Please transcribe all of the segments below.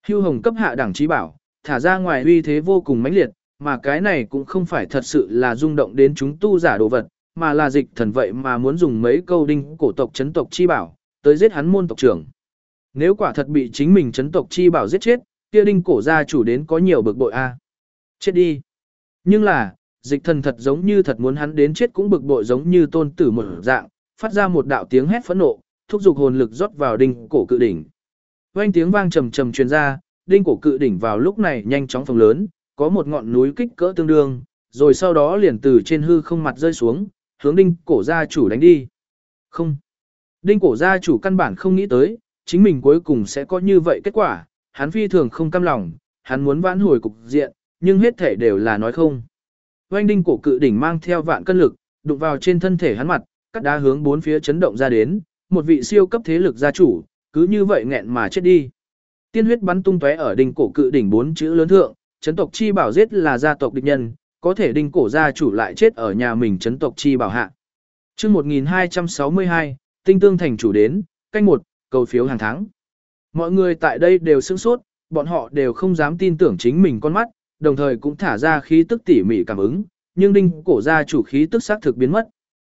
Hưu Hồng cấp hạ đẳng trí bảo, thả ra ngoài uy thế vô cùng mãnh liệt, mà cái này cũng không phải thật sự là rung động đến chúng tu giả đồ vật, mà là Dịch Thần vậy mà muốn dùng mấy câu đinh cổ tộc chấn tộc chi bảo, tới giết hắn môn tộc trưởng. Nếu quả thật bị chính mình chấn tộc chi bảo giết chết, kia đinh cổ gia chủ đến có nhiều bực bội a. Chết đi. Nhưng là, Dịch Thần thật giống như thật muốn hắn đến chết cũng bực bội giống như tôn tử một dạng, phát ra một đạo tiếng hét phẫn nộ, thúc giục hồn lực rót vào đinh cổ cự đỉnh. Vang tiếng vang trầm trầm truyền ra, đinh cổ cự đỉnh vào lúc này nhanh chóng phồng lớn, có một ngọn núi kích cỡ tương đương, rồi sau đó liền từ trên hư không mặt rơi xuống, hướng đinh cổ gia chủ đánh đi. Không. Đinh cổ gia chủ căn bản không nghĩ tới, chính mình cuối cùng sẽ có như vậy kết quả, hắn phi thường không cam lòng, hắn muốn vãn hồi cục diện, nhưng hết thể đều là nói không. Vang đinh cổ cự đỉnh mang theo vạn cân lực, đụng vào trên thân thể hắn mặt, cắt đá hướng bốn phía chấn động ra đến, một vị siêu cấp thế lực gia chủ, cứ như vậy nghẹn mà chết đi. Tiên huyết bắn tung tóe ở đinh cổ cự đỉnh 4 chữ lớn thượng, chấn tộc chi bảo giết là gia tộc địch nhân, có thể đinh cổ gia chủ lại chết ở nhà mình chấn tộc chi bảo hạ. Chương 1262, Tinh Tương thành chủ đến, canh 1, cầu phiếu hàng tháng. Mọi người tại đây đều sửng sốt, bọn họ đều không dám tin tưởng chính mình con mắt, đồng thời cũng thả ra khí tức tỉ mỉ cảm ứng, nhưng đinh cổ gia chủ khí tức xác thực biến mất.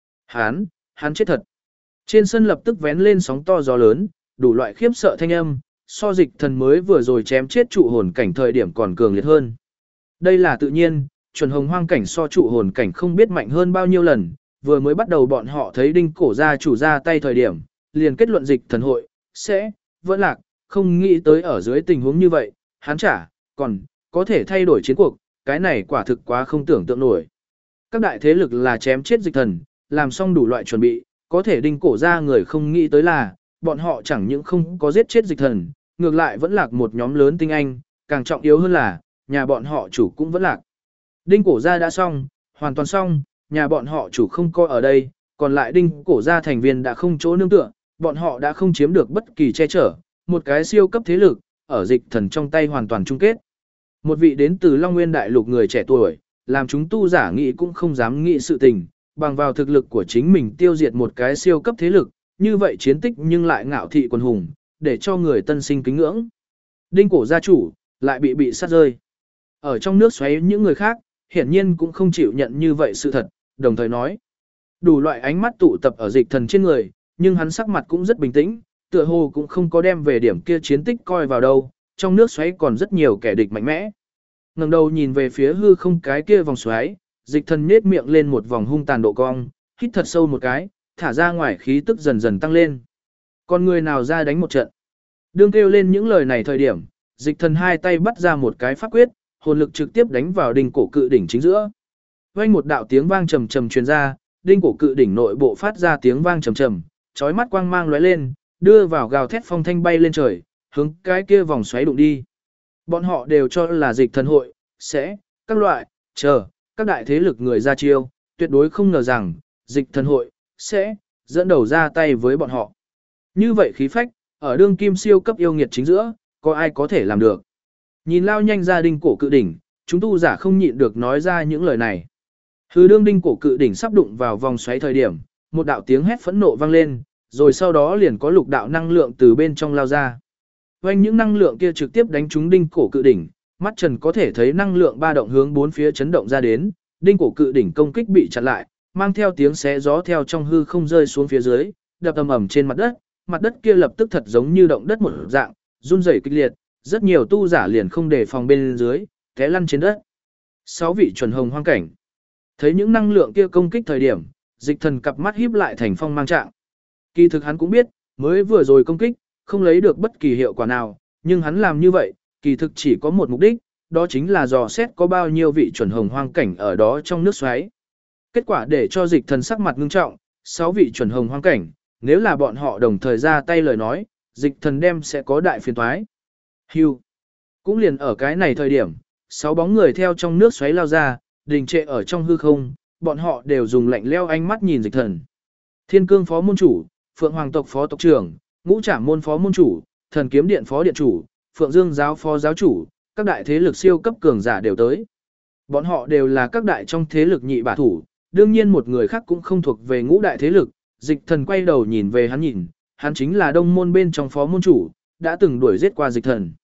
Hắn chết thật. Trên sân lập tức vén lên sóng to gió lớn, đủ loại khiếp sợ thanh âm, so Dịch Thần mới vừa rồi chém chết trụ hồn cảnh thời điểm còn cường liệt hơn. Đây là tự nhiên, chuẩn hồng hoang cảnh so trụ hồn cảnh không biết mạnh hơn bao nhiêu lần, vừa mới bắt đầu bọn họ thấy đinh cổ gia chủ ra tay thời điểm, liền kết luận Dịch Thần hội, sẽ, vẫn lạc, không nghĩ tới ở dưới tình huống như vậy, hắn còn, có thể thay đổi chiến cuộc, cái này quả thực quá không tưởng tượng nổi. Các đại thế lực là chém chết Dịch Thần, làm xong đủ loại chuẩn bị, có thể đinh cổ gia người không nghĩ tới là, bọn họ chẳng những không có giết chết Dịch Thần, ngược lại vẫn lạc một nhóm lớn tinh anh, càng trọng yếu hơn là, nhà bọn họ chủ cũng vẫn lạc. Đinh cổ gia đã xong, hoàn toàn xong, nhà bọn họ chủ không coi ở đây, còn lại đinh cổ gia thành viên đã không chỗ nương tựa, bọn họ đã không chiếm được bất kỳ che chở, một cái siêu cấp thế lực, ở Dịch Thần trong tay hoàn toàn chung kết. Một vị đến từ Long Nguyên Đại Lục người trẻ tuổi, làm chúng tu giả nghĩ cũng không dám nghĩ sự tình, bằng vào thực lực của chính mình tiêu diệt một cái siêu cấp thế lực, như vậy chiến tích nhưng lại ngạo thị quần hùng, để cho người tân sinh kính ngưỡng. Đinh cổ gia chủ, lại bị sát rơi. Ở trong nước xoáy những người khác, hiển nhiên cũng không chịu nhận như vậy sự thật, đồng thời nói. Đủ loại ánh mắt tụ tập ở Dịch Thần trên người, nhưng hắn sắc mặt cũng rất bình tĩnh, tựa hồ cũng không có đem về điểm kia chiến tích coi vào đâu, trong nước xoáy còn rất nhiều kẻ địch mạnh mẽ. Ngẩng đầu nhìn về phía hư không cái kia vòng xoáy, Dịch Thần nhếch miệng lên một vòng hung tàn độ cong, hít thật sâu một cái, thả ra ngoài khí tức dần dần tăng lên. Còn người nào ra đánh một trận? Đương kêu lên những lời này thời điểm, Dịch Thần hai tay bắt ra một cái pháp quyết, hồn lực trực tiếp đánh vào đinh cổ cự đỉnh chính giữa. Vang một đạo tiếng vang trầm trầm truyền ra, đinh cổ cự đỉnh nội bộ phát ra tiếng vang trầm trầm, chói mắt quang mang lóe lên, đưa vào gào thét phong thanh bay lên trời, hướng cái kia vòng xoáy đụng đi. Bọn họ đều cho là Dịch Thần hội sẽ các loại các đại thế lực người ra chiêu, tuyệt đối không ngờ rằng Dịch Thần hội sẽ dẫn đầu ra tay với bọn họ. Như vậy khí phách, ở đương kim siêu cấp yêu nghiệt chính giữa, có ai có thể làm được? Nhìn lao nhanh ra đinh cổ cự đỉnh, chúng tu giả không nhịn được nói ra những lời này. Hư đương đinh cổ cự đỉnh sắp đụng vào vòng xoáy thời điểm, một đạo tiếng hét phẫn nộ vang lên, rồi sau đó liền có lục đạo năng lượng từ bên trong lao ra. Vang những năng lượng kia trực tiếp đánh trúng đinh cổ cự đỉnh, mắt trần có thể thấy năng lượng ba động hướng bốn phía chấn động ra đến, đinh cổ cự đỉnh công kích bị chặn lại, mang theo tiếng xé gió theo trong hư không rơi xuống phía dưới, đập ầm ầm trên mặt đất kia lập tức thật giống như động đất một dạng, run rẩy kịch liệt, rất nhiều tu giả liền không đề phòng bên dưới, té lăn trên đất. 6 vị chuẩn hồng hoang cảnh. Thấy những năng lượng kia công kích thời điểm, Dịch Thần cặp mắt híp lại thành phong mang trạng. Kỳ thực hắn cũng biết, mới vừa rồi công kích, không lấy được bất kỳ hiệu quả nào, nhưng hắn làm như vậy, kỳ thực chỉ có một mục đích, đó chính là dò xét có bao nhiêu vị chuẩn hồng hoang cảnh ở đó trong nước xoáy. Kết quả để cho Dịch Thần sắc mặt ngưng trọng, 6 vị chuẩn hồng hoang cảnh, nếu là bọn họ đồng thời ra tay lời nói, Dịch Thần đem sẽ có đại phiền toái. Hưu. Cũng liền ở cái này thời điểm, 6 bóng người theo trong nước xoáy lao ra, đình trệ ở trong hư không, bọn họ đều dùng lạnh leo ánh mắt nhìn Dịch Thần. Thiên Cương phó môn chủ, Phượng Hoàng tộc phó tộc trưởng, Ngũ Trảm môn phó môn chủ, Thần Kiếm điện phó điện chủ, Phượng Dương giáo phó giáo chủ, các đại thế lực siêu cấp cường giả đều tới. Bọn họ đều là các đại trong thế lực nhị bả thủ, đương nhiên một người khác cũng không thuộc về ngũ đại thế lực. Dịch Thần quay đầu nhìn về hắn nhìn, hắn chính là đông môn bên trong phó môn chủ, đã từng đuổi giết qua Dịch Thần.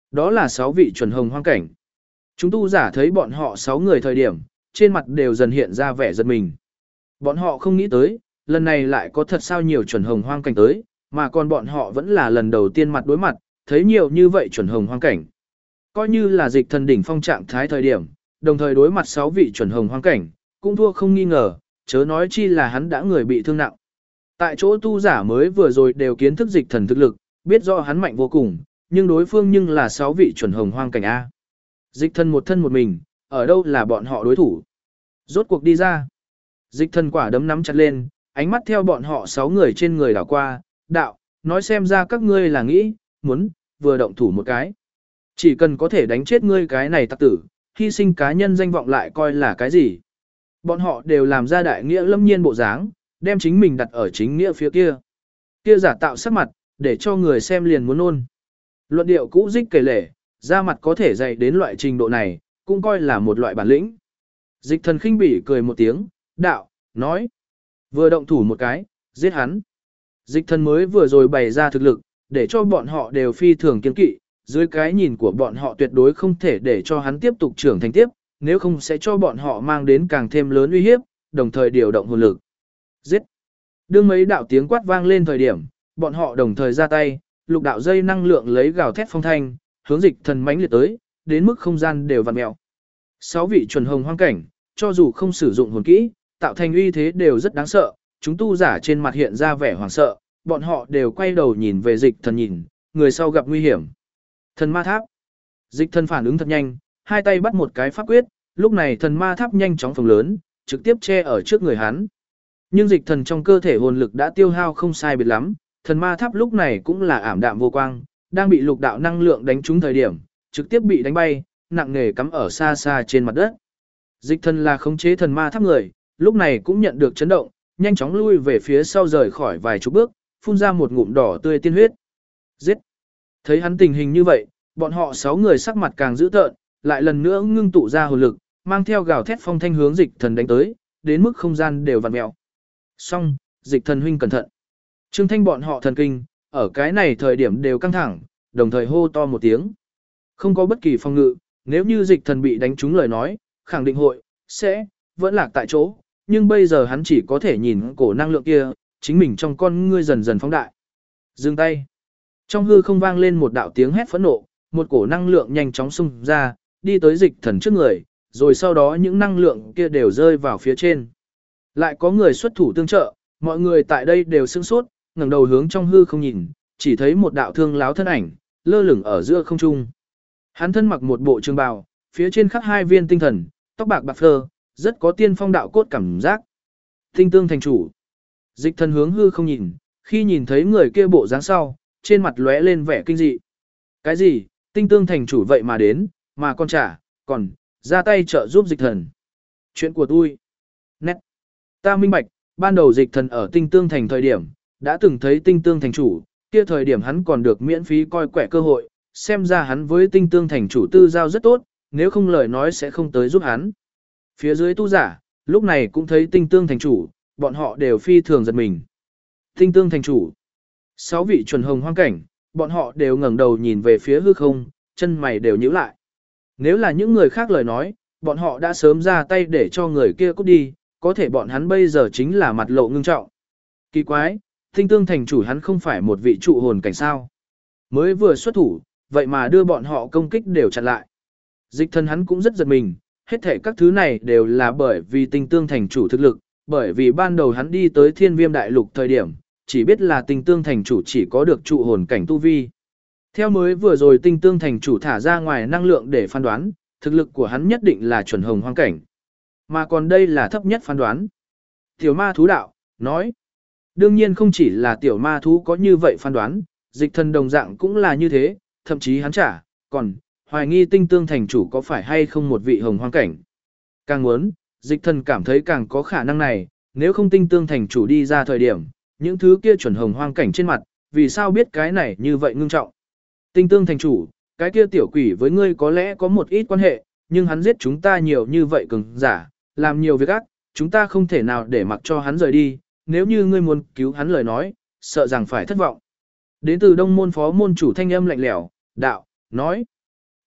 Đó là 6 vị chuẩn hồng hoang cảnh. Chúng tu giả thấy bọn họ 6 người thời điểm, trên mặt đều dần hiện ra vẻ giật mình. Bọn họ không nghĩ tới, lần này lại có thật sao nhiều chuẩn hồng hoang cảnh tới, mà còn bọn họ vẫn là lần đầu tiên mặt đối mặt, thấy nhiều như vậy chuẩn hồng hoang cảnh. Coi như là dịch thần đỉnh phong trạng thái thời điểm, đồng thời đối mặt 6 vị chuẩn hồng hoang cảnh, cũng thua không nghi ngờ, chớ nói chi là hắn đã người bị thương nặng. Tại chỗ tu giả mới vừa rồi đều kiến thức dịch thần thực lực, biết rõ hắn mạnh vô cùng, nhưng đối phương nhưng là 6 vị chuẩn hồng hoang cảnh A. Dịch thần một thân một mình, ở đâu là bọn họ đối thủ. Rốt cuộc đi ra. Dịch thần quả đấm nắm chặt lên, ánh mắt theo bọn họ 6 người trên người đảo qua, đạo, nói xem ra các ngươi là nghĩ, muốn, vừa động thủ một cái. Chỉ cần có thể đánh chết ngươi cái này tặc tử, hy sinh cá nhân danh vọng lại coi là cái gì. Bọn họ đều làm ra đại nghĩa lâm nhiên bộ dáng, đem chính mình đặt ở chính nghĩa phía kia. Kia giả tạo sắc mặt, để cho người xem liền muốn nôn. Luận điệu cũ dích kể lể, da mặt có thể dày đến loại trình độ này, cũng coi là một loại bản lĩnh. Dịch thần khinh bỉ cười một tiếng, đạo, nói. Vừa động thủ một cái, giết hắn. Dịch thần mới vừa rồi bày ra thực lực, để cho bọn họ đều phi thường kiên kỵ, dưới cái nhìn của bọn họ tuyệt đối không thể để cho hắn tiếp tục trưởng thành tiếp, nếu không sẽ cho bọn họ mang đến càng thêm lớn uy hiếp, đồng thời điều động hồn lực. Giết! Đương mấy đạo tiếng quát vang lên thời điểm, bọn họ đồng thời ra tay, lục đạo dây năng lượng lấy gào thét phong thanh, hướng dịch thần mãnh liệt tới, đến mức không gian đều vặn mèo. 6 vị chuẩn hồng hoang cảnh, cho dù không sử dụng hồn kỹ, tạo thành uy thế đều rất đáng sợ, chúng tu giả trên mặt hiện ra vẻ hoảng sợ, bọn họ đều quay đầu nhìn về dịch thần nhìn, người sau gặp nguy hiểm. Thần ma tháp. Dịch thần phản ứng thật nhanh, hai tay bắt một cái pháp quyết, lúc này thần ma tháp nhanh chóng phồng lớn, trực tiếp che ở trước người hắn. Nhưng dịch thần trong cơ thể hồn lực đã tiêu hao không sai biệt lắm, thần ma tháp lúc này cũng là ảm đạm vô quang, đang bị lục đạo năng lượng đánh trúng thời điểm, trực tiếp bị đánh bay, nặng nề cắm ở xa xa trên mặt đất. Dịch thần là khống chế thần ma tháp người, lúc này cũng nhận được chấn động, nhanh chóng lui về phía sau rời khỏi vài chục bước, phun ra một ngụm đỏ tươi tiên huyết. Giết! Thấy hắn tình hình như vậy, bọn họ 6 người sắc mặt càng dữ tợn, lại lần nữa ngưng tụ ra hồn lực, mang theo gào thét phong thanh hướng dịch thần đánh tới, đến mức không gian đều vặn mèo. Xong, dịch thần huynh cẩn thận. Trương Thanh bọn họ thần kinh, ở cái này thời điểm đều căng thẳng, đồng thời hô to một tiếng. Không có bất kỳ phòng ngự, nếu như dịch thần bị đánh trúng lời nói, khẳng định sẽ vẫn lạc tại chỗ, nhưng bây giờ hắn chỉ có thể nhìn cổ năng lượng kia, chính mình trong con ngươi dần dần phóng đại. Dừng tay. Trong hư không vang lên một đạo tiếng hét phẫn nộ, một cổ năng lượng nhanh chóng xung ra, đi tới dịch thần trước người, rồi sau đó những năng lượng kia đều rơi vào phía trên. Lại có người xuất thủ tương trợ, mọi người tại đây đều sửng sốt, ngẩng đầu hướng trong hư không nhìn, chỉ thấy một đạo thương láo thân ảnh, lơ lửng ở giữa không trung. Hắn thân mặc một bộ trường bào, phía trên khắc 2 viên tinh thần, tóc bạc bạc phơ, rất có tiên phong đạo cốt cảm giác. Tinh tương thành chủ. Dịch thần hướng hư không nhìn, khi nhìn thấy người kia bộ dáng sau, trên mặt lóe lên vẻ kinh dị. Cái gì, tinh tương thành chủ vậy mà đến, mà con còn, ra tay trợ giúp dịch thần. Chuyện của tôi. Nét. Ta minh bạch, ban đầu dịch thần ở tinh tương thành thời điểm, đã từng thấy tinh tương thành chủ, kia thời điểm hắn còn được miễn phí coi quẻ cơ hội, xem ra hắn với tinh tương thành chủ tư giao rất tốt, nếu không lời nói sẽ không tới giúp hắn. Phía dưới tu giả, lúc này cũng thấy tinh tương thành chủ, bọn họ đều phi thường giật mình. Tinh tương thành chủ. 6 vị chuẩn hồng hoang cảnh, bọn họ đều ngẩng đầu nhìn về phía hư không, chân mày đều nhíu lại. Nếu là những người khác lời nói, bọn họ đã sớm ra tay để cho người kia cút đi, có thể bọn hắn bây giờ chính là mặt lộ ngưng trọng. Kỳ quái, tinh tương thành chủ hắn không phải một vị trụ hồn cảnh sao. Mới vừa xuất thủ, vậy mà đưa bọn họ công kích đều chặn lại. Dịch thần hắn cũng rất giật mình, hết thể các thứ này đều là bởi vì tinh tương thành chủ thực lực, bởi vì ban đầu hắn đi tới thiên viêm đại lục thời điểm, chỉ biết là tinh tương thành chủ chỉ có được trụ hồn cảnh tu vi. Theo mới vừa rồi tinh tương thành chủ thả ra ngoài năng lượng để phán đoán, thực lực của hắn nhất định là chuẩn hồng hoang cảnh. Mà còn đây là thấp nhất phán đoán. Tiểu ma thú đạo, nói. Đương nhiên không chỉ là tiểu ma thú có như vậy phán đoán, dịch thần đồng dạng cũng là như thế, thậm chí hắn còn hoài nghi tinh tương thành chủ có phải hay không một vị hồng hoang cảnh. Càng muốn, dịch thần cảm thấy càng có khả năng này, nếu không tinh tương thành chủ đi ra thời điểm, những thứ kia chuẩn hồng hoang cảnh trên mặt, vì sao biết cái này như vậy ngưng trọng. Tinh tương thành chủ, cái kia tiểu quỷ với ngươi có lẽ có một ít quan hệ, nhưng hắn giết chúng ta nhiều như vậy cường giả, làm nhiều việc ác, chúng ta không thể nào để mặc cho hắn rời đi, nếu như ngươi muốn cứu hắn lời nói, sợ rằng phải thất vọng. Đến từ đông môn phó môn chủ thanh âm lạnh lẽo, đạo, nói,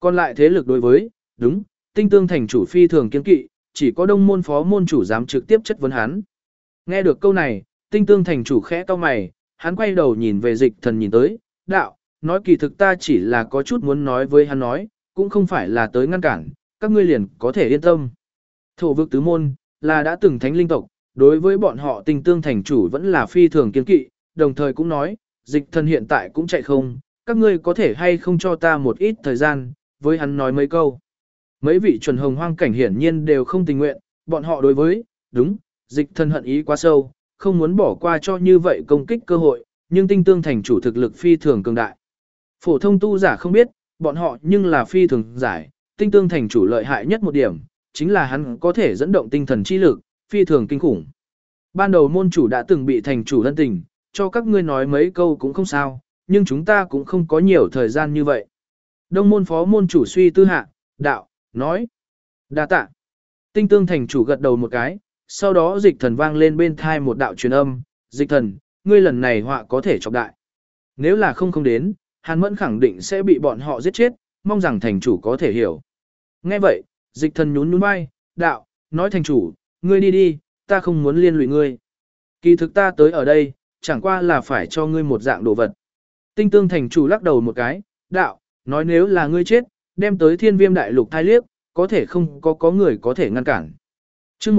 Còn lại thế lực đối với, đúng, tinh tương thành chủ phi thường kiên kỵ, chỉ có đông môn phó môn chủ dám trực tiếp chất vấn hắn. Nghe được câu này, tinh tương thành chủ khẽ cau mày, hắn quay đầu nhìn về dịch thần nhìn tới, đạo, nói kỳ thực ta chỉ là có chút muốn nói với hắn nói, cũng không phải là tới ngăn cản, các ngươi liền có thể yên tâm. Thổ vực tứ môn, là đã từng thánh linh tộc, đối với bọn họ tinh tương thành chủ vẫn là phi thường kiên kỵ, đồng thời cũng nói, dịch thần hiện tại cũng chạy không, các ngươi có thể hay không cho ta một ít thời gian, với hắn nói mấy câu. Mấy vị chuẩn hồng hoang cảnh hiển nhiên đều không tình nguyện, bọn họ đối với, đúng, dịch thần hận ý quá sâu, không muốn bỏ qua cho như vậy công kích cơ hội, nhưng tinh tương thành chủ thực lực phi thường cường đại. Phổ thông tu giả không biết, bọn họ nhưng là phi thường giải, tinh tương thành chủ lợi hại nhất một điểm, chính là hắn có thể dẫn động tinh thần chi lực, phi thường kinh khủng. Ban đầu môn chủ đã từng bị thành chủ lân tình, cho các ngươi nói mấy câu cũng không sao, nhưng chúng ta cũng không có nhiều thời gian như vậy. Đông môn phó môn chủ suy tư hạ, đạo, nói. Đa tạ. Tinh tương thành chủ gật đầu một cái, sau đó dịch thần vang lên bên thai một đạo truyền âm, dịch thần, ngươi lần này họa có thể chọc đại. Nếu là không đến, Hàn Mẫn khẳng định sẽ bị bọn họ giết chết, mong rằng thành chủ có thể hiểu. Nghe vậy, dịch thần nhún nhún vai, đạo, nói thành chủ, ngươi đi đi, ta không muốn liên lụy ngươi. Kỳ thực ta tới ở đây, chẳng qua là phải cho ngươi một dạng đồ vật. Tinh tương thành chủ lắc đầu một cái, đạo, nói nếu là ngươi chết, đem tới thiên viêm đại lục thai liếc, có thể không có người có thể ngăn cản. Chương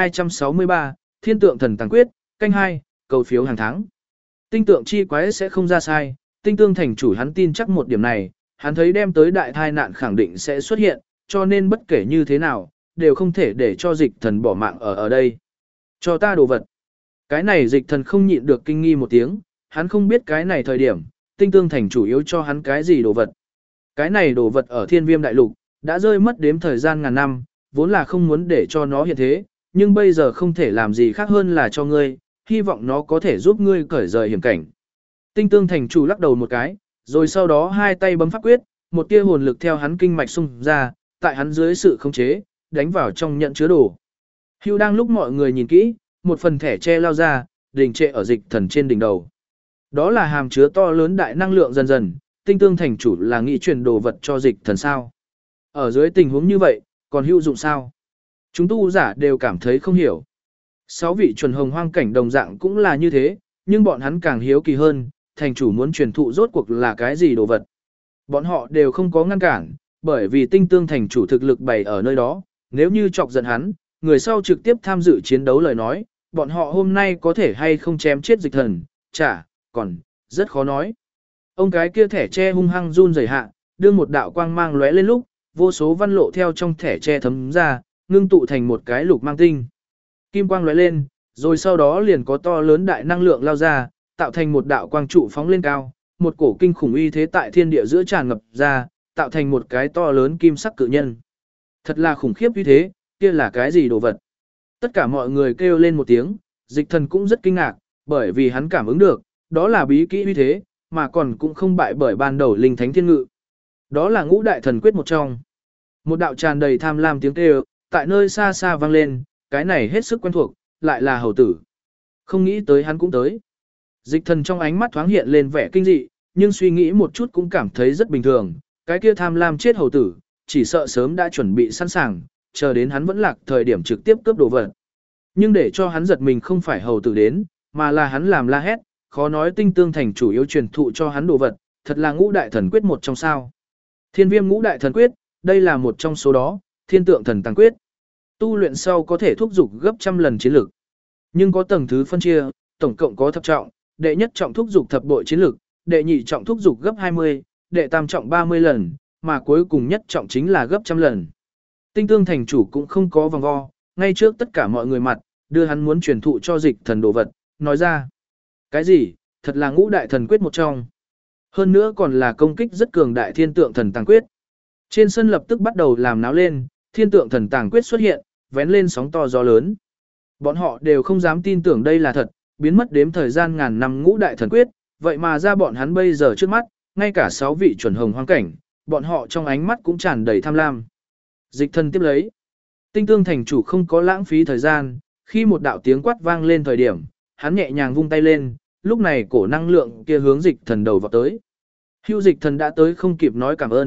1263, Thiên tượng thần tàng quyết, canh 2, cầu phiếu hàng tháng. Tinh tượng chi quái sẽ không ra sai, tinh tương thành chủ hắn tin chắc một điểm này, hắn thấy đem tới đại thai nạn khẳng định sẽ xuất hiện, cho nên bất kể như thế nào, đều không thể để cho dịch thần bỏ mạng ở đây. Cho ta đồ vật. Cái này dịch thần không nhịn được kinh nghi một tiếng, hắn không biết cái này thời điểm, tinh tương thành chủ yếu cho hắn cái gì đồ vật. Cái này đồ vật ở thiên viêm đại lục, đã rơi mất đếm thời gian ngàn năm, vốn là không muốn để cho nó hiện thế, nhưng bây giờ không thể làm gì khác hơn là cho ngươi, hy vọng nó có thể giúp ngươi cởi rời hiểm cảnh. Tinh tương thành chủ lắc đầu một cái, rồi sau đó hai tay bấm pháp quyết, một tia hồn lực theo hắn kinh mạch xung ra, tại hắn dưới sự khống chế, đánh vào trong nhận chứa đồ. Hưu đang lúc mọi người nhìn kỹ, một phần thẻ tre lao ra, đình trệ ở dịch thần trên đỉnh đầu. Đó là hàm chứa to lớn đại năng lượng dần dần, tinh tương thành chủ là nghĩ truyền đồ vật cho dịch thần sao. Ở dưới tình huống như vậy, còn hữu dụng sao? Chúng tu giả đều cảm thấy không hiểu. 6 vị chuẩn hồng hoang cảnh đồng dạng cũng là như thế, nhưng bọn hắn càng hiếu kỳ hơn, thành chủ muốn truyền thụ rốt cuộc là cái gì đồ vật. Bọn họ đều không có ngăn cản, bởi vì tinh tương thành chủ thực lực bày ở nơi đó, nếu như chọc giận hắn, người sau trực tiếp tham dự chiến đấu lời nói, bọn họ hôm nay có thể hay không chém chết dịch thần, còn, rất khó nói. Ông cái kia thẻ tre hung hăng run rẩy hạ, đưa một đạo quang mang lóe lên lúc, vô số văn lộ theo trong thẻ tre thấm ra, ngưng tụ thành một cái lục mang tinh. Kim quang lóe lên, rồi sau đó liền có to lớn đại năng lượng lao ra, tạo thành một đạo quang trụ phóng lên cao, một cổ kinh khủng uy thế tại thiên địa giữa tràn ngập ra, tạo thành một cái to lớn kim sắc cự nhân. Thật là khủng khiếp uy thế, kia là cái gì đồ vật? Tất cả mọi người kêu lên một tiếng, dịch thần cũng rất kinh ngạc, bởi vì hắn cảm ứng được, đó là bí kỹ uy thế, mà còn cũng không bại bởi ban đầu linh thánh thiên ngự. Đó là ngũ đại thần quyết một trong. Một đạo tràn đầy tham lam tiếng kêu, tại nơi xa xa vang lên, cái này hết sức quen thuộc, lại là hầu tử. Không nghĩ tới hắn cũng tới. Dịch thần trong ánh mắt thoáng hiện lên vẻ kinh dị, nhưng suy nghĩ một chút cũng cảm thấy rất bình thường, cái kia tham lam chết hầu tử, chỉ sợ sớm đã chuẩn bị sẵn sàng, chờ đến hắn vẫn lạc thời điểm trực tiếp cướp đồ vật. Nhưng để cho hắn giật mình không phải hầu tử đến, mà là hắn làm la hét, khó nói tinh tương thành chủ yếu truyền thụ cho hắn đồ vật, thật là ngũ đại thần quyết một trong sao. Thiên viêm ngũ đại thần quyết, đây là một trong số đó, thiên tượng thần tàng quyết. Tu luyện sau có thể thúc dục gấp trăm lần chiến lực. Nhưng có tầng thứ phân chia, tổng cộng có thập trọng, đệ nhất trọng thúc dục thập bội chiến lực, đệ nhị trọng thúc dục gấp 20, đệ tam trọng 30 lần, mà cuối cùng nhất trọng chính là gấp trăm lần. Tinh tương thành chủ cũng không có vòng vo, ngay trước tất cả mọi người mặt, đưa hắn muốn truyền thụ cho dịch thần đồ vật, nói ra. Cái gì, thật là ngũ đại thần quyết một trong. Hơn nữa còn là công kích rất cường đại thiên tượng thần tàng quyết. Trên sân lập tức bắt đầu làm náo lên, thiên tượng thần tàng quyết xuất hiện, vén lên sóng to gió lớn. Bọn họ đều không dám tin tưởng đây là thật, biến mất đếm thời gian ngàn năm ngũ đại thần quyết, vậy mà ra bọn hắn bây giờ trước mắt, ngay cả 6 vị chuẩn hồng hoang cảnh, bọn họ trong ánh mắt cũng tràn đầy tham lam. Dịch thần tiếp lấy. Tinh tương thành chủ không có lãng phí thời gian, khi một đạo tiếng quát vang lên thời điểm, hắn nhẹ nhàng vung tay lên, lúc này cổ năng lượng kia hướng dịch thần đầu vào tới. Hưu dịch thần đã tới không kịp nói cảm ơn,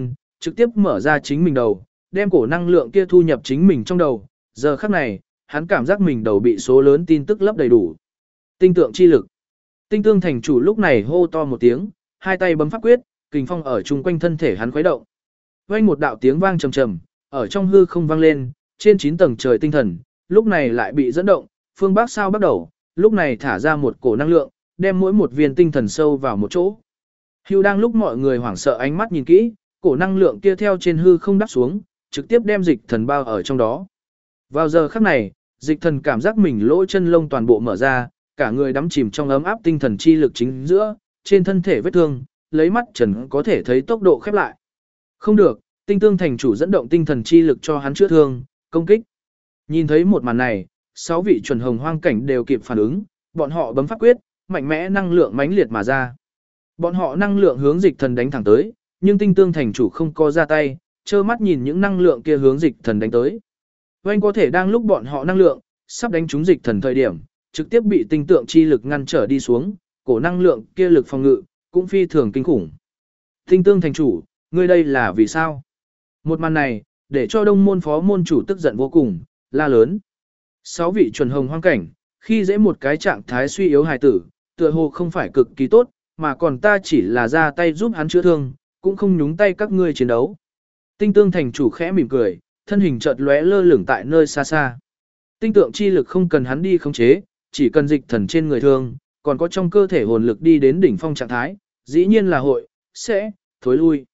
trực tiếp mở ra chính mình đầu, đem cổ năng lượng kia thu nhập chính mình trong đầu. Giờ khắc này, hắn cảm giác mình đầu bị số lớn tin tức lấp đầy đủ. Tinh tượng chi lực. Tinh tương thành chủ lúc này hô to một tiếng, hai tay bấm pháp quyết, kình phong ở chung quanh thân thể hắn khuấy động. Vang một đạo tiếng vang trầm trầm, ở trong hư không vang lên, trên 9 tầng trời tinh thần, lúc này lại bị dẫn động, phương bắc sao bắt đầu, lúc này thả ra một cổ năng lượng, đem mỗi một viên tinh thần sâu vào một chỗ. Hưu đang lúc mọi người hoảng sợ ánh mắt nhìn kỹ, cổ năng lượng kia theo trên hư không đắp xuống, trực tiếp đem dịch thần bao ở trong đó. Vào giờ khắc này, dịch thần cảm giác mình lỗ chân lông toàn bộ mở ra, cả người đắm chìm trong ấm áp tinh thần chi lực chính giữa, trên thân thể vết thương, lấy mắt trần có thể thấy tốc độ khép lại. Không được, tinh tương thành chủ dẫn động tinh thần chi lực cho hắn chữa thương, công kích. Nhìn thấy một màn này, 6 vị chuẩn hồng hoang cảnh đều kịp phản ứng, bọn họ bấm pháp quyết, mạnh mẽ năng lượng mãnh liệt mà ra. Bọn họ năng lượng hướng dịch thần đánh thẳng tới, nhưng tinh tương thành chủ không có ra tay, trơ mắt nhìn những năng lượng kia hướng dịch thần đánh tới. Oanh có thể đang lúc bọn họ năng lượng, sắp đánh trúng dịch thần thời điểm, trực tiếp bị tinh tượng chi lực ngăn trở đi xuống, cổ năng lượng kia lực phòng ngự, cũng phi thường kinh khủng. Tinh tương thành chủ, ngươi đây là vì sao? Một màn này, để cho đông môn phó môn chủ tức giận vô cùng, la lớn. 6 vị chuẩn hồng hoang cảnh, khi dễ một cái trạng thái suy yếu hài tử, tựa hồ không phải cực kỳ tốt, mà còn ta chỉ là ra tay giúp hắn chữa thương, cũng không nhúng tay các ngươi chiến đấu. Tinh tương thành chủ khẽ mỉm cười, thân hình chợt lóe lơ lửng tại nơi xa xa. Tinh tượng chi lực không cần hắn đi khống chế, chỉ cần dịch thần trên người thương, còn có trong cơ thể hồn lực đi đến đỉnh phong trạng thái, dĩ nhiên là hội, sẽ, thối lui.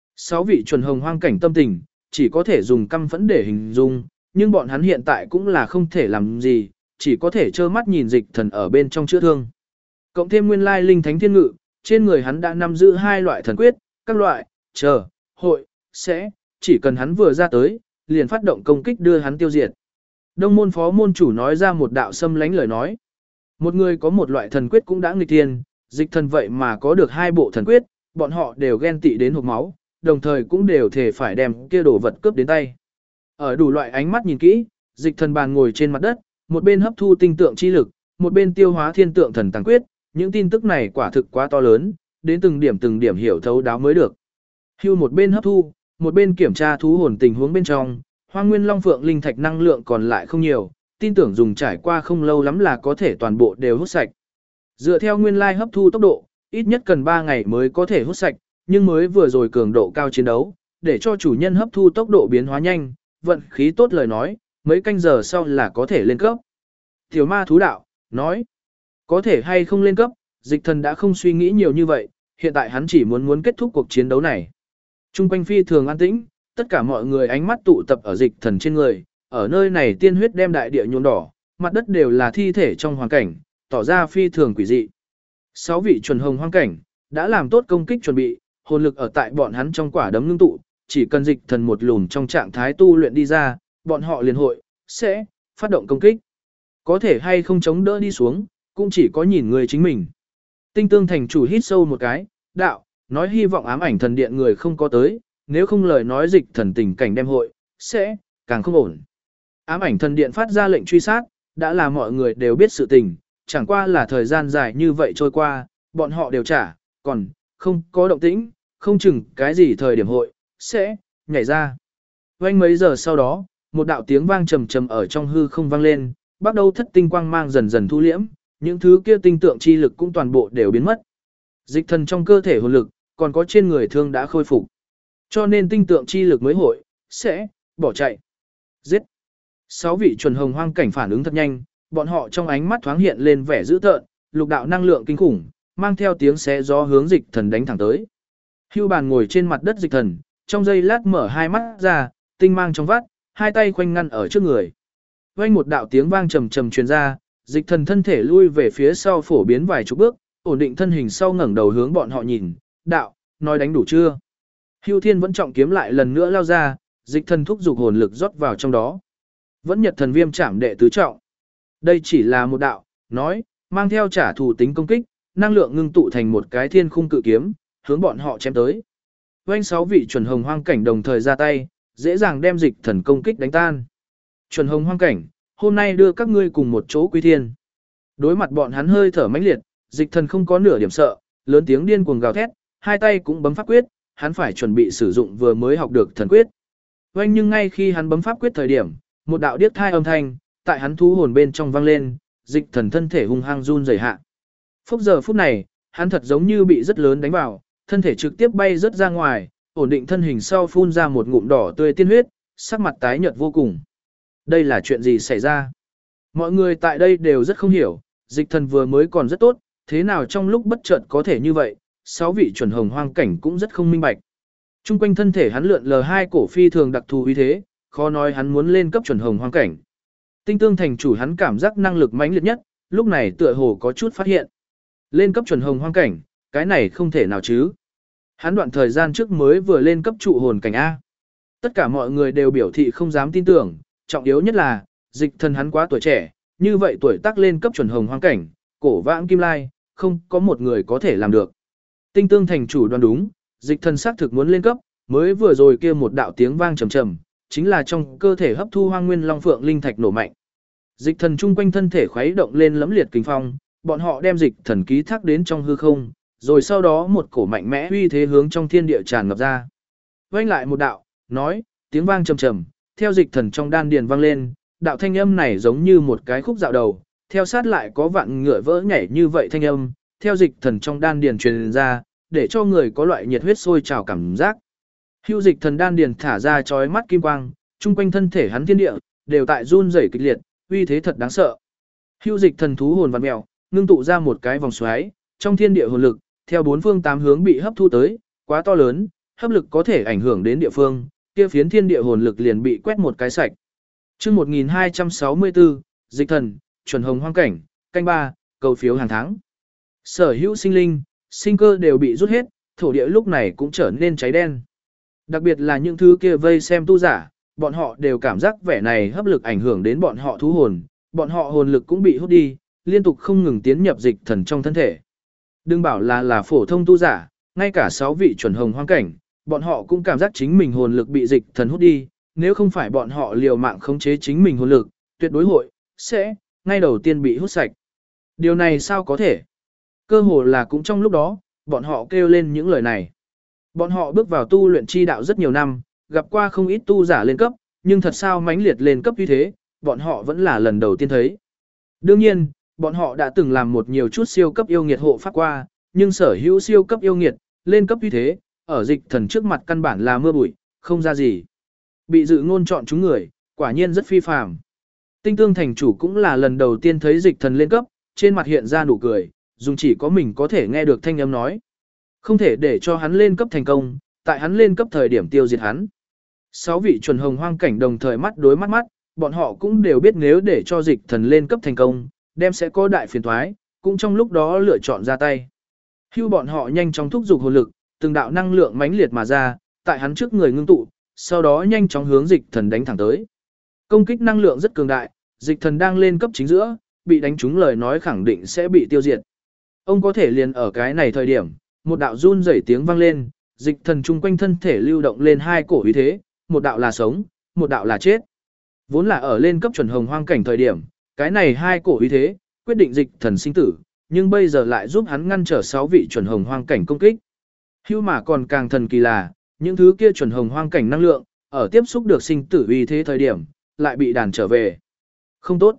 6 vị chuẩn hồng hoang cảnh tâm tình, chỉ có thể dùng căm phẫn để hình dung, nhưng bọn hắn hiện tại cũng là không thể làm gì, chỉ có thể trơ mắt nhìn dịch thần ở bên trong chữa thương. Cộng thêm nguyên lai linh thánh thiên ngự, trên người hắn đã nắm giữ 2 loại thần quyết, các loại, hội, sẽ, chỉ cần hắn vừa ra tới, liền phát động công kích đưa hắn tiêu diệt. Đông môn phó môn chủ nói ra một đạo xâm lánh lời nói. Một người có một loại thần quyết cũng đã nghịch thiên, dịch thần vậy mà có được 2 bộ thần quyết, bọn họ đều ghen tị đến hộc máu, đồng thời cũng đều thể phải đem kia đồ vật cướp đến tay. Ở đủ loại ánh mắt nhìn kỹ, dịch thần bàn ngồi trên mặt đất, một bên hấp thu tinh tượng chi lực, một bên tiêu hóa thiên tượng thần tăng quyết, những tin tức này quả thực quá to lớn, đến từng điểm hiểu thấu đáo mới được. Hưu một bên hấp thu, một bên kiểm tra thú hồn tình huống bên trong, Hoang Nguyên Long Phượng linh thạch năng lượng còn lại không nhiều, tin tưởng dùng trải qua không lâu lắm là có thể toàn bộ đều hút sạch. Dựa theo nguyên lai hấp thu tốc độ, ít nhất cần 3 ngày mới có thể hút sạch, nhưng mới vừa rồi cường độ cao chiến đấu, để cho chủ nhân hấp thu tốc độ biến hóa nhanh, vận khí tốt lời nói, mấy canh giờ sau là có thể lên cấp. Tiểu ma thú đạo, nói, có thể hay không lên cấp, dịch thần đã không suy nghĩ nhiều như vậy, hiện tại hắn chỉ muốn kết thúc cuộc chiến đấu này. Trung quanh phi thường an tĩnh, tất cả mọi người ánh mắt tụ tập ở dịch thần trên người, ở nơi này tiên huyết đem đại địa nhuộm đỏ, mặt đất đều là thi thể trong hoàn cảnh, tỏ ra phi thường quỷ dị. 6 vị chuẩn hồng hoang cảnh, đã làm tốt công kích chuẩn bị, hồn lực ở tại bọn hắn trong quả đấm ngưng tụ, chỉ cần dịch thần một lùm trong trạng thái tu luyện đi ra, bọn họ liền hội, sẽ, phát động công kích. Có thể hay không chống đỡ đi xuống, cũng chỉ có nhìn người chính mình. Tinh tương thành chủ hít sâu một cái, đạo, nói hy vọng ám ảnh thần điện người không có tới, nếu không lời nói dịch thần tình cảnh đem hội, sẽ, càng không ổn. Ám ảnh thần điện phát ra lệnh truy sát, đã là mọi người đều biết sự tình, chẳng qua là thời gian dài như vậy trôi qua, bọn họ đều trả, còn, không có động tĩnh, không chừng cái gì thời điểm hội, sẽ, nhảy ra. Quanh mấy giờ sau đó, một đạo tiếng vang trầm trầm ở trong hư không vang lên, bắt đầu thất tinh quang mang dần dần thu liễm, những thứ kia tinh tượng chi lực cũng toàn bộ đều biến mất. Dịch thần trong cơ thể hồn lực, còn có trên người thương đã khôi phục. Cho nên tinh tượng chi lực mới hội, sẽ, bỏ chạy. Giết. 6 vị chuẩn hồng hoang cảnh phản ứng thật nhanh, bọn họ trong ánh mắt thoáng hiện lên vẻ dữ tợn, lục đạo năng lượng kinh khủng, mang theo tiếng xé gió hướng dịch thần đánh thẳng tới. Hưu bàn ngồi trên mặt đất dịch thần, trong giây lát mở hai mắt ra, tinh mang trong vắt, hai tay khoanh ngăn ở trước người. Vang một đạo tiếng vang trầm trầm truyền ra, dịch thần thân thể lui về phía sau phổ biến vài chục bước, ổn định thân hình sau ngẩng đầu hướng bọn họ nhìn, đạo, nói đánh đủ chưa? Hưu Thiên vẫn trọng kiếm lại lần nữa lao ra, dịch thần thúc dục hồn lực rót vào trong đó. Vẫn nhật thần viêm chạm đệ tứ trọng. Đây chỉ là một đạo, nói, mang theo trả thù tính công kích, năng lượng ngưng tụ thành một cái thiên khung cự kiếm, hướng bọn họ chém tới. Vành 6 vị chuẩn hồng hoang cảnh đồng thời ra tay, dễ dàng đem dịch thần công kích đánh tan. Chuẩn hồng hoang cảnh, hôm nay đưa các ngươi cùng một chỗ quy thiên. Đối mặt bọn hắn hơi thở mãnh liệt, dịch thần không có nửa điểm sợ, lớn tiếng điên cuồng gào thét, hai tay cũng bấm pháp quyết, hắn phải chuẩn bị sử dụng vừa mới học được thần quyết. Oanh, nhưng ngay khi hắn bấm pháp quyết thời điểm, một đạo điếc thai âm thanh, tại hắn thú hồn bên trong vang lên, dịch thần thân thể hung hăng run rẩy hạ. Giờ phút này, hắn thật giống như bị rất lớn đánh vào, thân thể trực tiếp bay rất ra ngoài, ổn định thân hình sau phun ra một ngụm đỏ tươi tiên huyết, sắc mặt tái nhợt vô cùng. Đây là chuyện gì xảy ra? Mọi người tại đây đều rất không hiểu, dịch thần vừa mới còn rất tốt, thế nào trong lúc bất chợt có thể như vậy, 6 vị chuẩn hồng hoang cảnh cũng rất không minh bạch. Trung quanh thân thể hắn lượn lờ hai cổ phi thường đặc thù uy thế, khó nói hắn muốn lên cấp chuẩn hồng hoang cảnh. Tinh tương thành chủ hắn cảm giác năng lực mãnh liệt nhất, lúc này tựa hồ có chút phát hiện. Lên cấp chuẩn hồng hoang cảnh, cái này không thể nào chứ. Hắn đoạn thời gian trước mới vừa lên cấp trụ hồn cảnh A. Tất cả mọi người đều biểu thị không dám tin tưởng, trọng yếu nhất là, dịch thần hắn quá tuổi trẻ, như vậy tuổi tác lên cấp chuẩn hồng hoang cảnh, cổ vãng kim lai, không có một người có thể làm được. Tinh tương thành chủ đoán đúng, dịch thần xác thực muốn lên cấp, mới vừa rồi kia một đạo tiếng vang trầm trầm, chính là trong cơ thể hấp thu hoang nguyên long phượng linh thạch nổ mạnh. Dịch thần chung quanh thân thể khuấy động lên lẫm liệt kinh phong, bọn họ đem dịch thần ký thác đến trong hư không, rồi sau đó một cổ mạnh mẽ uy thế hướng trong thiên địa tràn ngập ra. Vang lại một đạo, nói, tiếng vang trầm trầm, theo dịch thần trong đan điền vang lên, đạo thanh âm này giống như một cái khúc dạo đầu, theo sát lại có vạn ngựa vỡ nhảy như vậy thanh âm, theo dịch thần trong đan điền truyền ra, để cho người có loại nhiệt huyết sôi trào cảm giác. Hưu dịch thần đan điền thả ra chói mắt kim quang, chung quanh thân thể hắn thiên địa đều tại run rẩy kịch liệt, uy thế thật đáng sợ. Hưu dịch thần thú hồn vặn mèo, ngưng tụ ra một cái vòng xoáy, trong thiên địa hồn lực, theo bốn phương tám hướng bị hấp thu tới, quá to lớn, hấp lực có thể ảnh hưởng đến địa phương, kia phiến thiên địa hồn lực liền bị quét một cái sạch. Chương 1264, dịch thần, chuẩn hồng hoang cảnh, canh 3, cầu phiếu hàng tháng. Sở hữu sinh linh, sinh cơ đều bị rút hết, thổ địa lúc này cũng trở nên cháy đen. Đặc biệt là những thứ kia vây xem tu giả, bọn họ đều cảm giác vẻ này hấp lực ảnh hưởng đến bọn họ thú hồn, bọn họ hồn lực cũng bị hút đi, liên tục không ngừng tiến nhập dịch thần trong thân thể. Đừng bảo là phổ thông tu giả, ngay cả 6 vị chuẩn hồng hoang cảnh, bọn họ cũng cảm giác chính mình hồn lực bị dịch thần hút đi, nếu không phải bọn họ liều mạng khống chế chính mình hồn lực, tuyệt đối sẽ ngay đầu tiên bị hút sạch. Điều này sao có thể? Cơ hồ là cũng trong lúc đó, bọn họ kêu lên những lời này. Bọn họ bước vào tu luyện chi đạo rất nhiều năm, gặp qua không ít tu giả lên cấp, nhưng thật sao mãnh liệt lên cấp như thế, bọn họ vẫn là lần đầu tiên thấy. Đương nhiên, bọn họ đã từng làm một nhiều chút siêu cấp yêu nghiệt hộ pháp qua, nhưng sở hữu siêu cấp yêu nghiệt, lên cấp như thế, ở dịch thần trước mặt căn bản là mưa bụi, không ra gì. Bị dự ngôn chọn chúng người, quả nhiên rất phi phàm. Tinh tương thành chủ cũng là lần đầu tiên thấy dịch thần lên cấp, trên mặt hiện ra nụ cười, dùng chỉ có mình có thể nghe được thanh âm nói. Không thể để cho hắn lên cấp thành công, tại hắn lên cấp thời điểm tiêu diệt hắn. 6 vị chuẩn hồng hoang cảnh đồng thời mắt đối mắt, bọn họ cũng đều biết nếu để cho dịch thần lên cấp thành công, đem sẽ có đại phiền toái, cũng trong lúc đó lựa chọn ra tay. Hưu bọn họ nhanh chóng thúc giục hồn lực, từng đạo năng lượng mãnh liệt mà ra, tại hắn trước người ngưng tụ, sau đó nhanh chóng hướng dịch thần đánh thẳng tới. Công kích năng lượng rất cường đại, dịch thần đang lên cấp chính giữa, bị đánh trúng lời nói khẳng định sẽ bị tiêu diệt. Ông có thể liền ở cái này thời điểm, một đạo run rẩy tiếng vang lên, dịch thần chung quanh thân thể lưu động lên hai cổ uy thế, một đạo là sống, một đạo là chết. Vốn là ở lên cấp chuẩn hồng hoang cảnh thời điểm, cái này hai cổ uy thế, quyết định dịch thần sinh tử, nhưng bây giờ lại giúp hắn ngăn trở 6 vị chuẩn hồng hoang cảnh công kích. Hưu mà còn càng thần kỳ là, những thứ kia chuẩn hồng hoang cảnh năng lượng, ở tiếp xúc được sinh tử uy thế thời điểm, lại bị đàn trở về. Không tốt.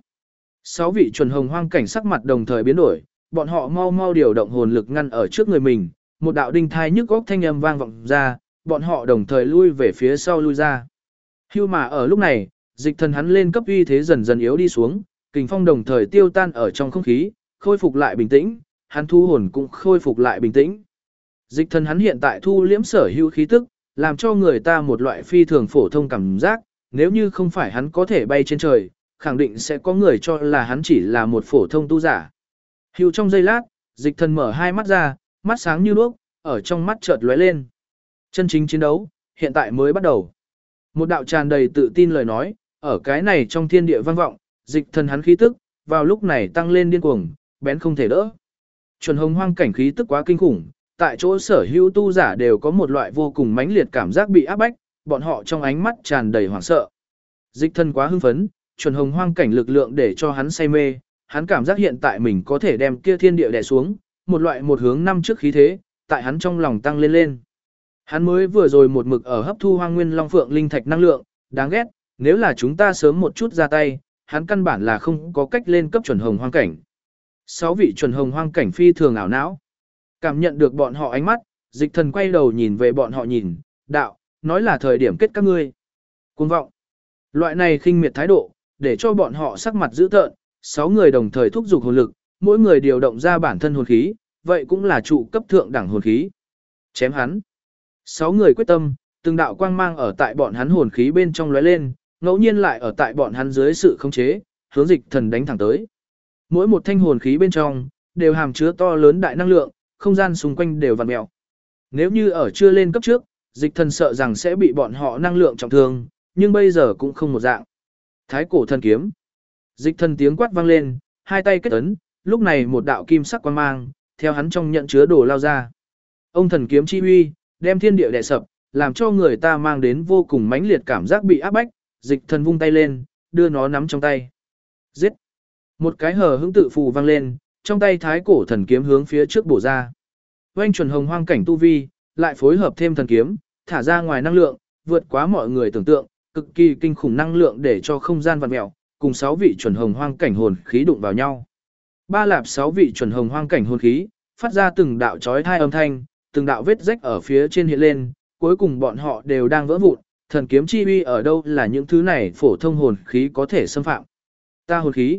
6 vị chuẩn hồng hoang cảnh sắc mặt đồng thời biến đổi, bọn họ mau mau điều động hồn lực ngăn ở trước người mình, một đạo đinh thai nhức góc thanh âm vang vọng ra, bọn họ đồng thời lui về phía sau lui ra. Hưu mà ở lúc này, dịch thần hắn lên cấp uy thế dần dần yếu đi xuống, kình phong đồng thời tiêu tan ở trong không khí, khôi phục lại bình tĩnh, hắn thu hồn cũng khôi phục lại bình tĩnh. Dịch thần hắn hiện tại thu liễm sở hữu khí tức, làm cho người ta một loại phi thường phổ thông cảm giác, nếu như không phải hắn có thể bay trên trời, khẳng định sẽ có người cho là hắn chỉ là một phổ thông tu giả. Hưu trong giây lát, dịch thần mở hai mắt ra, mắt sáng như đuốc, ở trong mắt chợt lóe lên. Chân chính chiến đấu, hiện tại mới bắt đầu. Một đạo tràn đầy tự tin lời nói, ở cái này trong thiên địa vang vọng, dịch thần hắn khí tức, vào lúc này tăng lên điên cuồng, bén không thể đỡ. Chuẩn hồng hoang cảnh khí tức quá kinh khủng, tại chỗ sở hữu tu giả đều có một loại vô cùng mãnh liệt cảm giác bị áp bách, bọn họ trong ánh mắt tràn đầy hoảng sợ. Dịch thần quá hưng phấn, chuẩn hồng hoang cảnh lực lượng để cho hắn say mê, hắn cảm giác hiện tại mình có thể đem kia thiên địa đè xuống, một loại một hướng năm trước khí thế, tại hắn trong lòng tăng lên lên. Hắn mới vừa rồi một mực ở hấp thu Hoang Nguyên Long Phượng linh thạch năng lượng, đáng ghét, nếu là chúng ta sớm một chút ra tay, hắn căn bản là không có cách lên cấp chuẩn hồng hoang cảnh. 6 vị chuẩn hồng hoang cảnh phi thường ảo não. Cảm nhận được bọn họ ánh mắt, Dịch Thần quay đầu nhìn về bọn họ nhìn, đạo, nói là thời điểm kết các ngươi. Cuồng vọng. Loại này khinh miệt thái độ, để cho bọn họ sắc mặt dữ tợn, 6 người đồng thời thúc giục hồn lực, mỗi người điều động ra bản thân hồn khí, vậy cũng là trụ cấp thượng đẳng hồn khí. Chém hắn. 6 người quyết tâm, từng đạo quang mang ở tại bọn hắn hồn khí bên trong lóe lên, ngẫu nhiên lại ở tại bọn hắn dưới sự khống chế, hướng Dịch Thần đánh thẳng tới. Mỗi một thanh hồn khí bên trong đều hàm chứa to lớn đại năng lượng, không gian xung quanh đều vặn mèo. Nếu như ở chưa lên cấp trước, Dịch Thần sợ rằng sẽ bị bọn họ năng lượng trọng thương, nhưng bây giờ cũng không một dạng. Thái cổ thần kiếm. Dịch Thần tiếng quát vang lên, hai tay kết ấn, lúc này một đạo kim sắc quang mang, theo hắn trong nhận chứa đồ lao ra. Ông thần kiếm chi uy, đem thiên địa đè sập, làm cho người ta mang đến vô cùng mãnh liệt cảm giác bị áp bách. Dịch Thần vung tay lên, đưa nó nắm trong tay. Giết! Một cái hờ hững tự phù vang lên, trong tay thái cổ thần kiếm hướng phía trước bổ ra. Oanh chuẩn hồng hoang cảnh tu vi, lại phối hợp thêm thần kiếm, thả ra ngoài năng lượng, vượt quá mọi người tưởng tượng, cực kỳ kinh khủng năng lượng để cho không gian vặn mèo, cùng 6 vị chuẩn hồng hoang cảnh hồn khí đụng vào nhau. Ba lạp 6 vị chuẩn hồng hoang cảnh hồn khí, phát ra từng đạo chói tai âm thanh, từng đạo vết rách ở phía trên hiện lên, cuối cùng bọn họ đều đang vỡ vụn, thần kiếm chi uy ở đâu là những thứ này phổ thông hồn khí có thể xâm phạm. Ta hồn khí.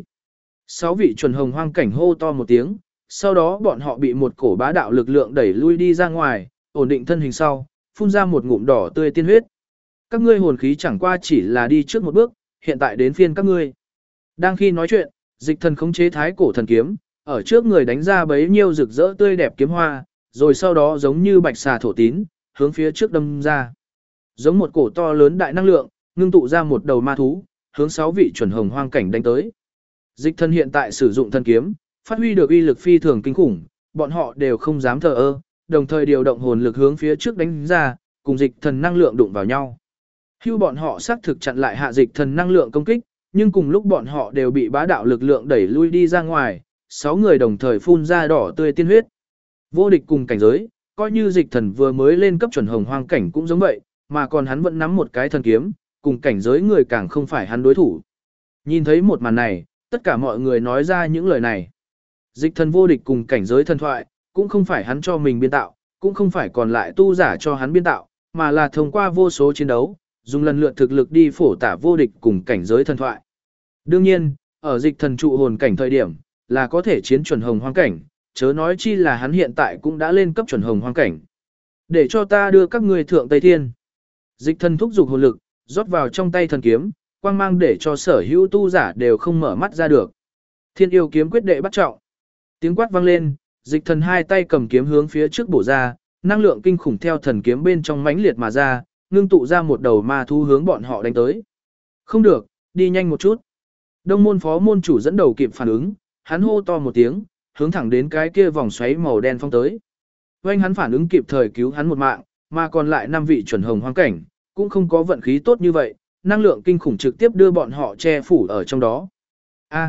6 vị chuẩn hồng hoang cảnh hô to một tiếng, sau đó bọn họ bị một cổ bá đạo lực lượng đẩy lui đi ra ngoài, ổn định thân hình sau, phun ra một ngụm đỏ tươi tiên huyết. Các ngươi hồn khí chẳng qua chỉ là đi trước một bước, hiện tại đến phiên các ngươi. Đang khi nói chuyện, Dịch Thần khống chế thái cổ thần kiếm, ở trước người đánh ra bấy nhiêu rực rỡ tươi đẹp kiếm hoa, rồi sau đó giống như bạch xà thổ tín, hướng phía trước đâm ra. Giống một cổ to lớn đại năng lượng, ngưng tụ ra một đầu ma thú, hướng 6 vị chuẩn hồng hoang cảnh đánh tới. Dịch Thần hiện tại sử dụng thần kiếm, phát huy được uy lực phi thường kinh khủng, bọn họ đều không dám thờ ơ, đồng thời điều động hồn lực hướng phía trước đánh ra, cùng Dịch Thần năng lượng đụng vào nhau. Hưu bọn họ xác thực chặn lại hạ Dịch Thần năng lượng công kích, nhưng cùng lúc bọn họ đều bị bá đạo lực lượng đẩy lui đi ra ngoài, 6 người đồng thời phun ra đỏ tươi tiên huyết. Vô địch cùng cảnh giới, coi như Dịch Thần vừa mới lên cấp chuẩn hồng hoang cảnh cũng giống vậy, mà còn hắn vẫn nắm một cái thần kiếm, cùng cảnh giới người càng không phải hắn đối thủ. Nhìn thấy một màn này, tất cả mọi người nói ra những lời này. Dịch Thần vô địch cùng cảnh giới thần thoại, cũng không phải hắn cho mình biên tạo, cũng không phải còn lại tu giả cho hắn biên tạo, mà là thông qua vô số chiến đấu, dùng lần lượt thực lực đi phổ tả vô địch cùng cảnh giới thần thoại. Đương nhiên, ở Dịch Thần trụ hồn cảnh thời điểm, là có thể chiến chuẩn hồng hoang cảnh, chớ nói chi là hắn hiện tại cũng đã lên cấp chuẩn hồng hoang cảnh. Để cho ta đưa các ngươi thượng Tây Thiên. Dịch Thần thúc giục hồn lực, rót vào trong tay thần kiếm, quang mang để cho sở hữu tu giả đều không mở mắt ra được. Thiên yêu kiếm quyết đệ bắt trọng. Tiếng quát vang lên, Dịch Thần hai tay cầm kiếm hướng phía trước bổ ra, năng lượng kinh khủng theo thần kiếm bên trong mãnh liệt mà ra, ngưng tụ ra một đầu ma thú hướng bọn họ đánh tới. Không được, đi nhanh một chút. Đông môn phó môn chủ dẫn đầu kịp phản ứng, hắn hô to một tiếng, hướng thẳng đến cái kia vòng xoáy màu đen phong tới. Oanh hắn phản ứng kịp thời cứu hắn một mạng, mà còn lại 5 vị chuẩn hồng hoang cảnh, cũng không có vận khí tốt như vậy, năng lượng kinh khủng trực tiếp đưa bọn họ che phủ ở trong đó. A.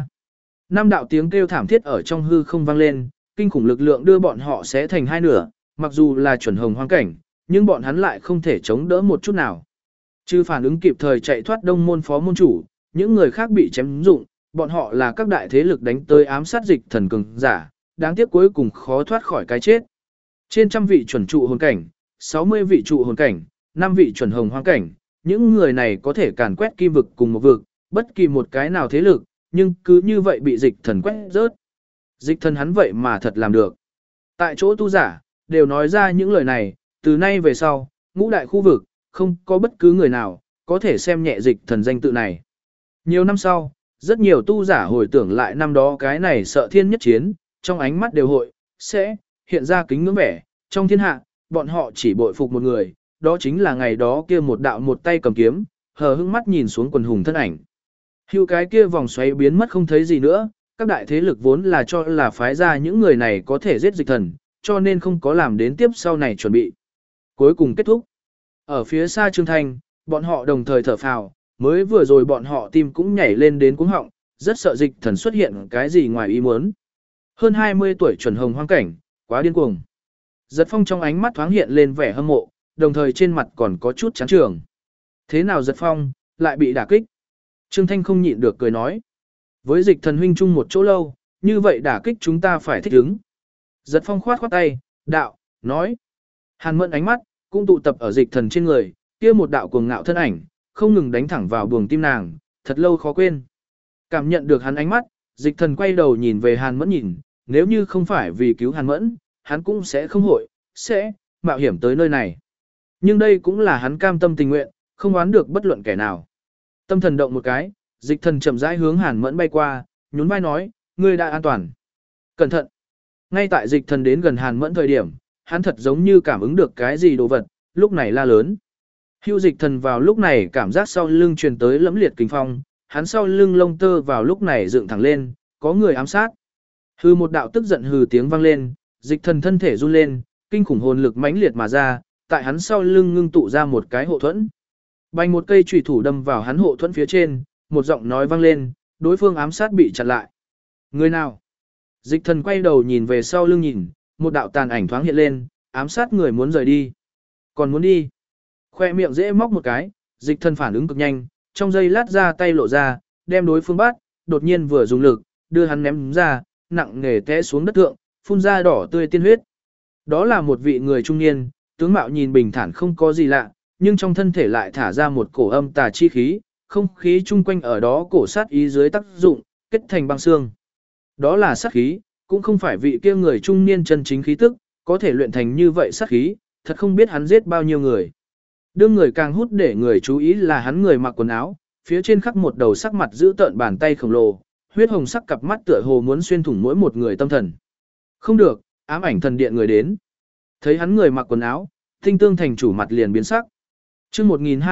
5 đạo tiếng kêu thảm thiết ở trong hư không vang lên, kinh khủng lực lượng đưa bọn họ xé thành hai nửa, mặc dù là chuẩn hồng hoang cảnh, nhưng bọn hắn lại không thể chống đỡ một chút nào. Trừ phản ứng kịp thời chạy thoát đông môn phó môn chủ, những người khác bị chém dụng, bọn họ là các đại thế lực đánh tới ám sát Dịch Thần cường giả, đáng tiếc cuối cùng khó thoát khỏi cái chết. Trên trăm vị chuẩn trụ hồn cảnh, 60 vị trụ hồn cảnh, 5 vị chuẩn hồng hoang cảnh, những người này có thể càn quét kim vực cùng một vực, bất kỳ một cái nào thế lực, nhưng cứ như vậy bị Dịch Thần quét rớt. Dịch Thần hắn vậy mà thật làm được. Tại chỗ tu giả, đều nói ra những lời này, từ nay về sau, ngũ đại khu vực, không có bất cứ người nào, có thể xem nhẹ Dịch Thần danh tự này. Nhiều năm sau, rất nhiều tu giả hồi tưởng lại năm đó cái này sợ thiên nhất chiến, trong ánh mắt đều hội, sẽ, hiện ra kính ngưỡng vẻ, trong thiên hạ, bọn họ chỉ bội phục một người, đó chính là ngày đó kia một đạo một tay cầm kiếm, hờ hững mắt nhìn xuống quần hùng thân ảnh. Hưu cái kia vòng xoáy biến mất không thấy gì nữa, các đại thế lực vốn là cho là phái ra những người này có thể giết Dịch Thần, cho nên không có làm đến tiếp sau này chuẩn bị. Cuối cùng kết thúc. Ở phía xa Trương Thanh, bọn họ đồng thời thở phào, mới vừa rồi bọn họ tim cũng nhảy lên đến cuống họng, rất sợ Dịch Thần xuất hiện cái gì ngoài ý muốn. Hơn 20 tuổi chuẩn hồng hoang cảnh, quá điên cuồng. Giật Phong trong ánh mắt thoáng hiện lên vẻ hâm mộ, đồng thời trên mặt còn có chút chán trường. Thế nào Giật Phong, lại bị đả kích? Trương Thanh không nhịn được cười nói. Với Dịch Thần huynh chung một chỗ lâu, như vậy đả kích chúng ta phải thích ứng. Giật Phong khoát khoát tay, đạo, nói. Hàn Mẫn ánh mắt, cũng tụ tập ở Dịch Thần trên người, kia một đạo cuồng ngạo thân ảnh, không ngừng đánh thẳng vào buồng tim nàng, thật lâu khó quên. Cảm nhận được hắn ánh mắt, Dịch Thần quay đầu nhìn về Hàn Mẫn nhìn, nếu như không phải vì cứu Hàn Mẫn, hắn cũng sẽ không sẽ mạo hiểm tới nơi này. Nhưng đây cũng là hắn cam tâm tình nguyện, không oán được bất luận kẻ nào. Tâm thần động một cái, Dịch Thần chậm rãi hướng Hàn Mẫn bay qua, nhún vai nói, ngươi đã an toàn. Cẩn thận. Ngay tại Dịch Thần đến gần Hàn Mẫn thời điểm, hắn thật giống như cảm ứng được cái gì đồ vật, lúc này la lớn. Hưu Dịch Thần vào lúc này cảm giác sau lưng truyền tới lẫm liệt kinh phong, hắn sau lưng lông tơ vào lúc này dựng thẳng lên, có người ám sát. Hư một đạo tức giận hừ tiếng vang lên, Dịch Thần thân thể run lên, kinh khủng hồn lực mãnh liệt mà ra, tại hắn sau lưng ngưng tụ ra một cái hộ thuẫn. Bành một cây chùy thủ đâm vào hắn hộ thuẫn phía trên, một giọng nói vang lên, đối phương ám sát bị chặn lại. Người nào? Dịch Thần quay đầu nhìn về sau lưng nhìn, một đạo tàn ảnh thoáng hiện lên, ám sát người muốn rời đi. Còn muốn đi? Khoe miệng dễ móc một cái, Dịch Thần phản ứng cực nhanh, trong giây lát ra tay lộ ra, đem đối phương bắt, đột nhiên vừa dùng lực, đưa hắn ném ra, nặng nề té xuống đất thượng, phun ra đỏ tươi tiên huyết. Đó là một vị người trung niên, tướng mạo nhìn bình thản không có gì lạ, nhưng trong thân thể lại thả ra một cổ âm tà chi khí, không khí chung quanh ở đó cổ sát ý dưới tác dụng, kết thành băng xương. Đó là sát khí, cũng không phải vị kia người trung niên chân chính khí tức, có thể luyện thành như vậy sát khí, thật không biết hắn giết bao nhiêu người. Đương người càng hút để người chú ý là hắn người mặc quần áo, phía trên khắc một đầu sắc mặt giữ tợn bàn tay khổng lồ, huyết hồng sắc cặp mắt tựa hồ muốn xuyên thủng mỗi một người tâm thần. Không được, ám ảnh thần điện người đến. Thấy hắn người mặc quần áo, Tinh Tương thành chủ mặt liền biến sắc. Chương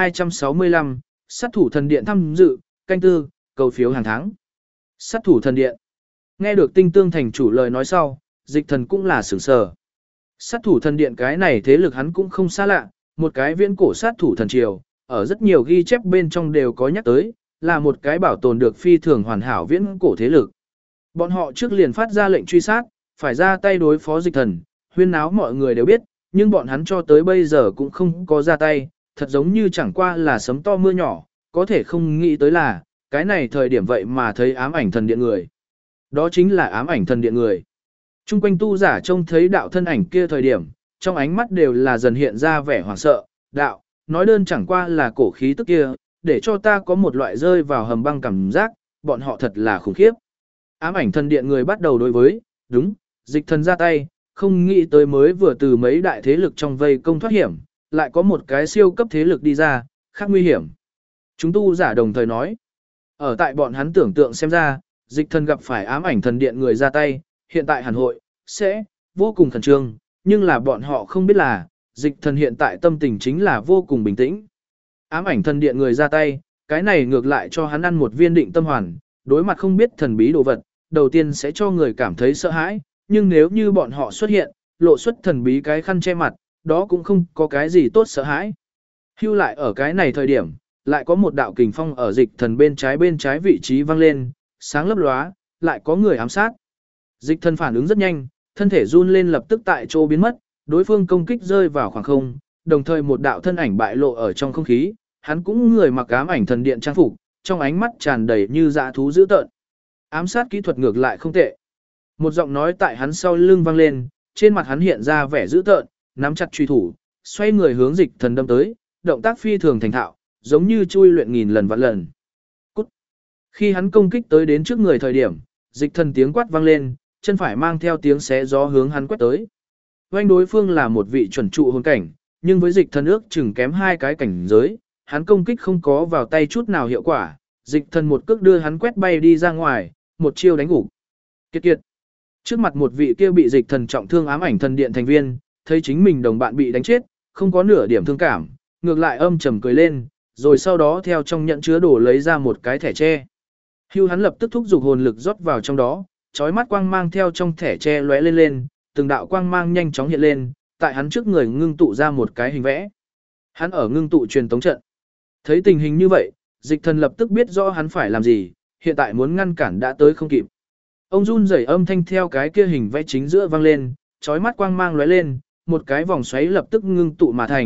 1265, sát thủ thần điện tham dự, canh tư, cầu phiếu hàng tháng. Sát thủ thần điện. Nghe được Tinh Tương thành chủ lời nói sau, Dịch Thần cũng là sửng sờ. Sát thủ thần điện cái này thế lực hắn cũng không xa lạ, một cái viễn cổ sát thủ thần triều, ở rất nhiều ghi chép bên trong đều có nhắc tới, là một cái bảo tồn được phi thường hoàn hảo viễn cổ thế lực. Bọn họ trước liền phát ra lệnh truy sát, phải ra tay đối phó Dịch Thần, huyên náo mọi người đều biết, nhưng bọn hắn cho tới bây giờ cũng không có ra tay, thật giống như chẳng qua là sấm to mưa nhỏ, có thể không nghĩ tới là, cái này thời điểm vậy mà thấy ám ảnh thần điện người. Đó chính là ám ảnh thần điện người. Trung quanh tu giả trông thấy đạo thân ảnh kia thời điểm, trong ánh mắt đều là dần hiện ra vẻ hoảng sợ, đạo, nói đơn chẳng qua là cổ khí tức kia, để cho ta có một loại rơi vào hầm băng cảm giác, bọn họ thật là khủng khiếp. Ám ảnh thần điện người bắt đầu đối với, đúng, Dịch Thần ra tay, không nghĩ tới mới vừa từ mấy đại thế lực trong vây công thoát hiểm, lại có một cái siêu cấp thế lực đi ra, khác nguy hiểm. Chúng tu giả đồng thời nói, ở tại bọn hắn tưởng tượng xem ra, Dịch Thần gặp phải ám ảnh thần điện người ra tay, hiện tại hàn hội, sẽ, vô cùng khẩn trương, nhưng là bọn họ không biết là, Dịch Thần hiện tại tâm tình chính là vô cùng bình tĩnh. Ám ảnh thần điện người ra tay, cái này ngược lại cho hắn ăn một viên định tâm hoàn, đối mặt không biết thần bí đồ vật, đầu tiên sẽ cho người cảm thấy sợ hãi, nhưng nếu như bọn họ xuất hiện, lộ xuất thần bí cái khăn che mặt, đó cũng không có cái gì tốt sợ hãi. Hưu lại ở cái này thời điểm, lại có một đạo kình phong ở Dịch Thần bên trái vị trí vang lên, sáng lấp lóa, lại có người ám sát. Dịch Thần phản ứng rất nhanh, thân thể run lên lập tức tại chỗ biến mất, đối phương công kích rơi vào khoảng không, đồng thời một đạo thân ảnh bại lộ ở trong không khí, hắn cũng người mặc ám ảnh thần điện trang phục, trong ánh mắt tràn đầy như dã thú dữ tợn. Ám sát kỹ thuật ngược lại không tệ. Một giọng nói tại hắn sau lưng vang lên, trên mặt hắn hiện ra vẻ dữ tợn, nắm chặt truy thủ, xoay người hướng Dịch Thần đâm tới, động tác phi thường thành thạo, giống như chui luyện nghìn lần vạn lần. Cút. Khi hắn công kích tới đến trước người thời điểm, Dịch Thần tiếng quát vang lên, chân phải mang theo tiếng xé gió hướng hắn quét tới. Oanh đối phương là một vị chuẩn trụ hồn cảnh, nhưng với Dịch Thần ước chừng kém hai cái cảnh giới, hắn công kích không có vào tay chút nào hiệu quả, Dịch Thần một cước đưa hắn quét bay đi ra ngoài, một chiêu đánh gục. Kiệt kiệt. Trước mặt một vị kia bị Dịch Thần trọng thương ám ảnh thần điện thành viên, thấy chính mình đồng bạn bị đánh chết, không có nửa điểm thương cảm, ngược lại âm trầm cười lên, rồi sau đó theo trong nhận chứa đồ lấy ra một cái thẻ tre. Hưu hắn lập tức thúc giục hồn lực rót vào trong đó, chói mắt quang mang theo trong thẻ tre lóe lên lên, từng đạo quang mang nhanh chóng hiện lên, tại hắn trước người ngưng tụ ra một cái hình vẽ. Hắn ở ngưng tụ truyền tống trận. Thấy tình hình như vậy, Dịch Thần lập tức biết rõ hắn phải làm gì, hiện tại muốn ngăn cản đã tới không kịp. Ông run rẩy âm thanh theo cái kia hình vẽ chính giữa vang lên, chói mắt quang mang lóe lên, một cái vòng xoáy lập tức ngưng tụ mà thành,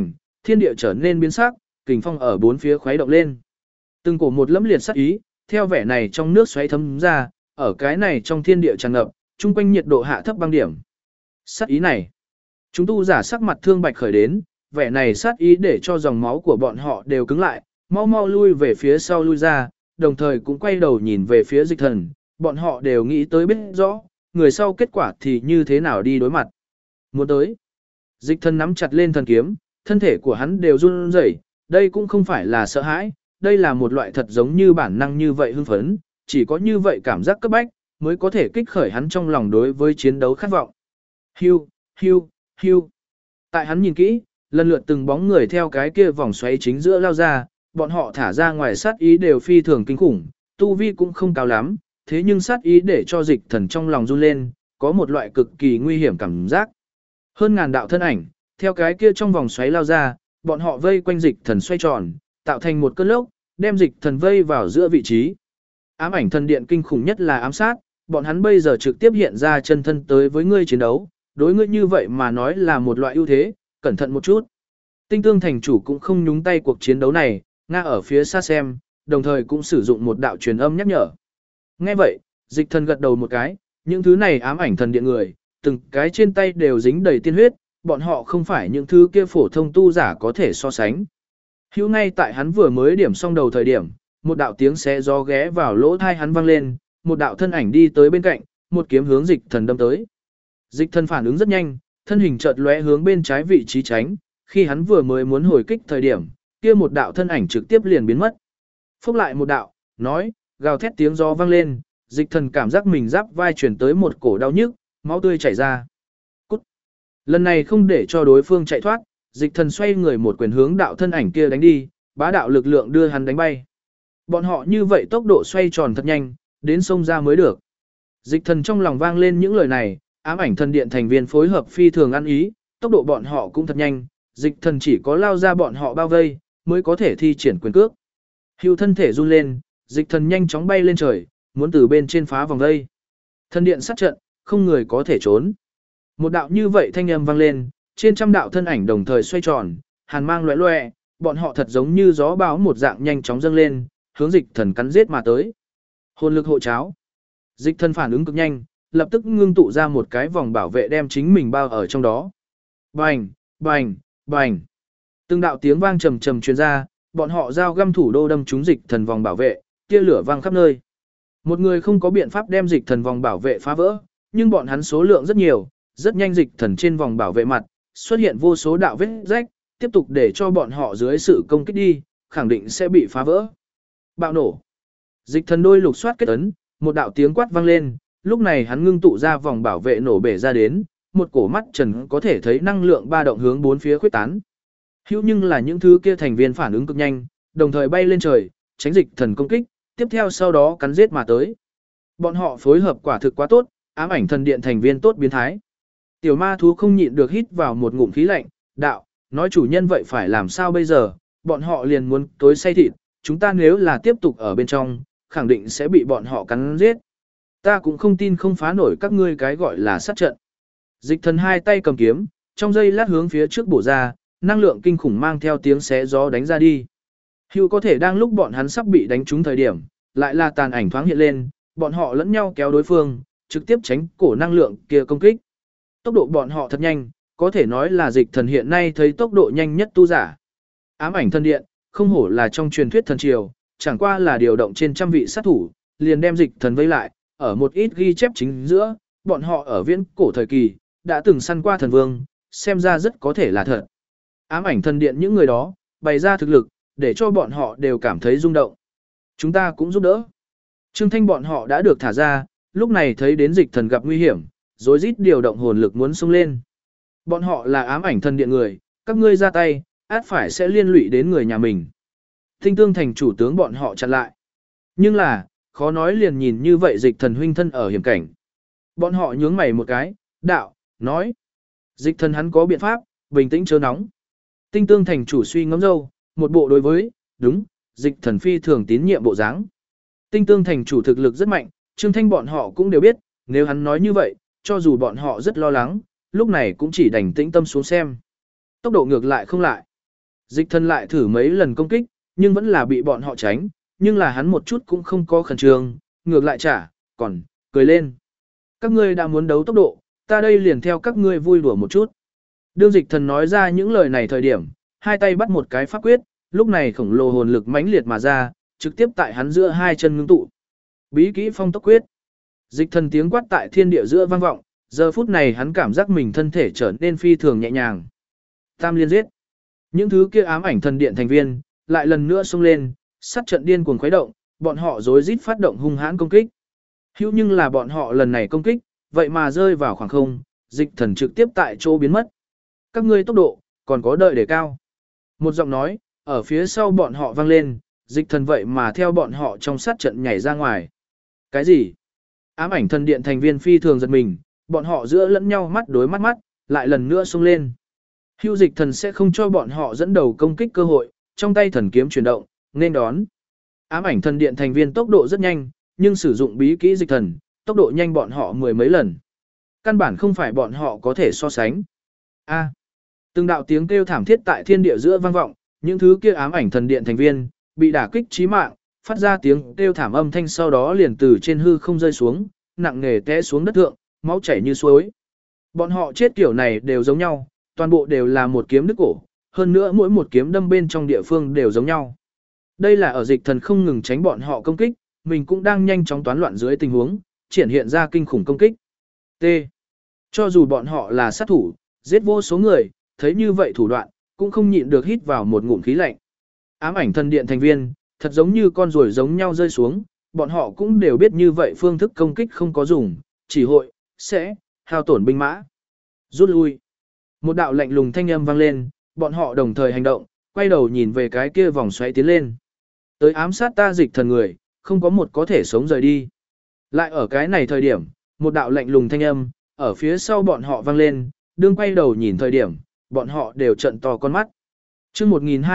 thiên địa trở nên biến sắc, kình phong ở bốn phía khuấy động lên. Từng cổ một lẫm liệt sát ý, theo vẻ này trong nước xoáy thấm ra, ở cái này trong thiên địa tràn ngập, chung quanh nhiệt độ hạ thấp băng điểm. Sát ý này, chúng tu giả sắc mặt thương bạch khởi đến, vẻ này sát ý để cho dòng máu của bọn họ đều cứng lại, mau mau lui về phía sau lui ra, đồng thời cũng quay đầu nhìn về phía Dịch Thần, bọn họ đều nghĩ tới biết rõ, người sau kết quả thì như thế nào đi đối mặt. Muốn tới, Dịch Thần nắm chặt lên thần kiếm, thân thể của hắn đều run rẩy, đây cũng không phải là sợ hãi, đây là một loại thật giống như bản năng như vậy hưng phấn, chỉ có như vậy cảm giác cấp bách, mới có thể kích khởi hắn trong lòng đối với chiến đấu khát vọng. Hưu, hưu, hưu. Tại hắn nhìn kỹ, lần lượt từng bóng người theo cái kia vòng xoáy chính giữa lao ra, bọn họ thả ra ngoài sát ý đều phi thường kinh khủng, tu vi cũng không cao lắm, thế nhưng sát ý để cho Dịch Thần trong lòng run lên, có một loại cực kỳ nguy hiểm cảm giác. Hơn ngàn đạo thân ảnh, theo cái kia trong vòng xoáy lao ra, bọn họ vây quanh Dịch Thần xoay tròn, tạo thành một cơn lốc, đem Dịch Thần vây vào giữa vị trí. Ám ảnh thần điện kinh khủng nhất là ám sát, bọn hắn bây giờ trực tiếp hiện ra chân thân tới với ngươi chiến đấu, đối ngươi như vậy mà nói là một loại ưu thế, cẩn thận một chút. Tinh Tương thành chủ cũng không nhúng tay cuộc chiến đấu này, nga ở phía xa xem, đồng thời cũng sử dụng một đạo truyền âm nhắc nhở. Nghe vậy, Dịch Thần gật đầu một cái, những thứ này ám ảnh thần điện người, từng cái trên tay đều dính đầy tiên huyết, bọn họ không phải những thứ kia phổ thông tu giả có thể so sánh. Hữu ngay tại hắn vừa mới điểm xong đầu thời điểm, một đạo tiếng xé gió ghé vào lỗ tai hắn vang lên, một đạo thân ảnh đi tới bên cạnh, một kiếm hướng Dịch Thần đâm tới. Dịch Thần phản ứng rất nhanh, thân hình chợt lóe hướng bên trái vị trí tránh, khi hắn vừa mới muốn hồi kích thời điểm, kia một đạo thân ảnh trực tiếp liền biến mất. Phúc lại một đạo, nói, gào thét tiếng gió vang lên, Dịch Thần cảm giác mình giáp vai chuyển tới một cổ đau nhức, máu tươi chảy ra. Cút. Lần này không để cho đối phương chạy thoát, Dịch Thần xoay người một quyền hướng đạo thân ảnh kia đánh đi, bá đạo lực lượng đưa hắn đánh bay. Bọn họ như vậy tốc độ xoay tròn thật nhanh, đến sông ra mới được. Dịch Thần trong lòng vang lên những lời này, ám ảnh thần điện thành viên phối hợp phi thường ăn ý, tốc độ bọn họ cũng thật nhanh, Dịch Thần chỉ có lao ra bọn họ bao vây, mới có thể thi triển quyền cước. Hưu thân thể run lên, Dịch Thần nhanh chóng bay lên trời, muốn từ bên trên phá vòng vây. Thần điện sát trận, không người có thể trốn. Một đạo như vậy thanh âm vang lên, trên trăm đạo thân ảnh đồng thời xoay tròn, hàn mang loẻ loẻ, bọn họ thật giống như gió bão một dạng nhanh chóng dâng lên, hướng Dịch Thần cắn giết mà tới. Hồn lực hộ cháo. Dịch Thần phản ứng cực nhanh, lập tức ngưng tụ ra một cái vòng bảo vệ đem chính mình bao ở trong đó. Bành, bành, bành. Từng đạo tiếng vang trầm trầm truyền ra, bọn họ giao găm thủ đô đâm trúng Dịch Thần vòng bảo vệ, tia lửa vang khắp nơi. Một người không có biện pháp đem Dịch Thần vòng bảo vệ phá vỡ, nhưng bọn hắn số lượng rất nhiều, rất nhanh Dịch Thần trên vòng bảo vệ mặt xuất hiện vô số đạo vết rách, tiếp tục để cho bọn họ dưới sự công kích đi, khẳng định sẽ bị phá vỡ. Bạo nổ. Dịch Thần đôi lục soát kết ấn, một đạo tiếng quát vang lên, lúc này hắn ngưng tụ ra vòng bảo vệ nổ bể ra đến, một cổ mắt trần có thể thấy năng lượng ba động hướng bốn phía khuếch tán. Hữu nhưng là những thứ kia thành viên phản ứng cực nhanh, đồng thời bay lên trời, tránh Dịch Thần công kích, tiếp theo sau đó cắn giết mà tới. Bọn họ phối hợp quả thực quá tốt, ám ảnh thần điện thành viên tốt biến thái. Tiểu ma thú không nhịn được hít vào một ngụm khí lạnh, đạo, nói chủ nhân vậy phải làm sao bây giờ, bọn họ liền muốn tối say thịt, chúng ta nếu là tiếp tục ở bên trong, khẳng định sẽ bị bọn họ cắn giết. Ta cũng không tin không phá nổi các ngươi cái gọi là sát trận. Dịch Thần hai tay cầm kiếm, trong giây lát hướng phía trước bổ ra, năng lượng kinh khủng mang theo tiếng xé gió đánh ra đi. Hưu có thể đang lúc bọn hắn sắp bị đánh trúng thời điểm, lại là tàn ảnh thoáng hiện lên, bọn họ lẫn nhau kéo đối phương, trực tiếp tránh cổ năng lượng kia công kích. Tốc độ bọn họ thật nhanh, có thể nói là Dịch Thần hiện nay thấy tốc độ nhanh nhất tu giả. Ám ảnh thần điện, không hổ là trong truyền thuyết thần triều, chẳng qua là điều động trên trăm vị sát thủ, liền đem Dịch Thần vây lại, ở một ít ghi chép chính giữa, bọn họ ở viễn cổ thời kỳ, đã từng săn qua thần vương, xem ra rất có thể là thật. Ám ảnh thần điện những người đó, bày ra thực lực, để cho bọn họ đều cảm thấy rung động. Chúng ta cũng giúp đỡ. Trương Thanh bọn họ đã được thả ra, lúc này thấy đến Dịch Thần gặp nguy hiểm, rối rít điều động hồn lực muốn xông lên. Bọn họ là ám ảnh thần điện người, các ngươi ra tay, át phải sẽ liên lụy đến người nhà mình. Tinh Tương thành chủ tướng bọn họ chặn lại. Nhưng là, khó nói liền nhìn như vậy Dịch Thần huynh thân ở hiểm cảnh. Bọn họ nhướng mày một cái, đạo, nói. Dịch Thần hắn có biện pháp, bình tĩnh chớ nóng. Tinh Tương thành chủ suy ngẫm dâu, một bộ đối với, đúng, Dịch Thần phi thường tín nhiệm bộ dáng. Tinh Tương thành chủ thực lực rất mạnh, Trương Thanh bọn họ cũng đều biết, nếu hắn nói như vậy, cho dù bọn họ rất lo lắng, lúc này cũng chỉ đành tĩnh tâm xuống xem. Tốc độ ngược lại không lại. Dịch thần lại thử mấy lần công kích, nhưng vẫn là bị bọn họ tránh, nhưng là hắn một chút cũng không có khẩn trương, ngược lại còn cười lên. Các ngươi đã muốn đấu tốc độ, ta đây liền theo các ngươi vui đùa một chút. Đương dịch thần nói ra những lời này thời điểm, hai tay bắt một cái pháp quyết, lúc này khổng lồ hồn lực mãnh liệt mà ra, trực tiếp tại hắn giữa hai chân ngưng tụ. Bí kỹ phong tốc quyết. Dịch thần tiếng quát tại thiên địa giữa vang vọng, giờ phút này hắn cảm giác mình thân thể trở nên phi thường nhẹ nhàng. Tam liên giết. Những thứ kia ám ảnh thần điện thành viên, lại lần nữa xông lên, sát trận điên cuồng khuấy động, bọn họ rối rít phát động hung hãn công kích. Hữu nhưng là bọn họ lần này công kích, vậy mà rơi vào khoảng không, dịch thần trực tiếp tại chỗ biến mất. Các ngươi tốc độ, còn có đợi để cao. Một giọng nói, ở phía sau bọn họ vang lên, dịch thần vậy mà theo bọn họ trong sát trận nhảy ra ngoài. Cái gì? Ám ảnh thần điện thành viên phi thường giật mình, bọn họ giữa lẫn nhau mắt đối mắt, lại lần nữa xông lên. Hưu dịch thần sẽ không cho bọn họ dẫn đầu công kích cơ hội, trong tay thần kiếm chuyển động, nên đón. Ám ảnh thần điện thành viên tốc độ rất nhanh, nhưng sử dụng bí kỹ dịch thần, tốc độ nhanh bọn họ mười mấy lần. Căn bản không phải bọn họ có thể so sánh. A. Từng đạo tiếng kêu thảm thiết tại thiên địa giữa vang vọng, những thứ kia ám ảnh thần điện thành viên bị đả kích chí mạng, phát ra tiếng kêu thảm âm thanh sau đó liền từ trên hư không rơi xuống, nặng nề té xuống đất thượng, máu chảy như suối. Bọn họ chết kiểu này đều giống nhau, toàn bộ đều là một kiếm đứt cổ, hơn nữa mỗi một kiếm đâm bên trong địa phương đều giống nhau. Đây là ở dịch thần không ngừng tránh bọn họ công kích, mình cũng đang nhanh chóng toán loạn dưới tình huống, triển hiện ra kinh khủng công kích. T. Cho dù bọn họ là sát thủ, giết vô số người, thấy như vậy thủ đoạn, cũng không nhịn được hít vào một ngụm khí lạnh. Ám ảnh thần điện thành viên, thật giống như con ruồi giống nhau rơi xuống, bọn họ cũng đều biết như vậy phương thức công kích không có dùng, chỉ hội, sẽ, hao tổn binh mã. Rút lui. Một đạo lạnh lùng thanh âm vang lên, bọn họ đồng thời hành động, quay đầu nhìn về cái kia vòng xoáy tiến lên. Tới ám sát ta dịch thần người, không có một có thể sống rời đi. Lại ở cái này thời điểm, một đạo lạnh lùng thanh âm, ở phía sau bọn họ vang lên, đương quay đầu nhìn thời điểm, bọn họ đều trận to con mắt. chương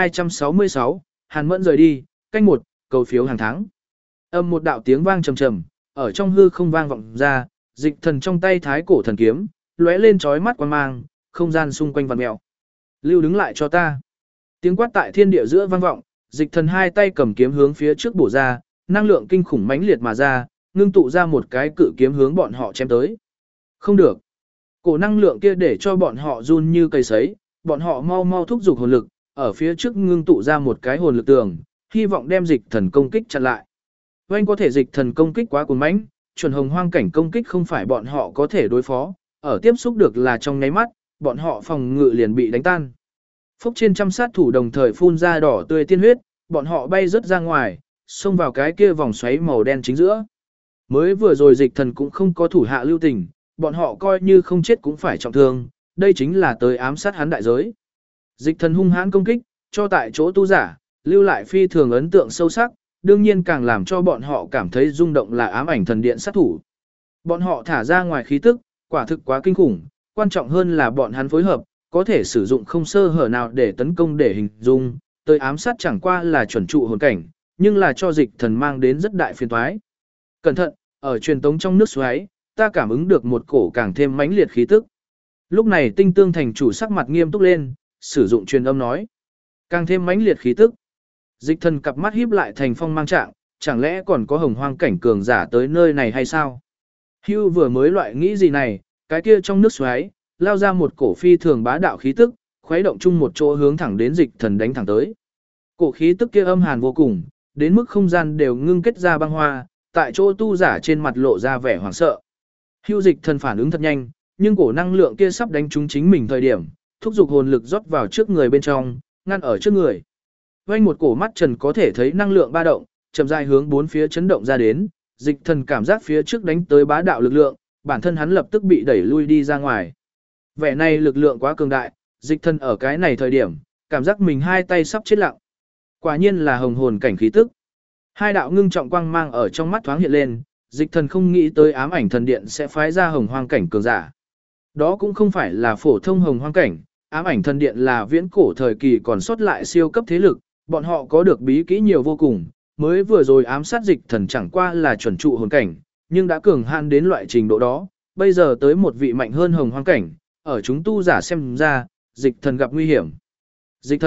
1266, Hàn Mẫn rời đi, canh một, cầu phiếu hàng tháng. Âm một đạo tiếng vang trầm trầm, ở trong hư không vang vọng ra, dịch thần trong tay thái cổ thần kiếm, lóe lên chói mắt quan mang, không gian xung quanh vặn mèo. Lưu đứng lại cho ta. Tiếng quát tại thiên địa giữa vang vọng, dịch thần hai tay cầm kiếm hướng phía trước bổ ra, năng lượng kinh khủng mãnh liệt mà ra, ngưng tụ ra một cái cự kiếm hướng bọn họ chém tới. Không được. Cổ năng lượng kia để cho bọn họ run như cây sấy, bọn họ mau mau thúc giục hồn lực, ở phía trước ngưng tụ ra một cái hồn lực tường, hy vọng đem dịch thần công kích chặn lại. Oanh có thể dịch thần công kích quá cuồng mãnh, chuẩn hồng hoang cảnh công kích không phải bọn họ có thể đối phó, ở tiếp xúc được là trong nháy mắt, bọn họ phòng ngự liền bị đánh tan. Phúc trên trăm sát thủ đồng thời phun ra đỏ tươi tiên huyết, bọn họ bay rớt ra ngoài, xông vào cái kia vòng xoáy màu đen chính giữa. Mới vừa rồi dịch thần cũng không có thủ hạ lưu tình, bọn họ coi như không chết cũng phải trọng thương, đây chính là tới ám sát hắn đại giới. Dịch thần hung hãn công kích, cho tại chỗ tu giả, lưu lại phi thường ấn tượng sâu sắc, đương nhiên càng làm cho bọn họ cảm thấy rung động là ám ảnh thần điện sát thủ. Bọn họ thả ra ngoài khí tức, quả thực quá kinh khủng, quan trọng hơn là bọn hắn phối hợp, có thể sử dụng không sơ hở nào để tấn công để hình dung, tới ám sát chẳng qua là chuẩn trụ hồn cảnh, nhưng là cho dịch thần mang đến rất đại phiền toái. Cẩn thận, ở truyền tống trong nước xoáy, ta cảm ứng được một cổ càng thêm mãnh liệt khí tức. Lúc này Tinh Tương thành chủ sắc mặt nghiêm túc lên, sử dụng truyền âm nói. Càng thêm mãnh liệt khí tức. Dịch thần cặp mắt híp lại thành phong mang trạng, chẳng lẽ còn có hồng hoang cảnh cường giả tới nơi này hay sao? Hưu vừa mới loại nghĩ gì này, cái kia trong nước xoáy, lao ra một cổ phi thường bá đạo khí tức, khuấy động chung một chỗ hướng thẳng đến dịch thần đánh thẳng tới. Cổ khí tức kia âm hàn vô cùng, đến mức không gian đều ngưng kết ra băng hoa, tại chỗ tu giả trên mặt lộ ra vẻ hoảng sợ. Hưu dịch thần phản ứng thật nhanh, nhưng cổ năng lượng kia sắp đánh trúng chính mình thời điểm, thúc giục hồn lực rót vào trước người bên trong, ngăn ở trước người. Vành một cổ mắt trần có thể thấy năng lượng ba động, chậm rãi hướng bốn phía chấn động ra đến, dịch thần cảm giác phía trước đánh tới bá đạo lực lượng, bản thân hắn lập tức bị đẩy lui đi ra ngoài. Vẻ này lực lượng quá cường đại, dịch thần ở cái này thời điểm, cảm giác mình hai tay sắp chết lặng. Quả nhiên là hồng hồn cảnh khí tức. Hai đạo ngưng trọng quang mang ở trong mắt thoáng hiện lên, dịch thần không nghĩ tới ám ảnh thần điện sẽ phái ra hồng hoang cảnh cường giả. Đó cũng không phải là phổ thông hồng hoang cảnh, ám ảnh thần điện là viễn cổ thời kỳ còn sót lại siêu cấp thế lực, bọn họ có được bí kỹ nhiều vô cùng, mới vừa rồi ám sát dịch thần chẳng qua là chuẩn trụ hồn cảnh, nhưng đã cường hạn đến loại trình độ đó, bây giờ tới một vị mạnh hơn hồng hoang cảnh, ở chúng tu giả xem ra, dịch thần gặp nguy hiểm. Dịch thần,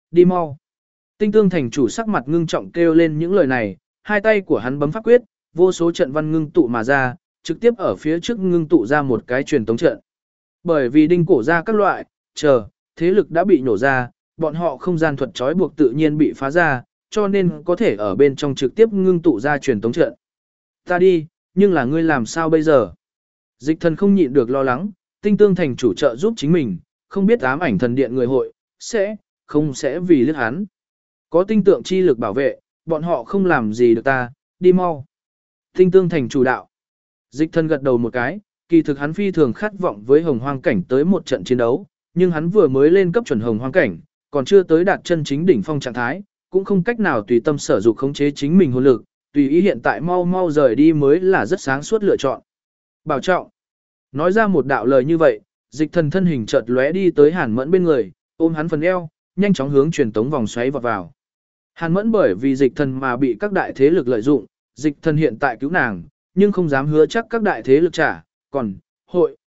đi mau. Tinh Tương thành chủ sắc mặt ngưng trọng kêu lên những lời này, hai tay của hắn bấm pháp quyết, vô số trận văn ngưng tụ mà ra, trực tiếp ở phía trước ngưng tụ ra một cái truyền tống trận. Bởi vì đinh cổ ra các loại, thế lực đã bị nổ ra, bọn họ không gian thuật trói buộc tự nhiên bị phá ra, cho nên có thể ở bên trong trực tiếp ngưng tụ ra truyền tống trận. Ta đi, nhưng là ngươi làm sao bây giờ? Dịch thần không nhịn được lo lắng, Tinh Tương thành chủ trợ giúp chính mình, không biết ám ảnh thần điện người hội, sẽ vì liếc hắn. Có tinh tượng chi lực bảo vệ, bọn họ không làm gì được ta, đi mau. Tinh Tương thành chủ đạo. Dịch thần gật đầu một cái, kỳ thực hắn phi thường khát vọng với hồng hoang cảnh tới một trận chiến đấu, nhưng hắn vừa mới lên cấp chuẩn hồng hoang cảnh, còn chưa tới đạt chân chính đỉnh phong trạng thái, cũng không cách nào tùy tâm sở dục khống chế chính mình hồn lực, tùy ý hiện tại mau mau rời đi mới là rất sáng suốt lựa chọn. Bảo trọng. Nói ra một đạo lời như vậy, dịch thần thân hình chợt lóe đi tới Hàn Mẫn bên người, ôm hắn phần eo, nhanh chóng hướng truyền tống vòng xoáy vọt vào. Hàn Mẫn bởi vì dịch thần mà bị các đại thế lực lợi dụng, dịch thần hiện tại cứu nàng, nhưng không dám hứa chắc các đại thế lực trả, còn hội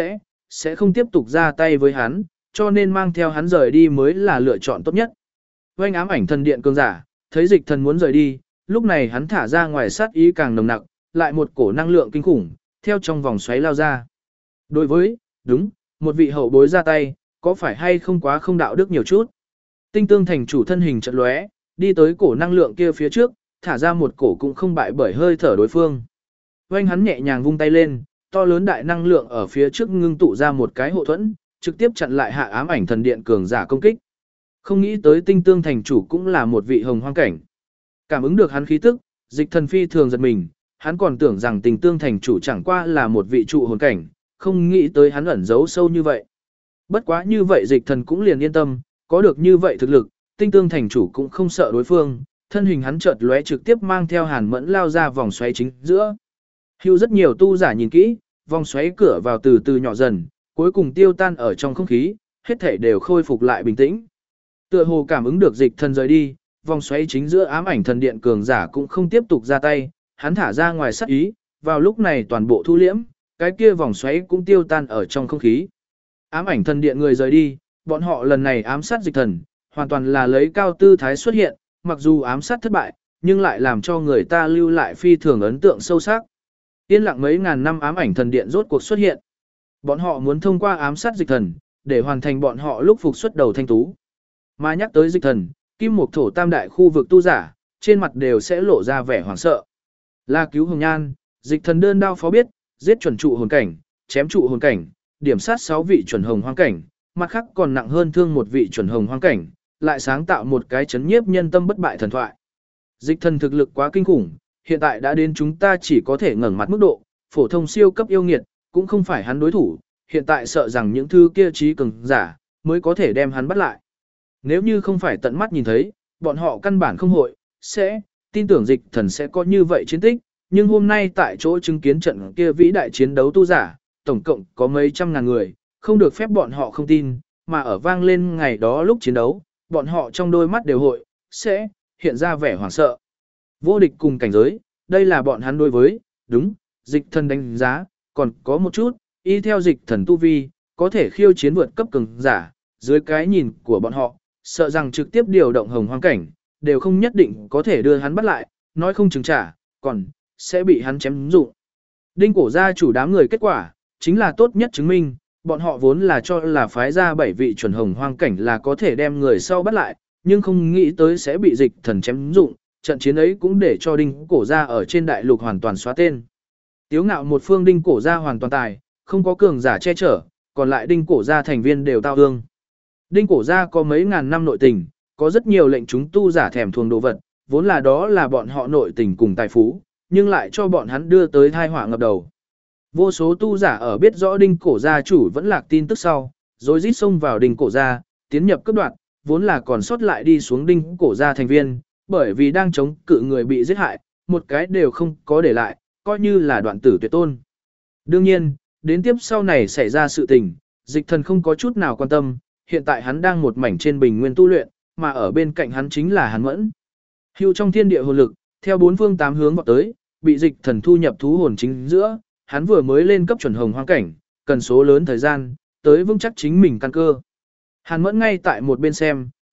sẽ không tiếp tục ra tay với hắn, cho nên mang theo hắn rời đi mới là lựa chọn tốt nhất. Oanh ám ảnh thần điện cường giả, thấy dịch thần muốn rời đi, lúc này hắn thả ra ngoài sát ý càng nồng nặc, lại một cổ năng lượng kinh khủng, theo trong vòng xoáy lao ra. Đối với, đúng, một vị hậu bối ra tay, có phải hay không quá không đạo đức nhiều chút. Tinh Tương thành chủ thân hình chợt lóe, đi tới cổ năng lượng kia phía trước, thả ra một cổ cũng không bại bởi hơi thở đối phương. Oanh hắn nhẹ nhàng vung tay lên, to lớn đại năng lượng ở phía trước ngưng tụ ra một cái hộ thuẫn, trực tiếp chặn lại hạ ám ảnh thần điện cường giả công kích. Không nghĩ tới Tinh Tương thành chủ cũng là một vị hồng hoang cảnh. Cảm ứng được hắn khí tức, dịch thần phi thường giật mình, hắn còn tưởng rằng Tinh Tương thành chủ chẳng qua là một vị trụ hồn cảnh, không nghĩ tới hắn ẩn giấu sâu như vậy. Bất quá như vậy dịch thần cũng liền yên tâm, có được như vậy thực lực, Tinh Tương thành chủ cũng không sợ đối phương, thân hình hắn chợt lóe trực tiếp mang theo Hàn Mẫn lao ra vòng xoáy chính giữa. Hưu rất nhiều tu giả nhìn kỹ, vòng xoáy cửa vào từ từ nhỏ dần, cuối cùng tiêu tan ở trong không khí, hết thảy đều khôi phục lại bình tĩnh. Tựa hồ cảm ứng được dịch thần rời đi, vòng xoáy chính giữa ám ảnh thần điện cường giả cũng không tiếp tục ra tay, hắn thả ra ngoài sát ý, vào lúc này toàn bộ thu liễm, cái kia vòng xoáy cũng tiêu tan ở trong không khí. Ám ảnh thần điện người rời đi, bọn họ lần này ám sát dịch thần, hoàn toàn là lấy cao tư thái xuất hiện, mặc dù ám sát thất bại, nhưng lại làm cho người ta lưu lại phi thường ấn tượng sâu sắc. Yên lặng mấy ngàn năm ám ảnh thần điện rốt cuộc xuất hiện. Bọn họ muốn thông qua ám sát dịch thần, để hoàn thành bọn họ lúc phục xuất đầu thanh tú. Mà nhắc tới dịch thần, kim mục thổ tam đại khu vực tu giả, trên mặt đều sẽ lộ ra vẻ hoảng sợ. La cứu hồng nhan, dịch thần đơn đao phó biết, giết chuẩn trụ hồn cảnh, chém trụ hồn cảnh, điểm sát 6 vị chuẩn hồng hoang cảnh, mặt khác còn nặng hơn thương một vị chuẩn hồng hoang cảnh, lại sáng tạo một cái chấn nhiếp nhân tâm bất bại thần thoại. Dịch thần thực lực quá kinh khủng, hiện tại đã đến chúng ta chỉ có thể ngẩng mặt mức độ, phổ thông siêu cấp yêu nghiệt, cũng không phải hắn đối thủ, hiện tại sợ rằng những thứ kia trí cường giả, mới có thể đem hắn bắt lại. Nếu như không phải tận mắt nhìn thấy, bọn họ căn bản không hội, tin tưởng dịch thần sẽ có như vậy chiến tích, nhưng hôm nay tại chỗ chứng kiến trận kia vĩ đại chiến đấu tu giả, tổng cộng có mấy trăm ngàn người, không được phép bọn họ không tin, mà ở vang lên ngày đó lúc chiến đấu, bọn họ trong đôi mắt đều hội, hiện ra vẻ hoảng sợ. Vô địch cùng cảnh giới, đây là bọn hắn đối với, đúng, dịch thần đánh giá, còn có một chút, y theo dịch thần tu vi, có thể khiêu chiến vượt cấp cường giả, dưới cái nhìn của bọn họ, sợ rằng trực tiếp điều động hồng hoang cảnh, đều không nhất định có thể đưa hắn bắt lại, nói không chừng trả, còn sẽ bị hắn chém dụng. Đinh cổ gia chủ đám người kết quả, chính là tốt nhất chứng minh, bọn họ vốn là cho là phái ra 7 vị chuẩn hồng hoang cảnh là có thể đem người sau bắt lại, nhưng không nghĩ tới sẽ bị dịch thần chém dụng, trận chiến ấy cũng để cho đinh cổ gia ở trên đại lục hoàn toàn xóa tên. Tiếu ngạo một phương đinh cổ gia hoàn toàn tài, không có cường giả che chở, còn lại đinh cổ gia thành viên đều tao ương. Đinh cổ gia có mấy ngàn năm nội tình, có rất nhiều lệnh chúng tu giả thèm thuồng đồ vật, vốn là đó là bọn họ nội tình cùng tài phú, nhưng lại cho bọn hắn đưa tới tai họa ngập đầu. Vô số tu giả ở biết rõ đinh cổ gia chủ vẫn lạc tin tức sau, rồi rít xông vào đinh cổ gia, tiến nhập cấp đoạn, vốn là còn sót lại đi xuống đinh cổ gia thành viên, bởi vì đang chống cự người bị giết hại, một cái đều không có để lại, coi như là đoạn tử tuyệt tôn. Đương nhiên, đến tiếp sau này xảy ra sự tình, dịch thần không có chút nào quan tâm, hiện tại hắn đang một mảnh trên bình nguyên tu luyện, mà ở bên cạnh hắn chính là Hàn Mẫn. Hưu trong thiên địa hồn lực, theo bốn phương tám hướng vọt tới, bị dịch thần thu nhập thú hồn chính giữa, hắn vừa mới lên cấp chuẩn hồng hoang cảnh, cần số lớn thời gian, tới vững chắc chính mình căn cơ. Hàn Mẫn ngay tại một bên xem,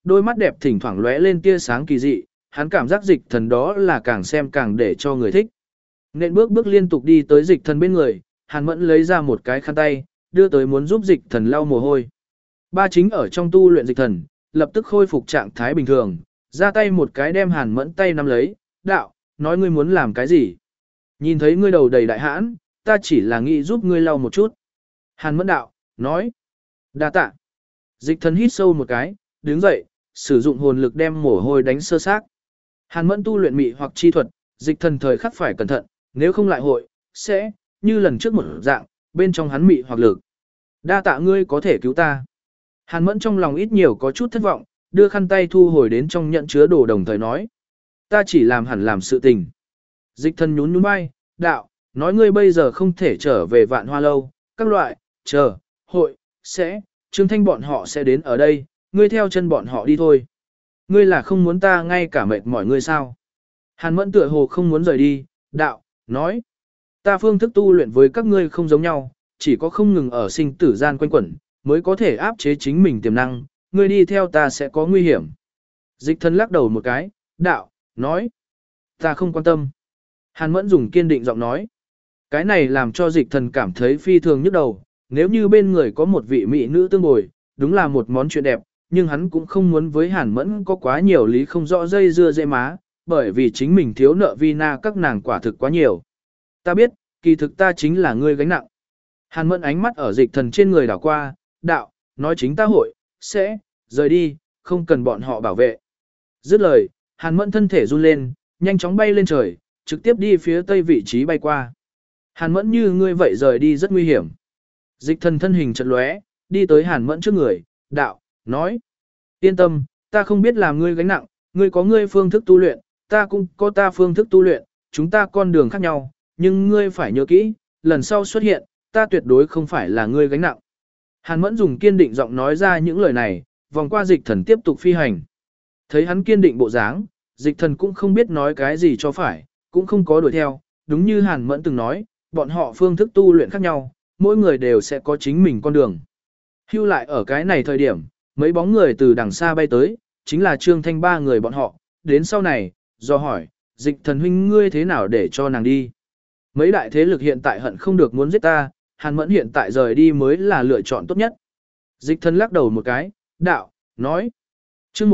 đôi mắt đẹp thỉnh thoảng lóe lên tia sáng kỳ dị, hắn cảm giác dịch thần đó là càng xem càng để cho người thích. Nên bước liên tục đi tới dịch thần bên người, Hàn Mẫn lấy ra một cái khăn tay, đưa tới muốn giúp dịch thần lau mồ hôi. Ba chính ở trong tu luyện dịch thần, lập tức khôi phục trạng thái bình thường, ra tay một cái đem Hàn Mẫn tay nắm lấy, đạo, nói ngươi muốn làm cái gì? Nhìn thấy ngươi đầu đầy đại hãn, ta chỉ là nghĩ giúp ngươi lau một chút. Hàn Mẫn đạo, nói, đa tạ. Dịch thần hít sâu một cái, đứng dậy, sử dụng hồn lực đem mồ hôi đánh sơ xác. Hàn Mẫn tu luyện mị hoặc chi thuật, dịch thần thời khắc phải cẩn thận, nếu không lại hội, sẽ, như lần trước một dạng, bên trong hắn mị hoặc lực. Đa tạ ngươi có thể cứu ta. Hàn Mẫn trong lòng ít nhiều có chút thất vọng, đưa khăn tay thu hồi đến trong nhận chứa đồ đồng thời nói. Ta chỉ làm hẳn làm sự tình. Dịch thần nhún nhún vai, đạo, nói ngươi bây giờ không thể trở về Vạn Hoa Lâu, các loại, chờ, hội, sẽ, Trương Thanh bọn họ sẽ đến ở đây, ngươi theo chân bọn họ đi thôi. Ngươi là không muốn ta ngay cả mệt mỏi ngươi sao? Hàn Mẫn tựa hồ không muốn rời đi, đạo, nói. Ta phương thức tu luyện với các ngươi không giống nhau, chỉ có không ngừng ở sinh tử gian quanh quẩn, mới có thể áp chế chính mình tiềm năng, ngươi đi theo ta sẽ có nguy hiểm. Dịch thần lắc đầu một cái, đạo, nói. Ta không quan tâm. Hàn Mẫn dùng kiên định giọng nói. Cái này làm cho dịch thần cảm thấy phi thường nhức đầu, nếu như bên người có một vị mỹ nữ tương bồi, đúng là một món chuyện đẹp, nhưng hắn cũng không muốn với Hàn Mẫn có quá nhiều lý không rõ dây dưa dây má, bởi vì chính mình thiếu nợ Vina các nàng quả thực quá nhiều. Ta biết, kỳ thực ta chính là ngươi gánh nặng. Hàn Mẫn ánh mắt ở dịch thần trên người đảo qua, đạo, nói chính ta hội, sẽ, rời đi, không cần bọn họ bảo vệ. Dứt lời, Hàn Mẫn thân thể run lên, nhanh chóng bay lên trời, trực tiếp đi phía tây vị trí bay qua. Hàn Mẫn như ngươi vậy rời đi rất nguy hiểm. Dịch thần thân hình chợt lóe, đi tới Hàn Mẫn trước người, đạo, nói. Yên tâm, ta không biết làm ngươi gánh nặng, ngươi có ngươi phương thức tu luyện, ta cũng có ta phương thức tu luyện, chúng ta con đường khác nhau, nhưng ngươi phải nhớ kỹ, lần sau xuất hiện, ta tuyệt đối không phải là ngươi gánh nặng. Hàn Mẫn dùng kiên định giọng nói ra những lời này, vòng qua dịch thần tiếp tục phi hành. Thấy hắn kiên định bộ dáng, dịch thần cũng không biết nói cái gì cho phải, cũng không có đuổi theo, đúng như Hàn Mẫn từng nói, bọn họ phương thức tu luyện khác nhau, mỗi người đều sẽ có chính mình con đường. Hưu lại ở cái này thời điểm, mấy bóng người từ đằng xa bay tới, chính là Trương Thanh ba người bọn họ, đến sau này, do hỏi, dịch thần huynh ngươi thế nào để cho nàng đi. Mấy đại thế lực hiện tại hận không được muốn giết ta, Hàn Mẫn hiện tại rời đi mới là lựa chọn tốt nhất. Dịch thần lắc đầu một cái, đạo, nói. Chương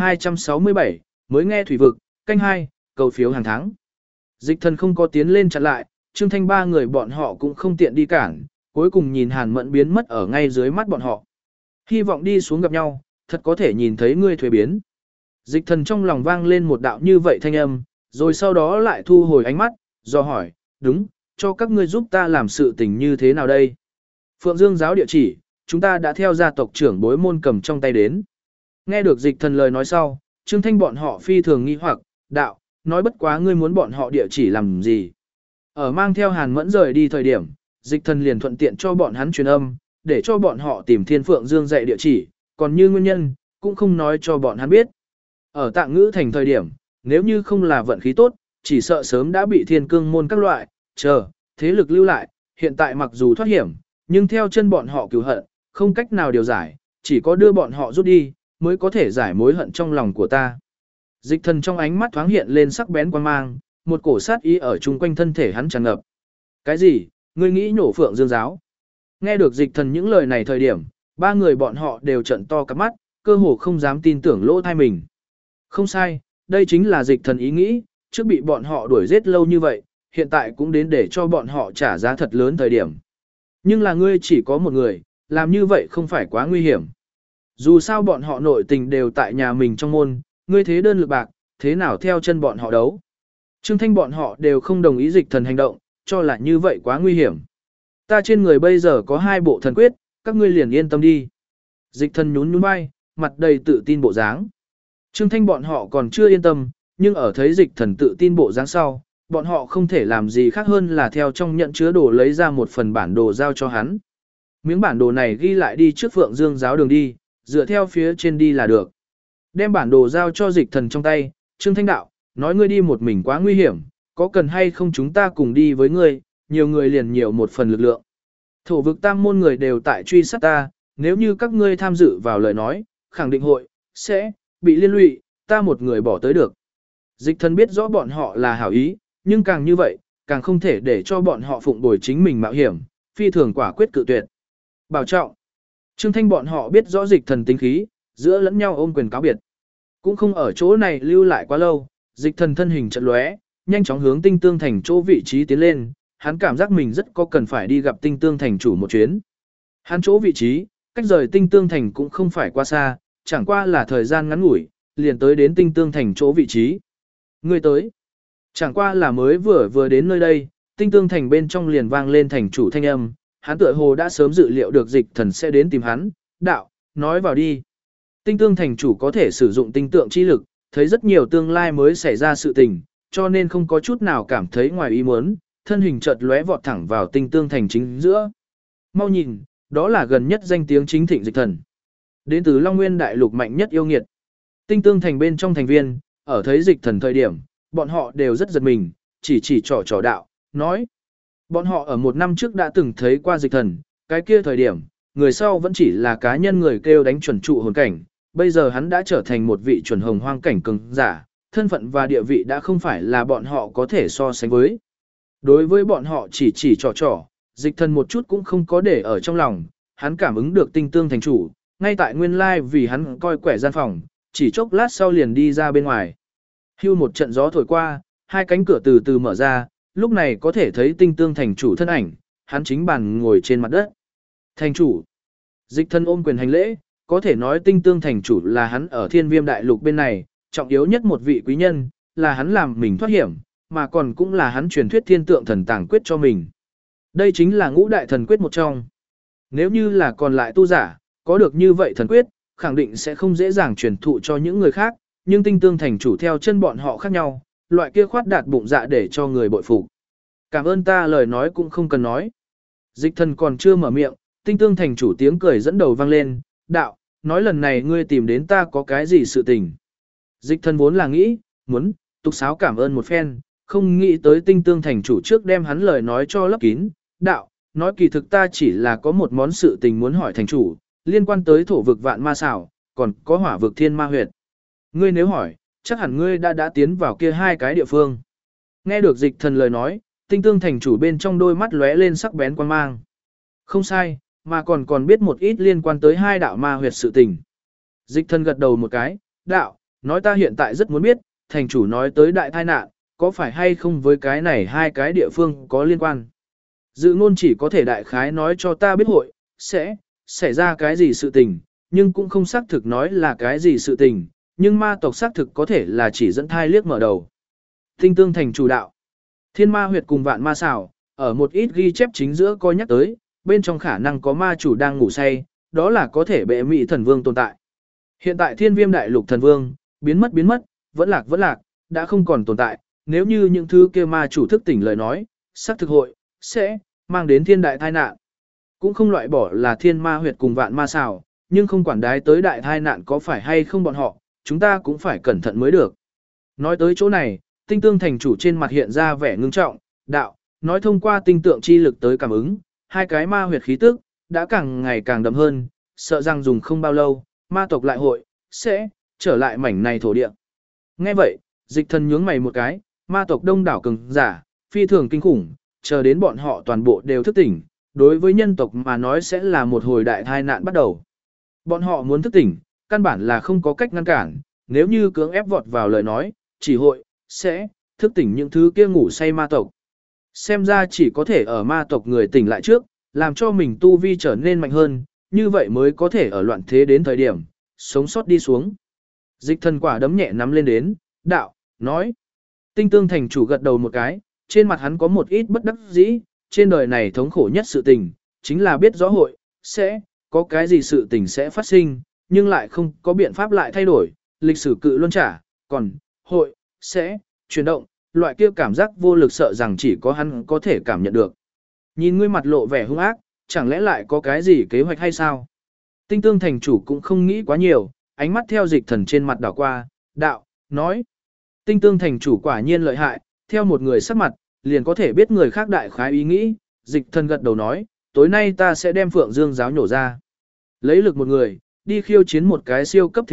1267, mới nghe thủy vực, canh 2, cầu phiếu hàng tháng. Dịch thần không có tiến lên chặn lại, Trương Thanh ba người bọn họ cũng không tiện đi cản, cuối cùng nhìn Hàn Mẫn biến mất ở ngay dưới mắt bọn họ. Hy vọng đi xuống gặp nhau, thật có thể nhìn thấy ngươi thuế biến. Dịch thần trong lòng vang lên một đạo như vậy thanh âm, rồi sau đó lại thu hồi ánh mắt, do hỏi, đúng, cho các ngươi giúp ta làm sự tình như thế nào đây? Phượng Dương giáo địa chỉ, chúng ta đã theo gia tộc trưởng bối môn cầm trong tay đến. Nghe được dịch thần lời nói sau, Trương Thanh bọn họ phi thường nghi hoặc, đạo, nói bất quá ngươi muốn bọn họ địa chỉ làm gì? Ở mang theo Hàn Mẫn rời đi thời điểm, dịch thần liền thuận tiện cho bọn hắn truyền âm, để cho bọn họ tìm Thiên Phượng Dương dạy địa chỉ, còn như nguyên nhân, cũng không nói cho bọn hắn biết. Ở Tạng Ngữ thành thời điểm, nếu như không là vận khí tốt, chỉ sợ sớm đã bị Thiên Cương môn các loại, thế lực lưu lại, hiện tại mặc dù thoát hiểm, nhưng theo chân bọn họ cứu hận, không cách nào điều giải, chỉ có đưa bọn họ rút đi, mới có thể giải mối hận trong lòng của ta. Dịch thần trong ánh mắt thoáng hiện lên sắc bén quan mang, một cổ sát ý ở chung quanh thân thể hắn tràn ngập. Cái gì, ngươi nghĩ nhổ Phượng Dương giáo? Nghe được dịch thần những lời này thời điểm, ba người bọn họ đều trợn to cắp mắt, cơ hồ không dám tin tưởng lỗ thai mình. Không sai, đây chính là dịch thần ý nghĩ, trước bị bọn họ đuổi giết lâu như vậy, hiện tại cũng đến để cho bọn họ trả giá thật lớn thời điểm. Nhưng là ngươi chỉ có một người, làm như vậy không phải quá nguy hiểm. Dù sao bọn họ nội tình đều tại nhà mình trong môn, ngươi thế đơn lực bạc, thế nào theo chân bọn họ đấu. Trương Thanh bọn họ đều không đồng ý dịch thần hành động, cho là như vậy quá nguy hiểm. Ta trên người bây giờ có 2 bộ thần quyết, các ngươi liền yên tâm đi. Dịch thần nhún nhún vai, mặt đầy tự tin bộ dáng. Trương Thanh bọn họ còn chưa yên tâm, nhưng ở thấy dịch thần tự tin bộ dáng sau, bọn họ không thể làm gì khác hơn là theo trong nhận chứa đồ lấy ra một phần bản đồ giao cho hắn. Miếng bản đồ này ghi lại đi trước Phượng Dương giáo đường đi, dựa theo phía trên đi là được. Đem bản đồ giao cho dịch thần trong tay, Trương Thanh đạo, nói ngươi đi một mình quá nguy hiểm, có cần hay không chúng ta cùng đi với ngươi, nhiều người liền nhiều một phần lực lượng. Thổ vực tam môn người đều tại truy sát ta, nếu như các ngươi tham dự vào lời nói, khẳng định hội, sẽ, bị liên lụy, ta một người bỏ tới được. Dịch thần biết rõ bọn họ là hảo ý, nhưng càng như vậy, càng không thể để cho bọn họ phụng bồi chính mình mạo hiểm, phi thường quả quyết cự tuyệt. Bảo trọng. Trương Thanh bọn họ biết rõ dịch thần tính khí, giữa lẫn nhau ôm quyền cáo biệt. Cũng không ở chỗ này lưu lại quá lâu, dịch thần thân hình chợt lóe, nhanh chóng hướng Tinh Tương Thành chỗ vị trí tiến lên, hắn cảm giác mình rất có cần phải đi gặp Tinh Tương Thành chủ một chuyến. Hắn chỗ vị trí, cách rời Tinh Tương Thành cũng không phải quá xa, chẳng qua là thời gian ngắn ngủi, liền tới đến Tinh Tương Thành chỗ vị trí. Người tới. Chẳng qua là mới vừa đến nơi đây, Tinh Tương Thành bên trong liền vang lên thành chủ thanh âm, hắn tựa hồ đã sớm dự liệu được dịch thần sẽ đến tìm hắn, đạo, nói vào đi. Tinh Tương Thành chủ có thể sử dụng tinh tượng chi lực, thấy rất nhiều tương lai mới xảy ra sự tình, cho nên không có chút nào cảm thấy ngoài ý muốn, thân hình chợt lóe vọt thẳng vào Tinh Tương Thành chính giữa. Mau nhìn, đó là gần nhất danh tiếng chính thịnh dịch thần. Đến từ Long Nguyên đại lục mạnh nhất yêu nghiệt. Tinh Tương Thành bên trong thành viên, ở thấy dịch thần thời điểm, bọn họ đều rất giật mình, chỉ trò đạo, nói. Bọn họ ở một năm trước đã từng thấy qua dịch thần, cái kia thời điểm, người sau vẫn chỉ là cá nhân người kêu đánh chuẩn trụ hồn cảnh, bây giờ hắn đã trở thành một vị chuẩn hồng hoang cảnh cường giả, thân phận và địa vị đã không phải là bọn họ có thể so sánh với. Đối với bọn họ chỉ trò, dịch thần một chút cũng không có để ở trong lòng, hắn cảm ứng được Tinh Tương Thành chủ, ngay tại nguyên lai vì hắn coi quẻ gian phòng, chỉ chốc lát sau liền đi ra bên ngoài. Hưu một trận gió thổi qua, hai cánh cửa từ từ mở ra, lúc này có thể thấy Tinh Tương Thành chủ thân ảnh, hắn chính bàn ngồi trên mặt đất. Thành chủ. Dịch thần ôm quyền hành lễ, có thể nói Tinh Tương Thành chủ là hắn ở Thiên Viêm đại lục bên này, trọng yếu nhất một vị quý nhân, là hắn làm mình thoát hiểm, mà còn cũng là hắn truyền thuyết Thiên Tượng Thần Tàng quyết cho mình. Đây chính là ngũ đại thần quyết một trong. Nếu như là còn lại tu giả, có được như vậy thần quyết, khẳng định sẽ không dễ dàng truyền thụ cho những người khác, nhưng Tinh Tương Thành chủ theo chân bọn họ khác nhau, loại kia khoát đạt bụng dạ để cho người bội phục. Cảm ơn ta lời nói cũng không cần nói. Dịch thần còn chưa mở miệng, Tinh Tương Thành chủ tiếng cười dẫn đầu vang lên, đạo, nói lần này ngươi tìm đến ta có cái gì sự tình. Dịch thần vốn là nghĩ, muốn, tục sáo cảm ơn một phen, không nghĩ tới Tinh Tương Thành chủ trước đem hắn lời nói cho lấp kín, đạo, nói kỳ thực ta chỉ là có một món sự tình muốn hỏi thành chủ, liên quan tới thổ vực vạn ma xảo, còn có hỏa vực thiên ma huyệt. Ngươi nếu hỏi, chắc hẳn ngươi đã tiến vào kia hai cái địa phương. Nghe được dịch thần lời nói, Tinh Tương Thành chủ bên trong đôi mắt lóe lên sắc bén quan mang. Không sai, mà còn biết một ít liên quan tới hai đạo ma huyệt sự tình. Dịch thần gật đầu một cái, đạo, nói ta hiện tại rất muốn biết, thành chủ nói tới đại tai nạn, có phải hay không với cái này hai cái địa phương có liên quan. Dự ngôn chỉ có thể đại khái nói cho ta biết hội, sẽ xảy ra cái gì sự tình, nhưng cũng không xác thực nói là cái gì sự tình, nhưng ma tộc xác thực có thể là chỉ dẫn thai liếc mở đầu. Tinh Tương Thành chủ đạo. Thiên ma huyệt cùng vạn ma xảo, ở một ít ghi chép chính giữa coi nhắc tới, bên trong khả năng có ma chủ đang ngủ say, đó là có thể bệ mị thần vương tồn tại. Hiện tại Thiên Viêm đại lục thần vương, biến mất, vẫn lạc, đã không còn tồn tại, nếu như những thứ kia ma chủ thức tỉnh lời nói, xác thực hội, sẽ mang đến thiên đại tai nạn. Cũng không loại bỏ là thiên ma huyệt cùng vạn ma xảo, nhưng không quản đái tới đại tai nạn có phải hay không bọn họ, chúng ta cũng phải cẩn thận mới được. Nói tới chỗ này, Tinh Tương Thành chủ trên mặt hiện ra vẻ ngưng trọng, đạo, nói thông qua tinh tượng chi lực tới cảm ứng, hai cái ma huyệt khí tức, đã càng ngày càng đậm hơn, sợ rằng dùng không bao lâu, ma tộc lại hội, sẽ, trở lại mảnh này thổ địa. Nghe vậy, dịch thần nhướng mày một cái, ma tộc đông đảo cường giả, phi thường kinh khủng, chờ đến bọn họ toàn bộ đều thức tỉnh, đối với nhân tộc mà nói sẽ là một hồi đại tai nạn bắt đầu. Bọn họ muốn thức tỉnh, căn bản là không có cách ngăn cản, nếu như cưỡng ép vọt vào lời nói, chỉ hội, sẽ, thức tỉnh những thứ kia ngủ say ma tộc. Xem ra chỉ có thể ở ma tộc người tỉnh lại trước, làm cho mình tu vi trở nên mạnh hơn, như vậy mới có thể ở loạn thế đến thời điểm, sống sót đi xuống. Dịch thần quả đấm nhẹ nắm lên đến, đạo, nói. Tinh Tương Thành chủ gật đầu một cái, trên mặt hắn có một ít bất đắc dĩ, trên đời này thống khổ nhất sự tình, chính là biết rõ hội, sẽ, có cái gì sự tình sẽ phát sinh, nhưng lại không có biện pháp lại thay đổi, lịch sử cự luân trả, còn, hội, sẽ, chuyển động, loại kia cảm giác vô lực sợ rằng chỉ có hắn có thể cảm nhận được. Nhìn ngươi mặt lộ vẻ hung ác, chẳng lẽ lại có cái gì kế hoạch hay sao? Tinh Tương Thành chủ cũng không nghĩ quá nhiều, ánh mắt theo dịch thần trên mặt đảo qua, đạo, nói. Tinh Tương Thành chủ quả nhiên lợi hại, theo một người sắc mặt, liền có thể biết người khác đại khái ý nghĩ, dịch thần gật đầu nói, tối nay ta sẽ đem Phượng Dương giáo nhổ ra. Lấy lực một người, đi khiêu chiến một cái siêu cấp thế lực,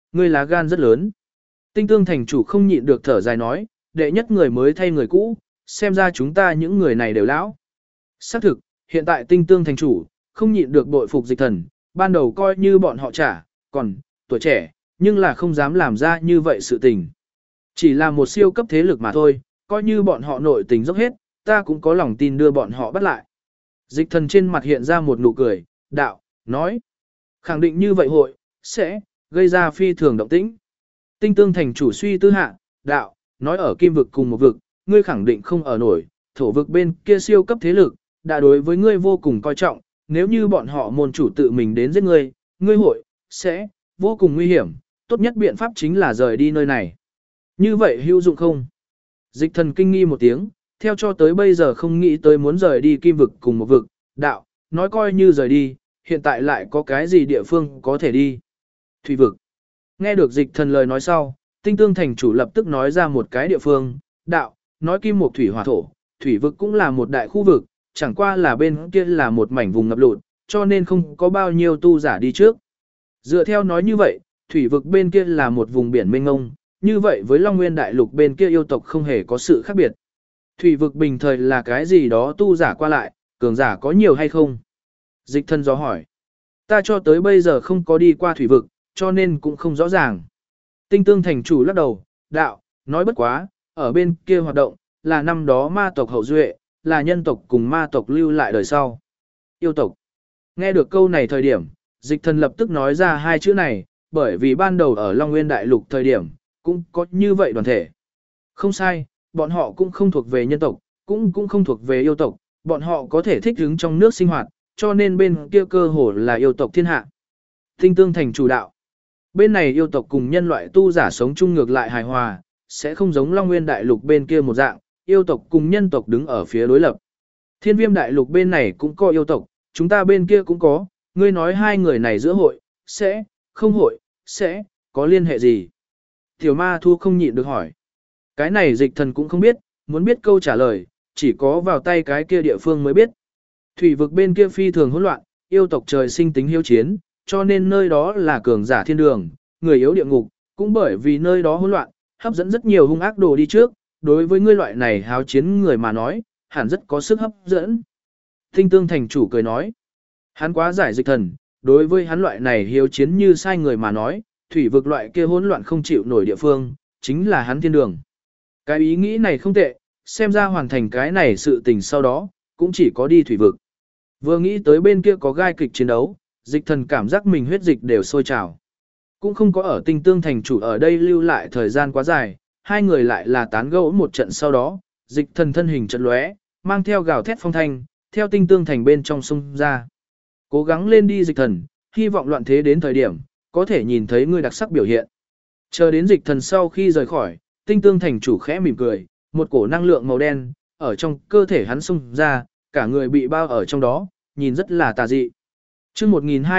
Ngươi lá gan rất lớn. Tinh tương thành chủ không nhịn được thở dài nói, đệ nhất người mới thay người cũ, xem ra chúng ta những người này đều lão. Xác thực, hiện tại tinh tương thành chủ, không nhịn được bội phục dịch thần, ban đầu coi như bọn họ trả, còn, tuổi trẻ, nhưng là không dám làm ra như vậy sự tình. Chỉ là một siêu cấp thế lực mà thôi, coi như bọn họ nội tình dốc hết, ta cũng có lòng tin đưa bọn họ bắt lại. Dịch thần trên mặt hiện ra một nụ cười, đạo, nói. Khẳng định như vậy hội, sẽ, gây ra phi thường động tĩnh. Tinh tương thành chủ suy tư hạ, đạo, nói ở kim vực cùng một vực, ngươi khẳng định không ở nổi, thổ vực bên kia siêu cấp thế lực, đã đối với ngươi vô cùng coi trọng, nếu như bọn họ môn chủ tự mình đến giết ngươi, ngươi hội, sẽ, vô cùng nguy hiểm, tốt nhất biện pháp chính là rời đi nơi này. Như vậy hữu dụng không? Dịch thần kinh nghi một tiếng, theo cho tới bây giờ không nghĩ tới muốn rời đi kim vực cùng một vực, đạo, nói coi như rời đi, hiện tại lại có cái gì địa phương có thể đi. Thủy vực. Nghe được dịch thần lời nói sau, tinh tương thành chủ lập tức nói ra một cái địa phương, đạo, nói kim một thủy hỏa thổ, thủy vực cũng là một đại khu vực, chẳng qua là bên kia là một mảnh vùng ngập lụt, cho nên không có bao nhiêu tu giả đi trước. Dựa theo nói như vậy, thủy vực bên kia là một vùng biển mênh mông, như vậy với Long Nguyên Đại Lục bên kia yêu tộc không hề có sự khác biệt. Thủy vực bình thời là cái gì đó tu giả qua lại, cường giả có nhiều hay không? Dịch thân gió hỏi. Ta cho tới bây giờ không có đi qua thủy vực, cho nên cũng không rõ ràng. Tinh tương thành chủ lắc đầu, đạo, nói bất quá, ở bên kia hoạt động, là năm đó ma tộc hậu duệ, là nhân tộc cùng ma tộc lưu lại đời sau. Yêu tộc. Nghe được câu này thời điểm, dịch thần lập tức nói ra hai chữ này, bởi vì ban đầu ở Long Nguyên Đại Lục thời điểm, cũng có như vậy đoàn thể. Không sai, bọn họ cũng không thuộc về nhân tộc, cũng không thuộc về yêu tộc, bọn họ có thể thích ứng trong nước sinh hoạt, cho nên bên kia cơ hồ là yêu tộc thiên hạ. Tinh tương thành chủ đạo. Bên này yêu tộc cùng nhân loại tu giả sống chung ngược lại hài hòa, sẽ không giống Long Nguyên Đại Lục bên kia một dạng, yêu tộc cùng nhân tộc đứng ở phía đối lập. Thiên Viêm Đại Lục bên này cũng có yêu tộc, chúng ta bên kia cũng có, ngươi nói hai người này giữa hội, sẽ, không hội, sẽ, có liên hệ gì? Tiểu ma thu không nhịn được hỏi. Cái này dịch thần cũng không biết, muốn biết câu trả lời, chỉ có vào tay cái kia địa phương mới biết. Thủy vực bên kia phi thường hỗn loạn, yêu tộc trời sinh tính hiếu chiến, cho nên nơi đó là cường giả thiên đường, người yếu địa ngục, cũng bởi vì nơi đó hỗn loạn, hấp dẫn rất nhiều hung ác đồ đi trước, đối với ngươi loại này háo chiến người mà nói, hẳn rất có sức hấp dẫn. Tinh tương thành chủ cười nói, hắn quá giải dịch thần, đối với hắn loại này hiếu chiến như sai người mà nói, thủy vực loại kia hỗn loạn không chịu nổi địa phương, chính là hắn thiên đường. Cái ý nghĩ này không tệ, xem ra hoàn thành cái này sự tình sau đó, cũng chỉ có đi thủy vực. Vừa nghĩ tới bên kia có gai kịch chiến đấu, dịch thần cảm giác mình huyết dịch đều sôi trào. Cũng không có ở tinh tương thành chủ ở đây lưu lại thời gian quá dài, hai người lại là tán gẫu một trận sau đó, dịch thần thân hình trận lóe, mang theo gào thét phong thanh, theo tinh tương thành bên trong sông ra. Cố gắng lên đi dịch thần, hy vọng loạn thế đến thời điểm, có thể nhìn thấy ngươi đặc sắc biểu hiện. Chờ đến dịch thần sau khi rời khỏi, tinh tương thành chủ khẽ mỉm cười, một cổ năng lượng màu đen, ở trong cơ thể hắn xông ra, cả người bị bao ở trong đó, nhìn rất là tà dị. chương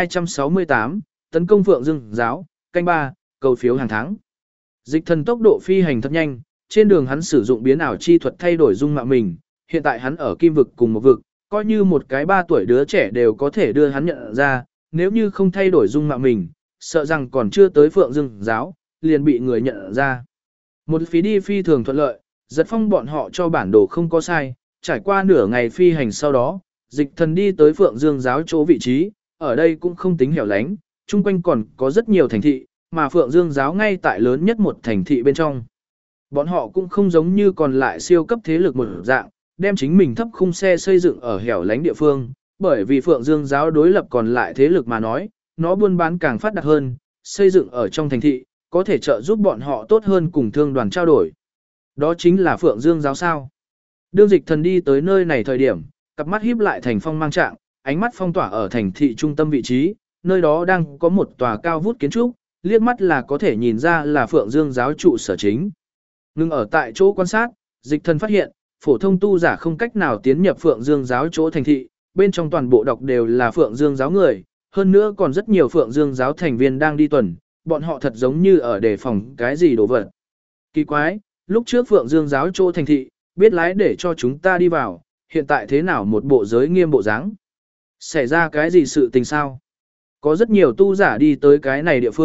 1268, tấn công Phượng Dương giáo, canh 3, cầu phiếu hàng tháng. Dịch thần tốc độ phi hành thật nhanh, trên đường hắn sử dụng biến ảo chi thuật thay đổi dung mạo mình, hiện tại hắn ở kim vực cùng một vực, coi như một cái 3 tuổi đứa trẻ đều có thể đưa hắn nhận ra, nếu như không thay đổi dung mạo mình, sợ rằng còn chưa tới Phượng Dương giáo, liền bị người nhận ra. Một phí đi phi thường thuận lợi, giật phong bọn họ cho bản đồ không có sai, trải qua nửa ngày phi hành sau đó, dịch thần đi tới Phượng Dương giáo chỗ vị trí, ở đây cũng không tính hẻo lánh, chung quanh còn có rất nhiều thành thị, mà Phượng Dương giáo ngay tại lớn nhất một thành thị bên trong. Bọn họ cũng không giống như còn lại siêu cấp thế lực một dạng, đem chính mình thấp khung xe xây dựng ở hẻo lánh địa phương, bởi vì Phượng Dương giáo đối lập còn lại thế lực mà nói, nó buôn bán càng phát đạt hơn, xây dựng ở trong thành thị, có thể trợ giúp bọn họ tốt hơn cùng thương đoàn trao đổi. Đó chính là Phượng Dương giáo sao. Đương dịch thần đi tới nơi này thời điểm, cặp mắt híp lại thành phong mang trạng, ánh mắt phong tỏa ở thành thị trung tâm vị trí, nơi đó đang có một tòa cao vút kiến trúc, liếc mắt là có thể nhìn ra là Phượng Dương giáo trụ sở chính. Ngưng ở tại chỗ quan sát, dịch thần phát hiện, phổ thông tu giả không cách nào tiến nhập Phượng Dương giáo chỗ thành thị, bên trong toàn bộ đọc đều là Phượng Dương giáo người, hơn nữa còn rất nhiều Phượng Dương giáo thành viên đang đi tuần, bọn họ thật giống như ở đề phòng cái gì đồ vật. Kỳ quái, lúc trước Phượng Dương giáo chỗ thành thị, biết lái để cho chúng ta đi vào, hiện tại thế nào một bộ giới nghiêm bộ dáng? Xảy ra cái gì sự tình sao? Có rất nhiều tu giả đi tới cái này địa phương,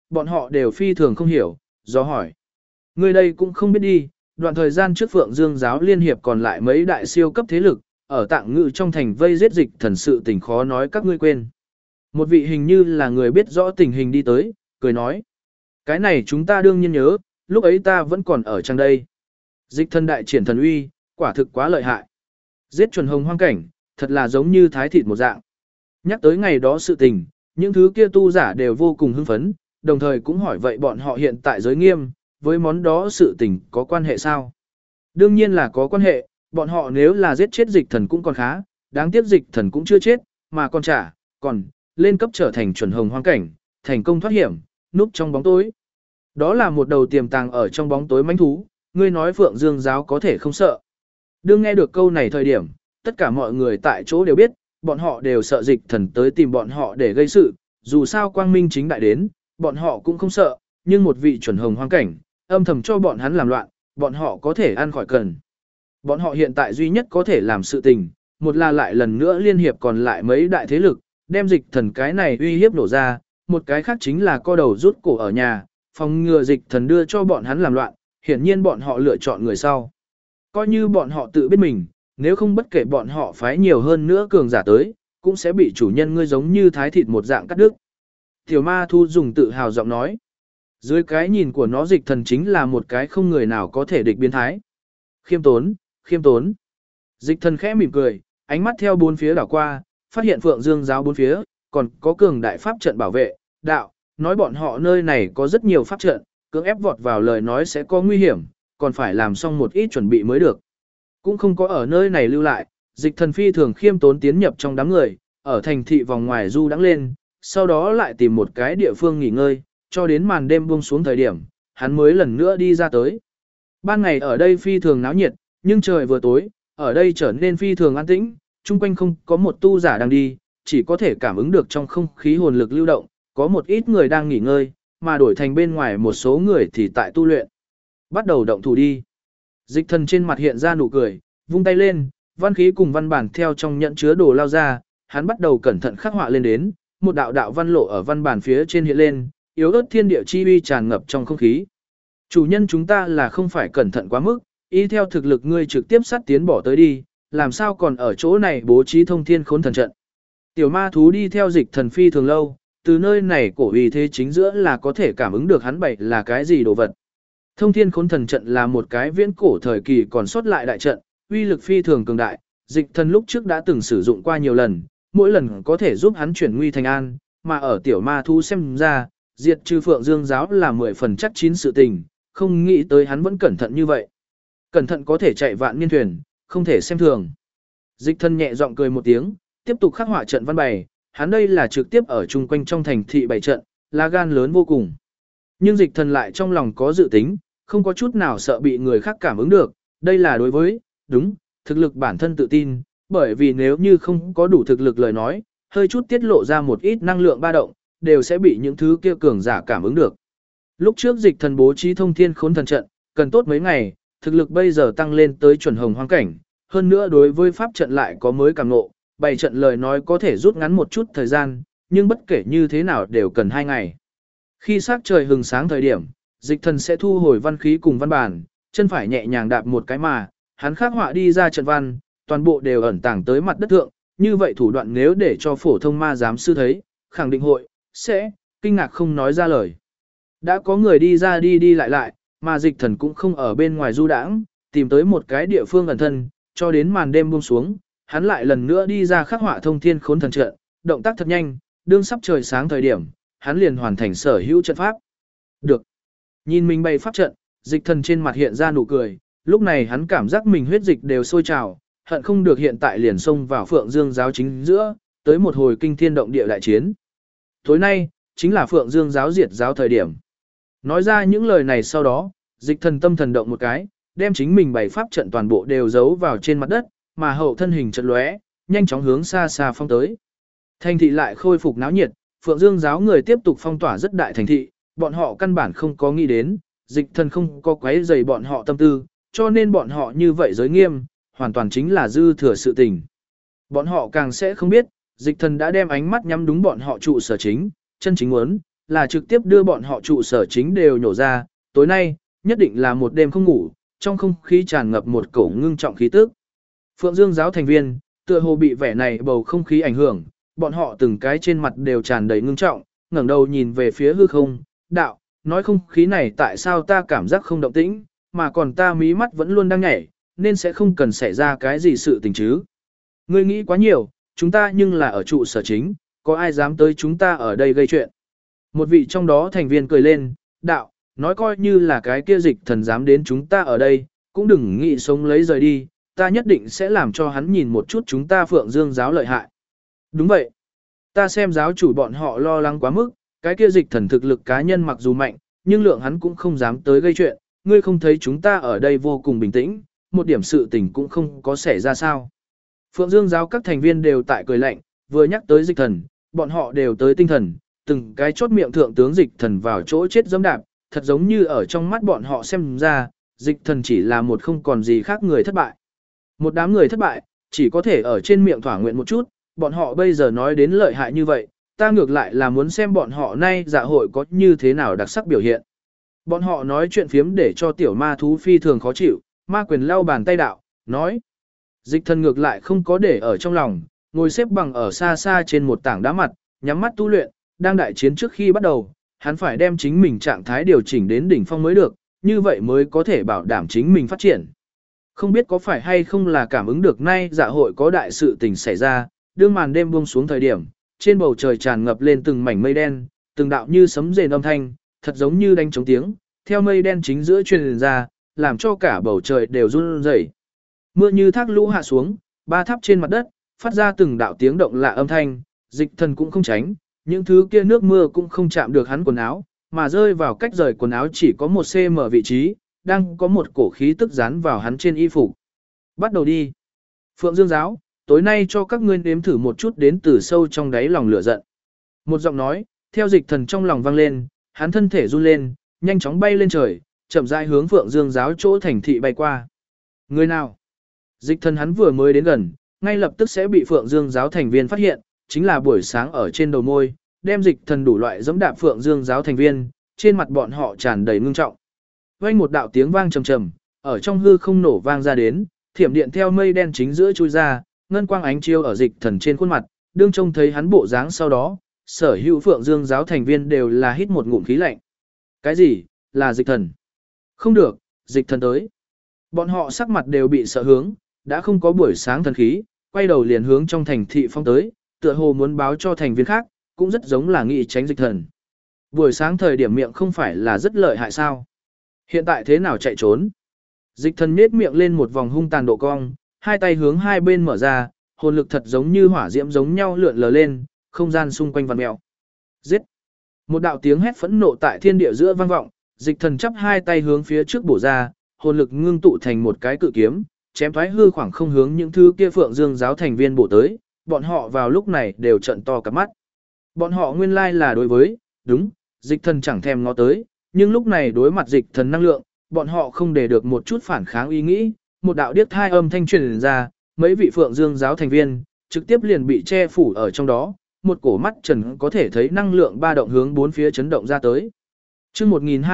bọn họ đều phi thường không hiểu, do hỏi. Người đây cũng không biết đi, đoạn thời gian trước Phượng Dương giáo liên hiệp còn lại mấy đại siêu cấp thế lực, ở Tạng Ngự trong thành vây giết dịch thần sự tình khó nói các ngươi quên. Một vị hình như là người biết rõ tình hình đi tới, cười nói. Cái này chúng ta đương nhiên nhớ, lúc ấy ta vẫn còn ở trong đây. Dịch thần đại triển thần uy, quả thực quá lợi hại. Giết chuẩn hồng hoang cảnh, thật là giống như thái thịt một dạng. Nhắc tới ngày đó sự tình, những thứ kia tu giả đều vô cùng hưng phấn, đồng thời cũng hỏi vậy bọn họ hiện tại giới nghiêm, với món đó sự tình có quan hệ sao? Đương nhiên là có quan hệ, bọn họ nếu là giết chết dịch thần cũng còn khá, đáng tiếc dịch thần cũng chưa chết, mà còn lên cấp trở thành chuẩn hồng hoang cảnh, thành công thoát hiểm, núp trong bóng tối. Đó là một đầu tiềm tàng ở trong bóng tối mãnh thú, ngươi nói Phượng Dương giáo có thể không sợ. Đương nghe được câu này thời điểm, tất cả mọi người tại chỗ đều biết, bọn họ đều sợ dịch thần tới tìm bọn họ để gây sự, dù sao quang minh chính đại đến, bọn họ cũng không sợ, nhưng một vị chuẩn hồng hoang cảnh, âm thầm cho bọn hắn làm loạn, bọn họ có thể ăn khỏi cần. Bọn họ hiện tại duy nhất có thể làm sự tình, một là lại lần nữa liên hiệp còn lại mấy đại thế lực, đem dịch thần cái này uy hiếp nổ ra, một cái khác chính là co đầu rút cổ ở nhà, phòng ngừa dịch thần đưa cho bọn hắn làm loạn, hiển nhiên bọn họ lựa chọn người sau. Coi như bọn họ tự biết mình, nếu không bất kể bọn họ phái nhiều hơn nữa cường giả tới, cũng sẽ bị chủ nhân ngươi giống như thái thịt một dạng cắt đứt. Tiểu ma thu dùng tự hào giọng nói. Dưới cái nhìn của nó dịch thần chính là một cái không người nào có thể địch biến thái. Khiêm tốn, khiêm tốn. Dịch thần khẽ mỉm cười, ánh mắt theo bốn phía đảo qua, phát hiện Phượng Dương giáo bốn phía, còn có cường đại pháp trận bảo vệ, đạo, nói bọn họ nơi này có rất nhiều pháp trận, cưỡng ép vọt vào lời nói sẽ có nguy hiểm, còn phải làm xong một ít chuẩn bị mới được. Cũng không có ở nơi này lưu lại, dịch thần phi thường khiêm tốn tiến nhập trong đám người, ở thành thị vòng ngoài du đắng lên, sau đó lại tìm một cái địa phương nghỉ ngơi, cho đến màn đêm buông xuống thời điểm, hắn mới lần nữa đi ra tới. Ban ngày ở đây phi thường náo nhiệt, nhưng trời vừa tối, ở đây trở nên phi thường an tĩnh, chung quanh không có một tu giả đang đi, chỉ có thể cảm ứng được trong không khí hồn lực lưu động, có một ít người đang nghỉ ngơi, mà đổi thành bên ngoài một số người thì tại tu luyện. Bắt đầu động thủ đi. Dịch thần trên mặt hiện ra nụ cười, vung tay lên, văn khí cùng văn bản theo trong nhận chứa đồ lao ra, hắn bắt đầu cẩn thận khắc họa lên đến, một đạo đạo văn lộ ở văn bản phía trên hiện lên, yếu ớt thiên địa chi uy tràn ngập trong không khí. Chủ nhân chúng ta là không phải cẩn thận quá mức, y theo thực lực ngươi trực tiếp sát tiến bỏ tới đi, làm sao còn ở chỗ này bố trí thông thiên khốn thần trận. Tiểu ma thú đi theo dịch thần phi thường lâu, từ nơi này cổ uy thế chính giữa là có thể cảm ứng được hắn bày là cái gì đồ vật. Thông thiên khốn thần trận là một cái viễn cổ thời kỳ còn sót lại đại trận, uy lực phi thường cường đại, dịch thần lúc trước đã từng sử dụng qua nhiều lần, mỗi lần có thể giúp hắn chuyển nguy thành an, mà ở tiểu ma thú xem ra, diệt trừ Phượng Dương giáo là 10 phần chắc chín sự tình, không nghĩ tới hắn vẫn cẩn thận như vậy. Cẩn thận có thể chạy vạn niên thuyền, không thể xem thường. Dịch thần nhẹ giọng cười một tiếng, tiếp tục khắc họa trận văn bày, hắn đây là trực tiếp ở chung quanh trong thành thị bày trận, lá gan lớn vô cùng. Nhưng dịch thần lại trong lòng có dự tính, không có chút nào sợ bị người khác cảm ứng được, đây là đối với, đúng, thực lực bản thân tự tin, bởi vì nếu như không có đủ thực lực lời nói, hơi chút tiết lộ ra một ít năng lượng ba động, đều sẽ bị những thứ kia cường giả cảm ứng được. Lúc trước dịch thần bố trí thông thiên khốn thần trận, cần tốt mấy ngày, thực lực bây giờ tăng lên tới chuẩn hồng hoang cảnh, hơn nữa đối với pháp trận lại có mới cảm ngộ, bày trận lời nói có thể rút ngắn một chút thời gian, nhưng bất kể như thế nào đều cần 2 ngày. Khi sắc trời hừng sáng thời điểm, dịch thần sẽ thu hồi văn khí cùng văn bản, chân phải nhẹ nhàng đạp một cái mà, hắn khắc họa đi ra trận văn, toàn bộ đều ẩn tàng tới mặt đất thượng, như vậy thủ đoạn nếu để cho phổ thông ma giám sư thấy, khẳng định hội, sẽ, kinh ngạc không nói ra lời. Đã có người đi ra đi lại, mà dịch thần cũng không ở bên ngoài du đãng, tìm tới một cái địa phương ẩn thân, cho đến màn đêm buông xuống, hắn lại lần nữa đi ra khắc họa thông thiên khốn thần trận, động tác thật nhanh, đương sắp trời sáng thời điểm, hắn liền hoàn thành sở hữu trận pháp. Được. Nhìn mình bày pháp trận, dịch thần trên mặt hiện ra nụ cười, lúc này hắn cảm giác mình huyết dịch đều sôi trào, hận không được hiện tại liền xông vào Phượng Dương giáo chính giữa, tới một hồi kinh thiên động địa đại chiến. Tối nay, chính là Phượng Dương giáo diệt giáo thời điểm. Nói ra những lời này sau đó, dịch thần tâm thần động một cái, đem chính mình bày pháp trận toàn bộ đều giấu vào trên mặt đất, mà hậu thân hình chợt lóe, nhanh chóng hướng xa xa phong tới. Thành thị lại khôi phục náo nhiệt, Phượng Dương giáo người tiếp tục phong tỏa rất đại thành thị, bọn họ căn bản không có nghĩ đến, dịch thần không có quấy rầy bọn họ tâm tư, cho nên bọn họ như vậy giới nghiêm, hoàn toàn chính là dư thừa sự tình. Bọn họ càng sẽ không biết, dịch thần đã đem ánh mắt nhắm đúng bọn họ trụ sở chính, chân chính muốn, là trực tiếp đưa bọn họ trụ sở chính đều nhổ ra, tối nay, nhất định là một đêm không ngủ, trong không khí tràn ngập một cổ ngưng trọng khí tức. Phượng Dương giáo thành viên, tựa hồ bị vẻ này bầu không khí ảnh hưởng, bọn họ từng cái trên mặt đều tràn đầy ngưng trọng, ngẩng đầu nhìn về phía hư không, đạo, nói không khí này tại sao ta cảm giác không động tĩnh, mà còn ta mí mắt vẫn luôn đang nhảy, nên sẽ không cần xảy ra cái gì sự tình chứ. Ngươi nghĩ quá nhiều, chúng ta nhưng là ở trụ sở chính, có ai dám tới chúng ta ở đây gây chuyện. Một vị trong đó thành viên cười lên, đạo, nói coi như là cái kia dịch thần dám đến chúng ta ở đây, cũng đừng nghĩ sống lấy rời đi, ta nhất định sẽ làm cho hắn nhìn một chút chúng ta Phượng Dương giáo lợi hại. Đúng vậy. Ta xem giáo chủ bọn họ lo lắng quá mức, cái kia dịch thần thực lực cá nhân mặc dù mạnh, nhưng lượng hắn cũng không dám tới gây chuyện, ngươi không thấy chúng ta ở đây vô cùng bình tĩnh, một điểm sự tình cũng không có xảy ra sao. Phượng Dương giáo các thành viên đều tại cười lạnh, vừa nhắc tới dịch thần, bọn họ đều tới tinh thần, từng cái chốt miệng thượng tướng dịch thần vào chỗ chết dẫm đạp, thật giống như ở trong mắt bọn họ xem ra, dịch thần chỉ là một không còn gì khác người thất bại. Một đám người thất bại, chỉ có thể ở trên miệng thỏa nguyện một chút, bọn họ bây giờ nói đến lợi hại như vậy, ta ngược lại là muốn xem bọn họ nay dạ hội có như thế nào đặc sắc biểu hiện. Bọn họ nói chuyện phiếm để cho tiểu ma thú phi thường khó chịu, ma quyền lau bàn tay đạo, nói. Dịch thần ngược lại không có để ở trong lòng, ngồi xếp bằng ở xa xa trên một tảng đá mặt, nhắm mắt tu luyện, đang đại chiến trước khi bắt đầu, hắn phải đem chính mình trạng thái điều chỉnh đến đỉnh phong mới được, như vậy mới có thể bảo đảm chính mình phát triển. Không biết có phải hay không là cảm ứng được nay dạ hội có đại sự tình xảy ra, đương màn đêm buông xuống thời điểm, trên bầu trời tràn ngập lên từng mảnh mây đen, từng đạo như sấm rền âm thanh, thật giống như đánh trống tiếng, theo mây đen chính giữa truyền ra, làm cho cả bầu trời đều run rẩy. Mưa như thác lũ hạ xuống, ba tháp trên mặt đất, phát ra từng đạo tiếng động lạ âm thanh, dịch thần cũng không tránh, những thứ kia nước mưa cũng không chạm được hắn quần áo, mà rơi vào cách rời quần áo chỉ có 1 cm vị trí, đang có một cổ khí tức dán vào hắn trên y phục. Bắt đầu đi. Phượng Dương giáo, tối nay cho các ngươi nếm thử một chút đến từ sâu trong đáy lòng lửa giận. Một giọng nói, theo dịch thần trong lòng vang lên, hắn thân thể run lên, nhanh chóng bay lên trời, chậm rãi hướng Phượng Dương giáo chỗ thành thị bay qua. Người nào? Dịch thần hắn vừa mới đến gần, ngay lập tức sẽ bị Phượng Dương giáo thành viên phát hiện, chính là buổi sáng ở trên đầu môi, đem dịch thần đủ loại giẫm đạp Phượng Dương giáo thành viên, trên mặt bọn họ tràn đầy ngưng trọng. Vang một đạo tiếng vang trầm trầm, ở trong hư không nổ vang ra đến, thiểm điện theo mây đen chính giữa chui ra, ngân quang ánh chiếu ở dịch thần trên khuôn mặt, đương trông thấy hắn bộ dáng sau đó, sở hữu Phượng Dương giáo thành viên đều là hít một ngụm khí lạnh. Cái gì? Là dịch thần? Không được, dịch thần tới. Bọn họ sắc mặt đều bị sợ hướng, đã không có buổi sáng thần khí, quay đầu liền hướng trong thành thị phong tới, tựa hồ muốn báo cho thành viên khác, cũng rất giống là nghị tránh dịch thần. Buổi sáng thời điểm miệng không phải là rất lợi hại sao? Hiện tại thế nào chạy trốn? Dịch thần nhếch miệng lên một vòng hung tàn độ cong, hai tay hướng hai bên mở ra, hồn lực thật giống như hỏa diễm giống nhau lượn lờ lên, không gian xung quanh vặn mèo. Giết! Một đạo tiếng hét phẫn nộ tại thiên địa giữa vang vọng, dịch thần chắp hai tay hướng phía trước bổ ra, hồn lực ngưng tụ thành một cái cự kiếm, chém thoái hư khoảng không hướng những thứ kia Phượng Dương giáo thành viên bổ tới, bọn họ vào lúc này đều trợn to cả mắt. Bọn họ nguyên lai là đối với, đúng, dịch thần chẳng thèm ngó tới, nhưng lúc này đối mặt dịch thần năng lượng, bọn họ không để được một chút phản kháng ý nghĩ, một đạo điếc thai âm thanh truyền ra, mấy vị Phượng Dương giáo thành viên trực tiếp liền bị che phủ ở trong đó, một cổ mắt trần có thể thấy năng lượng ba động hướng bốn phía chấn động ra tới. Chương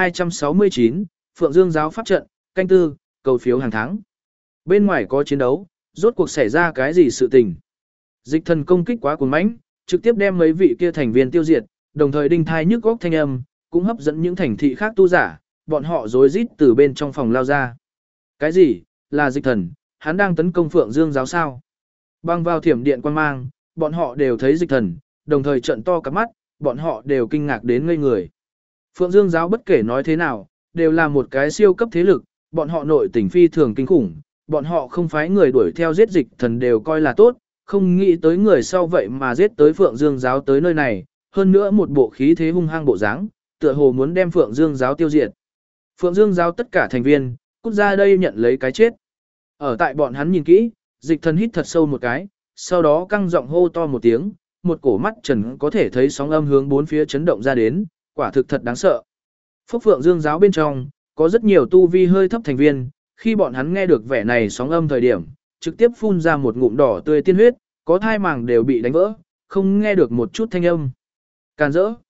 1269, Phượng Dương giáo pháp trận, canh tư, cầu phiếu hàng tháng. Bên ngoài có chiến đấu, rốt cuộc xảy ra cái gì sự tình? Dịch thần công kích quá cuồng mãnh, trực tiếp đem mấy vị kia thành viên tiêu diệt, đồng thời đinh thai nhức góc thanh âm, cũng hấp dẫn những thành thị khác tu giả, bọn họ rối rít từ bên trong phòng lao ra. Cái gì? Là dịch thần, hắn đang tấn công Phượng Dương giáo sao? Băng vào thiểm điện quan mang, bọn họ đều thấy dịch thần, đồng thời trợn to cả mắt, bọn họ đều kinh ngạc đến ngây người. Phượng Dương giáo bất kể nói thế nào, đều là một cái siêu cấp thế lực, bọn họ nội tình phi thường kinh khủng, bọn họ không phái người đuổi theo giết dịch thần đều coi là tốt, không nghĩ tới người sau vậy mà giết tới Phượng Dương giáo tới nơi này, hơn nữa một bộ khí thế hung hăng bộ dáng, tựa hồ muốn đem Phượng Dương giáo tiêu diệt. Phượng Dương giáo tất cả thành viên, cút ra đây nhận lấy cái chết. Ở tại bọn hắn nhìn kỹ, dịch thần hít thật sâu một cái, sau đó căng giọng hô to một tiếng, một cổ mắt trần có thể thấy sóng âm hướng bốn phía chấn động ra đến, quả thực thật đáng sợ. Phúc Phượng Dương giáo bên trong, có rất nhiều tu vi hơi thấp thành viên, khi bọn hắn nghe được vẻ này sóng âm thời điểm, trực tiếp phun ra một ngụm đỏ tươi tiên huyết, có thai màng đều bị đánh vỡ, không nghe được một chút thanh âm. Càn rỡ.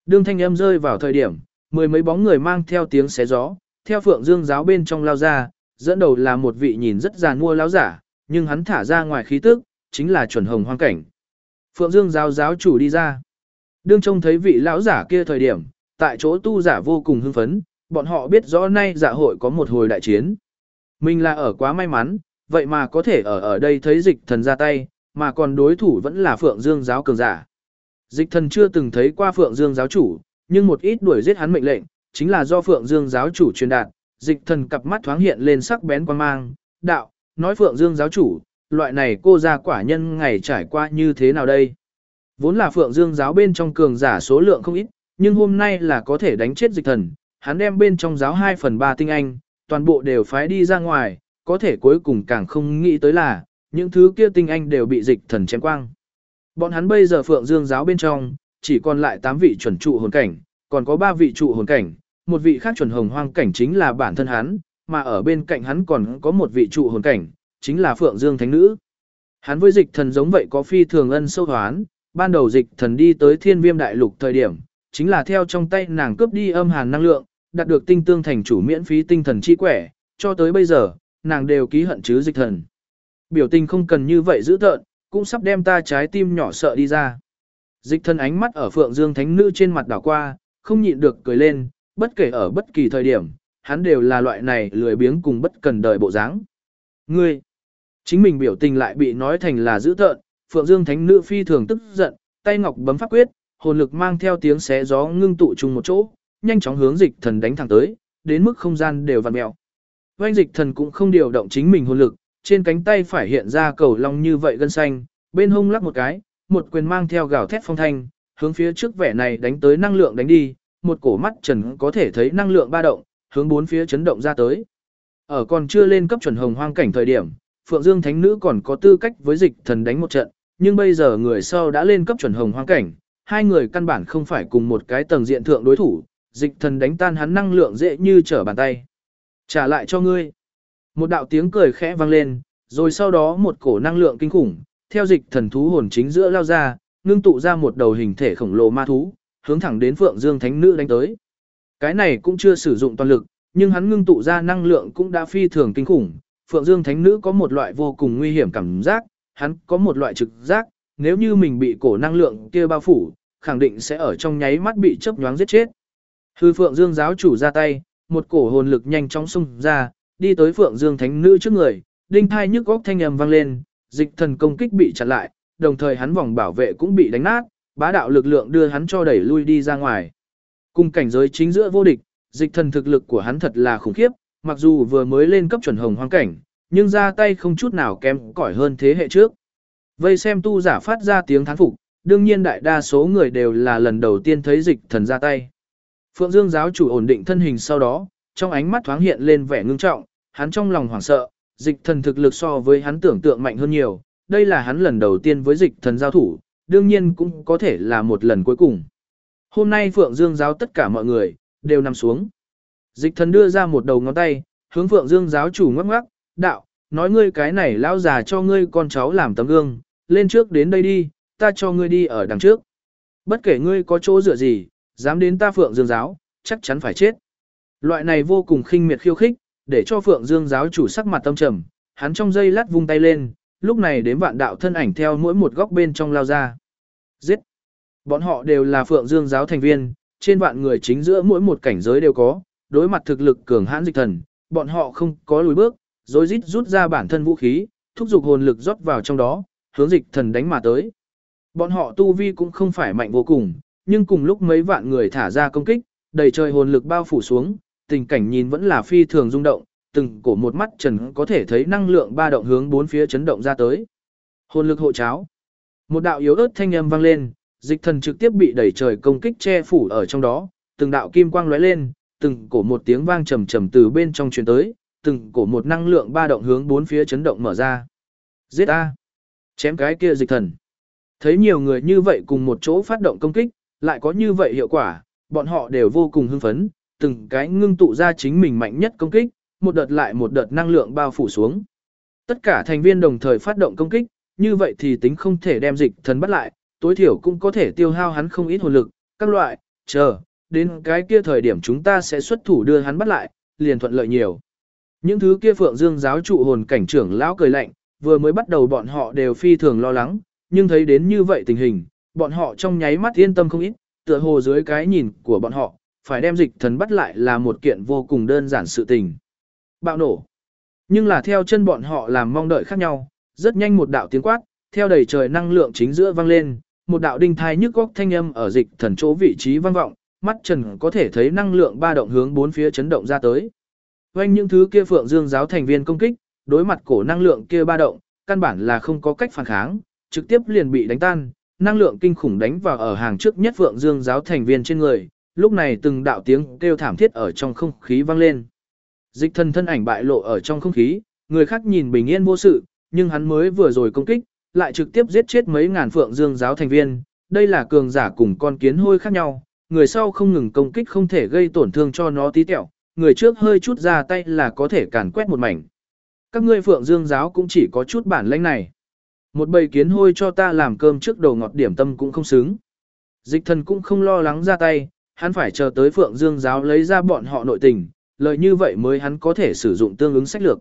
Đương thanh âm rơi vào thời điểm, mười mấy bóng người mang theo tiếng xé gió, theo Phượng Dương giáo bên trong lao ra, dẫn đầu là một vị nhìn rất già nua lão giả, nhưng hắn thả ra ngoài khí tức, chính là chuẩn hồng hoang cảnh. Phượng Dương giáo giáo chủ đi ra. Đương trông thấy vị lão giả kia thời điểm, tại chỗ tu giả vô cùng hưng phấn, bọn họ biết rõ nay dạ hội có một hồi đại chiến. Mình là ở quá may mắn, vậy mà có thể ở đây thấy dịch thần ra tay, mà còn đối thủ vẫn là Phượng Dương giáo cường giả. Dịch thần chưa từng thấy qua Phượng Dương giáo chủ, nhưng một ít đuổi giết hắn mệnh lệnh, chính là do Phượng Dương giáo chủ truyền đạt. Dịch thần cặp mắt thoáng hiện lên sắc bén quan mang, đạo, nói Phượng Dương giáo chủ, loại này cô gia quả nhân ngày trải qua như thế nào đây? Vốn là Phượng Dương giáo bên trong cường giả số lượng không ít, nhưng hôm nay là có thể đánh chết dịch thần, hắn đem bên trong giáo 2/3 tinh anh, toàn bộ đều phái đi ra ngoài, có thể cuối cùng càng không nghĩ tới là, những thứ kia tinh anh đều bị dịch thần chém quang. Bọn hắn bây giờ Phượng Dương giáo bên trong, chỉ còn lại 8 vị chuẩn trụ hồn cảnh, còn có 3 vị trụ hồn cảnh, một vị khác chuẩn hồng hoang cảnh chính là bản thân hắn, mà ở bên cạnh hắn còn có một vị trụ hồn cảnh, chính là Phượng Dương thánh nữ. Hắn với dịch thần giống vậy có phi thường ân sâu hoán, ban đầu dịch thần đi tới Thiên Viêm đại lục thời điểm, chính là theo trong tay nàng cướp đi âm hàn năng lượng, đạt được tinh tương thành chủ miễn phí tinh thần chi quẻ, cho tới bây giờ, nàng đều ký hận chứ dịch thần. Biểu tình không cần như vậy dữ tợn, cũng sắp đem ta trái tim nhỏ sợ đi ra. Dịch thần ánh mắt ở Phượng Dương thánh nữ trên mặt đảo qua, không nhịn được cười lên, bất kể ở bất kỳ thời điểm, hắn đều là loại này lười biếng cùng bất cần đời bộ dáng. Ngươi, chính mình biểu tình lại bị nói thành là dữ tợn, Phượng Dương thánh nữ phi thường tức giận, tay ngọc bấm pháp quyết, hồn lực mang theo tiếng xé gió ngưng tụ chung một chỗ, nhanh chóng hướng dịch thần đánh thẳng tới, đến mức không gian đều vặn mèo. Oanh dịch thần cũng không điều động chính mình hồn lực, trên cánh tay phải hiện ra cầu long như vậy gân xanh, bên hông lắc một cái, một quyền mang theo gào thét phong thanh, hướng phía trước vẻ này đánh tới năng lượng đánh đi, một cổ mắt trần có thể thấy năng lượng ba động, hướng bốn phía chấn động ra tới. Ở còn chưa lên cấp chuẩn hồng hoang cảnh thời điểm, Phượng Dương thánh nữ còn có tư cách với dịch thần đánh một trận, nhưng bây giờ người sau đã lên cấp chuẩn hồng hoang cảnh, hai người căn bản không phải cùng một cái tầng diện thượng đối thủ, dịch thần đánh tan hắn năng lượng dễ như trở bàn tay. Trả lại cho ngươi. Một đạo tiếng cười khẽ vang lên, rồi sau đó một cổ năng lượng kinh khủng, theo dịch thần thú hồn chính giữa lao ra, ngưng tụ ra một đầu hình thể khổng lồ ma thú, hướng thẳng đến Phượng Dương thánh nữ đánh tới. Cái này cũng chưa sử dụng toàn lực, nhưng hắn ngưng tụ ra năng lượng cũng đã phi thường kinh khủng. Phượng Dương thánh nữ có một loại vô cùng nguy hiểm cảm giác, hắn có một loại trực giác, nếu như mình bị cổ năng lượng kia bao phủ, khẳng định sẽ ở trong nháy mắt bị chớp nhoáng giết chết. Hư Phượng Dương giáo chủ ra tay, một cổ hồn lực nhanh chóng xung ra, đi tới Phượng Dương thánh nữ trước người, đinh thai nhức góc thanh âm vang lên, dịch thần công kích bị chặn lại, đồng thời hắn vòng bảo vệ cũng bị đánh nát, bá đạo lực lượng đưa hắn cho đẩy lui đi ra ngoài. Cùng cảnh giới chính giữa vô địch, dịch thần thực lực của hắn thật là khủng khiếp, mặc dù vừa mới lên cấp chuẩn hồng hoang cảnh, nhưng ra tay không chút nào kém cỏi hơn thế hệ trước. Vây xem tu giả phát ra tiếng thán phục, đương nhiên đại đa số người đều là lần đầu tiên thấy dịch thần ra tay. Phượng Dương giáo chủ ổn định thân hình sau đó, trong ánh mắt thoáng hiện lên vẻ ngưng trọng, hắn trong lòng hoảng sợ, dịch thần thực lực so với hắn tưởng tượng mạnh hơn nhiều, đây là hắn lần đầu tiên với dịch thần giao thủ, đương nhiên cũng có thể là một lần cuối cùng. Hôm nay Phượng Dương giáo tất cả mọi người, đều nằm xuống. Dịch thần đưa ra một đầu ngón tay, hướng Phượng Dương giáo chủ ngoắc ngoắc, đạo, nói ngươi cái này lão già cho ngươi con cháu làm tấm gương, lên trước đến đây đi, ta cho ngươi đi ở đằng trước. Bất kể ngươi có chỗ dựa gì, dám đến ta Phượng Dương giáo, chắc chắn phải chết. Loại này vô cùng khinh miệt khiêu khích, để cho Phượng Dương giáo chủ sắc mặt tâm trầm, hắn trong giây lát vung tay lên, lúc này đến vạn đạo thân ảnh theo mỗi một góc bên trong lao ra. Giết! Bọn họ đều là Phượng Dương giáo thành viên, trên vạn người chính giữa mỗi một cảnh giới đều có, đối mặt thực lực cường hãn dịch thần, bọn họ không có lùi bước, rối rít rút ra bản thân vũ khí, thúc giục hồn lực rót vào trong đó, hướng dịch thần đánh mà tới. Bọn họ tu vi cũng không phải mạnh vô cùng, nhưng cùng lúc mấy vạn người thả ra công kích, đầy trời hồn lực bao phủ xuống, tình cảnh nhìn vẫn là phi thường rung động, từng cổ một mắt trần có thể thấy năng lượng ba động hướng bốn phía chấn động ra tới. Hồn lực hộ cháo. Một đạo yếu ớt thanh âm vang lên, dịch thần trực tiếp bị đẩy trời công kích che phủ ở trong đó, từng đạo kim quang lóe lên, từng cổ một tiếng vang trầm trầm từ bên trong truyền tới, từng cổ một năng lượng ba động hướng bốn phía chấn động mở ra. Giết a! Chém cái kia dịch thần. Thấy nhiều người như vậy cùng một chỗ phát động công kích, lại có như vậy hiệu quả, bọn họ đều vô cùng hưng phấn, từng cái ngưng tụ ra chính mình mạnh nhất công kích, một đợt lại một đợt năng lượng bao phủ xuống. Tất cả thành viên đồng thời phát động công kích, như vậy thì tính không thể đem dịch thần bắt lại, tối thiểu cũng có thể tiêu hao hắn không ít hồn lực, các loại, Chờ, đến cái kia thời điểm chúng ta sẽ xuất thủ đưa hắn bắt lại, liền thuận lợi nhiều. Những thứ kia Phượng Dương giáo trụ hồn cảnh trưởng lão cười lạnh, vừa mới bắt đầu bọn họ đều phi thường lo lắng, nhưng thấy đến như vậy tình hình, bọn họ trong nháy mắt yên tâm không ít, tựa hồ dưới cái nhìn của bọn họ, phải đem dịch thần bắt lại là một kiện vô cùng đơn giản sự tình. Bạo nổ. Nhưng là theo chân bọn họ làm mong đợi khác nhau, rất nhanh một đạo tiếng quát, theo đầy trời năng lượng chính giữa vang lên, một đạo đinh thai nhức góc thanh âm ở dịch thần chỗ vị trí vang vọng, mắt trần có thể thấy năng lượng ba động hướng bốn phía chấn động ra tới. Quanh những thứ kia Phượng Dương giáo thành viên công kích, đối mặt cổ năng lượng kia ba động, căn bản là không có cách phản kháng, trực tiếp liền bị đánh tan, năng lượng kinh khủng đánh vào ở hàng trước nhất Phượng Dương giáo thành viên trên người, lúc này từng đạo tiếng kêu thảm thiết ở trong không khí vang lên. Dịch thần thân ảnh bại lộ ở trong không khí, người khác nhìn bình yên vô sự, nhưng hắn mới vừa rồi công kích, lại trực tiếp giết chết mấy ngàn Phượng Dương giáo thành viên, đây là cường giả cùng con kiến hôi khác nhau, người sau không ngừng công kích không thể gây tổn thương cho nó tí tẹo, người trước hơi chút ra tay là có thể càn quét một mảnh. Các ngươi Phượng Dương giáo cũng chỉ có chút bản lĩnh này. Một bầy kiến hôi cho ta làm cơm trước đầu ngọt điểm tâm cũng không xứng. Dịch thần cũng không lo lắng ra tay, hắn phải chờ tới Phượng Dương giáo lấy ra bọn họ nội tình, lợi như vậy mới hắn có thể sử dụng tương ứng sách lược.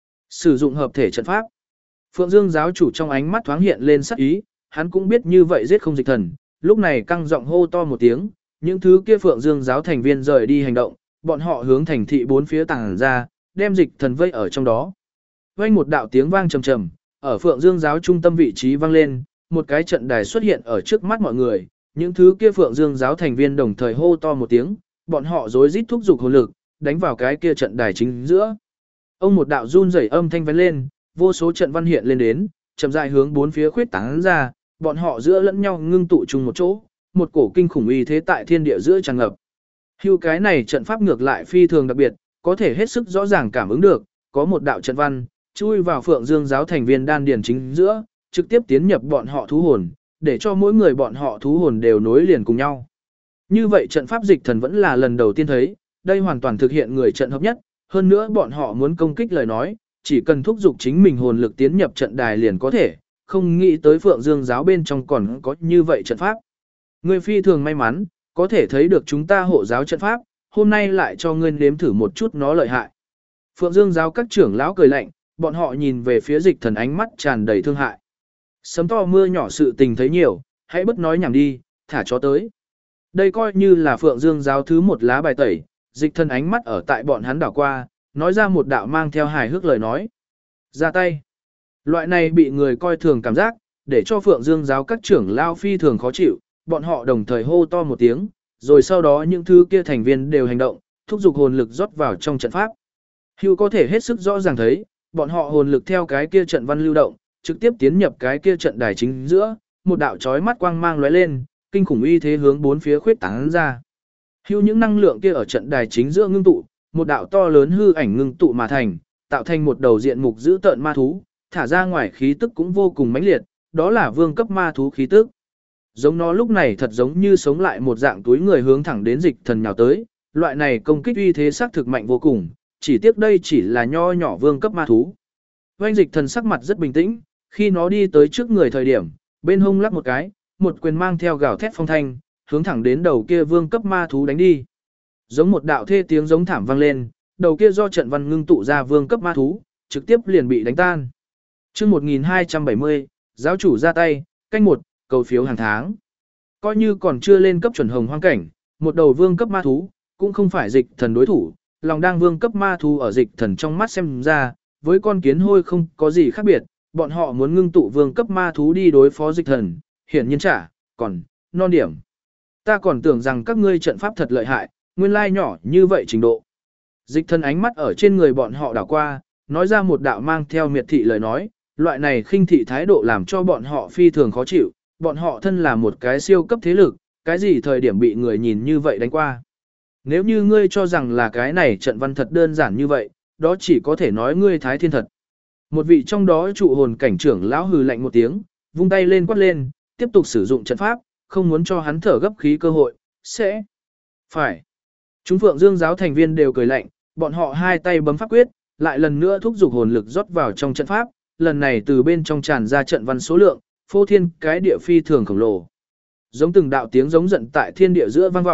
Sử dụng hợp thể trận pháp. Phượng Dương giáo chủ trong ánh mắt thoáng hiện lên sắc ý, hắn cũng biết như vậy giết không dịch thần, lúc này căng giọng hô to một tiếng, những thứ kia Phượng Dương giáo thành viên rời đi hành động, bọn họ hướng thành thị bốn phía tàng ra, đem dịch thần vây ở trong đó. Vang một đạo tiếng vang trầm trầm, ở Phượng Dương giáo trung tâm vị trí vang lên, một cái trận đài xuất hiện ở trước mắt mọi người, những thứ kia Phượng Dương giáo thành viên đồng thời hô to một tiếng, bọn họ rối rít thúc giục hồn lực, đánh vào cái kia trận đài chính giữa. Ông một đạo run rẩy âm thanh vang lên, vô số trận văn hiện lên đến, chậm rãi hướng bốn phía khuyết tán ra, bọn họ giữa lẫn nhau ngưng tụ chung một chỗ, một cổ kinh khủng uy thế tại thiên địa giữa tràn ngập. Hưu cái này trận pháp ngược lại phi thường đặc biệt, có thể hết sức rõ ràng cảm ứng được, có một đạo trận văn chui vào Phượng Dương giáo thành viên đan điền chính giữa, trực tiếp tiến nhập bọn họ thú hồn, để cho mỗi người bọn họ thú hồn đều nối liền cùng nhau. Như vậy trận pháp dịch thần vẫn là lần đầu tiên thấy, đây hoàn toàn thực hiện người trận hợp nhất, hơn nữa bọn họ muốn công kích lời nói, chỉ cần thúc giục chính mình hồn lực tiến nhập trận đài liền có thể, không nghĩ tới Phượng Dương giáo bên trong còn có như vậy trận pháp. Ngươi phi thường may mắn, có thể thấy được chúng ta hộ giáo trận pháp, hôm nay lại cho ngươi nếm thử một chút nó lợi hại. Phượng Dương giáo các trưởng lão cười lạnh, bọn họ nhìn về phía dịch thần ánh mắt tràn đầy thương hại. Sấm to mưa nhỏ sự tình thấy nhiều, hãy bất nói nhảm đi, thả chó tới. Đây coi như là Phượng Dương giáo thứ một lá bài tẩy, dịch thần ánh mắt ở tại bọn hắn đảo qua, nói ra một đạo mang theo hài hước lời nói. Ra tay. Loại này bị người coi thường cảm giác, để cho Phượng Dương giáo các trưởng lão phi thường khó chịu, bọn họ đồng thời hô to một tiếng, rồi sau đó những thứ kia thành viên đều hành động, thúc giục hồn lực rót vào trong trận pháp. Hưu có thể hết sức rõ ràng thấy, bọn họ hồn lực theo cái kia trận văn lưu động, trực tiếp tiến nhập cái kia trận đài chính giữa, một đạo chói mắt quang mang lóe lên, kinh khủng uy thế hướng bốn phía khuyết tán ra. Hưu những năng lượng kia ở trận đài chính giữa ngưng tụ, một đạo to lớn hư ảnh ngưng tụ mà thành, tạo thành một đầu diện mục dữ tợn ma thú, thả ra ngoài khí tức cũng vô cùng mãnh liệt, đó là vương cấp ma thú khí tức. Giống nó lúc này thật giống như sống lại một dạng túi người hướng thẳng đến dịch thần nhào tới, loại này công kích uy thế sắc thực mạnh vô cùng, chỉ tiếc đây chỉ là nho nhỏ vương cấp ma thú. Oanh dịch thần sắc mặt rất bình tĩnh, khi nó đi tới trước người thời điểm, bên hông lắc một cái, một quyền mang theo gào thét phong thanh, hướng thẳng đến đầu kia vương cấp ma thú đánh đi. Giống một đạo thê tiếng giống thảm vang lên, đầu kia do trận văn ngưng tụ ra vương cấp ma thú, trực tiếp liền bị đánh tan. Chương 1270, giáo chủ ra tay, canh một, cầu phiếu hàng tháng. Coi như còn chưa lên cấp chuẩn hồng hoang cảnh, một đầu vương cấp ma thú, cũng không phải dịch thần đối thủ, lòng đang vương cấp ma thú ở dịch thần trong mắt xem ra, với con kiến hôi không có gì khác biệt, bọn họ muốn ngưng tụ vương cấp ma thú đi đối phó dịch thần, hiển nhiên chả, còn, non điểm. Ta còn tưởng rằng các ngươi trận pháp thật lợi hại, nguyên lai nhỏ như vậy trình độ. Dịch thần ánh mắt ở trên người bọn họ đảo qua, nói ra một đạo mang theo miệt thị lời nói, loại này khinh thị thái độ làm cho bọn họ phi thường khó chịu, bọn họ thân là một cái siêu cấp thế lực, cái gì thời điểm bị người nhìn như vậy đánh qua. Nếu như ngươi cho rằng là cái này trận văn thật đơn giản như vậy, đó chỉ có thể nói ngươi thái thiên thật. Một vị trong đó trụ hồn cảnh trưởng lão hừ lạnh một tiếng, vung tay lên quát lên, tiếp tục sử dụng trận pháp, không muốn cho hắn thở gấp khí cơ hội, sẽ phải. Chúng Phượng Dương giáo thành viên đều cười lạnh, bọn họ hai tay bấm pháp quyết, lại lần nữa thúc giục hồn lực rót vào trong trận pháp, lần này từ bên trong tràn ra trận văn số lượng, phô thiên cái địa phi thường khổng lồ. Giống từng đạo tiếng giống giận tại thiên địa giữa vang vọng,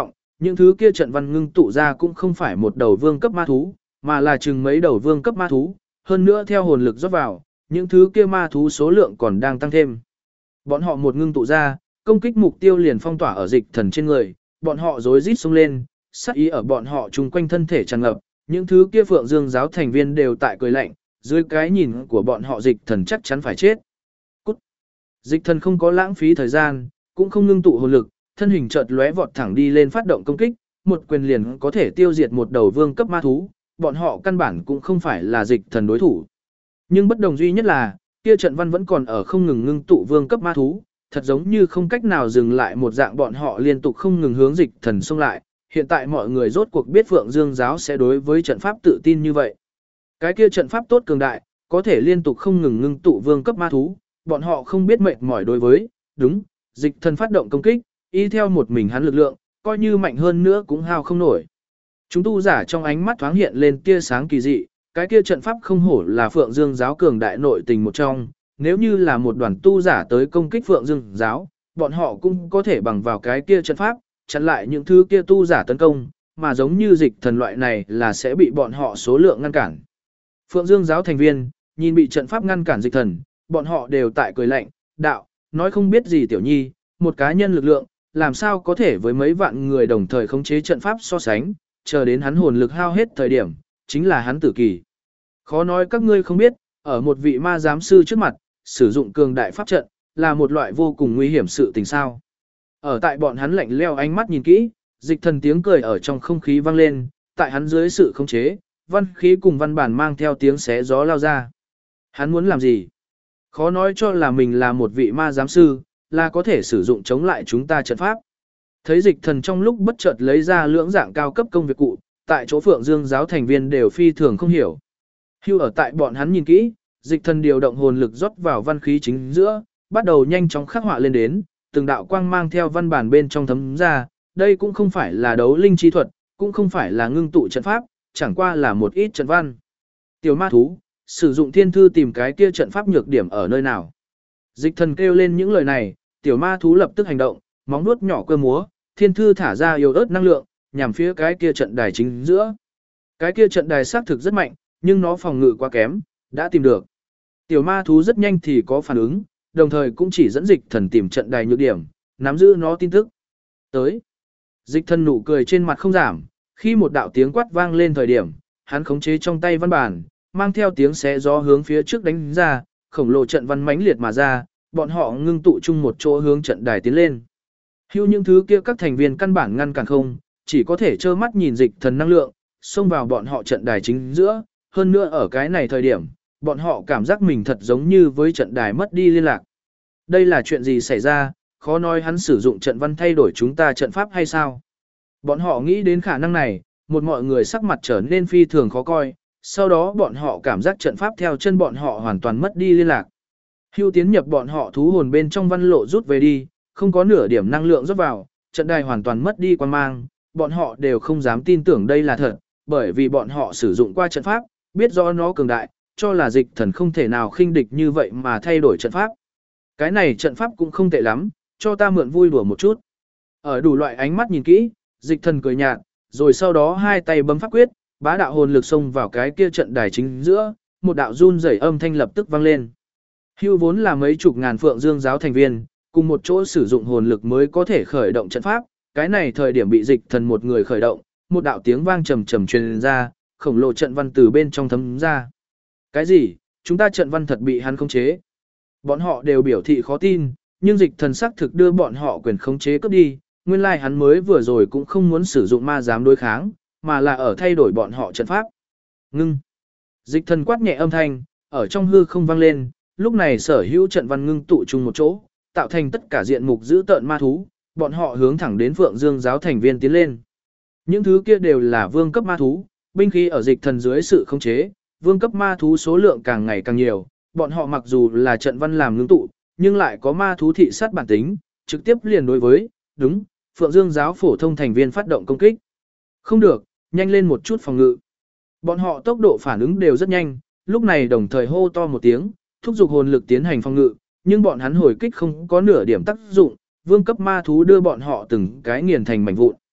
Những thứ kia trận văn ngưng tụ ra cũng không phải một đầu vương cấp ma thú, mà là chừng mấy đầu vương cấp ma thú, hơn nữa theo hồn lực rót vào, những thứ kia ma thú số lượng còn đang tăng thêm. Bọn họ một ngưng tụ ra, công kích mục tiêu liền phong tỏa ở dịch thần trên người, bọn họ rối rít xông lên, sát ý ở bọn họ chung quanh thân thể tràn ngập, những thứ kia Phượng Dương giáo thành viên đều tại cười lạnh, dưới cái nhìn của bọn họ dịch thần chắc chắn phải chết. Cút. Dịch thần không có lãng phí thời gian, cũng không ngưng tụ hồn lực, thân hình chợt lóe vọt thẳng đi lên phát động công kích, một quyền liền có thể tiêu diệt một đầu vương cấp ma thú, bọn họ căn bản cũng không phải là dịch thần đối thủ. Nhưng bất đồng duy nhất là, kia trận văn vẫn còn ở không ngừng ngưng tụ vương cấp ma thú, thật giống như không cách nào dừng lại một dạng bọn họ liên tục không ngừng hướng dịch thần xông lại. Hiện tại mọi người rốt cuộc biết Phượng Dương giáo sẽ đối với trận pháp tự tin như vậy. Cái kia trận pháp tốt cường đại, có thể liên tục không ngừng ngưng tụ vương cấp ma thú, bọn họ không biết mệt mỏi đối với, đúng, dịch thần phát động công kích, y theo một mình hắn lực lượng, coi như mạnh hơn nữa cũng hao không nổi. Chúng tu giả trong ánh mắt thoáng hiện lên tia sáng kỳ dị, cái kia trận pháp không hổ là Phượng Dương giáo cường đại nội tình một trong, nếu như là một đoàn tu giả tới công kích Phượng Dương giáo, bọn họ cũng có thể bằng vào cái kia trận pháp, chặn lại những thứ kia tu giả tấn công, mà giống như dịch thần loại này là sẽ bị bọn họ số lượng ngăn cản. Phượng Dương giáo thành viên, nhìn bị trận pháp ngăn cản dịch thần, bọn họ đều tại cười lạnh, đạo, nói không biết gì tiểu nhi, một cá nhân lực lượng, làm sao có thể với mấy vạn người đồng thời khống chế trận pháp so sánh, chờ đến hắn hồn lực hao hết thời điểm, chính là hắn tử kỳ. Khó nói các ngươi không biết, ở một vị ma giám sư trước mặt, sử dụng cường đại pháp trận, là một loại vô cùng nguy hiểm sự tình sao. Ở tại bọn hắn lạnh leo ánh mắt nhìn kỹ, dịch thần tiếng cười ở trong không khí vang lên, tại hắn dưới sự khống chế, văn khí cùng văn bản mang theo tiếng xé gió lao ra. Hắn muốn làm gì? Khó nói cho là mình là một vị ma giám sư, là có thể sử dụng chống lại chúng ta trận pháp. Thấy dịch thần trong lúc bất chợt lấy ra lưỡng dạng cao cấp công việc cụ, tại chỗ Phượng Dương giáo thành viên đều phi thường không hiểu. Hưu ở tại bọn hắn nhìn kỹ, dịch thần điều động hồn lực rót vào văn khí chính giữa, bắt đầu nhanh chóng khắc họa lên đến, từng đạo quang mang theo văn bản bên trong thấm ra, đây cũng không phải là đấu linh chi thuật, cũng không phải là ngưng tụ trận pháp, chẳng qua là một ít trận văn. Tiểu ma thú, sử dụng thiên thư tìm cái kia trận pháp nhược điểm ở nơi nào. Dịch thần kêu lên những lời này, tiểu ma thú lập tức hành động, móng vuốt nhỏ cơ múa, thiên thư thả ra yếu ớt năng lượng, nhằm phía cái kia trận đài chính giữa. Cái kia trận đài xác thực rất mạnh, nhưng nó phòng ngự quá kém, đã tìm được. Tiểu ma thú rất nhanh thì có phản ứng, đồng thời cũng chỉ dẫn dịch thần tìm trận đài nhược điểm, nắm giữ nó tin tức. Tới. Dịch thần nụ cười trên mặt không giảm, khi một đạo tiếng quát vang lên thời điểm, hắn khống chế trong tay văn bản, mang theo tiếng xé gió hướng phía trước đánh ra, khổng lồ trận văn mãnh liệt mà ra, bọn họ ngưng tụ chung một chỗ hướng trận đài tiến lên. Hưu những thứ kia các thành viên căn bản ngăn cản không, chỉ có thể trơ mắt nhìn dịch thần năng lượng, xông vào bọn họ trận đài chính giữa, hơn nữa ở cái này thời điểm, bọn họ cảm giác mình thật giống như với trận đài mất đi liên lạc. Đây là chuyện gì xảy ra, khó nói hắn sử dụng trận văn thay đổi chúng ta trận pháp hay sao? Bọn họ nghĩ đến khả năng này, một mọi người sắc mặt trở nên phi thường khó coi, sau đó bọn họ cảm giác trận pháp theo chân bọn họ hoàn toàn mất đi liên lạc. Hưu tiến nhập bọn họ thú hồn bên trong văn lộ rút về đi, không có nửa điểm năng lượng rót vào, trận đài hoàn toàn mất đi quan mang, bọn họ đều không dám tin tưởng đây là thật, bởi vì bọn họ sử dụng qua trận pháp, biết rõ nó cường đại, cho là dịch thần không thể nào khinh địch như vậy mà thay đổi trận pháp. Cái này trận pháp cũng không tệ lắm, cho ta mượn vui đùa một chút. Ở đủ loại ánh mắt nhìn kỹ, dịch thần cười nhạt, rồi sau đó hai tay bấm pháp quyết, bá đạo hồn lực xông vào cái kia trận đài chính giữa, một đạo run rẩy âm thanh lập tức vang lên. Hưu vốn là mấy chục ngàn Phượng Dương giáo thành viên, cùng một chỗ sử dụng hồn lực mới có thể khởi động trận pháp, cái này thời điểm bị dịch thần một người khởi động, một đạo tiếng vang trầm trầm truyền ra, khổng lồ trận văn từ bên trong thấm ra. Cái gì? Chúng ta trận văn thật bị hắn khống chế. Bọn họ đều biểu thị khó tin, nhưng dịch thần xác thực đưa bọn họ quyền khống chế cướp đi, nguyên lai hắn mới vừa rồi cũng không muốn sử dụng ma giám đối kháng, mà là ở thay đổi bọn họ trận pháp. Ngưng. Dịch thần quát nhẹ âm thanh, ở trong hư không vang lên, lúc này sở hữu trận văn ngưng tụ chung một chỗ, tạo thành tất cả diện mục giữ tợn ma thú, bọn họ hướng thẳng đến Phượng Dương giáo thành viên tiến lên. Những thứ kia đều là vương cấp ma thú, binh khí ở dịch thần dưới sự khống chế, vương cấp ma thú số lượng càng ngày càng nhiều, bọn họ mặc dù là trận văn làm ngưng tụ, nhưng lại có ma thú thị sát bản tính, trực tiếp liền đối với, đúng, Phượng Dương giáo phổ thông thành viên phát động công kích. Không được, nhanh lên một chút phòng ngự. Bọn họ tốc độ phản ứng đều rất nhanh, lúc này đồng thời hô to một tiếng, thúc giục hồn lực tiến hành phòng ngự, nhưng bọn hắn hồi kích không có nửa điểm tác dụng, vương cấp ma thú đưa bọn họ từng cái nghiền thành mảnh vụn.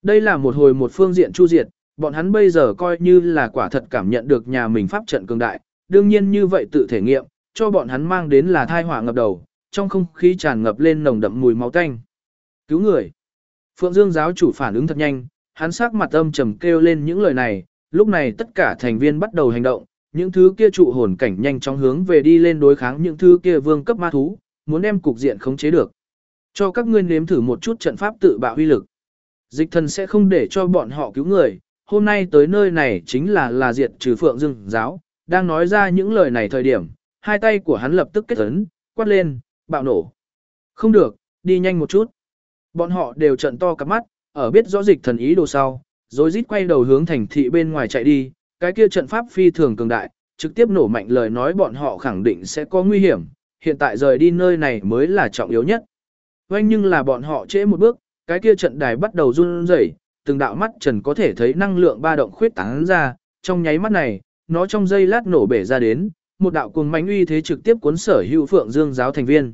Đây là một hồi một phương diện chu diệt, bọn hắn bây giờ coi như là quả thật cảm nhận được nhà mình pháp trận cường đại, đương nhiên như vậy tự thể nghiệm, cho bọn hắn mang đến là thai họa ngập đầu, trong không khí tràn ngập lên nồng đậm mùi máu tanh. Cứu người. Phượng Dương giáo chủ phản ứng thật nhanh, hắn sắc mặt âm trầm kêu lên những lời này, lúc này tất cả thành viên bắt đầu hành động, những thứ kia trụ hồn cảnh nhanh chóng hướng về đi lên đối kháng những thứ kia vương cấp ma thú, muốn đem cục diện khống chế được. Cho các ngươi nếm thử một chút trận pháp tự bạo uy lực. Dịch thần sẽ không để cho bọn họ cứu người, hôm nay tới nơi này chính là diệt trừ Phượng Dương giáo, đang nói ra những lời này thời điểm, hai tay của hắn lập tức kết ấn, quát lên, bạo nổ. Không được, đi nhanh một chút. Bọn họ đều trợn to cặp mắt, ở biết rõ dịch thần ý đồ sau, rồi rít quay đầu hướng thành thị bên ngoài chạy đi, cái kia trận pháp phi thường cường đại, trực tiếp nổ mạnh lời nói bọn họ khẳng định sẽ có nguy hiểm, hiện tại rời đi nơi này mới là trọng yếu nhất. Vâng nhưng là bọn họ trễ một bước, cái kia trận đài bắt đầu run rẩy, từng đạo mắt trần có thể thấy năng lượng ba động khuyết tán ra, trong nháy mắt này, nó trong giây lát nổ bể ra đến, một đạo cuồng mãnh uy thế trực tiếp cuốn sở hữu Phượng Dương giáo thành viên.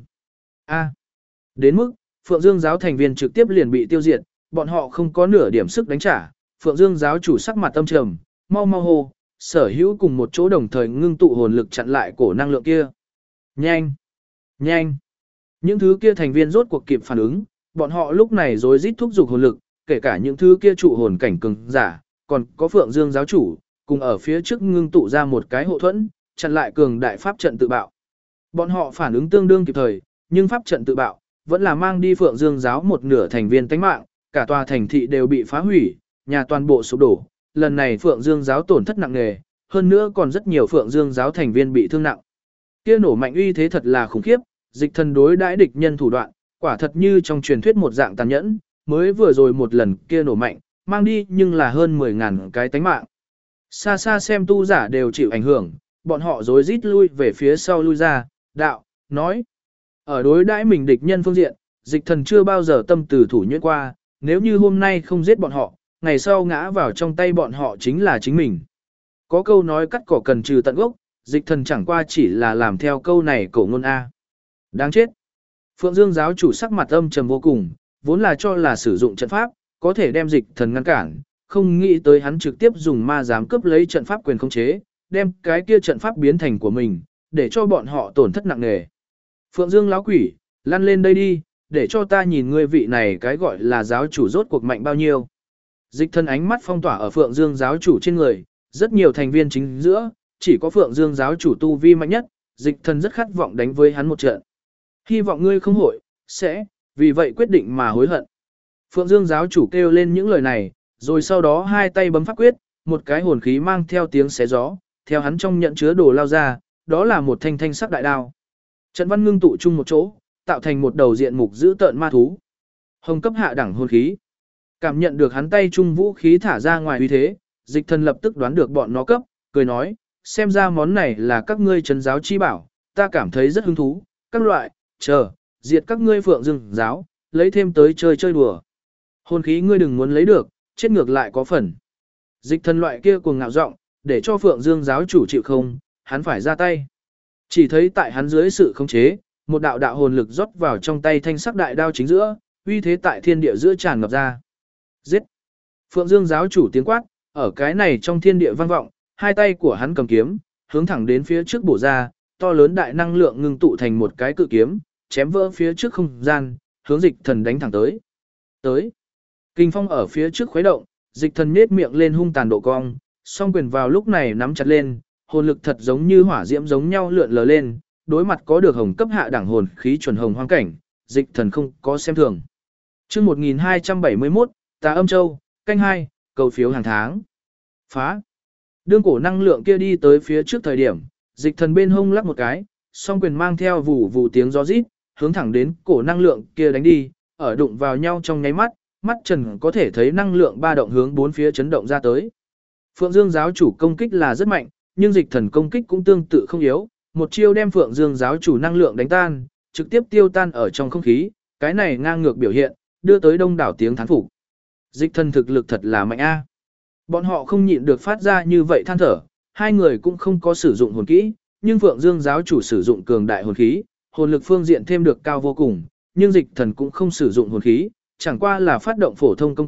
Đến mức, Phượng Dương giáo thành viên trực tiếp liền bị tiêu diệt, bọn họ không có nửa điểm sức đánh trả, Phượng Dương giáo chủ sắc mặt âm trầm, mau mau hô, sở hữu cùng một chỗ đồng thời ngưng tụ hồn lực chặn lại cổ năng lượng kia. Nhanh! Nhanh! Những thứ kia thành viên rốt cuộc kịp phản ứng, bọn họ lúc này rối rít thúc giục hồn lực, kể cả những thứ kia trụ hồn cảnh cường giả, còn có Phượng Dương giáo chủ, cùng ở phía trước ngưng tụ ra một cái hộ thuẫn, chặn lại cường đại pháp trận tự bạo. Bọn họ phản ứng tương đương kịp thời, nhưng pháp trận tự bạo vẫn là mang đi Phượng Dương giáo một nửa thành viên tánh mạng, cả tòa thành thị đều bị phá hủy, nhà toàn bộ sụp đổ. Lần này Phượng Dương giáo tổn thất nặng nề, hơn nữa còn rất nhiều Phượng Dương giáo thành viên bị thương nặng. Kia nổ mạnh uy thế thật là khủng khiếp, dịch thần đối đãi địch nhân thủ đoạn, quả thật như trong truyền thuyết một dạng tàn nhẫn, mới vừa rồi một lần kia nổ mạnh, mang đi nhưng là hơn 10.000 cái tánh mạng. Xa xa xem tu giả đều chịu ảnh hưởng, bọn họ rối rít lui về phía sau lui ra, đạo, nói. Ở đối đãi mình địch nhân phương diện, dịch thần chưa bao giờ tâm từ thủ nhuyễn qua, nếu như hôm nay không giết bọn họ, ngày sau ngã vào trong tay bọn họ chính là chính mình. Có câu nói cắt cỏ cần trừ tận gốc, dịch thần chẳng qua chỉ là làm theo câu này cổ ngôn A. Đáng chết. Phượng Dương giáo chủ sắc mặt âm trầm vô cùng, vốn là cho là sử dụng trận pháp, có thể đem dịch thần ngăn cản, không nghĩ tới hắn trực tiếp dùng ma giám cướp lấy trận pháp quyền khống chế, đem cái kia trận pháp biến thành của mình, để cho bọn họ tổn thất nặng nề. Phượng Dương lão quỷ, lăn lên đây đi, để cho ta nhìn ngươi vị này cái gọi là giáo chủ rốt cuộc mạnh bao nhiêu. Dịch thần ánh mắt phong tỏa ở Phượng Dương giáo chủ trên người, rất nhiều thành viên chính giữa, chỉ có Phượng Dương giáo chủ tu vi mạnh nhất, dịch thần rất khát vọng đánh với hắn một trận. Hy vọng ngươi không hội, sẽ, vì vậy quyết định mà hối hận. Phượng Dương giáo chủ kêu lên những lời này, rồi sau đó hai tay bấm pháp quyết, một cái hồn khí mang theo tiếng xé gió, theo hắn trong nhận chứa đồ lao ra, đó là một thanh thanh sắc đại đao. Trận văn ngưng tụ chung một chỗ, tạo thành một đầu diện mục dữ tợn ma thú. Hồng cấp hạ đẳng hồn khí. Cảm nhận được hắn tay chung vũ khí thả ra ngoài uy thế, dịch thần lập tức đoán được bọn nó cấp, cười nói, xem ra món này là các ngươi trấn giáo chi bảo, ta cảm thấy rất hứng thú, các loại, chờ, diệt các ngươi Phượng Dương giáo, lấy thêm tới chơi chơi đùa. Hồn khí ngươi đừng muốn lấy được, chết ngược lại có phần. Dịch thần loại kia cuồng ngạo giọng, để cho Phượng Dương giáo chủ chịu không, hắn phải ra tay. Chỉ thấy tại hắn dưới sự khống chế, một đạo đạo hồn lực rót vào trong tay thanh sắc đại đao chính giữa, uy thế tại thiên địa giữa tràn ngập ra. Giết! Phượng Dương giáo chủ tiếng quát, ở cái này trong thiên địa vang vọng, hai tay của hắn cầm kiếm, hướng thẳng đến phía trước bổ ra, to lớn đại năng lượng ngưng tụ thành một cái cự kiếm, chém vỡ phía trước không gian, hướng dịch thần đánh thẳng tới. Tới! Kinh phong ở phía trước khuấy động, dịch thần nhếch miệng lên hung tàn độ cong, song quyền vào lúc này nắm chặt lên, hồn lực thật giống như hỏa diễm giống nhau lượn lờ lên, đối mặt có được hồng cấp hạ đẳng hồn khí chuẩn hồng hoang cảnh, dịch thần không có xem thường. Chương 1271, Tà Âm Châu, canh 2, cầu phiếu hàng tháng. Phá. Đương cổ năng lượng kia đi tới phía trước thời điểm, dịch thần bên hông lắc một cái, song quyền mang theo vù vù tiếng gió rít, hướng thẳng đến cổ năng lượng kia đánh đi, ở đụng vào nhau trong nháy mắt, mắt trần có thể thấy năng lượng ba động hướng bốn phía chấn động ra tới. Phượng Dương giáo chủ công kích là rất mạnh, nhưng dịch thần công kích cũng tương tự không yếu, một chiêu đem Phượng Dương giáo chủ năng lượng đánh tan, trực tiếp tiêu tan ở trong không khí, cái này ngang ngược biểu hiện, đưa tới đông đảo tiếng thán phục. Dịch thần thực lực thật là mạnh a. Bọn họ không nhịn được phát ra như vậy than thở, hai người cũng không có sử dụng hồn kỹ, nhưng Phượng Dương giáo chủ sử dụng cường đại hồn khí, hồn lực phương diện thêm được cao vô cùng, nhưng dịch thần cũng không sử dụng hồn khí, chẳng qua là phát động phổ thông công kích,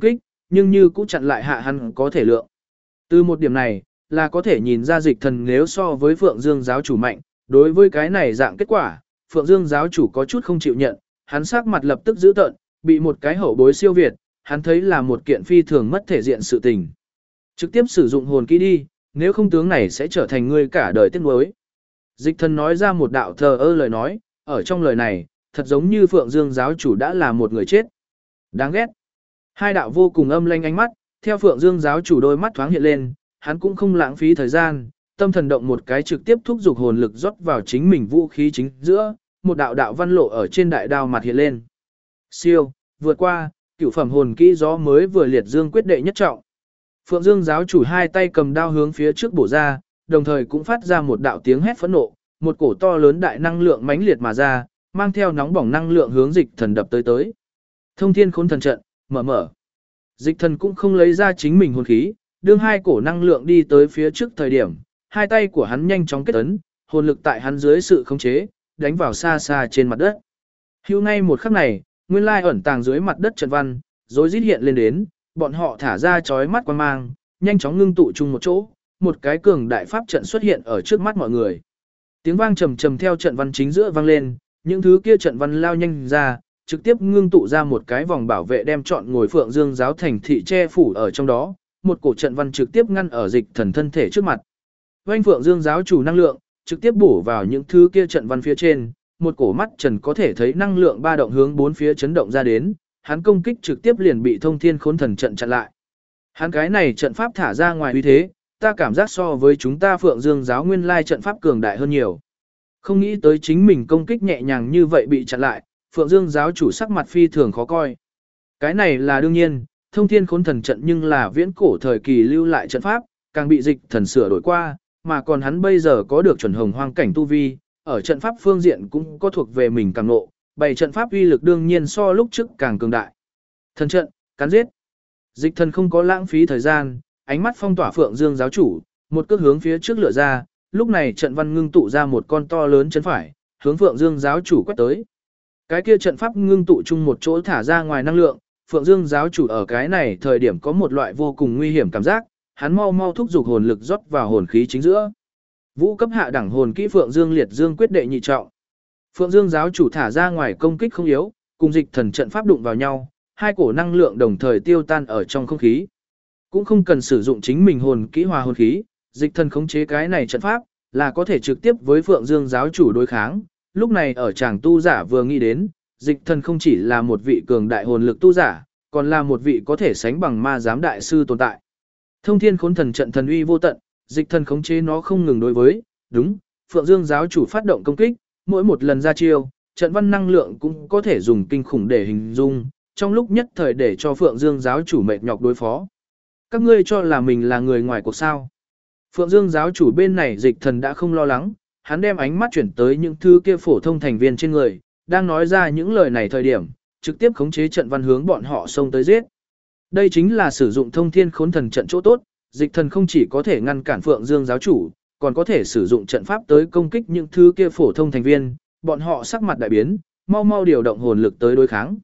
nhưng như cũng chặn lại hạ hắn có thể lượng. Từ một điểm này, là có thể nhìn ra dịch thần nếu so với Phượng Dương giáo chủ mạnh, đối với cái này dạng kết quả, Phượng Dương giáo chủ có chút không chịu nhận, hắn sắc mặt lập tức giữ tợn, bị một cái hậu bối siêu việt, hắn thấy là một kiện phi thường mất thể diện sự tình. Trực tiếp sử dụng hồn kỹ đi, nếu không tướng này sẽ trở thành ngươi cả đời tiếc nuối. Dịch thần nói ra một đạo thờ ơ lời nói, ở trong lời này, thật giống như Phượng Dương giáo chủ đã là một người chết. Đáng ghét. Hai đạo vô cùng âm lanh ánh mắt, theo Phượng Dương giáo chủ đôi mắt thoáng hiện lên, hắn cũng không lãng phí thời gian, tâm thần động một cái trực tiếp thúc giục hồn lực rót vào chính mình vũ khí chính giữa, một đạo đạo văn lộ ở trên đại đao mặt hiện lên. Siêu, vượt qua, cửu phẩm hồn kỹ gió mới vừa liệt dương quyết đệ nhất trọng. Phượng Dương giáo chủ hai tay cầm đao hướng phía trước bổ ra, đồng thời cũng phát ra một đạo tiếng hét phẫn nộ, một cổ to lớn đại năng lượng mãnh liệt mà ra, mang theo nóng bỏng năng lượng hướng dịch thần đập tới. Thông thiên khốn thần trận, mở. Dịch thần cũng không lấy ra chính mình hồn khí, đương hai cổ năng lượng đi tới phía trước thời điểm, hai tay của hắn nhanh chóng kết ấn, hồn lực tại hắn dưới sự khống chế, đánh vào xa xa trên mặt đất. Hưu ngay một khắc này, nguyên lai ẩn tàng dưới mặt đất trận văn, rối rít hiện lên đến, bọn họ thả ra chói mắt quang mang, nhanh chóng ngưng tụ chung một chỗ, một cái cường đại pháp trận xuất hiện ở trước mắt mọi người. Tiếng vang trầm trầm theo trận văn chính giữa vang lên, những thứ kia trận văn lao nhanh ra, trực tiếp ngưng tụ ra một cái vòng bảo vệ đem trọn ngồi Phượng Dương giáo thành thị che phủ ở trong đó, một cổ trận văn trực tiếp ngăn ở dịch thần thân thể trước mặt. Oanh Phượng Dương giáo chủ năng lượng, trực tiếp bổ vào những thứ kia trận văn phía trên, một cổ mắt trần có thể thấy năng lượng ba động hướng bốn phía chấn động ra đến, hắn công kích trực tiếp liền bị thông thiên khốn thần trận chặn lại. Hắn cái này trận pháp thả ra ngoài uy thế, ta cảm giác so với chúng ta Phượng Dương giáo nguyên lai trận pháp cường đại hơn nhiều. Không nghĩ tới chính mình công kích nhẹ nhàng như vậy bị chặn lại, Phượng Dương giáo chủ sắc mặt phi thường khó coi. Cái này là đương nhiên, thông thiên khốn thần trận nhưng là viễn cổ thời kỳ lưu lại trận pháp, càng bị dịch thần sửa đổi qua, mà còn hắn bây giờ có được chuẩn hồng hoang cảnh tu vi, ở trận pháp phương diện cũng có thuộc về mình càng nộ, bày trận pháp uy lực đương nhiên so lúc trước càng cường đại. Thần trận, cắn giết. Dịch thần không có lãng phí thời gian, ánh mắt phong tỏa Phượng Dương giáo chủ, một cước hướng phía trước lựa ra, lúc này trận văn ngưng tụ ra một con to lớn chân phải, hướng Phượng Dương giáo chủ quét tới. Cái kia trận pháp ngưng tụ chung một chỗ thả ra ngoài năng lượng, Phượng Dương giáo chủ ở cái này thời điểm có một loại vô cùng nguy hiểm cảm giác, hắn mau thúc giục hồn lực rót vào hồn khí chính giữa. Vũ cấp hạ đẳng hồn kỹ Phượng Dương liệt dương quyết đệ nhị trọng. Phượng Dương giáo chủ thả ra ngoài công kích không yếu, cùng dịch thần trận pháp đụng vào nhau, hai cổ năng lượng đồng thời tiêu tan ở trong không khí. Cũng không cần sử dụng chính mình hồn kỹ hòa hồn khí, dịch thần khống chế cái này trận pháp là có thể trực tiếp với Phượng Dương giáo chủ đối kháng. Lúc này ở chàng tu giả vừa nghĩ đến, dịch thần không chỉ là một vị cường đại hồn lực tu giả, còn là một vị có thể sánh bằng ma giám đại sư tồn tại. Thông thiên khốn thần trận thần uy vô tận, dịch thần khống chế nó không ngừng đối với, đúng, Phượng Dương giáo chủ phát động công kích, mỗi một lần ra chiêu, trận văn năng lượng cũng có thể dùng kinh khủng để hình dung, trong lúc nhất thời để cho Phượng Dương giáo chủ mệt nhọc đối phó. Các ngươi cho là mình là người ngoài cuộc sao? Phượng Dương giáo chủ bên này dịch thần đã không lo lắng, hắn đem ánh mắt chuyển tới những thứ kia phổ thông thành viên trên người, đang nói ra những lời này thời điểm, trực tiếp khống chế trận văn hướng bọn họ xông tới giết. Đây chính là sử dụng thông thiên khốn thần trận chỗ tốt, dịch thần không chỉ có thể ngăn cản Phượng Dương giáo chủ, còn có thể sử dụng trận pháp tới công kích những thứ kia phổ thông thành viên, bọn họ sắc mặt đại biến, mau điều động hồn lực tới đối kháng.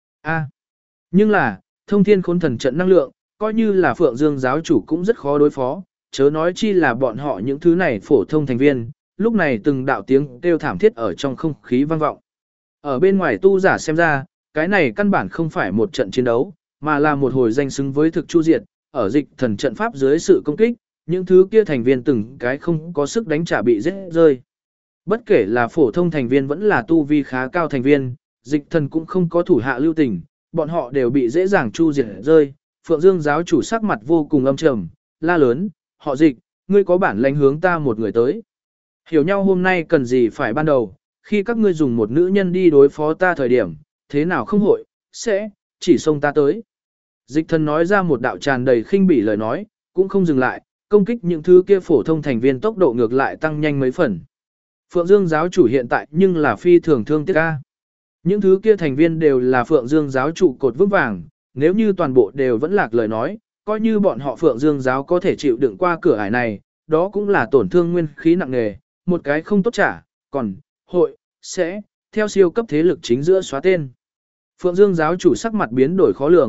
Nhưng là, thông thiên khốn thần trận năng lượng, coi như là Phượng Dương giáo chủ cũng rất khó đối phó, chớ nói chi là bọn họ những thứ này phổ thông thành viên, lúc này từng đạo tiếng kêu thảm thiết ở trong không khí vang vọng. Ở bên ngoài tu giả xem ra, cái này căn bản không phải một trận chiến đấu, mà là một hồi danh xứng với thực chu diệt, ở dịch thần trận pháp dưới sự công kích, những thứ kia thành viên từng cái không có sức đánh trả bị giết rơi. Bất kể là phổ thông thành viên vẫn là tu vi khá cao thành viên, dịch thần cũng không có thủ hạ lưu tình, bọn họ đều bị dễ dàng chu diệt rơi. Phượng Dương giáo chủ sắc mặt vô cùng âm trầm, la lớn, họ dịch, ngươi có bản lãnh hướng ta một người tới. Hiểu nhau hôm nay cần gì phải ban đầu, khi các ngươi dùng một nữ nhân đi đối phó ta thời điểm, thế nào không hội, sẽ, chỉ xông ta tới. Dịch thần nói ra một đạo tràn đầy khinh bỉ lời nói, cũng không dừng lại, công kích những thứ kia phổ thông thành viên tốc độ ngược lại tăng nhanh mấy phần. Phượng Dương giáo chủ hiện tại nhưng là phi thường thương tiếc ca. Những thứ kia thành viên đều là Phượng Dương giáo chủ cột vững vàng, nếu như toàn bộ đều vẫn lạc lời nói, coi như bọn họ Phượng Dương giáo có thể chịu đựng qua cửa ải này, đó cũng là tổn thương nguyên khí nặng nề, một cái không tốt trả, còn, hội, sẽ, theo siêu cấp thế lực chính giữa xóa tên. Phượng Dương giáo chủ sắc mặt biến đổi khó lường,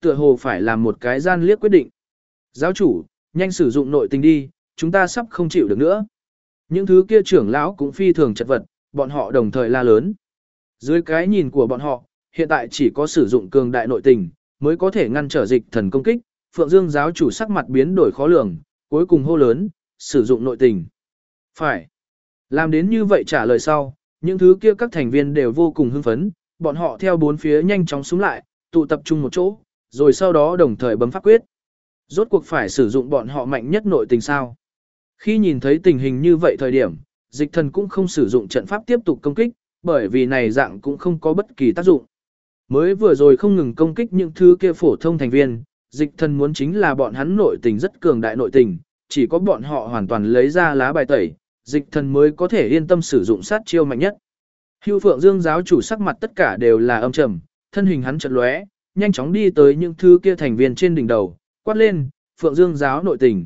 tựa hồ phải làm một cái gian liếc quyết định. Giáo chủ, nhanh sử dụng nội tình đi, chúng ta sắp không chịu được nữa. Những thứ kia trưởng lão cũng phi thường chật vật, bọn họ đồng thời la lớn. Dưới cái nhìn của bọn họ, hiện tại chỉ có sử dụng cường đại nội tình, mới có thể ngăn trở dịch thần công kích. Phượng Dương giáo chủ sắc mặt biến đổi khó lường, cuối cùng hô lớn, sử dụng nội tình. Phải. Làm đến như vậy trả lời sau, những thứ kia các thành viên đều vô cùng hưng phấn, bọn họ theo bốn phía nhanh chóng xuống lại, tụ tập trung một chỗ, rồi sau đó đồng thời bấm pháp quyết. Rốt cuộc phải sử dụng bọn họ mạnh nhất nội tình sao. Khi nhìn thấy tình hình như vậy thời điểm, dịch thần cũng không sử dụng trận pháp tiếp tục công kích, bởi vì này dạng cũng không có bất kỳ tác dụng. Mới vừa rồi không ngừng công kích những thứ kia phổ thông thành viên, dịch thần muốn chính là bọn hắn nội tình rất cường đại nội tình, chỉ có bọn họ hoàn toàn lấy ra lá bài tẩy, dịch thần mới có thể yên tâm sử dụng sát chiêu mạnh nhất. Hưu Phượng Dương giáo chủ sắc mặt tất cả đều là âm trầm, thân hình hắn chợt lóe, nhanh chóng đi tới những thứ kia thành viên trên đỉnh đầu, quát lên, Phượng Dương giáo nội tình,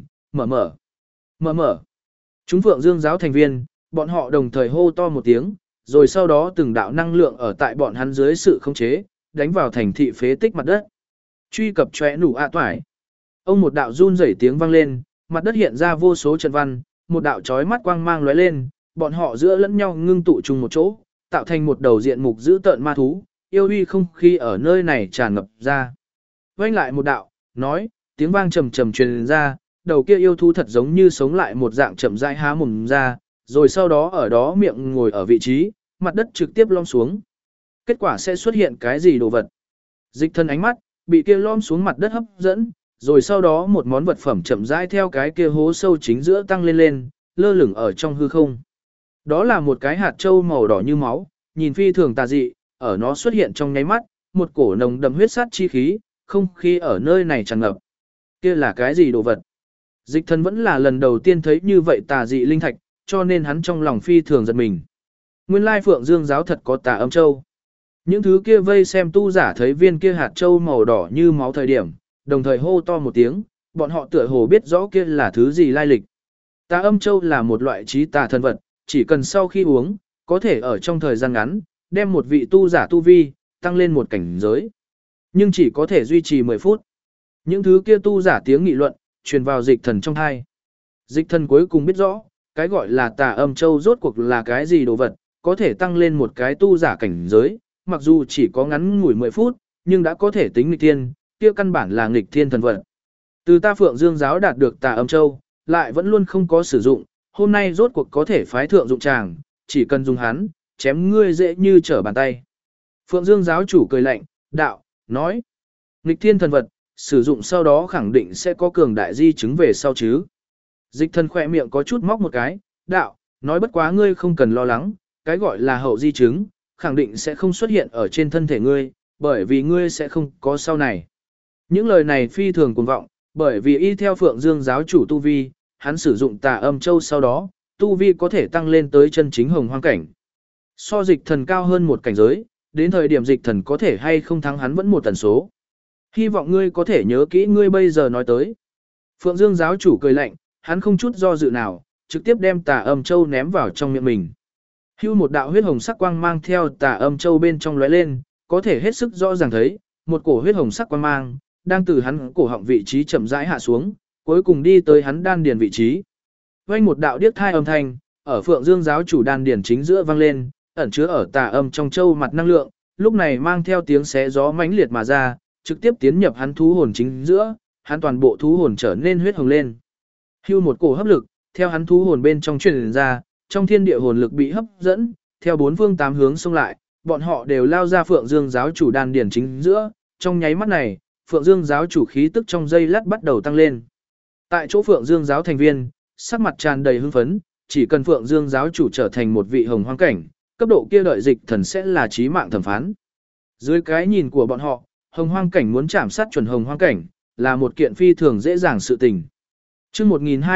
mở. Chúng Phượng Dương giáo thành viên, bọn họ đồng thời hô to một tiếng, rồi sau đó từng đạo năng lượng ở tại bọn hắn dưới sự khống chế, đánh vào thành thị phế tích mặt đất. Truy cập chóe nủ toải. Ông một đạo run rẩy tiếng vang lên, mặt đất hiện ra vô số trận văn, một đạo chói mắt quang mang lóe lên, bọn họ giữa lẫn nhau ngưng tụ chung một chỗ, tạo thành một đầu diện mục dữ tợn ma thú, yêu uy không khí ở nơi này tràn ngập ra. Vang lại một đạo, nói, tiếng vang trầm trầm truyền ra, đầu kia yêu thú thật giống như sống lại một dạng chậm rãi há mồm ra, rồi sau đó ở đó miệng ngồi ở vị trí, mặt đất trực tiếp lom xuống. Kết quả sẽ xuất hiện cái gì đồ vật? Dịch thân ánh mắt, bị kia lom xuống mặt đất hấp dẫn, rồi sau đó một món vật phẩm chậm rãi theo cái kia hố sâu chính giữa tăng lên lên, lơ lửng ở trong hư không. Đó là một cái hạt châu màu đỏ như máu, nhìn phi thường tà dị, ở nó xuất hiện trong nháy mắt, một cổ nồng đậm huyết sát chi khí, không khí ở nơi này tràn ngập. Kia là cái gì đồ vật? Dịch thân vẫn là lần đầu tiên thấy như vậy tà dị linh thạch, cho nên hắn trong lòng phi thường giật mình. Nguyên lai Phượng Dương giáo thật có tà âm châu. Những thứ kia vây xem tu giả thấy viên kia hạt châu màu đỏ như máu thời điểm, đồng thời hô to một tiếng, bọn họ tựa hồ biết rõ kia là thứ gì lai lịch. Tà âm châu là một loại trí tà thần vật, chỉ cần sau khi uống, có thể ở trong thời gian ngắn, đem một vị tu giả tu vi, tăng lên một cảnh giới. Nhưng chỉ có thể duy trì 10 phút. Những thứ kia tu giả tiếng nghị luận, truyền vào dịch thần trong thai. Dịch thần cuối cùng biết rõ, cái gọi là tà âm châu rốt cuộc là cái gì đồ vật, có thể tăng lên một cái tu giả cảnh giới, mặc dù chỉ có ngắn ngủi 10 phút, nhưng đã có thể tính nghịch thiên, kia căn bản là nghịch thiên thần vật. Từ ta Phượng Dương giáo đạt được tà âm châu, lại vẫn luôn không có sử dụng, hôm nay rốt cuộc có thể phái thượng dụng tràng, chỉ cần dùng hắn, chém ngươi dễ như trở bàn tay. Phượng Dương giáo chủ cười lạnh, đạo, nói, nghịch thiên thần vật, sử dụng sau đó khẳng định sẽ có cường đại di chứng về sau chứ. Dịch thần khỏe miệng có chút móc một cái, đạo, nói bất quá ngươi không cần lo lắng, cái gọi là hậu di chứng, khẳng định sẽ không xuất hiện ở trên thân thể ngươi, bởi vì ngươi sẽ không có sau này. Những lời này phi thường cuồng vọng, bởi vì y theo Phượng Dương giáo chủ tu vi, hắn sử dụng tà âm châu sau đó, tu vi có thể tăng lên tới chân chính hồng hoang cảnh. So dịch thần cao hơn một cảnh giới, đến thời điểm dịch thần có thể hay không thắng hắn vẫn một tần số. Hy vọng ngươi có thể nhớ kỹ ngươi bây giờ nói tới. Phượng Dương giáo chủ cười lạnh, hắn không chút do dự nào, trực tiếp đem tà âm châu ném vào trong miệng mình. Hưu một đạo huyết hồng sắc quang mang theo tà âm châu bên trong lóe lên, có thể hết sức rõ ràng thấy, một cổ huyết hồng sắc quang mang, đang từ hắn cổ họng vị trí chậm rãi hạ xuống, cuối cùng đi tới hắn đan điền vị trí. Vang một đạo điếc thai âm thanh, ở Phượng Dương giáo chủ đan điền chính giữa vang lên, ẩn chứa ở tà âm trong châu mặt năng lượng, lúc này mang theo tiếng xé gió mãnh liệt mà ra, trực tiếp tiến nhập hắn thú hồn chính giữa, hắn toàn bộ thú hồn trở nên huyết hồng lên. Hưu một cổ hấp lực, theo hắn thú hồn bên trong truyền ra, trong thiên địa hồn lực bị hấp dẫn, theo bốn phương tám hướng xông lại, bọn họ đều lao ra Phượng Dương giáo chủ đan điển chính giữa, trong nháy mắt này, Phượng Dương giáo chủ khí tức trong giây lát bắt đầu tăng lên. Tại chỗ Phượng Dương giáo thành viên, sắc mặt tràn đầy hưng phấn, chỉ cần Phượng Dương giáo chủ trở thành một vị hồng hoang cảnh, cấp độ kia đợi dịch thần sẽ là chí mạng thẩm phán. Dưới cái nhìn của bọn họ, hồng hoang cảnh muốn chạm sát chuẩn hồng hoang cảnh, là một kiện phi thường dễ dàng sự tình. Chương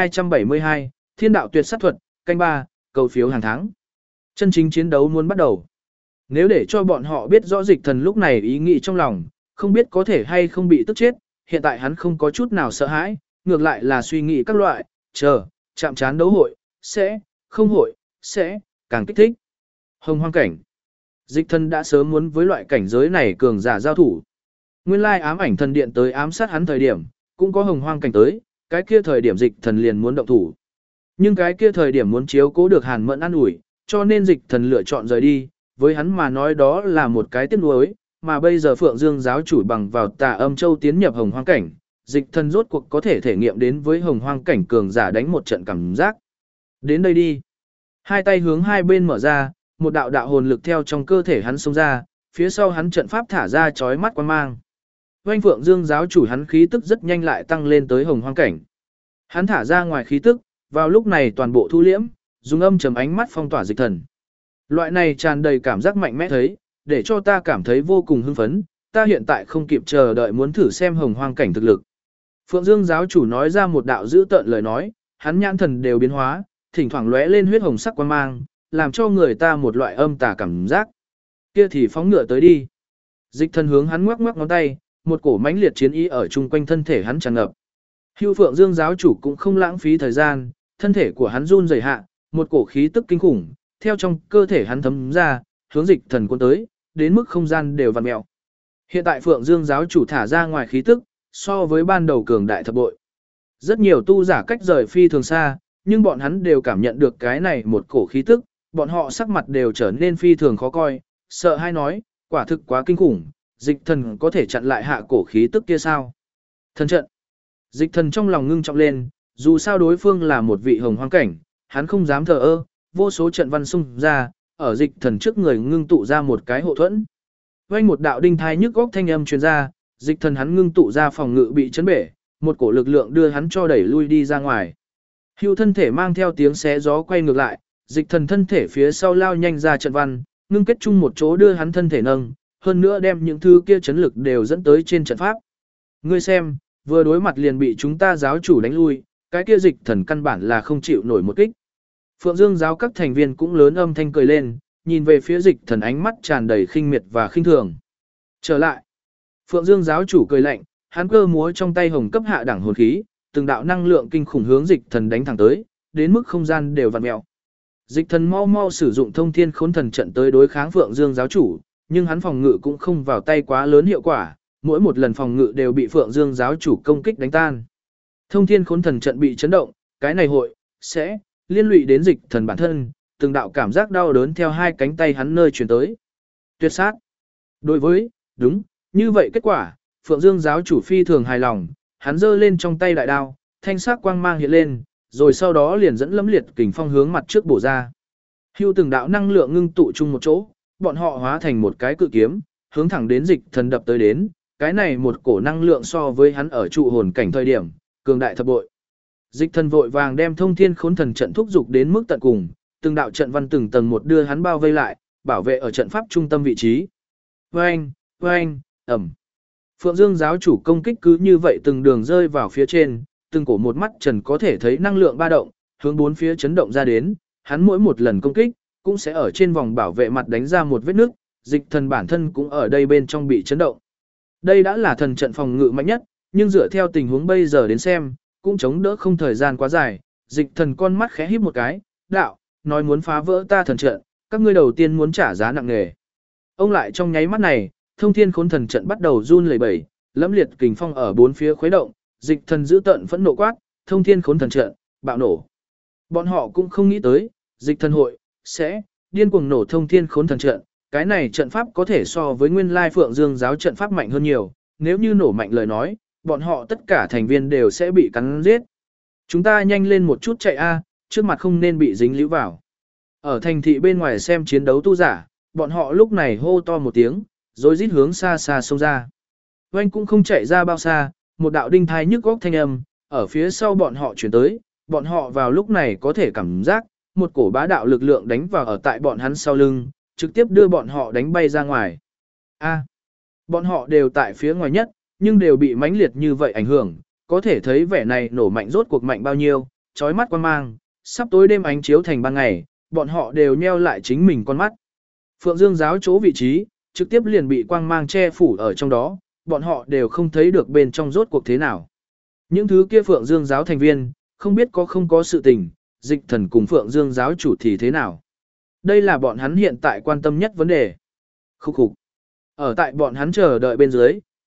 1272, Thiên đạo tuyệt sát thuật, canh 3, cầu phiếu hàng tháng. Chân chính chiến đấu muốn bắt đầu. Nếu để cho bọn họ biết rõ dịch thần lúc này ý nghĩ trong lòng, không biết có thể hay không bị tức chết, hiện tại hắn không có chút nào sợ hãi, ngược lại là suy nghĩ các loại, chạm chán đấu hội, không hội, càng kích thích. Hồng hoang cảnh. Dịch thần đã sớm muốn với loại cảnh giới này cường giả giao thủ. Nguyên lai ám ảnh thần điện tới ám sát hắn thời điểm, cũng có hồng hoang cảnh tới, cái kia thời điểm dịch thần liền muốn động thủ. Nhưng cái kia thời điểm muốn chiếu cố được Hàn Mẫn an ủi, cho nên dịch thần lựa chọn rời đi, với hắn mà nói đó là một cái tiếc nuối, mà bây giờ Phượng Dương giáo chủ bằng vào Tà Âm Châu tiến nhập hồng hoang cảnh, dịch thần rốt cuộc có thể thể nghiệm đến với hồng hoang cảnh cường giả đánh một trận cảm giác. Đến đây đi. Hai tay hướng hai bên mở ra, một đạo đạo hồn lực theo trong cơ thể hắn xông ra, phía sau hắn trận pháp thả ra chói mắt quang mang. Oanh Phượng Dương giáo chủ hắn khí tức rất nhanh lại tăng lên tới hồng hoang cảnh. Hắn thả ra ngoài khí tức, vào lúc này toàn bộ thu liễm, dùng âm trầm ánh mắt phong tỏa dịch thần. Loại này tràn đầy cảm giác mạnh mẽ thấy, để cho ta cảm thấy vô cùng hưng phấn, ta hiện tại không kịp chờ đợi muốn thử xem hồng hoang cảnh thực lực. Phượng Dương giáo chủ nói ra một đạo dữ tợn lời nói, hắn nhãn thần đều biến hóa, thỉnh thoảng lóe lên huyết hồng sắc quang mang, làm cho người ta một loại âm tà cảm giác. Kia thì phóng ngựa tới đi. Dịch thần hướng hắn ngoắc ngoắc ngón tay, một cổ mãnh liệt chiến ý ở chung quanh thân thể hắn tràn ngập. Hưu Phượng Dương giáo chủ cũng không lãng phí thời gian, thân thể của hắn run rẩy hạ, một cổ khí tức kinh khủng, theo trong cơ thể hắn thấm ra, hướng dịch thần cuốn tới, đến mức không gian đều vặn mèo. Hiện tại Phượng Dương giáo chủ thả ra ngoài khí tức, so với ban đầu cường đại thập bội. Rất nhiều tu giả cách rời phi thường xa, nhưng bọn hắn đều cảm nhận được cái này một cổ khí tức, bọn họ sắc mặt đều trở nên phi thường khó coi, sợ hay nói, quả thực quá kinh khủng, dịch thần có thể chặn lại hạ cổ khí tức kia sao? Thần trận. Dịch thần trong lòng ngưng trọng lên, dù sao đối phương là một vị hồng hoang cảnh, hắn không dám thờ ơ, vô số trận văn xung ra, ở dịch thần trước người ngưng tụ ra một cái hộ thuẫn. Vang một đạo đinh thai nhức góc thanh âm truyền ra, dịch thần hắn ngưng tụ ra phòng ngự bị chấn bể, một cổ lực lượng đưa hắn cho đẩy lui đi ra ngoài. Hưu thân thể mang theo tiếng xé gió quay ngược lại, dịch thần thân thể phía sau lao nhanh ra trận văn, ngưng kết chung một chỗ đưa hắn thân thể nâng, hơn nữa đem những thứ kia chấn lực đều dẫn tới trên trận pháp. Ngươi xem, vừa đối mặt liền bị chúng ta giáo chủ đánh lui, cái kia dịch thần căn bản là không chịu nổi một kích. Phượng Dương giáo các thành viên cũng lớn âm thanh cười lên, nhìn về phía dịch thần ánh mắt tràn đầy khinh miệt và khinh thường. Trở lại. Phượng Dương giáo chủ cười lạnh, hắn cơ múa trong tay hồng cấp hạ đẳng hồn khí, từng đạo năng lượng kinh khủng hướng dịch thần đánh thẳng tới, đến mức không gian đều vặn mèo. Dịch thần mau mau sử dụng thông thiên khốn thần trận tới đối kháng Phượng Dương giáo chủ, nhưng hắn phòng ngự cũng không vào tay quá lớn hiệu quả, mỗi một lần phòng ngự đều bị Phượng Dương giáo chủ công kích đánh tan. Thông thiên khốn thần trận bị chấn động, cái này hội sẽ liên lụy đến dịch thần bản thân, từng đạo cảm giác đau đớn theo hai cánh tay hắn nơi truyền tới. Tuyệt sát. Đối với, đúng, như vậy kết quả, Phượng Dương giáo chủ phi thường hài lòng, hắn giơ lên trong tay đại đao, thanh sắc quang mang hiện lên, rồi sau đó liền dẫn lẫm liệt kình phong hướng mặt trước bổ ra. Hưu từng đạo năng lượng ngưng tụ chung một chỗ, bọn họ hóa thành một cái cự kiếm, hướng thẳng đến dịch thần đập tới đến, cái này một cổ năng lượng so với hắn ở trụ hồn cảnh thời điểm, cường đại thập bội. Dịch thần vội vàng đem thông thiên khốn thần trận thúc dục đến mức tận cùng, từng đạo trận văn từng tầng một đưa hắn bao vây lại, bảo vệ ở trận pháp trung tâm vị trí. Oeng, oeng, ầm. Phượng Dương giáo chủ công kích cứ như vậy từng đường rơi vào phía trên, từng cổ một mắt trần có thể thấy năng lượng ba động, hướng bốn phía chấn động ra đến, hắn mỗi một lần công kích, cũng sẽ ở trên vòng bảo vệ mặt đánh ra một vết nước, dịch thần bản thân cũng ở đây bên trong bị chấn động. Đây đã là thần trận phòng ngự mạnh nhất, nhưng dựa theo tình huống bây giờ đến xem, cũng chống đỡ không thời gian quá dài, dịch thần con mắt khẽ híp một cái, đạo, nói muốn phá vỡ ta thần trận, các ngươi đầu tiên muốn trả giá nặng nề. Ông lại trong nháy mắt này, thông thiên khốn thần trận bắt đầu run lẩy bẩy, lẫm liệt kình phong ở bốn phía khuấy động, dịch thần giữ tận phẫn nộ quát, thông thiên khốn thần trận, bạo nổ. Bọn họ cũng không nghĩ tới, dịch thần hội, sẽ, điên cuồng nổ thông thiên khốn thần trận, cái này trận pháp có thể so với nguyên lai Phượng Dương giáo trận pháp mạnh hơn nhiều, nếu như nổ mạnh lời nói, bọn họ tất cả thành viên đều sẽ bị cắn giết. Chúng ta nhanh lên một chút chạy a, trước mặt không nên bị dính líu vào. Ở thành thị bên ngoài xem chiến đấu tu giả, bọn họ lúc này hô to một tiếng, rồi rít hướng xa xa xông ra. Oanh cũng không chạy ra bao xa, một đạo đinh thai nhức góc thanh âm, ở phía sau bọn họ chuyển tới, bọn họ vào lúc này có thể cảm giác, một cổ bá đạo lực lượng đánh vào ở tại bọn hắn sau lưng, trực tiếp đưa bọn họ đánh bay ra ngoài. Bọn họ đều tại phía ngoài nhất, nhưng đều bị mãnh liệt như vậy ảnh hưởng, có thể thấy vẻ này nổ mạnh rốt cuộc mạnh bao nhiêu, chói mắt quan mang, sắp tối đêm ánh chiếu thành ban ngày, bọn họ đều nheo lại chính mình con mắt. Phượng Dương giáo chỗ vị trí, trực tiếp liền bị quang mang che phủ ở trong đó, bọn họ đều không thấy được bên trong rốt cuộc thế nào. Những thứ kia Phượng Dương giáo thành viên, không biết có không có sự tình, dịch thần cùng Phượng Dương giáo chủ thì thế nào. Đây là bọn hắn hiện tại quan tâm nhất vấn đề. Khúc khục. Ở tại bọn hắn chờ đợi bên dưới,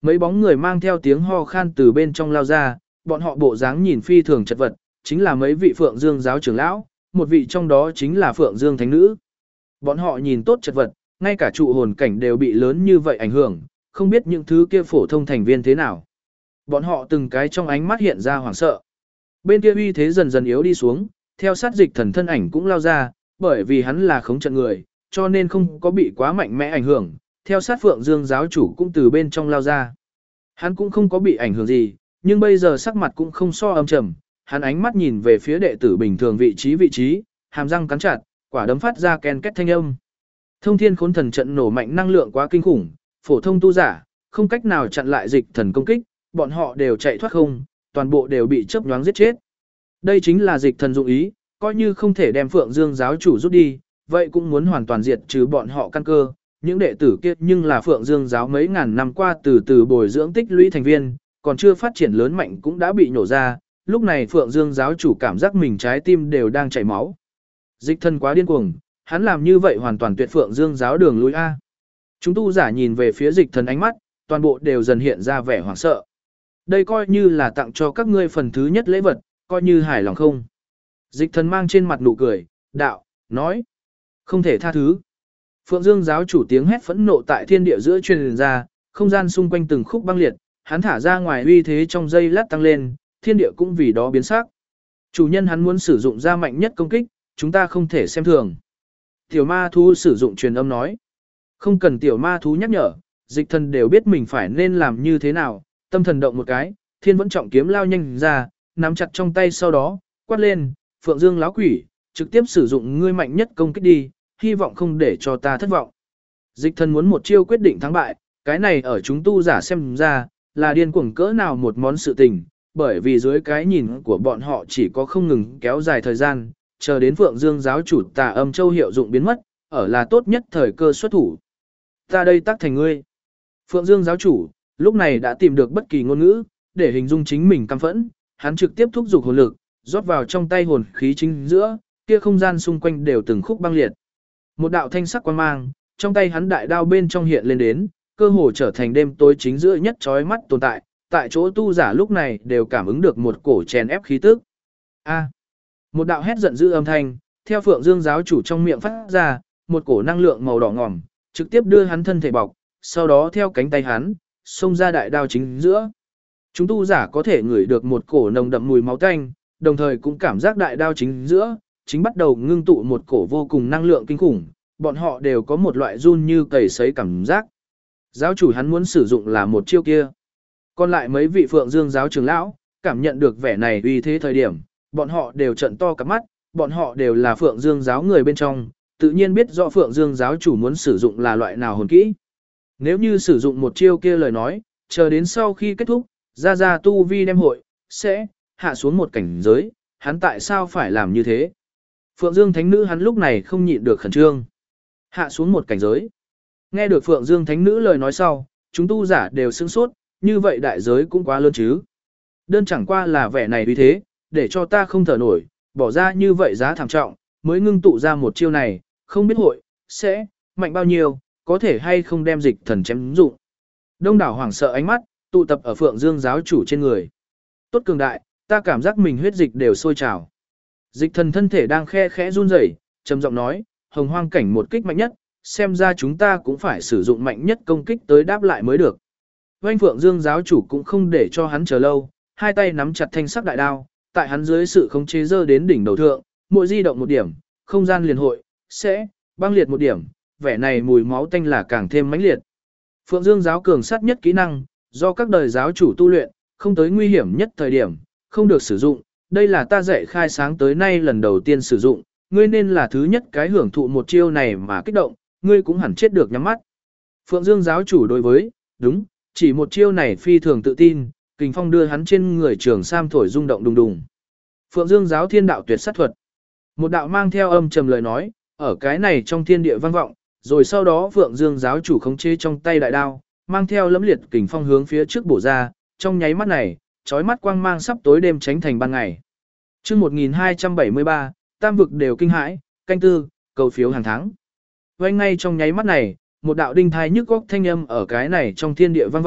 Mấy bóng người mang theo tiếng ho khan từ bên trong lao ra, bọn họ bộ dáng nhìn phi thường chật vật, chính là mấy vị Phượng Dương giáo trưởng lão, một vị trong đó chính là Phượng Dương thánh nữ. Bọn họ nhìn tốt chật vật, ngay cả trụ hồn cảnh đều bị lớn như vậy ảnh hưởng, không biết những thứ kia phổ thông thành viên thế nào. Bọn họ từng cái trong ánh mắt hiện ra hoảng sợ. Bên kia uy thế dần dần yếu đi xuống, theo sát dịch thần thân ảnh cũng lao ra, bởi vì hắn là khống trận người, cho nên không có bị quá mạnh mẽ ảnh hưởng, theo sát Phượng Dương giáo chủ cũng từ bên trong lao ra. Hắn cũng không có bị ảnh hưởng gì, nhưng bây giờ sắc mặt cũng không so âm trầm, hắn ánh mắt nhìn về phía đệ tử bình thường vị trí, hàm răng cắn chặt, quả đấm phát ra ken két thanh âm. Thông thiên khốn thần trận nổ mạnh năng lượng quá kinh khủng, phổ thông tu giả, không cách nào chặn lại dịch thần công kích, bọn họ đều chạy thoát không, toàn bộ đều bị chớp nhoáng giết chết. Đây chính là dịch thần dụng ý, coi như không thể đem Phượng Dương giáo chủ rút đi, vậy cũng muốn hoàn toàn diệt trừ bọn họ căn cơ. Những đệ tử kia nhưng là Phượng Dương giáo mấy ngàn năm qua từ từ bồi dưỡng tích lũy thành viên, còn chưa phát triển lớn mạnh cũng đã bị nhổ ra, lúc này Phượng Dương giáo chủ cảm giác mình trái tim đều đang chảy máu. Dịch thần quá điên cuồng, hắn làm như vậy hoàn toàn tuyệt Phượng Dương giáo đường lui A. Chúng tu giả nhìn về phía dịch thần ánh mắt, toàn bộ đều dần hiện ra vẻ hoảng sợ. Đây coi như là tặng cho các ngươi phần thứ nhất lễ vật, coi như hài lòng không. Dịch thần mang trên mặt nụ cười, đạo, nói, không thể tha thứ. Phượng Dương giáo chủ tiếng hét phẫn nộ tại thiên địa giữa truyền ra, không gian xung quanh từng khúc băng liệt, hắn thả ra ngoài uy thế trong giây lát tăng lên, thiên địa cũng vì đó biến sắc. Chủ nhân hắn muốn sử dụng ra mạnh nhất công kích, chúng ta không thể xem thường. Tiểu ma thú sử dụng truyền âm nói. Không cần tiểu ma thú nhắc nhở, dịch thần đều biết mình phải nên làm như thế nào, tâm thần động một cái, thiên vẫn trọng kiếm lao nhanh ra, nắm chặt trong tay sau đó, quát lên, Phượng Dương láo quỷ, trực tiếp sử dụng ngươi mạnh nhất công kích đi, hy vọng không để cho ta thất vọng. Dịch thần muốn một chiêu quyết định thắng bại, cái này ở chúng tu giả xem ra, là điên cuồng cỡ nào một món sự tình, bởi vì dưới cái nhìn của bọn họ chỉ có không ngừng kéo dài thời gian, chờ đến Phượng Dương giáo chủ Tà Âm Châu hiệu dụng biến mất, ở là tốt nhất thời cơ xuất thủ. Ta đây tác thành ngươi. Phượng Dương giáo chủ, lúc này đã tìm được bất kỳ ngôn ngữ, để hình dung chính mình căm phẫn, hắn trực tiếp thúc giục hồn lực, rót vào trong tay hồn khí chính giữa, kia không gian xung quanh đều từng khúc băng liệt. Một đạo thanh sắc quang mang, trong tay hắn đại đao bên trong hiện lên đến, cơ hồ trở thành đêm tối chính giữa nhất chói mắt tồn tại, tại chỗ tu giả lúc này đều cảm ứng được một cổ chèn ép khí tức. A. Một đạo hét giận dữ âm thanh, theo Phượng Dương giáo chủ trong miệng phát ra, một cổ năng lượng màu đỏ ngòm, trực tiếp đưa hắn thân thể bọc, sau đó theo cánh tay hắn, xông ra đại đao chính giữa. Chúng tu giả có thể ngửi được một cổ nồng đậm mùi máu tanh, đồng thời cũng cảm giác đại đao chính giữa, chính bắt đầu ngưng tụ một cổ vô cùng năng lượng kinh khủng, bọn họ đều có một loại run như cầy sấy cảm giác. Giáo chủ hắn muốn sử dụng là một chiêu kia. Còn lại mấy vị Phượng Dương giáo trưởng lão, cảm nhận được vẻ này uy thế thời điểm, bọn họ đều trợn to cặp mắt, bọn họ đều là Phượng Dương giáo người bên trong, tự nhiên biết rõ Phượng Dương giáo chủ muốn sử dụng là loại nào hồn kỹ. Nếu như sử dụng một chiêu kia lời nói, chờ đến sau khi kết thúc, ra tu vi đem hội, sẽ hạ xuống một cảnh giới, hắn tại sao phải làm như thế? Phượng Dương thánh nữ hắn lúc này không nhịn được khẩn trương. Hạ xuống một cảnh giới. Nghe được Phượng Dương thánh nữ lời nói sau, chúng tu giả đều sửng sốt, như vậy đại giới cũng quá lớn chứ. Đơn chẳng qua là vẻ này uy thế, để cho ta không thở nổi, bỏ ra như vậy giá thảm trọng, mới ngưng tụ ra một chiêu này, không biết hội, sẽ, mạnh bao nhiêu, có thể hay không đem dịch thần chém dụng. Đông đảo hoảng sợ ánh mắt, tụ tập ở Phượng Dương giáo chủ trên người. Tốt cường đại, ta cảm giác mình huyết dịch đều sôi trào. Dịch thần thân thể đang khe khẽ run rẩy, trầm giọng nói, hồng hoang cảnh một kích mạnh nhất, xem ra chúng ta cũng phải sử dụng mạnh nhất công kích tới đáp lại mới được. Oanh Phượng Dương giáo chủ cũng không để cho hắn chờ lâu, hai tay nắm chặt thanh sắc đại đao, tại hắn dưới sự khống chế dơ đến đỉnh đầu thượng, mỗi di động một điểm, không gian liền hội, sẽ, băng liệt một điểm, vẻ này mùi máu tanh là càng thêm mãnh liệt. Phượng Dương giáo cường sát nhất kỹ năng, do các đời giáo chủ tu luyện, không tới nguy hiểm nhất thời điểm, không được sử dụng, đây là ta dạy khai sáng tới nay lần đầu tiên sử dụng, ngươi nên là thứ nhất cái hưởng thụ một chiêu này mà kích động, ngươi cũng hẳn chết được nhắm mắt. Phượng Dương giáo chủ đối với, đúng, chỉ một chiêu này phi thường tự tin, kình phong đưa hắn trên người trường sam thổi rung động đùng đùng. Phượng Dương giáo thiên đạo tuyệt sát thuật. Một đạo mang theo âm trầm lời nói, ở cái này trong thiên địa vang vọng, rồi sau đó Phượng Dương giáo chủ khống chế trong tay đại đao, mang theo lẫm liệt kình phong hướng phía trước bổ ra, trong nháy mắt này, chói mắt quang mang sắp tối đêm tránh thành ban ngày. Chương 1273, tam vực đều kinh hãi, canh tư, cầu phiếu hàng tháng. Vây ngay trong nháy mắt này, một đạo đinh thai nhức góc thanh âm ở cái này trong thiên địa vang vọng,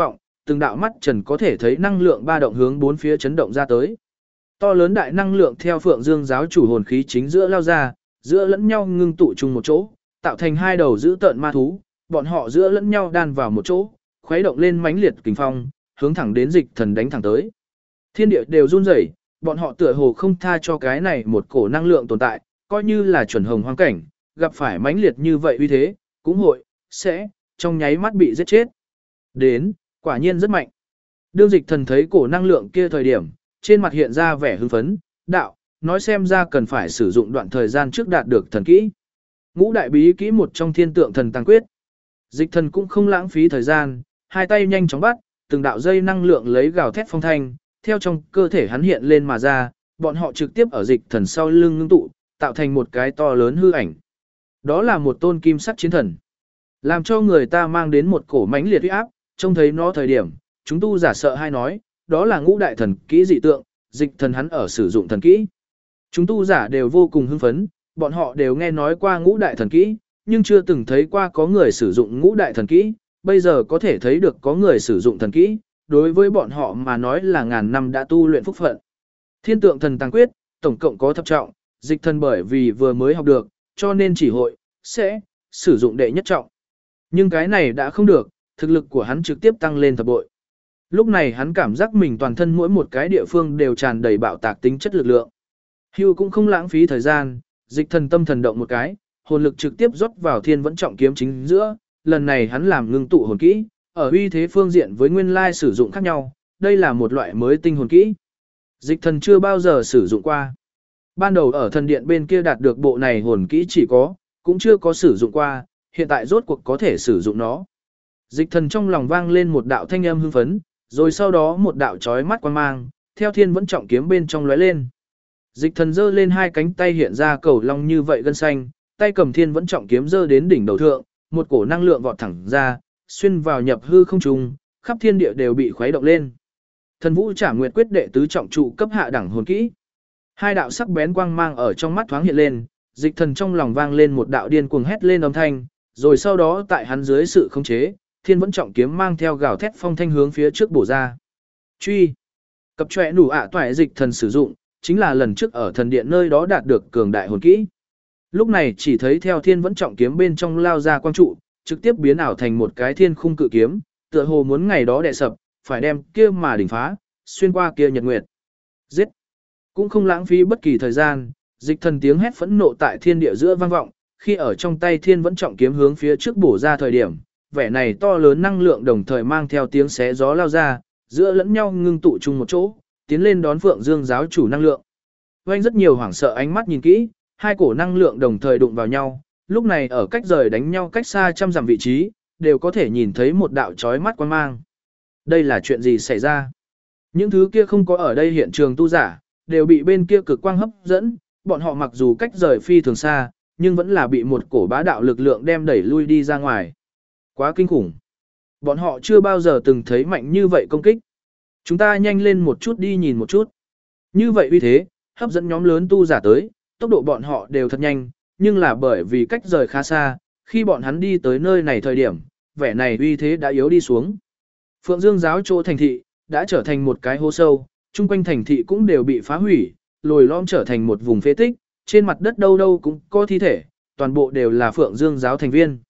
từng đạo mắt trần có thể thấy năng lượng ba động hướng bốn phía chấn động ra tới. To lớn đại năng lượng theo Phượng Dương giáo chủ hồn khí chính giữa lao ra, giữa lẫn nhau ngưng tụ chung một chỗ, tạo thành hai đầu dữ tợn ma thú, bọn họ giữa lẫn nhau đan vào một chỗ, khuấy động lên mãnh liệt kình phong, hướng thẳng đến Dịch Thần đánh thẳng tới. Thiên địa đều run rẩy, bọn họ tựa hồ không tha cho cái này một cổ năng lượng tồn tại, coi như là chuẩn hồng hoang cảnh, gặp phải mãnh liệt như vậy uy thế, cũng hội sẽ trong nháy mắt bị giết chết. Đến, quả nhiên rất mạnh. Đương Dịch Thần thấy cổ năng lượng kia thời điểm, trên mặt hiện ra vẻ hưng phấn, đạo, nói xem ra cần phải sử dụng đoạn thời gian trước đạt được thần kỹ. Ngũ đại bí kỹ một trong Thiên Tượng Thần Tàng Quyết. Dịch Thần cũng không lãng phí thời gian, hai tay nhanh chóng bắt, từng đạo dây năng lượng lấy gào thét phong thanh, theo trong cơ thể hắn hiện lên mà ra, bọn họ trực tiếp ở Dịch Thần sau lưng ngưng tụ, tạo thành một cái to lớn hư ảnh. Đó là một tôn kim sắc chiến thần, làm cho người ta mang đến một cổ mãnh liệt uy áp, trông thấy nó thời điểm, chúng tu giả sợ hay nói, đó là ngũ đại thần kỹ dị tượng, Dịch Thần hắn ở sử dụng thần kỹ. Chúng tu giả đều vô cùng hưng phấn, bọn họ đều nghe nói qua ngũ đại thần kỹ, nhưng chưa từng thấy qua có người sử dụng ngũ đại thần kỹ, bây giờ có thể thấy được có người sử dụng thần kỹ, đối với bọn họ mà nói là ngàn năm đã tu luyện phúc phận. Thiên Tượng Thần Tàng Quyết, tổng cộng có thập trọng, Dịch Thần bởi vì vừa mới học được, cho nên chỉ hội, sẽ, sử dụng đệ nhất trọng. Nhưng cái này đã không được, thực lực của hắn trực tiếp tăng lên thập bội. Lúc này hắn cảm giác mình toàn thân mỗi một cái địa phương đều tràn đầy bạo tạc tính chất lực lượng. Hưu cũng không lãng phí thời gian, Dịch Thần tâm thần động một cái, hồn lực trực tiếp rót vào Thiên Vẫn Trọng kiếm chính giữa, lần này hắn làm ngưng tụ hồn kỹ, ở uy thế phương diện với nguyên lai sử dụng khác nhau, đây là một loại mới tinh hồn kỹ. Dịch Thần chưa bao giờ sử dụng qua. Ban đầu ở thần điện bên kia đạt được bộ này hồn kỹ chỉ có, cũng chưa có sử dụng qua, hiện tại rốt cuộc có thể sử dụng nó. Dịch Thần trong lòng vang lên một đạo thanh âm hưng phấn, rồi sau đó một đạo chói mắt quang mang, theo Thiên Vẫn Trọng kiếm bên trong lóe lên. Dịch Thần giơ lên hai cánh tay hiện ra cầu long như vậy gân xanh, tay cầm Thiên Vẫn Trọng kiếm giơ đến đỉnh đầu thượng, một cổ năng lượng vọt thẳng ra, xuyên vào nhập hư không trung, khắp thiên địa đều bị khuấy động lên. Thần Vũ Trảm Nguyệt Quyết đệ tứ trọng trụ cấp hạ đẳng hồn kỹ. Hai đạo sắc bén quang mang ở trong mắt thoáng hiện lên, Dịch Thần trong lòng vang lên một đạo điên cuồng hét lên âm thanh, rồi sau đó tại hắn dưới sự khống chế, Thiên Vẫn Trọng kiếm mang theo gào thét phong thanh hướng phía trước bổ ra. Truy. Cập chọe đủ ạ toại Dịch Thần sử dụng, chính là lần trước ở thần điện nơi đó đạt được cường đại hồn kỹ. Lúc này chỉ thấy theo Thiên Vẫn Trọng kiếm bên trong lao ra quang trụ, trực tiếp biến ảo thành một cái thiên khung cự kiếm, tựa hồ muốn ngày đó đè sập, phải đem kia mà đỉnh phá, xuyên qua kia nhật nguyệt. Giết! Cũng không lãng phí bất kỳ thời gian, Dịch Thần tiếng hét phẫn nộ tại thiên địa giữa vang vọng, khi ở trong tay Thiên Vẫn Trọng kiếm hướng phía trước bổ ra thời điểm, vẻ này to lớn năng lượng đồng thời mang theo tiếng xé gió lao ra, giữa lẫn nhau ngưng tụ chung một chỗ, tiến lên đón Phượng Dương giáo chủ năng lượng. Oanh rất nhiều hoảng sợ ánh mắt nhìn kỹ, hai cổ năng lượng đồng thời đụng vào nhau, lúc này ở cách rời đánh nhau cách xa trăm dặm vị trí, đều có thể nhìn thấy một đạo chói mắt quang mang. Đây là chuyện gì xảy ra? Những thứ kia không có ở đây hiện trường tu giả, đều bị bên kia cực quang hấp dẫn, bọn họ mặc dù cách rời phi thường xa, nhưng vẫn là bị một cổ bá đạo lực lượng đem đẩy lui đi ra ngoài. Quá kinh khủng. Bọn họ chưa bao giờ từng thấy mạnh như vậy công kích. Chúng ta nhanh lên một chút đi nhìn một chút. Như vậy uy thế, hấp dẫn nhóm lớn tu giả tới, tốc độ bọn họ đều thật nhanh, nhưng là bởi vì cách rời khá xa, khi bọn hắn đi tới nơi này thời điểm, vẻ này uy thế đã yếu đi xuống. Phượng Dương giáo chỗ thành thị, đã trở thành một cái hố sâu, chung quanh thành thị cũng đều bị phá hủy, lồi lõm trở thành một vùng phế tích, trên mặt đất đâu đâu cũng có thi thể, toàn bộ đều là Phượng Dương giáo thành viên.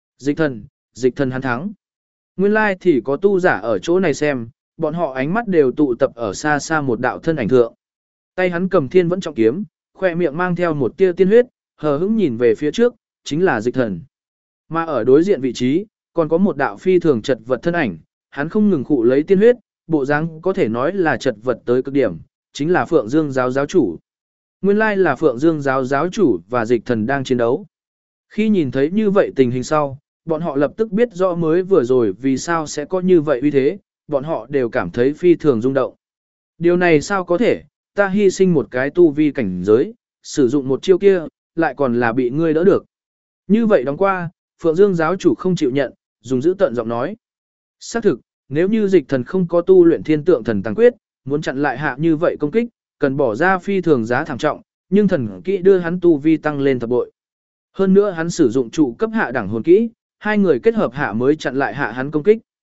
Dịch thần hắn thắng. Nguyên lai thì có tu giả ở chỗ này xem, bọn họ ánh mắt đều tụ tập ở xa xa một đạo thân ảnh thượng. Tay hắn cầm Thiên Vẫn Trọng kiếm, khoe miệng mang theo một tia tiên huyết, hờ hững nhìn về phía trước, chính là Dịch Thần. Mà ở đối diện vị trí, còn có một đạo phi thường chật vật thân ảnh, hắn không ngừng khụ lấy tiên huyết, bộ dáng có thể nói là chật vật tới cực điểm, chính là Phượng Dương giáo giáo chủ. Nguyên lai là Phượng Dương giáo giáo chủ và Dịch Thần đang chiến đấu. Khi nhìn thấy như vậy tình hình sau, bọn họ lập tức biết rõ mới vừa rồi vì sao sẽ có như vậy uy thế, bọn họ đều cảm thấy phi thường rung động. Điều này sao có thể, ta hy sinh một cái tu vi cảnh giới, sử dụng một chiêu kia, lại còn là bị ngươi đỡ được. Như vậy đóng qua, Phượng Dương giáo chủ không chịu nhận, dùng giữ tận giọng nói. Xác thực, nếu như Dịch Thần không có tu luyện Thiên Tượng Thần Tàng Quyết, muốn chặn lại hạ như vậy công kích, cần bỏ ra phi thường giá thảm trọng, nhưng thần kỹ đưa hắn tu vi tăng lên thập bội. Hơn nữa hắn sử dụng trụ cấp hạ đẳng hồn kỹ, hai người kết hợp hạ mới chặn lại hạ hắn công kích.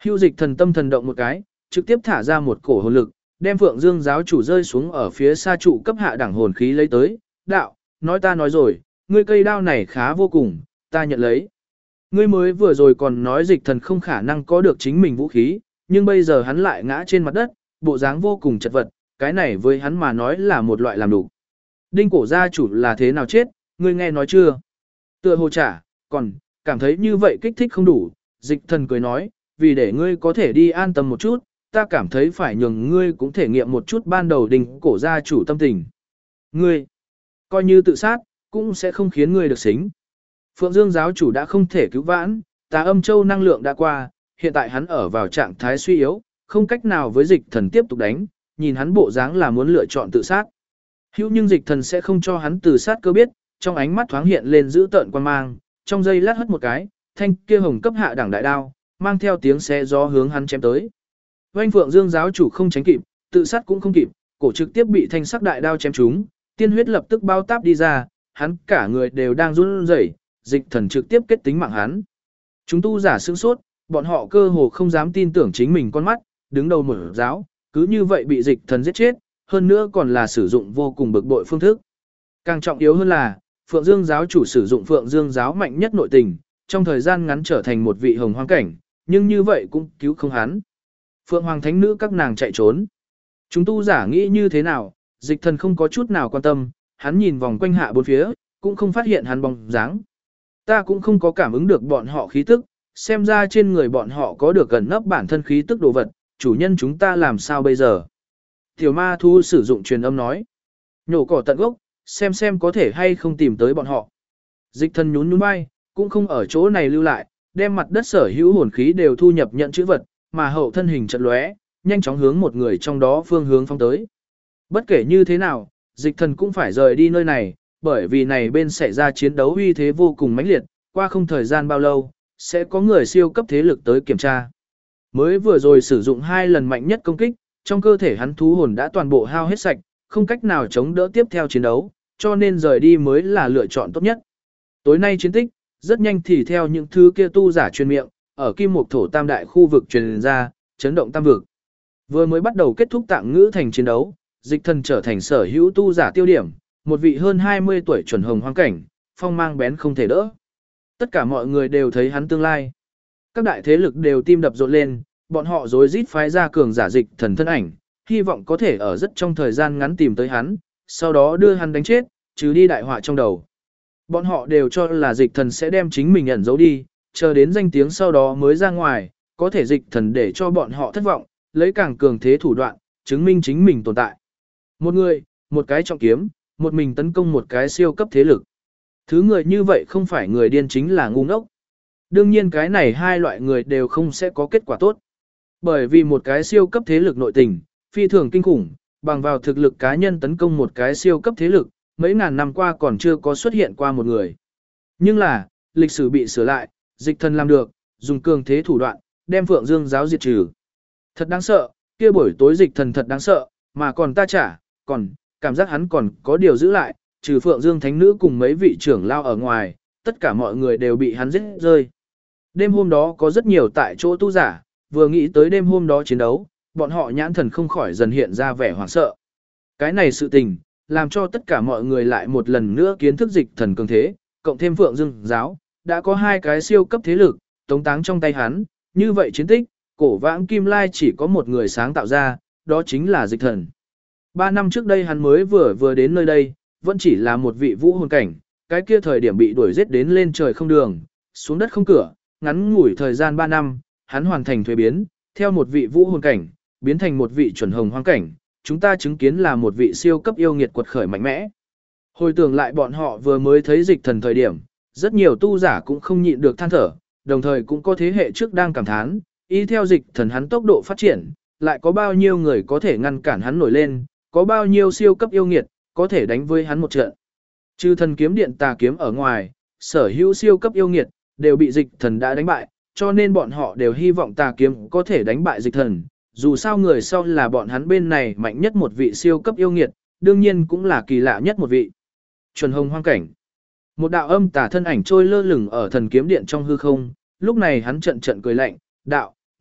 Hưu Dịch Thần tâm thần động một cái, trực tiếp thả ra một cổ hồn lực, đem Phượng Dương giáo chủ rơi xuống ở phía xa trụ cấp hạ đẳng hồn khí lấy tới. Đạo, nói ta nói rồi, ngươi cây đao này khá vô cùng, ta nhận lấy. Ngươi mới vừa rồi còn nói Dịch Thần không khả năng có được chính mình vũ khí, nhưng bây giờ hắn lại ngã trên mặt đất, bộ dáng vô cùng chật vật, cái này với hắn mà nói là một loại làm đủ. Đinh cổ gia chủ là thế nào chết, ngươi nghe nói chưa? Tựa hồ trả, còn, cảm thấy như vậy kích thích không đủ, Dịch Thần cười nói, vì để ngươi có thể đi an tâm một chút, ta cảm thấy phải nhường ngươi cũng thể nghiệm một chút ban đầu đinh cổ gia chủ tâm tình. Ngươi, coi như tự sát, cũng sẽ không khiến ngươi được xính. Phượng Dương giáo chủ đã không thể cứu vãn, Tà Âm Châu năng lượng đã qua, hiện tại hắn ở vào trạng thái suy yếu, không cách nào với Dịch Thần tiếp tục đánh, nhìn hắn bộ dáng là muốn lựa chọn tự sát. Hữu nhưng Dịch Thần sẽ không cho hắn tự sát cơ biết, trong ánh mắt thoáng hiện lên dữ tợn quan mang, trong giây lát hất một cái, thanh kia hồng cấp hạ đẳng đại đao, mang theo tiếng xé gió hướng hắn chém tới. Oanh Phượng Dương giáo chủ không tránh kịp, tự sát cũng không kịp, cổ trực tiếp bị thanh sắc đại đao chém trúng, tiên huyết lập tức bao táp đi ra, hắn cả người đều đang run rẩy, Dịch Thần trực tiếp kết tính mạng hắn. Chúng tu giả sửng sốt, bọn họ cơ hồ không dám tin tưởng chính mình con mắt, đứng đầu một giáo, cứ như vậy bị Dịch Thần giết chết, hơn nữa còn là sử dụng vô cùng bực bội phương thức. Càng trọng yếu hơn là, Phượng Dương giáo chủ sử dụng Phượng Dương giáo mạnh nhất nội tình, trong thời gian ngắn trở thành một vị hồng hoang cảnh, nhưng như vậy cũng cứu không hắn. Phượng Hoàng Thánh Nữ các nàng chạy trốn. Chúng tu giả nghĩ như thế nào, Dịch Thần không có chút nào quan tâm, hắn nhìn vòng quanh hạ bốn phía, cũng không phát hiện hắn bóng dáng. Ta cũng không có cảm ứng được bọn họ khí tức, xem ra trên người bọn họ có được gần nấp bản thân khí tức đồ vật, chủ nhân chúng ta làm sao bây giờ? Tiểu ma thu sử dụng truyền âm nói. Nhổ cỏ tận gốc, xem có thể hay không tìm tới bọn họ. Dịch Thần nhún nhún vai, cũng không ở chỗ này lưu lại, đem mặt đất sở hữu hồn khí đều thu nhập nhận chữ vật, mà hậu thân hình chợt lóe, nhanh chóng hướng một người trong đó phương hướng phóng tới. Bất kể như thế nào, Dịch Thần cũng phải rời đi nơi này, bởi vì này bên xảy ra chiến đấu uy thế vô cùng mãnh liệt, qua không thời gian bao lâu, sẽ có người siêu cấp thế lực tới kiểm tra. Mới vừa rồi sử dụng 2 lần mạnh nhất công kích, trong cơ thể hắn thú hồn đã toàn bộ hao hết sạch, không cách nào chống đỡ tiếp theo chiến đấu, cho nên rời đi mới là lựa chọn tốt nhất. Tối nay chiến tích, rất nhanh thì theo những thứ kia tu giả truyền miệng, ở Kim Mộc Thổ Tam đại khu vực truyền ra, chấn động tam vực. Vừa mới bắt đầu kết thúc Tạng Ngữ thành chiến đấu, Dịch Thần trở thành sở hữu tu giả tiêu điểm, một vị hơn 20 tuổi chuẩn hồng hoang cảnh, phong mang bén không thể đỡ. Tất cả mọi người đều thấy hắn tương lai. Các đại thế lực đều tim đập rộn lên, bọn họ rối rít phái ra cường giả Dịch Thần thân ảnh, hy vọng có thể ở rất trong thời gian ngắn tìm tới hắn, sau đó đưa hắn đánh chết, trừ đi đại họa trong đầu. Bọn họ đều cho là Dịch Thần sẽ đem chính mình ẩn giấu đi, chờ đến danh tiếng sau đó mới ra ngoài, có thể Dịch Thần để cho bọn họ thất vọng, lấy càng cường thế thủ đoạn, chứng minh chính mình tồn tại. Một người, một cái trọng kiếm, một mình tấn công một cái siêu cấp thế lực. Thứ người như vậy không phải người điên chính là ngu ngốc. Đương nhiên cái này hai loại người đều không sẽ có kết quả tốt. Bởi vì một cái siêu cấp thế lực nội tình, phi thường kinh khủng, bằng vào thực lực cá nhân tấn công một cái siêu cấp thế lực, mấy ngàn năm qua còn chưa có xuất hiện qua một người. Nhưng là, lịch sử bị sửa lại, Dịch Thần làm được, dùng cường thế thủ đoạn, đem Phượng Dương giáo diệt trừ. Thật đáng sợ, kia buổi tối Dịch Thần thật đáng sợ, mà còn ta chả, còn, cảm giác hắn còn có điều giữ lại, trừ Phượng Dương Thánh Nữ cùng mấy vị trưởng lao ở ngoài, tất cả mọi người đều bị hắn giết rơi. Đêm hôm đó có rất nhiều tại chỗ tu giả, vừa nghĩ tới đêm hôm đó chiến đấu, bọn họ nhãn thần không khỏi dần hiện ra vẻ hoảng sợ. Cái này sự tình, làm cho tất cả mọi người lại một lần nữa kiến thức Dịch Thần cường thế, cộng thêm Phượng Dương giáo, đã có 2 cái siêu cấp thế lực, tống táng trong tay hắn, như vậy chiến tích, cổ vãng Kim Lai chỉ có một người sáng tạo ra, đó chính là Dịch Thần. 3 năm trước đây hắn mới vừa đến nơi đây, vẫn chỉ là một vị vũ hồn cảnh, cái kia thời điểm bị đuổi giết đến lên trời không đường, xuống đất không cửa, ngắn ngủi thời gian 3 năm, hắn hoàn thành thuế biến, theo một vị vũ hồn cảnh, biến thành một vị chuẩn hồng hoang cảnh, chúng ta chứng kiến là một vị siêu cấp yêu nghiệt quật khởi mạnh mẽ. Hồi tưởng lại bọn họ vừa mới thấy Dịch Thần thời điểm, rất nhiều tu giả cũng không nhịn được than thở, đồng thời cũng có thế hệ trước đang cảm thán, y theo Dịch Thần hắn tốc độ phát triển, lại có bao nhiêu người có thể ngăn cản hắn nổi lên, có bao nhiêu siêu cấp yêu nghiệt, có thể đánh với hắn một trận. Trừ Thần kiếm điện tà kiếm ở ngoài, sở hữu siêu cấp yêu nghiệt, đều bị Dịch Thần đã đánh bại, cho nên bọn họ đều hy vọng tà kiếm có thể đánh bại Dịch Thần. Dù sao người sau là bọn hắn bên này mạnh nhất một vị siêu cấp yêu nghiệt, đương nhiên cũng là kỳ lạ nhất một vị. Chuẩn hồng hoang cảnh. Một đạo âm tà thân ảnh trôi lơ lửng ở thần kiếm điện trong hư không, lúc này hắn trận cười lạnh, đạo,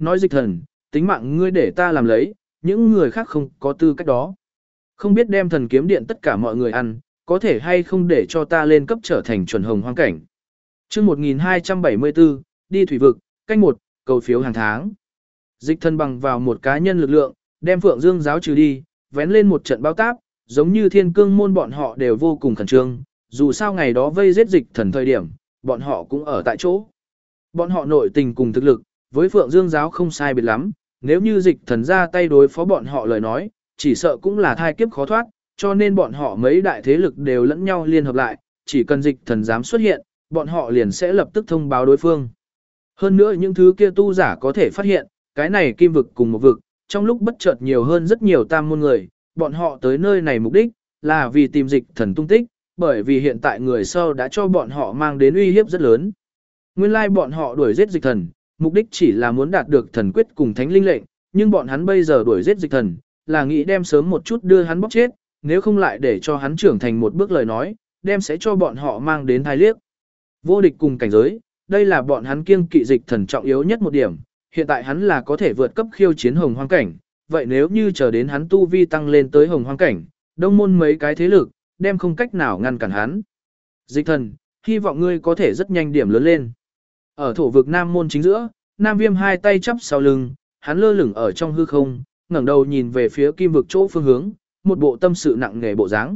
nói dịch thần, tính mạng ngươi để ta làm lấy, những người khác không có tư cách đó. Không biết đem thần kiếm điện tất cả mọi người ăn, có thể hay không để cho ta lên cấp trở thành chuẩn hồng hoang cảnh. Chương 1274, đi thủy vực, canh 1, cầu phiếu hàng tháng. Dịch thần bằng vào một cá nhân lực lượng, đem Phượng Dương giáo trừ đi, vén lên một trận bao táp, giống như thiên cương môn bọn họ đều vô cùng khẩn trương, dù sao ngày đó vây giết dịch thần thời điểm, bọn họ cũng ở tại chỗ. Bọn họ nội tình cùng thực lực, với Phượng Dương giáo không sai biệt lắm, nếu như dịch thần ra tay đối phó bọn họ lời nói, chỉ sợ cũng là thai kiếp khó thoát, cho nên bọn họ mấy đại thế lực đều lẫn nhau liên hợp lại, chỉ cần dịch thần dám xuất hiện, bọn họ liền sẽ lập tức thông báo đối phương. Hơn nữa những thứ kia tu giả có thể phát hiện, cái này kim vực cùng một vực, trong lúc bất chợt nhiều hơn rất nhiều tam môn người, bọn họ tới nơi này mục đích, là vì tìm dịch thần tung tích, bởi vì hiện tại người sau đã cho bọn họ mang đến uy hiếp rất lớn. Nguyên lai bọn họ đuổi giết dịch thần, mục đích chỉ là muốn đạt được thần quyết cùng thánh linh lệnh, nhưng bọn hắn bây giờ đuổi giết dịch thần, là nghĩ đem sớm một chút đưa hắn bóc chết, nếu không lại để cho hắn trưởng thành một bước lời nói, đem sẽ cho bọn họ mang đến thai liếc. Vô địch cùng cảnh giới, đây là bọn hắn kiêng kỵ dịch thần trọng yếu nhất một điểm, hiện tại hắn là có thể vượt cấp khiêu chiến hồng hoang cảnh, vậy nếu như chờ đến hắn tu vi tăng lên tới hồng hoang cảnh, đông môn mấy cái thế lực, đem không cách nào ngăn cản hắn. Dịch thần, hy vọng ngươi có thể rất nhanh điểm lớn lên. Ở thổ vực Nam môn chính giữa, Nam Viêm hai tay chắp sau lưng, hắn lơ lửng ở trong hư không, ngẩng đầu nhìn về phía kim vực chỗ phương hướng, một bộ tâm sự nặng nề bộ dáng.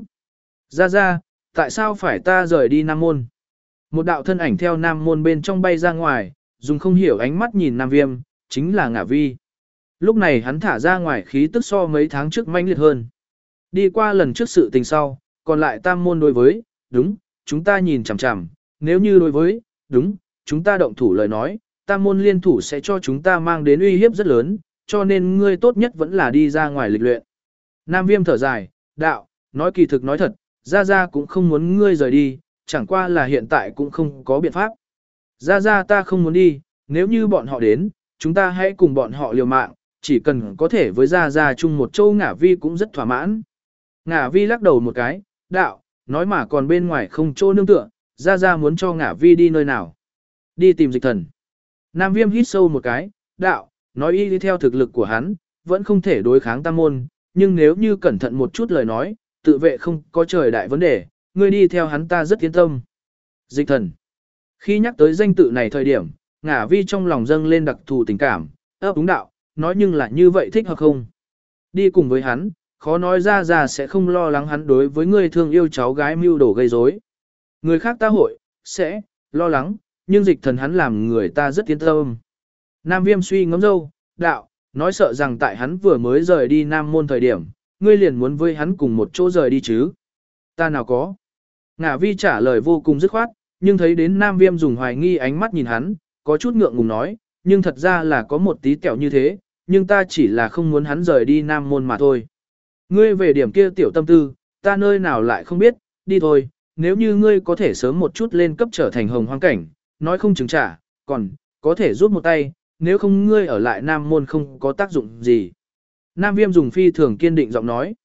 Ra, tại sao phải ta rời đi Nam môn? Một đạo thân ảnh theo Nam môn bên trong bay ra ngoài, dùng không hiểu ánh mắt nhìn Nam Viêm, chính là Ngả Vi. Lúc này hắn thả ra ngoài khí tức so mấy tháng trước mãnh liệt hơn. Đi qua lần trước sự tình sau, còn lại tam môn đối với, đúng, chúng ta nhìn chằm chằm, nếu như đối với, đúng, chúng ta động thủ lời nói, tam môn liên thủ sẽ cho chúng ta mang đến uy hiếp rất lớn, cho nên ngươi tốt nhất vẫn là đi ra ngoài lịch luyện. Nam Viêm thở dài, đạo, nói kỳ thực nói thật, ra cũng không muốn ngươi rời đi, chẳng qua là hiện tại cũng không có biện pháp. Ra ta không muốn đi, nếu như bọn họ đến, chúng ta hãy cùng bọn họ liều mạng, chỉ cần có thể với ra chung một châu Ngả Vi cũng rất thỏa mãn. Ngả Vi lắc đầu một cái, đạo, nói mà còn bên ngoài không chỗ nương tựa, ra muốn cho Ngả Vi đi nơi nào. Đi tìm dịch thần. Nam Viêm hít sâu một cái, đạo, nói y đi theo thực lực của hắn, vẫn không thể đối kháng tam môn, nhưng nếu như cẩn thận một chút lời nói, tự vệ không có trời đại vấn đề, ngươi đi theo hắn ta rất yên tâm. Dịch thần. Khi nhắc tới danh tự này thời điểm, Ngả Vi trong lòng dâng lên đặc thù tình cảm, ấp úng đạo, nói nhưng là như vậy thích hợp không? Đi cùng với hắn, khó nói ra sẽ không lo lắng hắn đối với người thương yêu cháu gái mưu đồ gây rối. Người khác ta hội, sẽ, lo lắng, nhưng dịch thần hắn làm người ta rất yên tâm. Nam Viêm suy ngẫm dâu, đạo, nói sợ rằng tại hắn vừa mới rời đi Nam môn thời điểm, ngươi liền muốn với hắn cùng một chỗ rời đi chứ. Ta nào có. Ngả Vi trả lời vô cùng dứt khoát, nhưng thấy đến Nam Viêm dùng hoài nghi ánh mắt nhìn hắn, có chút ngượng ngùng nói, nhưng thật ra là có một tí kẹo như thế, nhưng ta chỉ là không muốn hắn rời đi Nam môn mà thôi. Ngươi về điểm kia tiểu tâm tư, ta nơi nào lại không biết, đi thôi, nếu như ngươi có thể sớm một chút lên cấp trở thành hồng hoang cảnh, nói không chừng trả, còn, có thể giúp một tay, nếu không ngươi ở lại Nam môn không có tác dụng gì. Nam Viêm dùng phi thường kiên định giọng nói,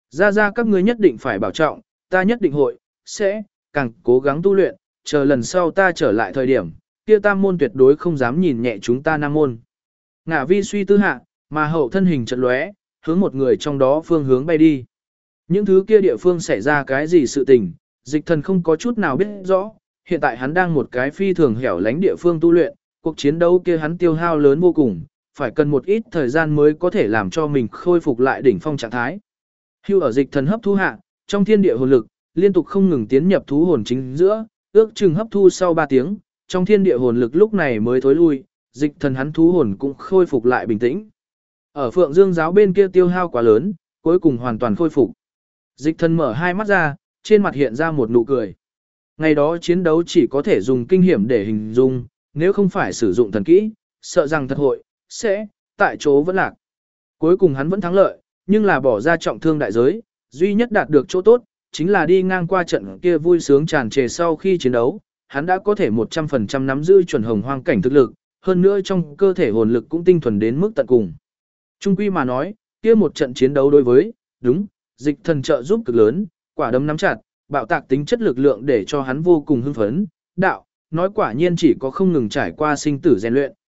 ra các ngươi nhất định phải bảo trọng, ta nhất định hội, sẽ, càng cố gắng tu luyện, chờ lần sau ta trở lại thời điểm, kia tam môn tuyệt đối không dám nhìn nhẹ chúng ta Nam môn. Ngả Vi suy tư hạ, mà hậu thân hình chợt lóe, hướng một người trong đó phương hướng bay đi. Những thứ kia địa phương xảy ra cái gì sự tình, dịch thần không có chút nào biết rõ, hiện tại hắn đang một cái phi thường hẻo lánh địa phương tu luyện, cuộc chiến đấu kia hắn tiêu hao lớn vô cùng, phải cần một ít thời gian mới có thể làm cho mình khôi phục lại đỉnh phong trạng thái. Hưu ở dịch thần hấp thu hạ, trong thiên địa hồn lực, liên tục không ngừng tiến nhập thú hồn chính giữa, ước chừng hấp thu sau 3 tiếng, trong thiên địa hồn lực lúc này mới thối lui, dịch thần hắn thú hồn cũng khôi phục lại bình tĩnh. Ở Phượng Dương giáo bên kia tiêu hao quá lớn, cuối cùng hoàn toàn khôi phục. Dịch thần mở hai mắt ra, trên mặt hiện ra một nụ cười. Ngày đó chiến đấu chỉ có thể dùng kinh hiểm để hình dung, nếu không phải sử dụng thần kỹ, sợ rằng thật hội, sẽ, tại chỗ vẫn lạc. Cuối cùng hắn vẫn thắng lợi, nhưng là bỏ ra trọng thương đại giới, duy nhất đạt được chỗ tốt, chính là đi ngang qua trận kia vui sướng tràn trề sau khi chiến đấu, hắn đã có thể 100% nắm giữ chuẩn hồng hoang cảnh thực lực, hơn nữa trong cơ thể hồn lực cũng tinh thuần đến mức tận cùng. Trung quy mà nói, kia một trận chiến đấu đối với, đúng, dịch thần trợ giúp cực lớn, quả đấm nắm chặt, bạo tạc tính chất lực lượng để cho hắn vô cùng hưng phấn, đạo, nói quả nhiên chỉ có không ngừng trải qua sinh tử rèn luyện,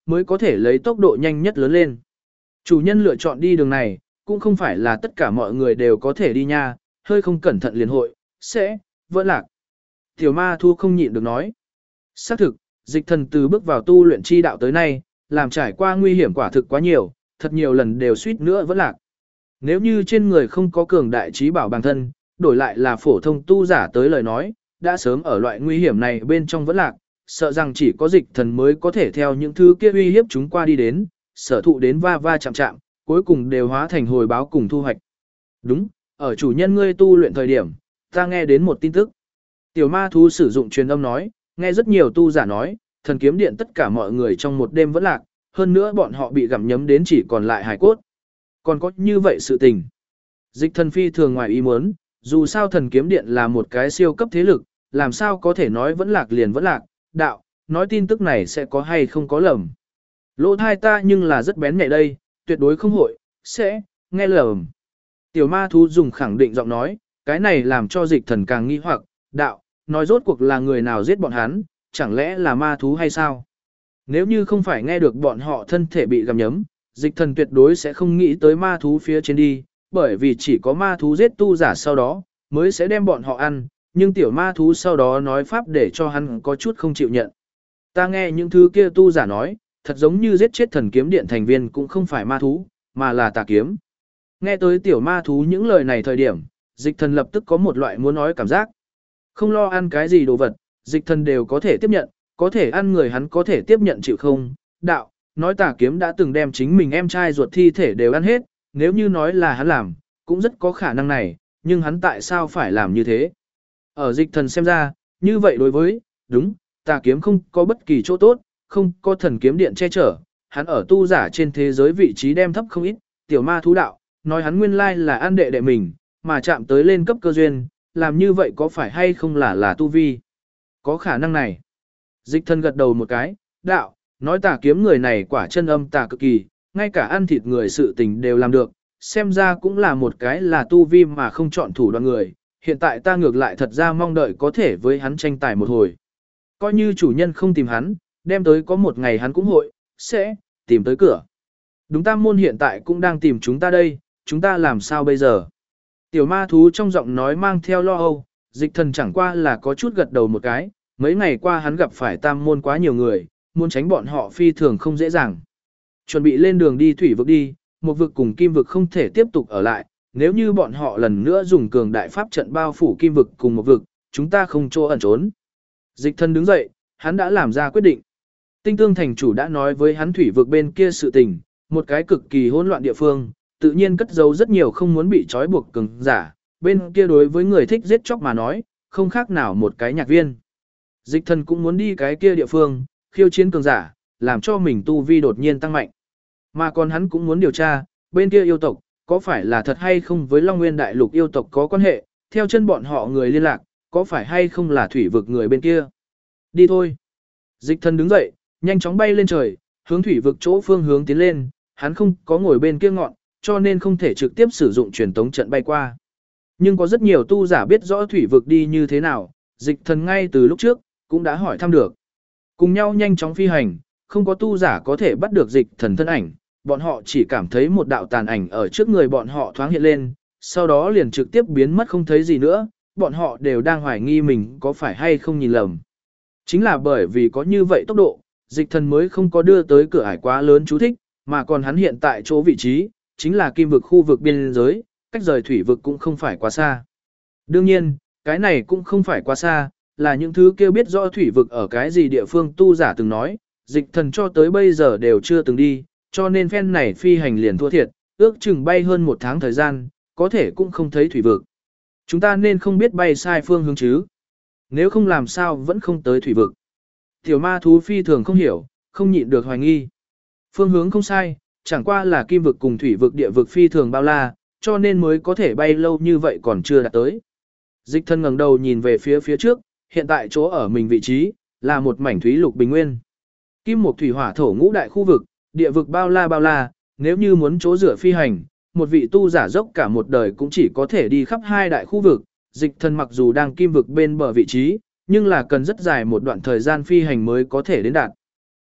mới có thể lấy tốc độ nhanh nhất lớn lên. Chủ nhân lựa chọn đi đường này, cũng không phải là tất cả mọi người đều có thể đi nha, hơi không cẩn thận liền hội, sẽ, vỡ lạc. Tiểu ma thu không nhịn được nói. Xác thực, dịch thần từ bước vào tu luyện chi đạo tới nay, làm trải qua nguy hiểm quả thực quá nhiều, thật nhiều lần đều suýt nữa vỡ lạc. Nếu như trên người không có cường đại trí bảo bản thân, đổi lại là phổ thông tu giả tới lời nói, đã sớm ở loại nguy hiểm này bên trong vẫn lạc, sợ rằng chỉ có dịch thần mới có thể theo những thứ kia uy hiếp chúng qua đi đến, sở thụ đến va va chạm chạm, cuối cùng đều hóa thành hồi báo cùng thu hoạch. Đúng, ở chủ nhân ngươi tu luyện thời điểm, ta nghe đến một tin tức. Tiểu ma thú sử dụng truyền âm nói, nghe rất nhiều tu giả nói, thần kiếm điện tất cả mọi người trong một đêm vẫn lạc, hơn nữa bọn họ bị gặm nhấm đến chỉ còn lại hài cốt. Còn có như vậy sự tình. Dịch thần phi thường ngoài ý muốn, dù sao thần kiếm điện là một cái siêu cấp thế lực, làm sao có thể nói vẫn lạc liền vẫn lạc, đạo, nói tin tức này sẽ có hay không có lầm. Lỗ thai ta nhưng là rất bén nhạy đây, tuyệt đối không hội, sẽ, nghe lầm. Tiểu ma thú dùng khẳng định giọng nói, cái này làm cho dịch thần càng nghi hoặc, đạo, nói rốt cuộc là người nào giết bọn hắn, chẳng lẽ là ma thú hay sao? Nếu như không phải nghe được bọn họ thân thể bị gặm nhấm, dịch thần tuyệt đối sẽ không nghĩ tới ma thú phía trên đi, bởi vì chỉ có ma thú giết tu giả sau đó, mới sẽ đem bọn họ ăn, nhưng tiểu ma thú sau đó nói pháp để cho hắn có chút không chịu nhận. Ta nghe những thứ kia tu giả nói, thật giống như giết chết thần kiếm điện thành viên cũng không phải ma thú, mà là tà kiếm. Nghe tới tiểu ma thú những lời này thời điểm, dịch thần lập tức có một loại muốn nói cảm giác. Không lo ăn cái gì đồ vật, dịch thần đều có thể tiếp nhận, có thể ăn người hắn có thể tiếp nhận chịu không. Đạo, nói tà kiếm đã từng đem chính mình em trai ruột thi thể đều ăn hết, nếu như nói là hắn làm, cũng rất có khả năng này, nhưng hắn tại sao phải làm như thế? Ở dịch thần xem ra, như vậy đối với, đúng, tà kiếm không có bất kỳ chỗ tốt, không có thần kiếm điện che chở, hắn ở tu giả trên thế giới vị trí đem thấp không ít, tiểu ma thú đạo, nói hắn nguyên lai là ăn đệ đệ mình, mà chạm tới lên cấp cơ duyên, làm như vậy có phải hay không là tu vi? Có khả năng này. Dịch thần gật đầu một cái, đạo, nói tà kiếm người này quả chân âm tà cực kỳ, ngay cả ăn thịt người sự tình đều làm được, xem ra cũng là một cái là tu vi mà không chọn thủ đoạn người, hiện tại ta ngược lại thật ra mong đợi có thể với hắn tranh tài một hồi. Coi như chủ nhân không tìm hắn, đem tới có một ngày hắn cũng hội, sẽ, tìm tới cửa. Đúng tam môn hiện tại cũng đang tìm chúng ta đây, chúng ta làm sao bây giờ? Tiểu ma thú trong giọng nói mang theo lo âu, dịch thần chẳng qua là có chút gật đầu một cái, mấy ngày qua hắn gặp phải tam môn quá nhiều người, muốn tránh bọn họ phi thường không dễ dàng. Chuẩn bị lên đường đi thủy vực đi, một vực cùng kim vực không thể tiếp tục ở lại, nếu như bọn họ lần nữa dùng cường đại pháp trận bao phủ kim vực cùng một vực, chúng ta không chỗ ẩn trốn. Dịch thần đứng dậy, hắn đã làm ra quyết định. Tinh tương thành chủ đã nói với hắn thủy vực bên kia sự tình, một cái cực kỳ hỗn loạn địa phương, tự nhiên cất giấu rất nhiều không muốn bị trói buộc cường giả, bên kia đối với người thích giết chóc mà nói, không khác nào một cái nhạc viên. Dịch thần cũng muốn đi cái kia địa phương, khiêu chiến cường giả, làm cho mình tu vi đột nhiên tăng mạnh. Mà còn hắn cũng muốn điều tra, bên kia yêu tộc, có phải là thật hay không với Long Nguyên Đại Lục yêu tộc có quan hệ, theo chân bọn họ người liên lạc, có phải hay không là thủy vực người bên kia. Đi thôi. Dịch thần đứng dậy, nhanh chóng bay lên trời, hướng thủy vực chỗ phương hướng tiến lên, hắn không có ngồi bên kia ngọn, cho nên không thể trực tiếp sử dụng truyền tống trận bay qua. Nhưng có rất nhiều tu giả biết rõ thủy vực đi như thế nào, dịch thần ngay từ lúc trước, cũng đã hỏi thăm được. Cùng nhau nhanh chóng phi hành, không có tu giả có thể bắt được dịch thần thân ảnh, bọn họ chỉ cảm thấy một đạo tàn ảnh ở trước người bọn họ thoáng hiện lên, sau đó liền trực tiếp biến mất không thấy gì nữa, bọn họ đều đang hoài nghi mình có phải hay không nhìn lầm. Chính là bởi vì có như vậy tốc độ, dịch thần mới không có đưa tới cửa ải quá lớn chú thích, mà còn hắn hiện tại chỗ vị trí, chính là kim vực khu vực biên giới, cách rời thủy vực cũng không phải quá xa. Đương nhiên, cái này cũng không phải quá xa, là những thứ kêu biết rõ thủy vực ở cái gì địa phương tu giả từng nói, dịch thần cho tới bây giờ đều chưa từng đi, cho nên phen này phi hành liền thua thiệt, ước chừng bay hơn một tháng thời gian, có thể cũng không thấy thủy vực. Chúng ta nên không biết bay sai phương hướng chứ. Nếu không làm sao vẫn không tới thủy vực. Tiểu ma thú phi thường không hiểu, không nhịn được hoài nghi. Phương hướng không sai, chẳng qua là kim vực cùng thủy vực địa vực phi thường bao la, cho nên mới có thể bay lâu như vậy còn chưa đạt tới. Dịch thân ngẩng đầu nhìn về phía trước, hiện tại chỗ ở mình vị trí, là một mảnh thúy lục bình nguyên. Kim mộc thủy hỏa thổ ngũ đại khu vực, địa vực bao la, nếu như muốn chỗ rửa phi hành, một vị tu giả dốc cả một đời cũng chỉ có thể đi khắp hai đại khu vực, dịch thân mặc dù đang kim vực bên bờ vị trí, nhưng là cần rất dài một đoạn thời gian phi hành mới có thể đến đạt.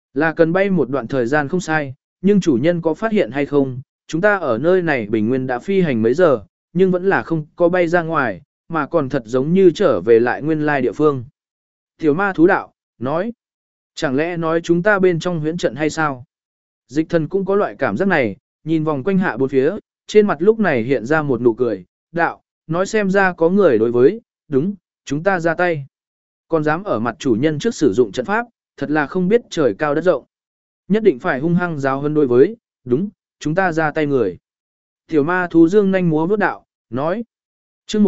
Là cần bay một đoạn thời gian không sai, nhưng chủ nhân có phát hiện hay không, chúng ta ở nơi này bình nguyên đã phi hành mấy giờ, nhưng vẫn là không có bay ra ngoài, mà còn thật giống như trở về lại nguyên lai địa phương. Tiểu ma thú đạo, nói, chẳng lẽ nói chúng ta bên trong huyễn trận hay sao? Dịch thần cũng có loại cảm giác này, nhìn vòng quanh hạ bốn phía, trên mặt lúc này hiện ra một nụ cười, đạo, nói xem ra có người đối với, đúng, chúng ta ra tay. Còn dám ở mặt chủ nhân trước sử dụng trận pháp, thật là không biết trời cao đất rộng. Nhất định phải hung hăng giáo hơn đối với, đúng, chúng ta ra tay người. Tiểu ma thú dương nhanh múa vút đạo, nói. Chương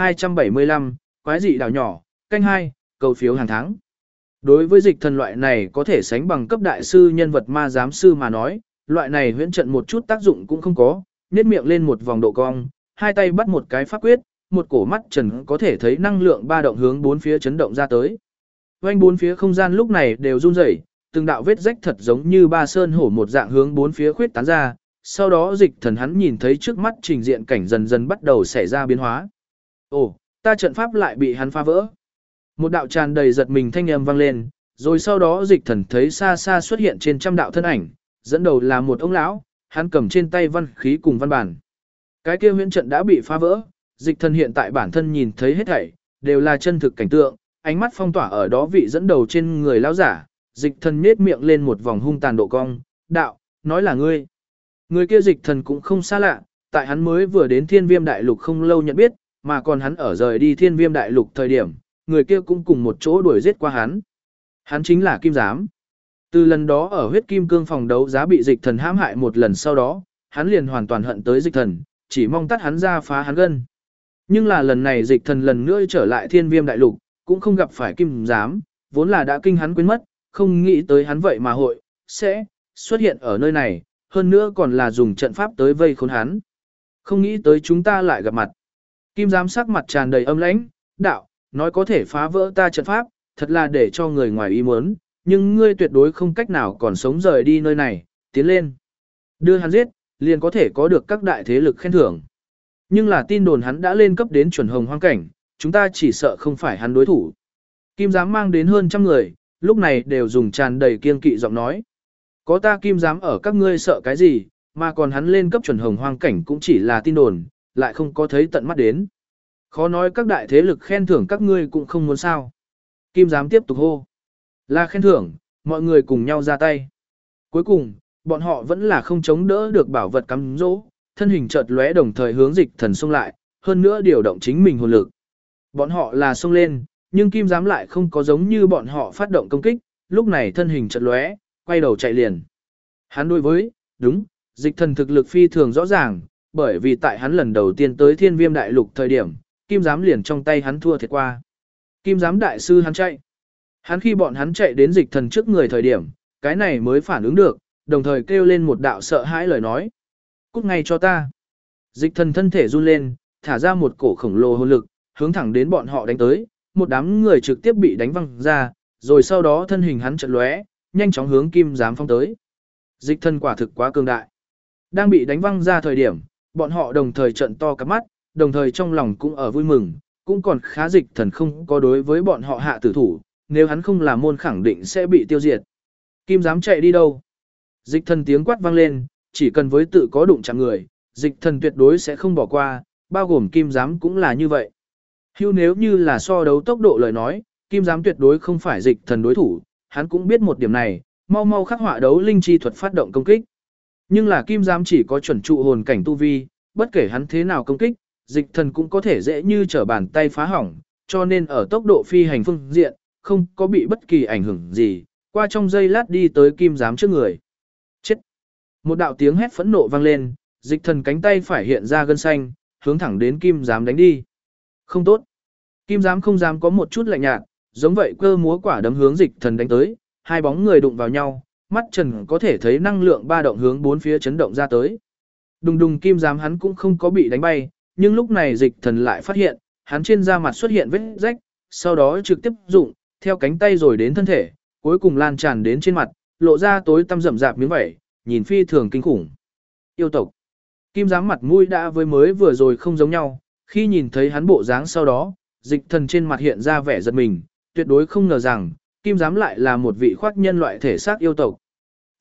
1275, quái dị đảo nhỏ, canh 2, cầu phiếu hàng tháng. Đối với dịch thần loại này có thể sánh bằng cấp đại sư nhân vật ma giám sư mà nói, loại này huyễn trận một chút tác dụng cũng không có, nhếch miệng lên một vòng độ cong, hai tay bắt một cái pháp quyết, một cổ mắt trần có thể thấy năng lượng ba động hướng bốn phía chấn động ra tới. Quanh bốn phía không gian lúc này đều run rẩy, từng đạo vết rách thật giống như ba sơn hổ một dạng hướng bốn phía khuyết tán ra, sau đó dịch thần hắn nhìn thấy trước mắt trình diện cảnh dần dần bắt đầu xảy ra biến hóa. Ồ, ta trận pháp lại bị hắn phá vỡ. Một đạo tràn đầy giật mình thanh âm vang lên, rồi sau đó dịch thần thấy xa xa xuất hiện trên trăm đạo thân ảnh, dẫn đầu là một ông lão, hắn cầm trên tay văn khí cùng văn bản. Cái kia huyễn trận đã bị phá vỡ, dịch thần hiện tại bản thân nhìn thấy hết thảy, đều là chân thực cảnh tượng, ánh mắt phong tỏa ở đó vị dẫn đầu trên người lão giả, dịch thần nhếch miệng lên một vòng hung tàn độ cong, đạo, nói là ngươi. Người kia dịch thần cũng không xa lạ, tại hắn mới vừa đến thiên viêm đại lục không lâu nhận biết, mà còn hắn ở rời đi thiên viêm đại lục thời điểm, người kia cũng cùng một chỗ đuổi giết qua hắn. Hắn chính là Kim Giám. Từ lần đó ở huyết kim cương phòng đấu giá bị dịch thần hãm hại một lần sau đó, hắn liền hoàn toàn hận tới dịch thần, chỉ mong tắt hắn ra phá hắn gân. Nhưng là lần này dịch thần lần nữa trở lại thiên viêm đại lục, cũng không gặp phải Kim Giám, vốn là đã kinh hắn quên mất, không nghĩ tới hắn vậy mà hội, sẽ, xuất hiện ở nơi này, hơn nữa còn là dùng trận pháp tới vây khốn hắn. Không nghĩ tới chúng ta lại gặp mặt. Kim Giám sắc mặt tràn đầy âm lãnh, đạo, nói có thể phá vỡ ta trận pháp, thật là để cho người ngoài ý muốn, nhưng ngươi tuyệt đối không cách nào còn sống rời đi nơi này, tiến lên. Đưa hắn giết, liền có thể có được các đại thế lực khen thưởng. Nhưng là tin đồn hắn đã lên cấp đến chuẩn hồng hoang cảnh, chúng ta chỉ sợ không phải hắn đối thủ. Kim Giám mang đến hơn trăm người, lúc này đều dùng tràn đầy kiên kỵ giọng nói. Có ta Kim Giám ở các ngươi sợ cái gì, mà còn hắn lên cấp chuẩn hồng hoang cảnh cũng chỉ là tin đồn, lại không có thấy tận mắt đến. Khó nói các đại thế lực khen thưởng các ngươi cũng không muốn sao. Kim Giám tiếp tục hô. Là khen thưởng, mọi người cùng nhau ra tay. Cuối cùng, bọn họ vẫn là không chống đỡ được bảo vật cắm dỗ, thân hình chợt lóe đồng thời hướng dịch thần xông lại, hơn nữa điều động chính mình hồn lực. Bọn họ là xông lên, nhưng Kim Giám lại không có giống như bọn họ phát động công kích, lúc này thân hình chợt lóe, quay đầu chạy liền. Hắn đối với, đúng, dịch thần thực lực phi thường rõ ràng, bởi vì tại hắn lần đầu tiên tới thiên viêm đại lục thời điểm, Kim Giám liền trong tay hắn thua thiệt qua. Kim Giám đại sư hắn chạy. Hắn khi bọn hắn chạy đến dịch thần trước người thời điểm, cái này mới phản ứng được, đồng thời kêu lên một đạo sợ hãi lời nói. Cút ngay cho ta. Dịch thần thân thể run lên, thả ra một cổ khổng lồ hồn lực, hướng thẳng đến bọn họ đánh tới, một đám người trực tiếp bị đánh văng ra, rồi sau đó thân hình hắn chợt lóe, nhanh chóng hướng Kim Giám phong tới. Dịch thần quả thực quá cường đại. Đang bị đánh văng ra thời điểm, bọn họ đồng thời trợn to cả mắt, đồng thời trong lòng cũng ở vui mừng, cũng còn khá dịch thần không có đối với bọn họ hạ tử thủ, nếu hắn không làm môn khẳng định sẽ bị tiêu diệt. Kim Giám chạy đi đâu? Dịch thần tiếng quát vang lên, chỉ cần với tự có đụng chạm người, dịch thần tuyệt đối sẽ không bỏ qua, bao gồm Kim Giám cũng là như vậy. Hưu nếu như là so đấu tốc độ lời nói, Kim Giám tuyệt đối không phải dịch thần đối thủ, hắn cũng biết một điểm này, mau mau khắc họa đấu linh chi thuật phát động công kích. Nhưng là Kim Giám chỉ có chuẩn trụ hồn cảnh tu vi, bất kể hắn thế nào công kích, dịch thần cũng có thể dễ như trở bàn tay phá hỏng, cho nên ở tốc độ phi hành phương diện, không có bị bất kỳ ảnh hưởng gì, qua trong giây lát đi tới Kim Giám trước người. Chết! Một đạo tiếng hét phẫn nộ vang lên, dịch thần cánh tay phải hiện ra gân xanh, hướng thẳng đến Kim Giám đánh đi. Không tốt! Kim Giám không dám có một chút lạnh nhạt, giống vậy cơ múa quả đấm hướng dịch thần đánh tới, hai bóng người đụng vào nhau, mắt trần có thể thấy năng lượng ba động hướng bốn phía chấn động ra tới. Đùng đùng Kim Giám hắn cũng không có bị đánh bay, nhưng lúc này dịch thần lại phát hiện, hắn trên da mặt xuất hiện vết rách, sau đó trực tiếp dụng, theo cánh tay rồi đến thân thể, cuối cùng lan tràn đến trên mặt, lộ ra tối tăm rậm rạp miếng vảy, nhìn phi thường kinh khủng. Yêu tộc. Kim Giám mặt mũi đã với mới vừa rồi không giống nhau, khi nhìn thấy hắn bộ dáng sau đó, dịch thần trên mặt hiện ra vẻ giật mình, tuyệt đối không ngờ rằng, Kim Giám lại là một vị khoác nhân loại thể xác yêu tộc,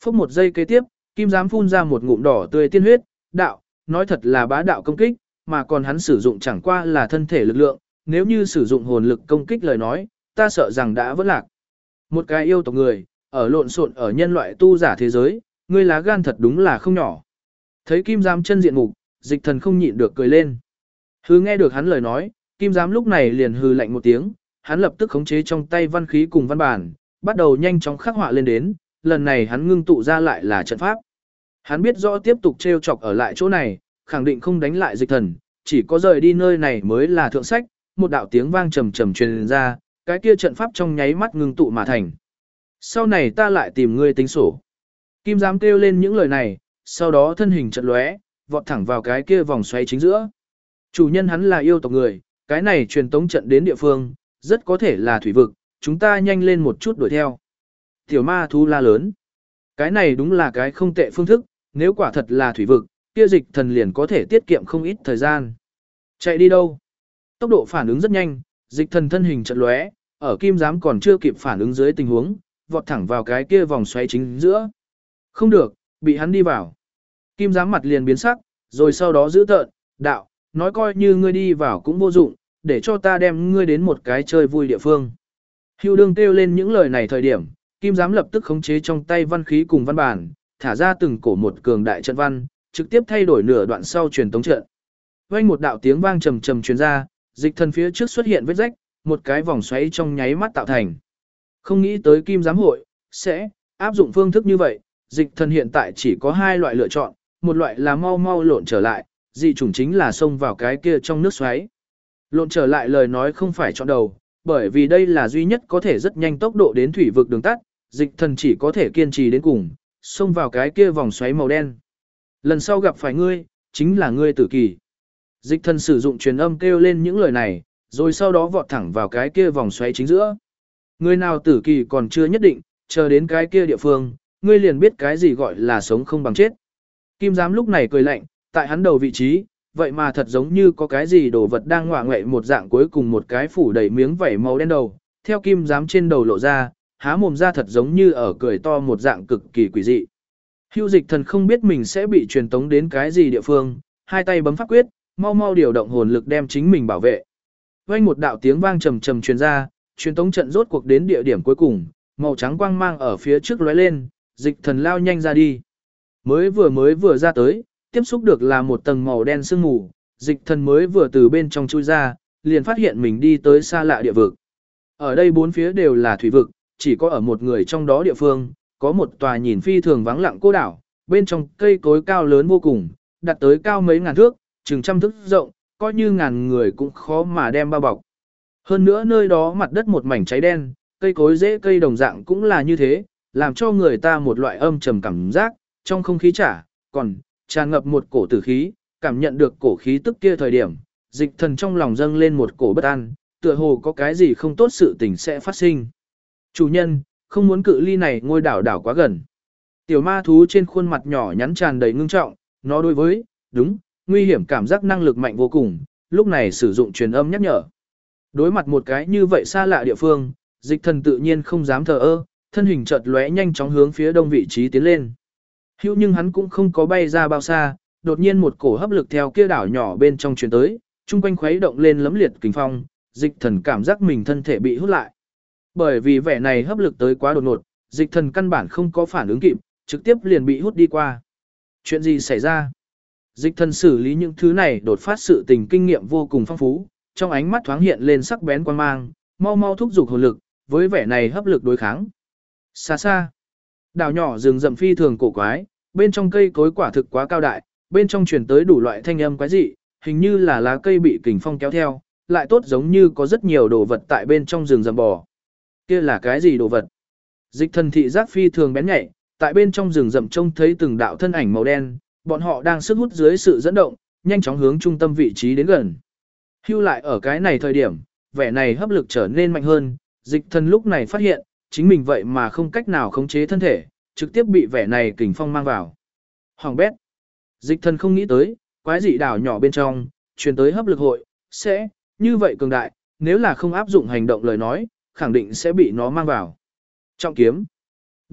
Phốc một giây kế tiếp, kim giám phun ra một ngụm đỏ tươi tiên huyết, đạo, nói thật là bá đạo công kích, mà còn hắn sử dụng chẳng qua là thân thể lực lượng, nếu như sử dụng hồn lực công kích lời nói, ta sợ rằng đã vỡ lạc. Một cái yêu tộc người, ở lộn xộn ở nhân loại tu giả thế giới, ngươi lá gan thật đúng là không nhỏ. Thấy kim giám chân diện mục, dịch thần không nhịn được cười lên. Hư nghe được hắn lời nói, kim giám lúc này liền hư lạnh một tiếng, hắn lập tức khống chế trong tay văn khí cùng văn bản, bắt đầu nhanh chóng khắc họa lên đến, lần này hắn ngưng tụ ra lại là trận pháp. Hắn biết rõ tiếp tục trêu chọc ở lại chỗ này, khẳng định không đánh lại dịch thần, chỉ có rời đi nơi này mới là thượng sách, một đạo tiếng vang trầm trầm truyền ra, cái kia trận pháp trong nháy mắt ngưng tụ mà thành. Sau này ta lại tìm ngươi tính sổ. Kim giám kêu lên những lời này, sau đó thân hình trận lóe, vọt thẳng vào cái kia vòng xoáy chính giữa. Chủ nhân hắn là yêu tộc người, cái này truyền tống trận đến địa phương, rất có thể là thủy vực, chúng ta nhanh lên một chút đuổi theo. Tiểu ma thú la lớn. Cái này đúng là cái không tệ phương thức, nếu quả thật là thủy vực, kia dịch thần liền có thể tiết kiệm không ít thời gian. Chạy đi đâu? Tốc độ phản ứng rất nhanh, dịch thần thân hình trận lóe, ở kim giám còn chưa kịp phản ứng dưới tình huống, vọt thẳng vào cái kia vòng xoáy chính giữa. Không được, bị hắn đi vào. Kim giám mặt liền biến sắc, rồi sau đó giữ tợn, đạo, nói coi như ngươi đi vào cũng vô dụng, để cho ta đem ngươi đến một cái chơi vui địa phương. Hưu đương kêu lên những lời này thời điểm, kim giám lập tức khống chế trong tay văn khí cùng văn bản, thả ra từng cổ một cường đại trận văn, trực tiếp thay đổi nửa đoạn sau truyền tống trận. Vang một đạo tiếng vang trầm trầm truyền ra, dịch thần phía trước xuất hiện vết rách, một cái vòng xoáy trong nháy mắt tạo thành. Không nghĩ tới kim giám hội sẽ áp dụng phương thức như vậy, dịch thần hiện tại chỉ có hai loại lựa chọn, một loại là mau mau lộn trở lại, dị chủng chính là xông vào cái kia trong nước xoáy. Lộn trở lại lời nói không phải chọn đầu, bởi vì đây là duy nhất có thể rất nhanh tốc độ đến thủy vực đường tắt, dịch thần chỉ có thể kiên trì đến cùng, xông vào cái kia vòng xoáy màu đen. Lần sau gặp phải ngươi, chính là ngươi tử kỳ. Dịch thần sử dụng truyền âm kêu lên những lời này, rồi sau đó vọt thẳng vào cái kia vòng xoáy chính giữa. Người nào tử kỳ còn chưa nhất định, chờ đến cái kia địa phương, ngươi liền biết cái gì gọi là sống không bằng chết. Kim giám lúc này cười lạnh, tại hắn đầu vị trí, vậy mà thật giống như có cái gì đồ vật đang ngọa ngoậy một dạng, cuối cùng một cái phủ đầy miếng vảy màu đen đầu, theo kim giám trên đầu lộ ra, há mồm ra thật giống như ở cười to một dạng cực kỳ quỷ dị. Hưu dịch thần không biết mình sẽ bị truyền tống đến cái gì địa phương, hai tay bấm pháp quyết, mau mau điều động hồn lực đem chính mình bảo vệ. Vang một đạo tiếng vang trầm trầm truyền ra, truyền tống trận rốt cuộc đến địa điểm cuối cùng, màu trắng quang mang ở phía trước lóe lên, dịch thần lao nhanh ra đi. Mới vừa ra tới, tiếp xúc được là một tầng màu đen sương mù, dịch thần mới vừa từ bên trong chui ra, liền phát hiện mình đi tới xa lạ địa vực. Ở đây bốn phía đều là thủy vực, chỉ có ở một người trong đó địa phương, có một tòa nhìn phi thường vắng lặng cô đảo, bên trong cây cối cao lớn vô cùng, đặt tới cao mấy ngàn thước, chừng trăm thước rộng, coi như ngàn người cũng khó mà đem bao bọc. Hơn nữa nơi đó mặt đất một mảnh cháy đen, cây cối rễ cây đồng dạng cũng là như thế, làm cho người ta một loại âm trầm cảm giác, trong không khí còn tràn ngập một cổ tử khí, cảm nhận được cổ khí tức kia thời điểm, dịch thần trong lòng dâng lên một cổ bất an, tựa hồ có cái gì không tốt sự tình sẽ phát sinh. Chủ nhân, không muốn cự ly này ngôi đảo đảo quá gần. Tiểu ma thú trên khuôn mặt nhỏ nhắn tràn đầy ngưng trọng, nó đối với, đúng, nguy hiểm cảm giác năng lực mạnh vô cùng, lúc này sử dụng truyền âm nhắc nhở. Đối mặt một cái như vậy xa lạ địa phương, dịch thần tự nhiên không dám thờ ơ, thân hình chợt lóe nhanh chóng hướng phía đông vị trí tiến lên. Hữu nhưng hắn cũng không có bay ra bao xa, đột nhiên một cổ hấp lực theo kia đảo nhỏ bên trong truyền tới, chung quanh khuấy động lên lấm liệt kình phong, dịch thần cảm giác mình thân thể bị hút lại. Bởi vì vẻ này hấp lực tới quá đột ngột, dịch thần căn bản không có phản ứng kịp, trực tiếp liền bị hút đi qua. Chuyện gì xảy ra? Dịch thần xử lý những thứ này đột phát sự tình kinh nghiệm vô cùng phong phú, trong ánh mắt thoáng hiện lên sắc bén quan mang, mau mau thúc giục hồn lực, với vẻ này hấp lực đối kháng. Xa xa, đảo nhỏ rừng rậm phi thường cổ quái, bên trong cây cối quả thực quá cao đại, bên trong truyền tới đủ loại thanh âm quái dị, hình như là lá cây bị kình phong kéo theo, lại tốt giống như có rất nhiều đồ vật tại bên trong rừng rậm bò. Kia là cái gì đồ vật? Dịch thần thị giác phi thường bén nhạy, tại bên trong rừng rậm trông thấy từng đạo thân ảnh màu đen, bọn họ đang sức hút dưới sự dẫn động, nhanh chóng hướng trung tâm vị trí đến gần. Hưu lại ở cái này thời điểm, vẻ này hấp lực trở nên mạnh hơn, dịch thần lúc này phát hiện, chính mình vậy mà không cách nào khống chế thân thể, trực tiếp bị vẻ này kình phong mang vào. Hoàng bét. Dịch thần không nghĩ tới, quái dị đảo nhỏ bên trong, truyền tới hấp lực hội, sẽ, như vậy cường đại, nếu là không áp dụng hành động lời nói, khẳng định sẽ bị nó mang vào. Trọng kiếm.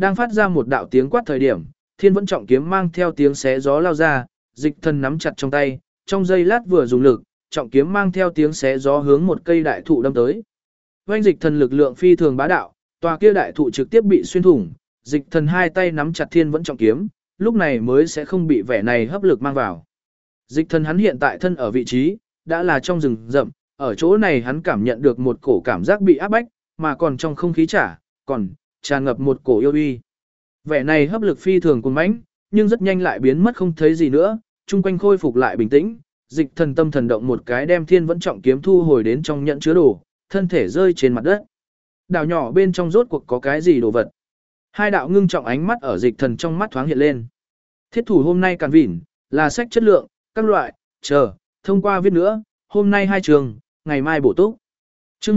đang phát ra một đạo tiếng quát thời điểm, Thiên Vẫn Trọng kiếm mang theo tiếng xé gió lao ra, Dịch Thần nắm chặt trong tay, trong giây lát vừa dùng lực, trọng kiếm mang theo tiếng xé gió hướng một cây đại thụ đâm tới. Oanh Dịch Thần lực lượng phi thường bá đạo, tòa kia đại thụ trực tiếp bị xuyên thủng, Dịch Thần hai tay nắm chặt Thiên Vẫn Trọng kiếm, lúc này mới sẽ không bị vẻ này hấp lực mang vào. Dịch Thần hắn hiện tại thân ở vị trí, đã là trong rừng rậm, ở chỗ này hắn cảm nhận được một cổ cảm giác bị áp bách, mà còn trong không khí còn tràn ngập một cổ yêu uy. Vẻ này hấp lực phi thường cuồng mãnh, nhưng rất nhanh lại biến mất không thấy gì nữa, chung quanh khôi phục lại bình tĩnh, Dịch Thần tâm thần động một cái đem Thiên Vẫn Trọng kiếm thu hồi đến trong nhẫn chứa đồ, thân thể rơi trên mặt đất. Đảo nhỏ bên trong rốt cuộc có cái gì đồ vật? Hai đạo ngưng trọng ánh mắt ở Dịch Thần trong mắt thoáng hiện lên. Thiết thủ hôm nay càn vỉn, là sách chất lượng, các loại, thông qua viết nữa, hôm nay 2 trường, ngày mai bổ túc. Chương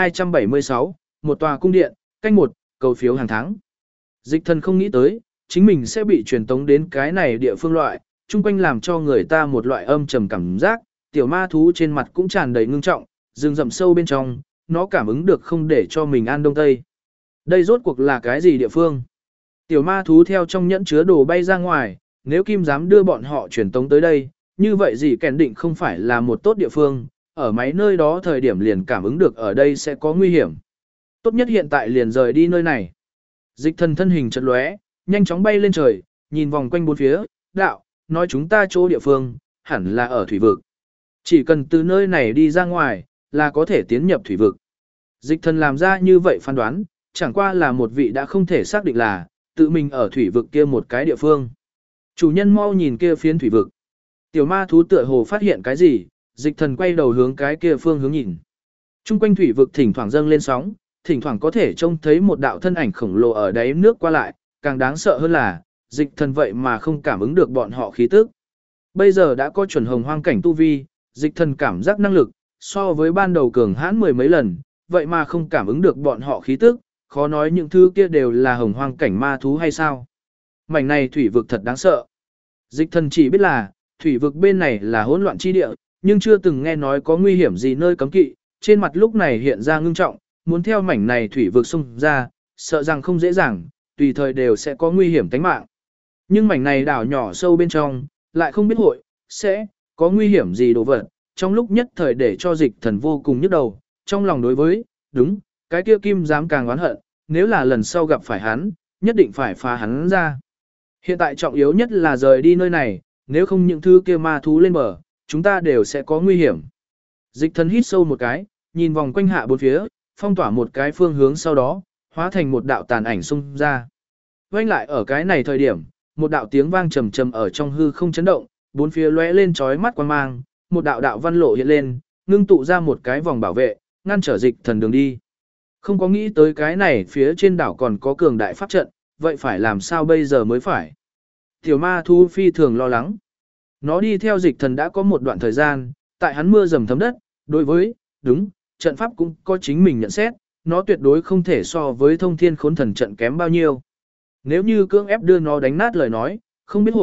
1276, một tòa cung điện, canh 1, cầu phiếu hàng tháng. Dịch Thần không nghĩ tới, chính mình sẽ bị truyền tống đến cái này địa phương loại, chung quanh làm cho người ta một loại âm trầm cảm giác, tiểu ma thú trên mặt cũng tràn đầy ngưng trọng, rừng rậm sâu bên trong, nó cảm ứng được không để cho mình an đông tây. Đây rốt cuộc là cái gì địa phương? Tiểu ma thú theo trong nhẫn chứa đồ bay ra ngoài, nếu Kim dám đưa bọn họ truyền tống tới đây, như vậy gì kèn định không phải là một tốt địa phương, ở mấy nơi đó thời điểm liền cảm ứng được ở đây sẽ có nguy hiểm. Tốt nhất hiện tại liền rời đi nơi này. Dịch Thần thân hình chợt lóe, nhanh chóng bay lên trời, nhìn vòng quanh bốn phía, đạo, nói chúng ta chỗ địa phương, hẳn là ở thủy vực. Chỉ cần từ nơi này đi ra ngoài, là có thể tiến nhập thủy vực. Dịch Thần làm ra như vậy phán đoán, chẳng qua là một vị đã không thể xác định là, tự mình ở thủy vực kia một cái địa phương. Chủ nhân mau nhìn kia phiến thủy vực. Tiểu ma thú tựa hồ phát hiện cái gì, Dịch Thần quay đầu hướng cái kia phương hướng nhìn. Trung quanh thủy vực thỉnh thoảng dâng lên sóng, thỉnh thoảng có thể trông thấy một đạo thân ảnh khổng lồ ở đáy nước qua lại, càng đáng sợ hơn là, Dịch Thần vậy mà không cảm ứng được bọn họ khí tức. Bây giờ đã có chuẩn hồng hoang cảnh tu vi, Dịch Thần cảm giác năng lực, so với ban đầu cường hãn 10 mấy lần, vậy mà không cảm ứng được bọn họ khí tức, khó nói những thứ kia đều là hồng hoang cảnh ma thú hay sao. Mảnh này thủy vực thật đáng sợ. Dịch Thần chỉ biết là, thủy vực bên này là hỗn loạn chi địa, nhưng chưa từng nghe nói có nguy hiểm gì nơi cấm kỵ, trên mặt lúc này hiện ra ngưng trọng, muốn theo mảnh này thủy vực xông ra, sợ rằng không dễ dàng, tùy thời đều sẽ có nguy hiểm tính mạng. Nhưng mảnh này đảo nhỏ sâu bên trong, lại không biết sẽ có nguy hiểm gì đồ vật, trong lúc nhất thời để cho Dịch Thần vô cùng nhức đầu, trong lòng đối với, cái kia Kim dám càng oán hận, nếu là lần sau gặp phải hắn, nhất định phải phá hắn ra. Hiện tại trọng yếu nhất là rời đi nơi này, nếu không những thứ kia ma thú lên bờ, chúng ta đều sẽ có nguy hiểm. Dịch Thần hít sâu một cái, nhìn vòng quanh hạ bốn phía, phong tỏa một cái phương hướng sau đó, hóa thành một đạo tàn ảnh xung ra. Quanh lại ở cái này thời điểm, một đạo tiếng vang trầm trầm ở trong hư không chấn động, bốn phía lóe lên chói mắt quang mang, một đạo đạo văn lộ hiện lên, ngưng tụ ra một cái vòng bảo vệ, ngăn trở Dịch Thần đường đi. Không có nghĩ tới cái này phía trên đảo còn có cường đại pháp trận, vậy phải làm sao bây giờ mới phải? Tiểu ma thú phi thường lo lắng. Nó đi theo Dịch Thần đã có một đoạn thời gian, tại hắn mưa dầm thấm đất, đối với, trận pháp cũng có chính mình nhận xét, nó tuyệt đối không thể so với thông thiên khốn thần trận kém bao nhiêu. Nếu như cưỡng ép đưa nó đánh nát lời nói, không biết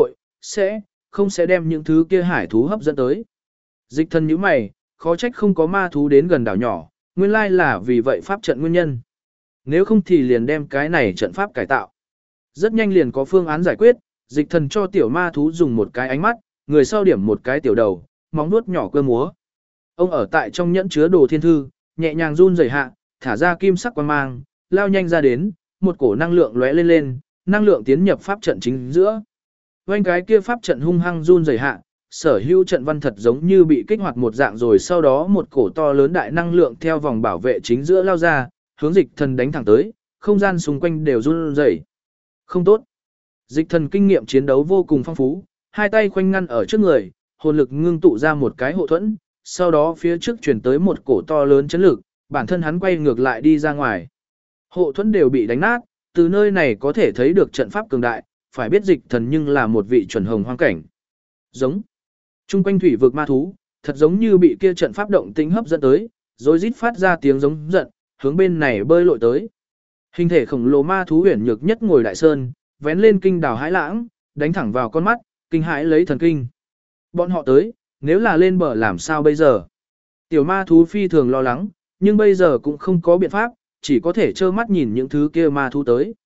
không sẽ đem những thứ kia hải thú hấp dẫn tới. Dịch Thần nhíu mày, khó trách không có ma thú đến gần đảo nhỏ, nguyên lai là vì vậy pháp trận nguyên nhân. Nếu không thì liền đem cái này trận pháp cải tạo. Rất nhanh liền có phương án giải quyết, Dịch Thần cho tiểu ma thú dùng một cái ánh mắt, người sau điểm một cái tiểu đầu, móng vuốt nhỏ cơ múa. Ông ở tại trong nhẫn chứa đồ thiên thư, nhẹ nhàng run rẩy hạ, thả ra kim sắc quang mang, lao nhanh ra đến, một cổ năng lượng lóe lên lên, năng lượng tiến nhập pháp trận chính giữa. Quanh cái kia pháp trận hung hăng run rẩy hạ, sở hữu trận văn thật giống như bị kích hoạt một dạng rồi sau đó một cổ to lớn đại năng lượng theo vòng bảo vệ chính giữa lao ra, hướng Dịch Thần đánh thẳng tới, không gian xung quanh đều run rẩy. Không tốt. Dịch Thần kinh nghiệm chiến đấu vô cùng phong phú, hai tay khoanh ngăn ở trước người, hồn lực ngưng tụ ra một cái hộ thuẫn, sau đó phía trước chuyển tới một cổ to lớn chấn lực, bản thân hắn quay ngược lại đi ra ngoài. Hộ thuẫn đều bị đánh nát, từ nơi này có thể thấy được trận pháp cường đại, phải biết Dịch Thần nhưng là một vị chuẩn hồng hoang cảnh. Giống. Trung quanh thủy vực ma thú, thật giống như bị kia trận pháp động tĩnh hấp dẫn tới, rồi rít phát ra tiếng giống giận, hướng bên này bơi lội tới. Hình thể khổng lồ ma thú huyền nhược nhất ngồi đại sơn, vén lên kinh đảo hãi lãng, đánh thẳng vào con mắt, kinh hãi lấy thần kinh. Bọn họ tới, nếu là lên bờ làm sao bây giờ? Tiểu ma thú phi thường lo lắng, nhưng bây giờ cũng không có biện pháp, chỉ có thể trơ mắt nhìn những thứ kia ma thú tới.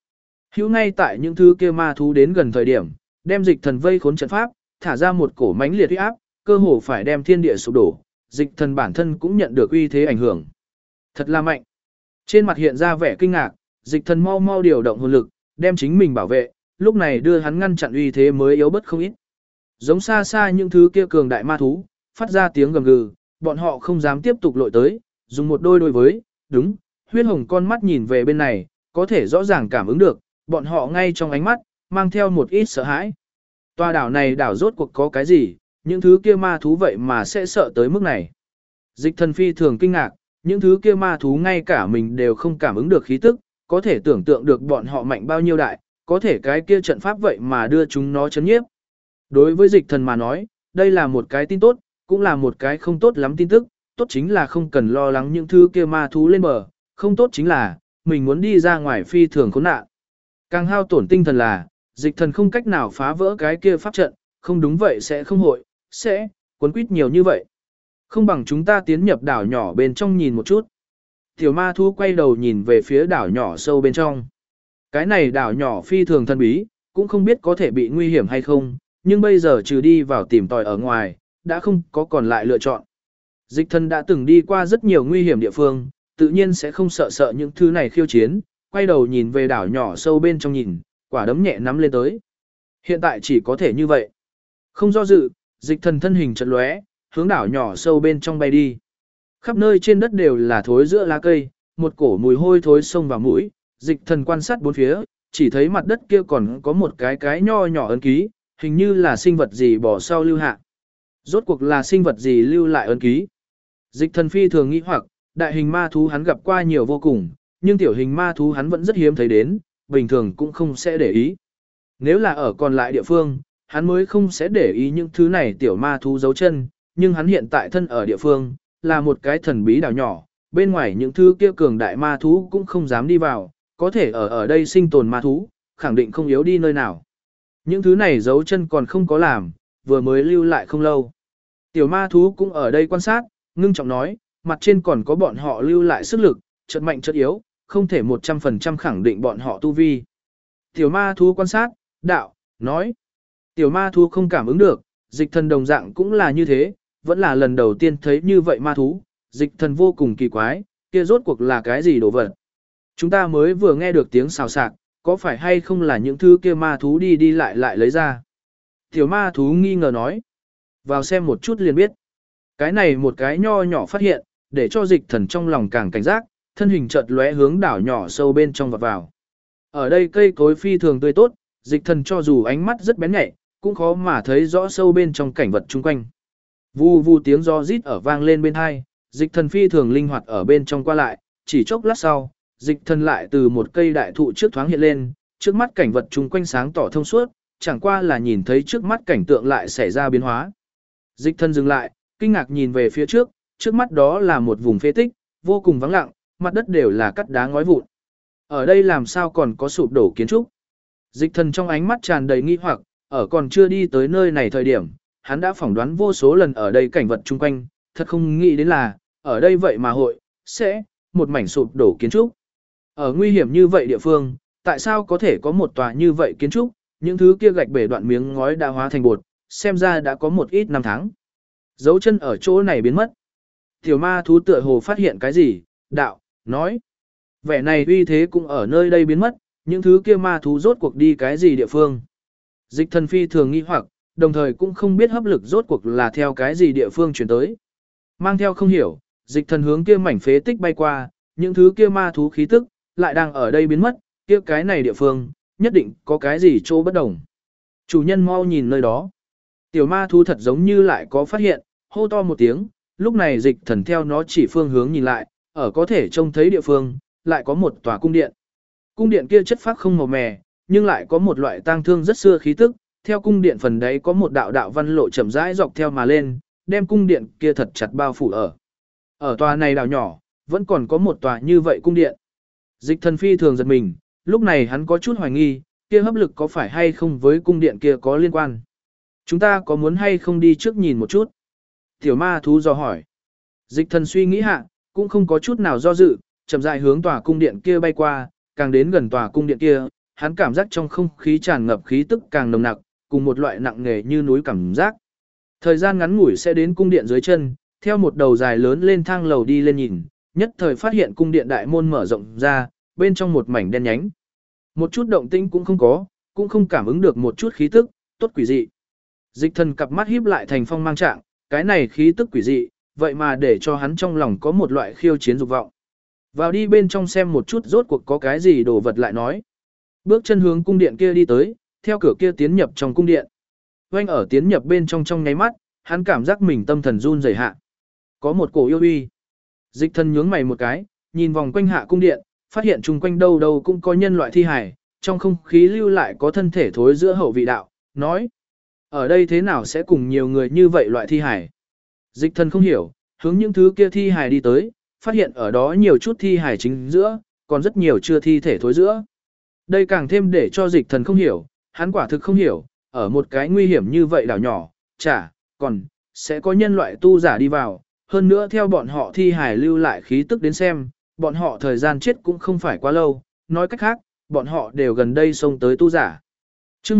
Hữu ngay tại những thứ kia ma thú đến gần thời điểm, đem dịch thần vây khốn trận pháp, thả ra một cổ mãnh liệt uy áp, cơ hồ phải đem thiên địa sụp đổ, dịch thần bản thân cũng nhận được uy thế ảnh hưởng. Thật là mạnh. Trên mặt hiện ra vẻ kinh ngạc, dịch thần mau mau điều động hồn lực, đem chính mình bảo vệ, lúc này đưa hắn ngăn chặn uy thế mới yếu bất không ít. Giống xa xa những thứ kia cường đại ma thú, phát ra tiếng gầm gừ, bọn họ không dám tiếp tục lội tới, dùng một đôi đôi với, đúng, huyết hồng con mắt nhìn về bên này, có thể rõ ràng cảm ứng được, bọn họ ngay trong ánh mắt, mang theo một ít sợ hãi. Tòa đảo này đảo rốt cuộc có cái gì, những thứ kia ma thú vậy mà sẽ sợ tới mức này. Dịch thần phi thường kinh ngạc, những thứ kia ma thú ngay cả mình đều không cảm ứng được khí tức, có thể tưởng tượng được bọn họ mạnh bao nhiêu đại, có thể cái kia trận pháp vậy mà đưa chúng nó chấn nhiếp. Đối với dịch thần mà nói, đây là một cái tin tốt, cũng là một cái không tốt lắm tin tức, tốt chính là không cần lo lắng những thứ kia ma thú lên bờ, không tốt chính là, mình muốn đi ra ngoài phi thường khốn nạn. Càng hao tổn tinh thần là, dịch thần không cách nào phá vỡ cái kia pháp trận, không đúng vậy sẽ không hội, sẽ, cuốn quýt nhiều như vậy. Không bằng chúng ta tiến nhập đảo nhỏ bên trong nhìn một chút. Tiểu ma thú quay đầu nhìn về phía đảo nhỏ sâu bên trong. Cái này đảo nhỏ phi thường thân bí, cũng không biết có thể bị nguy hiểm hay không, nhưng bây giờ trừ đi vào tìm tòi ở ngoài, đã không có còn lại lựa chọn. Dịch thần đã từng đi qua rất nhiều nguy hiểm địa phương, tự nhiên sẽ không sợ những thứ này khiêu chiến, quay đầu nhìn về đảo nhỏ sâu bên trong nhìn, quả đấm nhẹ nắm lên tới. Hiện tại chỉ có thể như vậy. Không do dự, dịch thần thân hình chợt lóe, hướng đảo nhỏ sâu bên trong bay đi. Khắp nơi trên đất đều là thối giữa lá cây, một cổ mùi hôi thối xông vào mũi, dịch thần quan sát bốn phía, chỉ thấy mặt đất kia còn có một cái nho nhỏ ấn ký, hình như là sinh vật gì bỏ sau lưu hạ. Rốt cuộc là sinh vật gì lưu lại ấn ký. Dịch thần phi thường nghĩ hoặc, đại hình ma thú hắn gặp qua nhiều vô cùng, nhưng tiểu hình ma thú hắn vẫn rất hiếm thấy đến, bình thường cũng không sẽ để ý. Nếu là ở còn lại địa phương, hắn mới không sẽ để ý những thứ này tiểu ma thú giấu chân, nhưng hắn hiện tại thân ở địa phương, là một cái thần bí đảo nhỏ, bên ngoài những thứ kia cường đại ma thú cũng không dám đi vào, có thể ở đây sinh tồn ma thú, khẳng định không yếu đi nơi nào. Những thứ này giấu chân còn không có làm, vừa mới lưu lại không lâu. Tiểu ma thú cũng ở đây quan sát, ngưng trọng nói, mặt trên còn có bọn họ lưu lại sức lực, chợt mạnh chợt yếu, không thể 100% khẳng định bọn họ tu vi. Tiểu ma thú quan sát, đạo, nói. Tiểu ma thú không cảm ứng được, dịch thần đồng dạng cũng là như thế, vẫn là lần đầu tiên thấy như vậy ma thú, dịch thần vô cùng kỳ quái, kia rốt cuộc là cái gì đồ vật. Chúng ta mới vừa nghe được tiếng xào xạc, có phải hay không là những thứ kia ma thú đi đi lại lấy ra. Tiểu ma thú nghi ngờ nói, vào xem một chút liền biết. Cái này một cái nho nhỏ phát hiện, để cho dịch thần trong lòng càng cảnh giác, thân hình chợt lóe hướng đảo nhỏ sâu bên trong vọt vào. Ở đây cây cối phi thường tươi tốt, dịch thần cho dù ánh mắt rất bén nhạy, cũng khó mà thấy rõ sâu bên trong cảnh vật chung quanh. Vù vù tiếng gió rít ở vang lên bên hai, dịch thần phi thường linh hoạt ở bên trong qua lại, chỉ chốc lát sau, dịch thần lại từ một cây đại thụ trước thoáng hiện lên, trước mắt cảnh vật chung quanh sáng tỏ thông suốt, chẳng qua là nhìn thấy trước mắt cảnh tượng lại xảy ra biến hóa. Dịch thần dừng lại, kinh ngạc nhìn về phía trước, trước mắt đó là một vùng phế tích, vô cùng vắng lặng, mặt đất đều là cắt đá ngói vụn. Ở đây làm sao còn có sụp đổ kiến trúc? Dịch thần trong ánh mắt tràn đầy nghi hoặc, ở còn chưa đi tới nơi này thời điểm, hắn đã phỏng đoán vô số lần ở đây cảnh vật chung quanh, thật không nghĩ đến là, ở đây vậy mà hội, sẽ, một mảnh sụp đổ kiến trúc. Ở nguy hiểm như vậy địa phương, tại sao có thể có một tòa như vậy kiến trúc, những thứ kia gạch bể đoạn miếng ngói đã hóa thành bột, xem ra đã có một ít năm tháng. Dấu chân ở chỗ này biến mất. Tiểu ma thú tựa hồ phát hiện cái gì, đạo, nói. Vẻ này uy thế cũng ở nơi đây biến mất, những thứ kia ma thú rốt cuộc đi cái gì địa phương. Dịch thần phi thường nghi hoặc, đồng thời cũng không biết hấp lực rốt cuộc là theo cái gì địa phương chuyển tới. Mang theo không hiểu, dịch thần hướng kia mảnh phế tích bay qua, những thứ kia ma thú khí tức, lại đang ở đây biến mất, kia cái này địa phương, nhất định có cái gì chỗ bất đồng. Chủ nhân mau nhìn nơi đó. Tiểu ma thú thật giống như lại có phát hiện, hô to một tiếng, lúc này dịch thần theo nó chỉ phương hướng nhìn lại, ở có thể trông thấy địa phương, lại có một tòa cung điện. Cung điện kia chất phác không màu mè, nhưng lại có một loại tang thương rất xưa khí tức, theo cung điện phần đấy có một đạo đạo văn lộ chậm rãi dọc theo mà lên, đem cung điện kia thật chặt bao phủ ở. Ở tòa này đảo nhỏ, vẫn còn có một tòa như vậy cung điện. Dịch thần phi thường giật mình, lúc này hắn có chút hoài nghi, kia hấp lực có phải hay không với cung điện kia có liên quan. Chúng ta có muốn hay không đi trước nhìn một chút? Tiểu ma thú dò hỏi. Dịch thần suy nghĩ hạ, cũng không có chút nào do dự, chậm rãi hướng tòa cung điện kia bay qua, càng đến gần tòa cung điện kia, hắn cảm giác trong không khí tràn ngập khí tức càng nồng nặc, cùng một loại nặng nề như núi cảm giác. Thời gian ngắn ngủi sẽ đến cung điện dưới chân, theo một đầu dài lớn lên thang lầu đi lên nhìn, nhất thời phát hiện cung điện đại môn mở rộng ra, bên trong một mảnh đen nhánh. Một chút động tĩnh cũng không có, cũng không cảm ứng được một chút khí tức, tốt quỷ dị. Dịch thần cặp mắt híp lại thành phong mang trạng, cái này khí tức quỷ dị, vậy mà để cho hắn trong lòng có một loại khiêu chiến dục vọng. Vào đi bên trong xem một chút rốt cuộc có cái gì đồ vật lại nói. Bước chân hướng cung điện kia đi tới, theo cửa kia tiến nhập trong cung điện. Oanh ở tiến nhập bên trong nháy mắt, hắn cảm giác mình tâm thần run rẩy hạ. Có một cổ yêu uy. Dịch thần nhướng mày một cái, nhìn vòng quanh hạ cung điện, phát hiện chung quanh đâu đâu cũng có nhân loại thi hài, trong không khí lưu lại có thân thể thối giữa hậu vị đạo, nói. Ở đây thế nào sẽ cùng nhiều người như vậy loại thi hài? Dịch thần không hiểu, hướng những thứ kia thi hài đi tới, phát hiện ở đó nhiều chút thi hài chính giữa, còn rất nhiều chưa thi thể thối giữa. Đây càng thêm để cho dịch thần không hiểu, hắn quả thực không hiểu, ở một cái nguy hiểm như vậy đảo nhỏ, còn sẽ có nhân loại tu giả đi vào, hơn nữa theo bọn họ thi hài lưu lại khí tức đến xem, bọn họ thời gian chết cũng không phải quá lâu, nói cách khác, bọn họ đều gần đây xông tới tu giả. Chương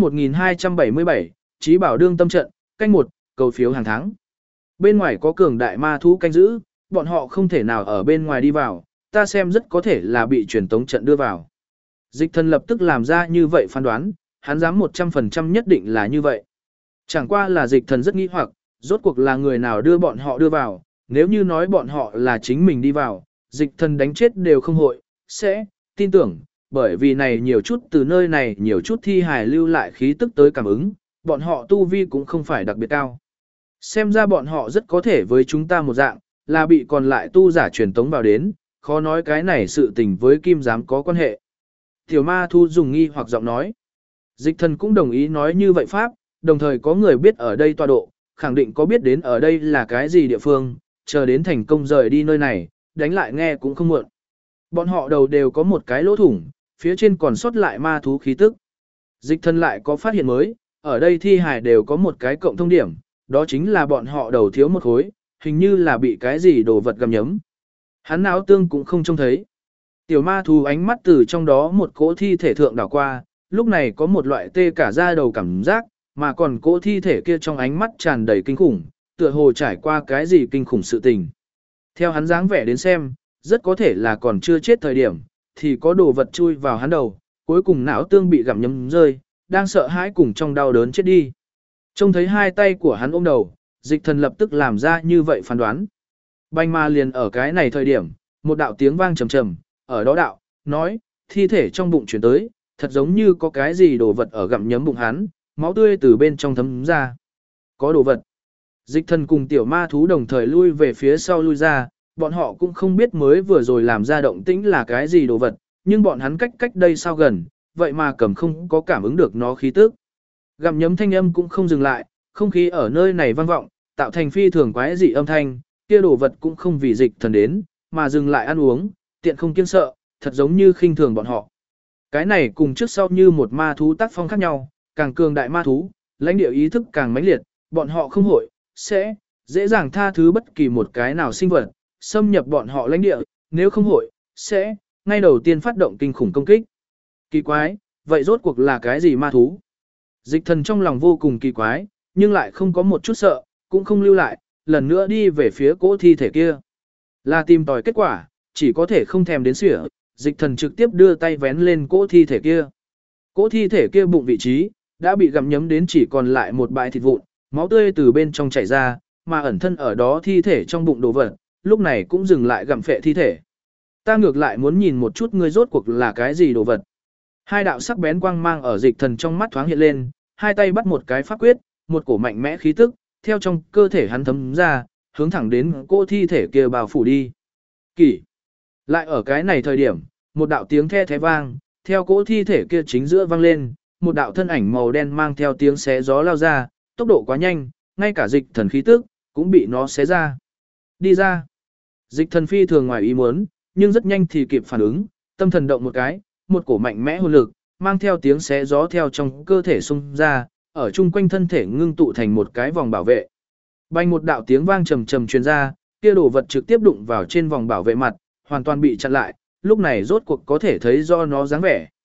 1277, Chí Bảo đương tâm trận, canh 1, cầu phiếu hàng tháng. Bên ngoài có cường đại ma thú canh giữ, bọn họ không thể nào ở bên ngoài đi vào, ta xem rất có thể là bị truyền tống trận đưa vào. Dịch thần lập tức làm ra như vậy phán đoán, hắn dám 100% nhất định là như vậy. Chẳng qua là dịch thần rất nghi hoặc, rốt cuộc là người nào đưa bọn họ đưa vào, nếu như nói bọn họ là chính mình đi vào, dịch thần đánh chết đều không hội, sẽ tin tưởng, bởi vì này nhiều chút từ nơi này nhiều chút thi hài lưu lại khí tức tới cảm ứng, bọn họ tu vi cũng không phải đặc biệt cao. Xem ra bọn họ rất có thể với chúng ta một dạng, là bị còn lại tu giả truyền tống vào đến, khó nói cái này sự tình với kim giám có quan hệ. Tiểu ma thu dùng nghi hoặc giọng nói. Dịch thần cũng đồng ý nói như vậy pháp, đồng thời có người biết ở đây tọa độ, khẳng định có biết đến ở đây là cái gì địa phương, chờ đến thành công rời đi nơi này, đánh lại nghe cũng không muộn. Bọn họ đầu đều có một cái lỗ thủng, phía trên còn sót lại ma thú khí tức. Dịch thần lại có phát hiện mới, ở đây thi hài đều có một cái cộng thông điểm, đó chính là bọn họ đầu thiếu một khối, hình như là bị cái gì đồ vật gặm nhấm. Hắn não tương cũng không trông thấy. Tiểu ma thú ánh mắt từ trong đó một cỗ thi thể thượng đảo qua, lúc này có một loại tê cả da đầu cảm giác, mà còn cỗ thi thể kia trong ánh mắt tràn đầy kinh khủng, tựa hồ trải qua cái gì kinh khủng sự tình. Theo hắn dáng vẻ đến xem, rất có thể là còn chưa chết thời điểm, thì có đồ vật chui vào hắn đầu, cuối cùng não tương bị gặm nhấm rơi, đang sợ hãi cùng trong đau đớn chết đi. Trông thấy hai tay của hắn ôm đầu, dịch thần lập tức làm ra như vậy phán đoán. Bành ma liền ở cái này thời điểm, một đạo tiếng vang trầm trầm, ở đó đạo, nói, thi thể trong bụng chuyển tới, thật giống như có cái gì đồ vật ở gặm nhấm bụng hắn, máu tươi từ bên trong thấm ra. Có đồ vật. Dịch thần cùng tiểu ma thú đồng thời lui về phía sau lui ra, bọn họ cũng không biết mới vừa rồi làm ra động tĩnh là cái gì đồ vật, nhưng bọn hắn cách đây sao gần, vậy mà cầm không có cảm ứng được nó khí tức. Gặm nhấm thanh âm cũng không dừng lại, không khí ở nơi này vang vọng, tạo thành phi thường quái dị âm thanh, kia đồ vật cũng không vì dịch thần đến, mà dừng lại ăn uống, tiện không kiêng sợ, thật giống như khinh thường bọn họ. Cái này cùng trước sau như một ma thú tác phong khác nhau, càng cường đại ma thú, lãnh địa ý thức càng mãnh liệt, bọn họ không hội, sẽ dễ dàng tha thứ bất kỳ một cái nào sinh vật, xâm nhập bọn họ lãnh địa, nếu không hội, sẽ ngay đầu tiên phát động kinh khủng công kích. Kỳ quái, vậy rốt cuộc là cái gì ma thú? Dịch thần trong lòng vô cùng kỳ quái, nhưng lại không có một chút sợ, cũng không lưu lại, lần nữa đi về phía cỗ thi thể kia. Là tìm tòi kết quả, chỉ có thể không thèm đến xỉa, dịch thần trực tiếp đưa tay vén lên cỗ thi thể kia. Cỗ thi thể kia bụng vị trí, đã bị gặm nhấm đến chỉ còn lại một bãi thịt vụn, máu tươi từ bên trong chảy ra, mà ẩn thân ở đó thi thể trong bụng đồ vật, lúc này cũng dừng lại gặm phệ thi thể. Ta ngược lại muốn nhìn một chút ngươi rốt cuộc là cái gì đồ vật. Hai đạo sắc bén quang mang ở dịch thần trong mắt thoáng hiện lên, hai tay bắt một cái pháp quyết, một cổ mạnh mẽ khí tức, theo trong cơ thể hắn thấm ra, hướng thẳng đến cỗ thi thể kia bao phủ đi. Kỷ. Lại ở cái này thời điểm, một đạo tiếng the thé vang, theo cỗ thi thể kia chính giữa vang lên, một đạo thân ảnh màu đen mang theo tiếng xé gió lao ra, tốc độ quá nhanh, ngay cả dịch thần khí tức cũng bị nó xé ra. Đi ra. Dịch thần phi thường ngoài ý muốn, nhưng rất nhanh thì kịp phản ứng, tâm thần động một cái, một cổ mạnh mẽ hồn lực, mang theo tiếng xé gió theo trong cơ thể xung ra, ở chung quanh thân thể ngưng tụ thành một cái vòng bảo vệ. Bành một đạo tiếng vang trầm trầm truyền ra, kia đồ vật trực tiếp đụng vào trên vòng bảo vệ mặt, hoàn toàn bị chặn lại, lúc này rốt cuộc có thể thấy do nó dáng vẻ.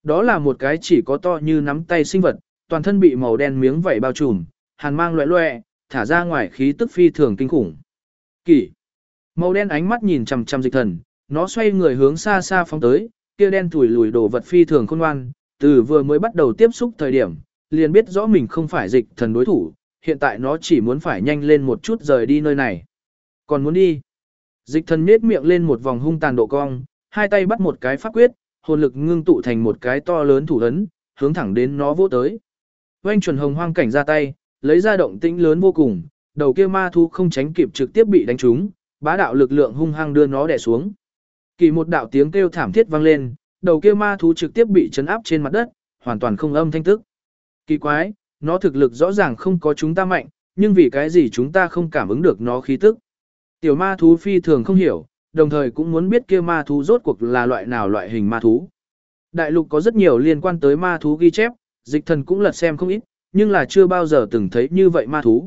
Đó là một cái chỉ có to như nắm tay sinh vật, toàn thân bị màu đen miếng vảy bao trùm, hàn mang loẻ loẻ, thả ra ngoài khí tức phi thường kinh khủng. Kỷ. Màu đen ánh mắt nhìn chằm chằm Dịch Thần, nó xoay người hướng xa xa phóng tới, kia đen thủi lùi đồ vật phi thường khôn ngoan, từ vừa mới bắt đầu tiếp xúc thời điểm, liền biết rõ mình không phải Dịch Thần đối thủ, hiện tại nó chỉ muốn phải nhanh lên một chút rời đi nơi này. Còn muốn đi. Dịch Thần nhếch miệng lên một vòng hung tàn độ cong, hai tay bắt một cái pháp quyết, hồn lực ngưng tụ thành một cái to lớn thủ ấn, hướng thẳng đến nó vỗ tới. Oanh chuẩn hồng hoang cảnh ra tay, lấy ra động tĩnh lớn vô cùng, đầu kia ma thú không tránh kịp trực tiếp bị đánh trúng, bá đạo lực lượng hung hăng đưa nó đè xuống. Kỳ một đạo tiếng kêu thảm thiết vang lên, đầu kia ma thú trực tiếp bị chấn áp trên mặt đất, hoàn toàn không âm thanh tức. Kỳ quái, nó thực lực rõ ràng không có chúng ta mạnh, nhưng vì cái gì chúng ta không cảm ứng được nó khí tức. Tiểu ma thú phi thường không hiểu, đồng thời cũng muốn biết kia ma thú rốt cuộc là loại nào loại hình ma thú. Đại lục có rất nhiều liên quan tới ma thú ghi chép, Dịch Thần cũng lật xem không ít, nhưng là chưa bao giờ từng thấy như vậy ma thú.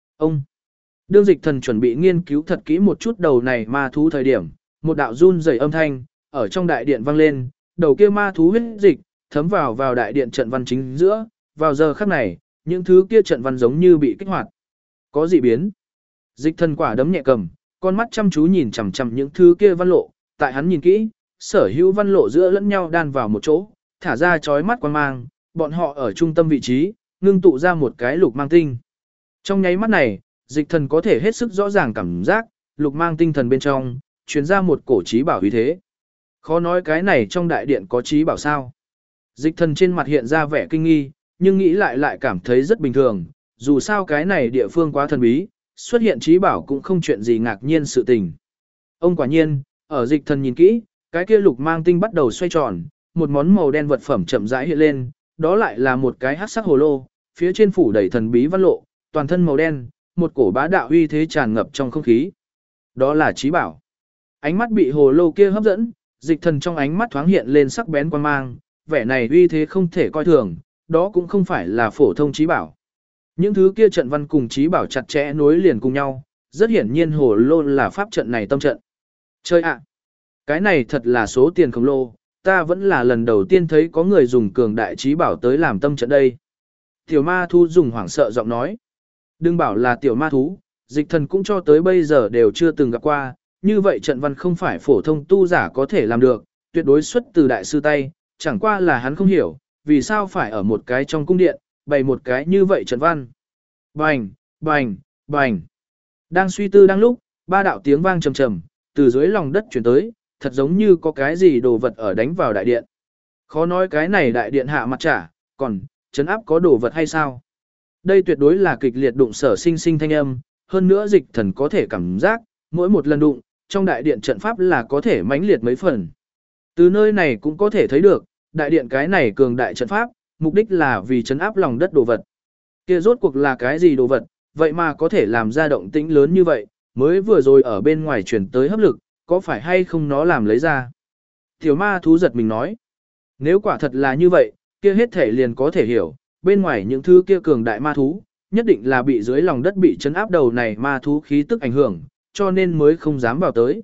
Đương Dịch Thần chuẩn bị nghiên cứu thật kỹ một chút đầu này ma thú thời điểm, một đạo run rẩy âm thanh ở trong đại điện vang lên, đầu kia ma thú huyết dịch thấm vào đại điện trận văn chính giữa, vào giờ khắc này, những thứ kia trận văn giống như bị kích hoạt. Có dị biến. Dịch Thần quả đấm nhẹ cầm, con mắt chăm chú nhìn chằm chằm những thứ kia văn lộ, tại hắn nhìn kỹ, sở hữu văn lộ giữa lẫn nhau đan vào một chỗ, thả ra chói mắt quang mang, bọn họ ở trung tâm vị trí, ngưng tụ ra một cái lục mang tinh. Trong nháy mắt này, Dịch Thần có thể hết sức rõ ràng cảm giác, lục mang tinh thần bên trong, truyền ra một cổ trí bảo uy thế. Khó nói cái này trong đại điện có trí bảo sao. Dịch Thần trên mặt hiện ra vẻ kinh nghi, nhưng nghĩ lại cảm thấy rất bình thường, dù sao cái này địa phương quá thần bí, xuất hiện trí bảo cũng không chuyện gì ngạc nhiên sự tình. Ông quả nhiên, ở Dịch Thần nhìn kỹ, cái kia lục mang tinh bắt đầu xoay tròn, một món màu đen vật phẩm chậm rãi hiện lên, đó lại là một cái hắc sắc hồ lô, phía trên phủ đầy thần bí văn lộ, toàn thân màu đen, một cổ bá đạo uy thế tràn ngập trong không khí. Đó là trí bảo. Ánh mắt bị hồ lô kia hấp dẫn, Dịch Thần trong ánh mắt thoáng hiện lên sắc bén quan mang, vẻ này uy thế không thể coi thường, đó cũng không phải là phổ thông trí bảo. Những thứ kia trận văn cùng trí bảo chặt chẽ nối liền cùng nhau, rất hiển nhiên hồ lô là pháp trận này tâm trận. Chơi ạ! Cái này thật là số tiền khổng lồ, ta vẫn là lần đầu tiên thấy có người dùng cường đại trí bảo tới làm tâm trận đây. Tiểu ma thú dùng hoảng sợ giọng nói. Đừng bảo là tiểu ma thú, Dịch Thần cũng cho tới bây giờ đều chưa từng gặp qua, như vậy trận văn không phải phổ thông tu giả có thể làm được, tuyệt đối xuất từ đại sư tay, chẳng qua là hắn không hiểu, vì sao phải ở một cái trong cung điện, bày một cái như vậy trận văn. Bành, bành, bành. Đang suy tư đang lúc, ba đạo tiếng vang trầm trầm, từ dưới lòng đất chuyển tới, thật giống như có cái gì đồ vật ở đánh vào đại điện. Khó nói cái này đại điện hạ mặt trả, còn, trấn áp có đồ vật hay sao? Đây tuyệt đối là kịch liệt đụng sở sinh sinh thanh âm, hơn nữa Dịch Thần có thể cảm giác, mỗi một lần đụng, trong đại điện trận pháp là có thể mãnh liệt mấy phần. Từ nơi này cũng có thể thấy được, đại điện cái này cường đại trận pháp, mục đích là vì trấn áp lòng đất đồ vật. Kia rốt cuộc là cái gì đồ vật, vậy mà có thể làm ra động tĩnh lớn như vậy, mới vừa rồi ở bên ngoài chuyển tới hấp lực, có phải hay không nó làm lấy ra. Tiểu ma thú giật mình nói, nếu quả thật là như vậy, kia hết thể liền có thể hiểu, bên ngoài những thứ kia cường đại ma thú, nhất định là bị dưới lòng đất bị trấn áp đầu này ma thú khí tức ảnh hưởng, cho nên mới không dám vào tới.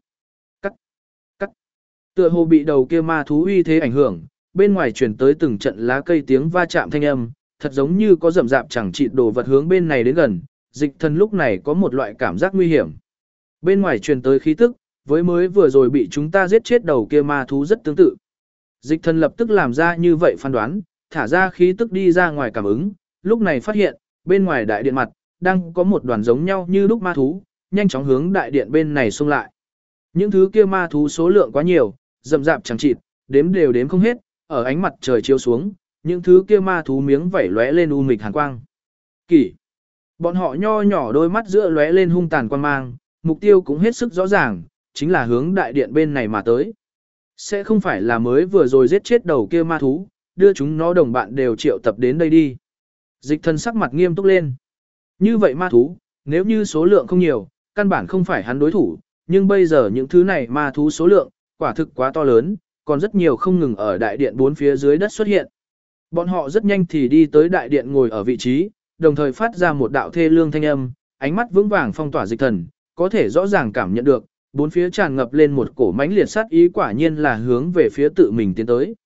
Cắt. Tựa hồ bị đầu kia ma thú uy thế ảnh hưởng, bên ngoài truyền tới từng trận lá cây tiếng va chạm thanh âm, thật giống như có rậm rạp chẳng chịt đồ vật hướng bên này đến gần, Dịch Thần lúc này có một loại cảm giác nguy hiểm. Bên ngoài truyền tới khí tức, với mới vừa rồi bị chúng ta giết chết đầu kia ma thú rất tương tự. Dịch Thần lập tức làm ra như vậy phán đoán, thả ra khí tức đi ra ngoài cảm ứng, lúc này phát hiện, bên ngoài đại điện mặt, đang có một đoàn giống nhau như lúc ma thú, nhanh chóng hướng đại điện bên này xông lại. Những thứ kia ma thú số lượng quá nhiều, rậm rạp chẳng chịt, đếm đều đếm không hết, ở ánh mặt trời chiếu xuống, những thứ kia ma thú miếng vảy lóe lên u mịch hàn quang. Kỷ. Bọn họ nho nhỏ đôi mắt giữa lóe lên hung tàn quan mang, mục tiêu cũng hết sức rõ ràng, chính là hướng đại điện bên này mà tới. Sẽ không phải là mới vừa rồi giết chết đầu kia ma thú, đưa chúng nó đồng bạn đều triệu tập đến đây đi. Dịch Thần sắc mặt nghiêm túc lên. Như vậy ma thú, nếu như số lượng không nhiều, căn bản không phải hắn đối thủ, nhưng bây giờ những thứ này ma thú số lượng, quả thực quá to lớn, còn rất nhiều không ngừng ở đại điện bốn phía dưới đất xuất hiện. Bọn họ rất nhanh thì đi tới đại điện ngồi ở vị trí, đồng thời phát ra một đạo thê lương thanh âm, ánh mắt vững vàng phong tỏa Dịch Thần, có thể rõ ràng cảm nhận được, bốn phía tràn ngập lên một cổ mãnh liệt sát ý quả nhiên là hướng về phía tự mình tiến tới.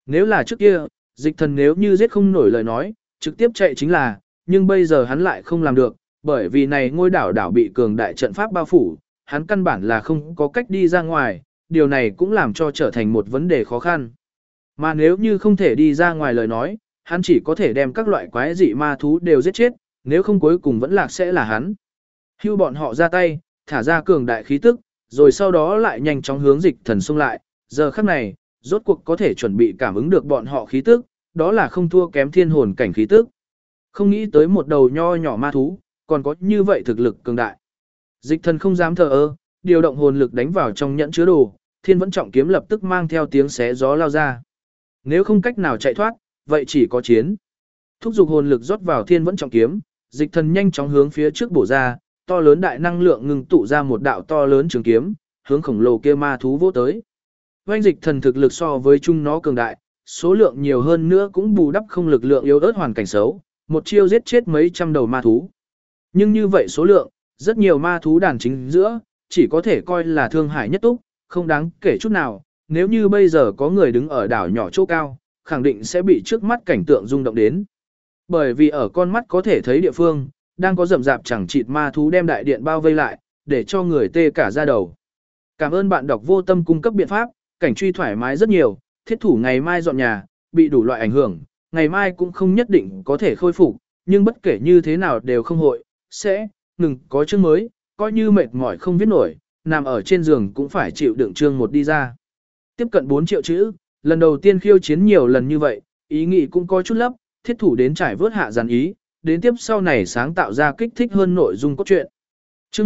Nếu là trước kia, dịch thần nếu như giết không nổi lời nói, trực tiếp chạy chính là, nhưng bây giờ hắn lại không làm được, bởi vì này ngôi đảo đảo bị cường đại trận pháp bao phủ, hắn căn bản là không có cách đi ra ngoài, điều này cũng làm cho trở thành một vấn đề khó khăn. Mà nếu như không thể đi ra ngoài lời nói, hắn chỉ có thể đem các loại quái dị ma thú đều giết chết, nếu không cuối cùng vẫn lạc sẽ là hắn. Hưu bọn họ ra tay, thả ra cường đại khí tức, rồi sau đó lại nhanh chóng hướng dịch thần xông lại, giờ khắc này, rốt cuộc có thể chuẩn bị cảm ứng được bọn họ khí tức, đó là không thua kém thiên hồn cảnh khí tức. Không nghĩ tới một đầu nho nhỏ ma thú, còn có như vậy thực lực cường đại. Dịch thần không dám thờ ơ, điều động hồn lực đánh vào trong nhẫn chứa đồ, thiên vẫn trọng kiếm lập tức mang theo tiếng xé gió lao ra. Nếu không cách nào chạy thoát, vậy chỉ có chiến. Thúc giục hồn lực rót vào thiên vẫn trọng kiếm, dịch thần nhanh chóng hướng phía trước bổ ra, to lớn đại năng lượng ngừng tụ ra một đạo to lớn trường kiếm, hướng khổng lồ kia ma thú vỗ tới. Oanh dịch thần thực lực so với chung nó cường đại, số lượng nhiều hơn nữa cũng bù đắp không lực lượng yếu ớt hoàn cảnh xấu, một chiêu giết chết mấy trăm đầu ma thú. Nhưng như vậy số lượng, rất nhiều ma thú đàn chính giữa, chỉ có thể coi là thương hải nhất túc, không đáng kể chút nào, nếu như bây giờ có người đứng ở đảo nhỏ chỗ cao, khẳng định sẽ bị trước mắt cảnh tượng rung động đến. Bởi vì ở con mắt có thể thấy địa phương, đang có rậm rạp chẳng chịt ma thú đem đại điện bao vây lại, để cho người tê cả da đầu. Cảm ơn bạn đọc vô tâm cung cấp biện pháp, cảnh truy thoải mái rất nhiều, thiết thủ ngày mai dọn nhà, bị đủ loại ảnh hưởng, ngày mai cũng không nhất định có thể khôi phục, nhưng bất kể như thế nào đều không hội, sẽ, ngừng có chương mới, coi như mệt mỏi không viết nổi, nằm ở trên giường cũng phải chịu đựng chương một đi ra. Tiếp cận 4 triệu chữ, lần đầu tiên khiêu chiến nhiều lần như vậy, ý nghĩ cũng có chút lấp, thiết thủ đến trải vớt hạ giàn ý, đến tiếp sau này sáng tạo ra kích thích hơn nội dung cốt truyện. Chương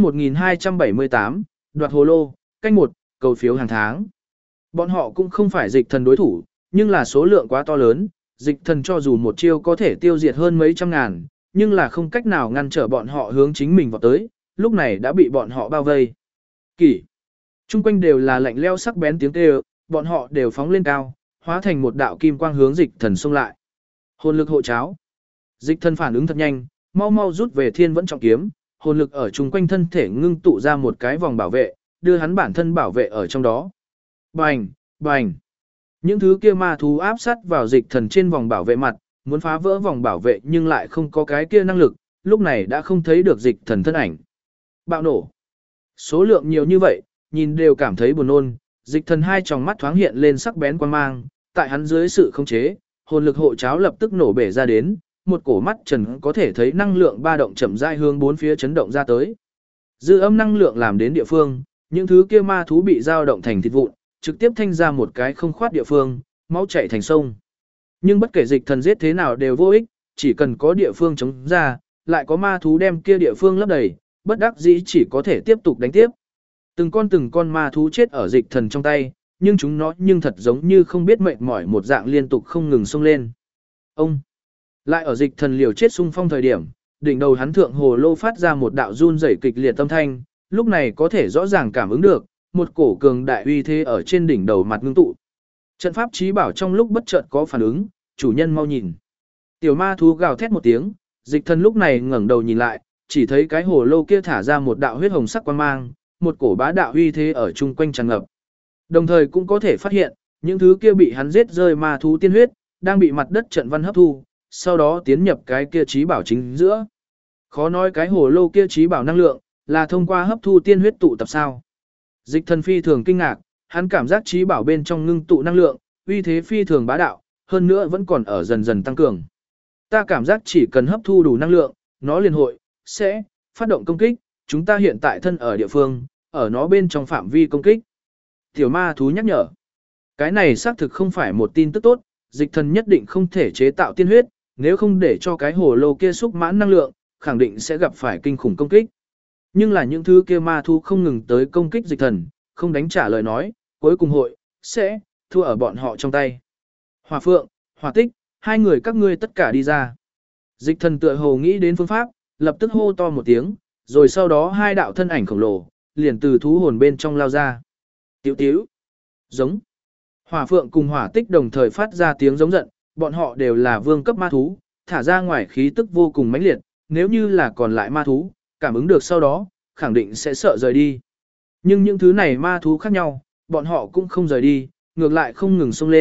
1278, đoạt hồ lô, canh 1, cầu phiếu hàng tháng. Bọn họ cũng không phải dịch thần đối thủ, nhưng là số lượng quá to lớn, dịch thần cho dù một chiêu có thể tiêu diệt hơn mấy trăm ngàn, nhưng là không cách nào ngăn trở bọn họ hướng chính mình vào tới, lúc này đã bị bọn họ bao vây. Kỷ. Trung quanh đều là lạnh leo sắc bén tiếng kêu, bọn họ đều phóng lên cao, hóa thành một đạo kim quang hướng dịch thần xông lại. Hồn lực hộ cháo. Dịch thần phản ứng thật nhanh, mau mau rút về thiên vẫn trọng kiếm, hồn lực ở chung quanh thân thể ngưng tụ ra một cái vòng bảo vệ, đưa hắn bản thân bảo vệ ở trong đó. Bành, bành. Những thứ kia ma thú áp sát vào dịch thần trên vòng bảo vệ mặt, muốn phá vỡ vòng bảo vệ nhưng lại không có cái kia năng lực, lúc này đã không thấy được dịch thần thân ảnh. Bạo nổ. Số lượng nhiều như vậy, nhìn đều cảm thấy buồn nôn, dịch thần hai tròng mắt thoáng hiện lên sắc bén quan mang, tại hắn dưới sự khống chế, hồn lực hộ cháo lập tức nổ bể ra đến, một cổ mắt trần có thể thấy năng lượng ba động chậm rãi hướng bốn phía chấn động ra tới. Dư âm năng lượng làm đến địa phương, những thứ kia ma thú bị dao động thành thịt vụn, trực tiếp thanh ra một cái không khoát địa phương, máu chảy thành sông. Nhưng bất kể dịch thần giết thế nào đều vô ích, chỉ cần có địa phương chống ra, lại có ma thú đem kia địa phương lấp đầy, bất đắc dĩ chỉ có thể tiếp tục đánh tiếp. Từng con ma thú chết ở dịch thần trong tay, nhưng chúng nó nhưng thật giống như không biết mệt mỏi một dạng liên tục không ngừng xông lên. Ông lại ở dịch thần liều chết xung phong thời điểm, đỉnh đầu hắn thượng hồ lô phát ra một đạo run rẩy kịch liệt âm thanh, lúc này có thể rõ ràng cảm ứng được, một cổ cường đại uy thế ở trên đỉnh đầu mặt ngưng tụ. Trận pháp trí bảo trong lúc bất chợt có phản ứng, chủ nhân mau nhìn. Tiểu ma thú gào thét một tiếng, dịch thần lúc này ngẩng đầu nhìn lại, chỉ thấy cái hồ lô kia thả ra một đạo huyết hồng sắc quang mang, một cổ bá đạo uy thế ở chung quanh tràn ngập. Đồng thời cũng có thể phát hiện, những thứ kia bị hắn giết rơi ma thú tiên huyết, đang bị mặt đất trận văn hấp thu, sau đó tiến nhập cái kia trí bảo chính giữa. Khó nói cái hồ lô kia trí bảo năng lượng, là thông qua hấp thu tiên huyết tụ tập sao. Dịch thần phi thường kinh ngạc, hắn cảm giác trí bảo bên trong ngưng tụ năng lượng, uy thế phi thường bá đạo, hơn nữa vẫn còn ở dần dần tăng cường. Ta cảm giác chỉ cần hấp thu đủ năng lượng, nó liền hội, sẽ, phát động công kích, chúng ta hiện tại thân ở địa phương, ở nó bên trong phạm vi công kích. Tiểu ma thú nhắc nhở. Cái này xác thực không phải một tin tức tốt, dịch thần nhất định không thể chế tạo tiên huyết, nếu không để cho cái hồ lô kia xúc mãn năng lượng, khẳng định sẽ gặp phải kinh khủng công kích. Nhưng là những thứ kia ma thú không ngừng tới công kích dịch thần, không đánh trả lời nói, cuối cùng hội, sẽ, thua ở bọn họ trong tay. Hỏa Phượng, Hỏa Tích, hai người các ngươi tất cả đi ra. Dịch thần tựa hồ nghĩ đến phương pháp, lập tức hô to một tiếng, rồi sau đó hai đạo thân ảnh khổng lồ, liền từ thú hồn bên trong lao ra. Tiểu tiểu, giống. Hỏa Phượng cùng Hỏa Tích đồng thời phát ra tiếng giống giận, bọn họ đều là vương cấp ma thú, thả ra ngoài khí tức vô cùng mãnh liệt, nếu như là còn lại ma thú, cảm ứng được sau đó, khẳng định sẽ sợ rời đi. Nhưng những thứ này ma thú khác nhau, bọn họ cũng không rời đi, ngược lại không ngừng xông lên,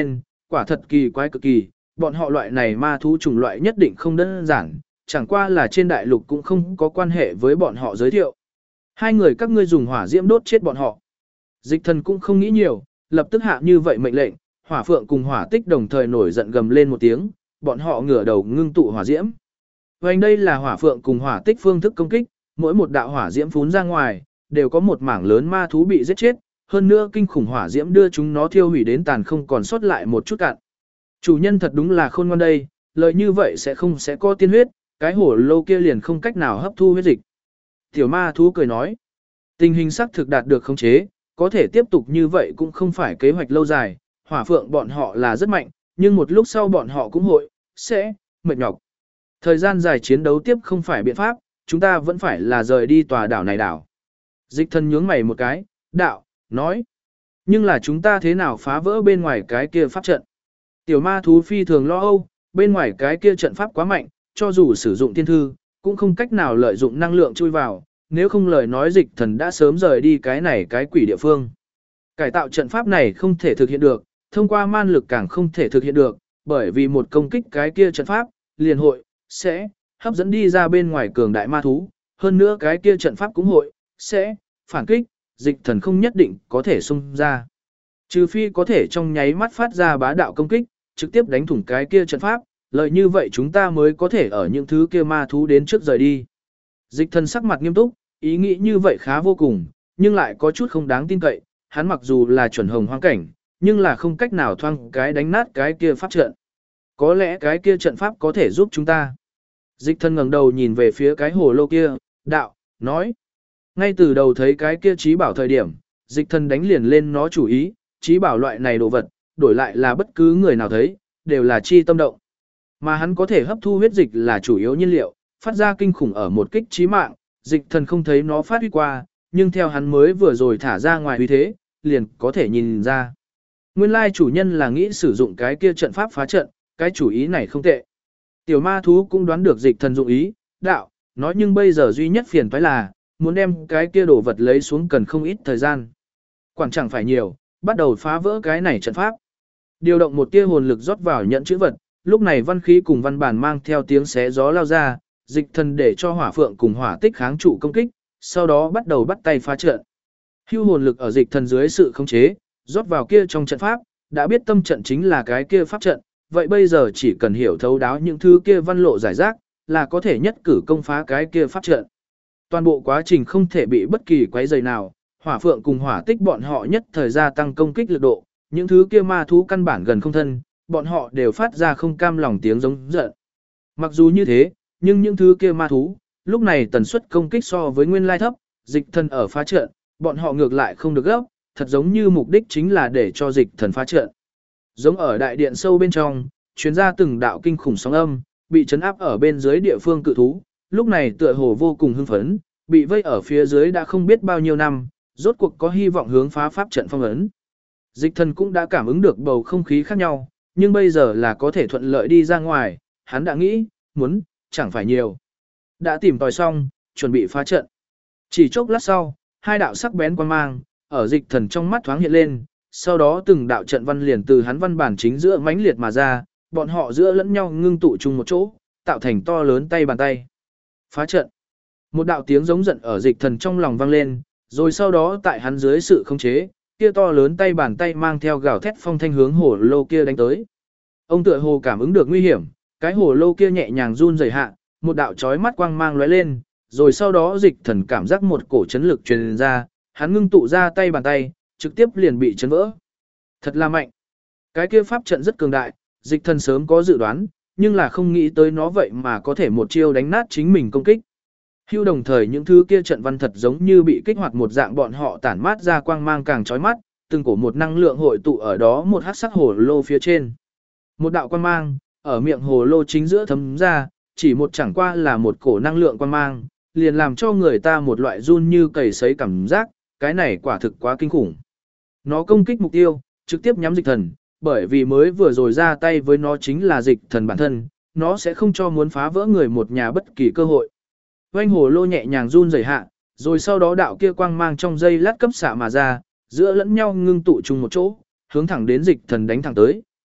quả thật kỳ quái cực kỳ, bọn họ loại này ma thú chủng loại nhất định không đơn giản, chẳng qua là trên đại lục cũng không có quan hệ với bọn họ giới thiệu. Hai người các ngươi dùng hỏa diễm đốt chết bọn họ. Dịch thần cũng không nghĩ nhiều, lập tức hạ như vậy mệnh lệnh, hỏa phượng cùng hỏa tích đồng thời nổi giận gầm lên một tiếng, bọn họ ngửa đầu ngưng tụ hỏa diễm. Vậy đây là hỏa phượng cùng hỏa tích phương thức công kích, mỗi một đạo hỏa diễm phún ra ngoài, đều có một mảng lớn ma thú bị giết chết, hơn nữa kinh khủng hỏa diễm đưa chúng nó thiêu hủy đến tàn không còn sót lại một chút cạn. Chủ nhân thật đúng là khôn ngoan đây, lời như vậy sẽ có tiên huyết, cái hổ lô kia liền không cách nào hấp thu huyết dịch. Tiểu ma thú cười nói, tình hình xác thực đạt được khống chế, có thể tiếp tục như vậy cũng không phải kế hoạch lâu dài, hỏa phượng bọn họ là rất mạnh, nhưng một lúc sau bọn họ cũng sẽ mệt nhọc. Thời gian dài chiến đấu tiếp không phải biện pháp, chúng ta vẫn phải là rời đi tòa đảo này đảo. Dịch thần nhướng mày một cái, đạo, nói. Nhưng là chúng ta thế nào phá vỡ bên ngoài cái kia pháp trận? Tiểu ma thú phi thường lo âu, bên ngoài cái kia trận pháp quá mạnh, cho dù sử dụng tiên thư, cũng không cách nào lợi dụng năng lượng chui vào, nếu không lời nói dịch thần đã sớm rời đi cái quỷ địa phương. Cải tạo trận pháp này không thể thực hiện được, thông qua man lực càng không thể thực hiện được, bởi vì một công kích cái kia trận pháp, liền sẽ hấp dẫn đi ra bên ngoài cường đại ma thú, hơn nữa cái kia trận pháp cũng sẽ phản kích, dịch thần không nhất định có thể xung ra. Trừ phi có thể trong nháy mắt phát ra bá đạo công kích, trực tiếp đánh thủng cái kia trận pháp, lợi như vậy chúng ta mới có thể ở những thứ kia ma thú đến trước rời đi. Dịch thần sắc mặt nghiêm túc, ý nghĩ như vậy khá vô cùng, nhưng lại có chút không đáng tin cậy, hắn mặc dù là chuẩn hồng hoang cảnh, nhưng là không cách nào thoang cái đánh nát cái kia pháp trận. Có lẽ cái kia trận pháp có thể giúp chúng ta. Dịch thần ngẩng đầu nhìn về phía cái hồ lô kia, đạo, nói. Ngay từ đầu thấy cái kia trí bảo thời điểm, dịch thần đánh liền lên nó chủ ý, trí bảo loại này đồ vật, đổi lại là bất cứ người nào thấy, đều là chi tâm động. Mà hắn có thể hấp thu huyết dịch là chủ yếu nhiên liệu, phát ra kinh khủng ở một kích chí mạng, dịch thần không thấy nó phát huy qua, nhưng theo hắn mới vừa rồi thả ra ngoài uy thế, liền có thể nhìn ra. Nguyên lai chủ nhân là nghĩ sử dụng cái kia trận pháp phá trận, cái chủ ý này không tệ. Tiểu ma thú cũng đoán được dịch thần dụng ý, đạo, nói nhưng bây giờ duy nhất phiền toái là, muốn đem cái kia đồ vật lấy xuống cần không ít thời gian. Quản chẳng phải nhiều, bắt đầu phá vỡ cái này trận pháp. Điều động một tia hồn lực rót vào nhận chữ vật, lúc này văn khí cùng văn bản mang theo tiếng xé gió lao ra, dịch thần để cho hỏa phượng cùng hỏa tích kháng trụ công kích, sau đó bắt đầu bắt tay phá trận. Hưu hồn lực ở dịch thần dưới sự khống chế, rót vào kia trong trận pháp, đã biết tâm trận chính là cái kia pháp trận, vậy bây giờ chỉ cần hiểu thấu đáo những thứ kia văn lộ giải rác, là có thể nhất cử công phá cái kia pháp trận. Toàn bộ quá trình không thể bị bất kỳ quấy rầy nào, hỏa phượng cùng hỏa tích bọn họ nhất thời gia tăng công kích lực độ, những thứ kia ma thú căn bản gần không thân, bọn họ đều phát ra không cam lòng tiếng giống giận. Mặc dù như thế, nhưng những thứ kia ma thú, lúc này tần suất công kích so với nguyên lai thấp, dịch thần ở phá trận, bọn họ ngược lại không được gấp, thật giống như mục đích chính là để cho dịch thần phá trận. Giống ở đại điện sâu bên trong, chuyến ra từng đạo kinh khủng sóng âm, bị chấn áp ở bên dưới địa phương cự thú, lúc này tựa hồ vô cùng hưng phấn, bị vây ở phía dưới đã không biết bao nhiêu năm, rốt cuộc có hy vọng hướng phá pháp trận phong ấn. Dịch thần cũng đã cảm ứng được bầu không khí khác nhau, nhưng bây giờ là có thể thuận lợi đi ra ngoài, hắn đã nghĩ, muốn, chẳng phải nhiều. Đã tìm tòi xong, chuẩn bị phá trận. Chỉ chốc lát sau, hai đạo sắc bén quang mang, ở dịch thần trong mắt thoáng hiện lên, sau đó từng đạo trận văn liền từ hắn văn bản chính giữa mãnh liệt mà ra, bọn họ giữa lẫn nhau ngưng tụ chung một chỗ, tạo thành to lớn tay bàn tay. Phá trận. Một đạo tiếng giống giận ở dịch thần trong lòng vang lên, rồi sau đó tại hắn dưới sự khống chế, kia to lớn tay bàn tay mang theo gào thét phong thanh hướng hồ lô kia đánh tới. Ông tựa hồ cảm ứng được nguy hiểm, cái hồ lô kia nhẹ nhàng run rẩy hạ, một đạo chói mắt quang mang lóe lên, rồi sau đó dịch thần cảm giác một cổ chấn lực truyền ra, hắn ngưng tụ ra tay bàn tay, trực tiếp liền bị chấn vỡ. Thật là mạnh. Cái kia pháp trận rất cường đại, dịch thần sớm có dự đoán, nhưng là không nghĩ tới nó vậy mà có thể một chiêu đánh nát chính mình công kích. Hưu đồng thời những thứ kia trận văn thật giống như bị kích hoạt một dạng, bọn họ tản mát ra quang mang càng chói mắt, từng cổ một năng lượng hội tụ ở đó một hắc sắc hồ lô phía trên. Một đạo quang mang ở miệng hồ lô chính giữa thấm ra, chỉ một chẳng qua là một cổ năng lượng quang mang, liền làm cho người ta một loại run như cầy sấy cảm giác, cái này quả thực quá kinh khủng. Nó công kích mục tiêu, trực tiếp nhắm dịch thần, bởi vì mới vừa rồi ra tay với nó chính là dịch thần bản thân, nó sẽ không cho muốn phá vỡ người một nhà bất kỳ cơ hội. Oanh hồ lô nhẹ nhàng run rẩy hạ, rồi sau đó đạo kia quang mang trong dây lát cấp xạ mà ra, giữa lẫn nhau ngưng tụ chung một chỗ, hướng thẳng đến dịch thần đánh thẳng tới,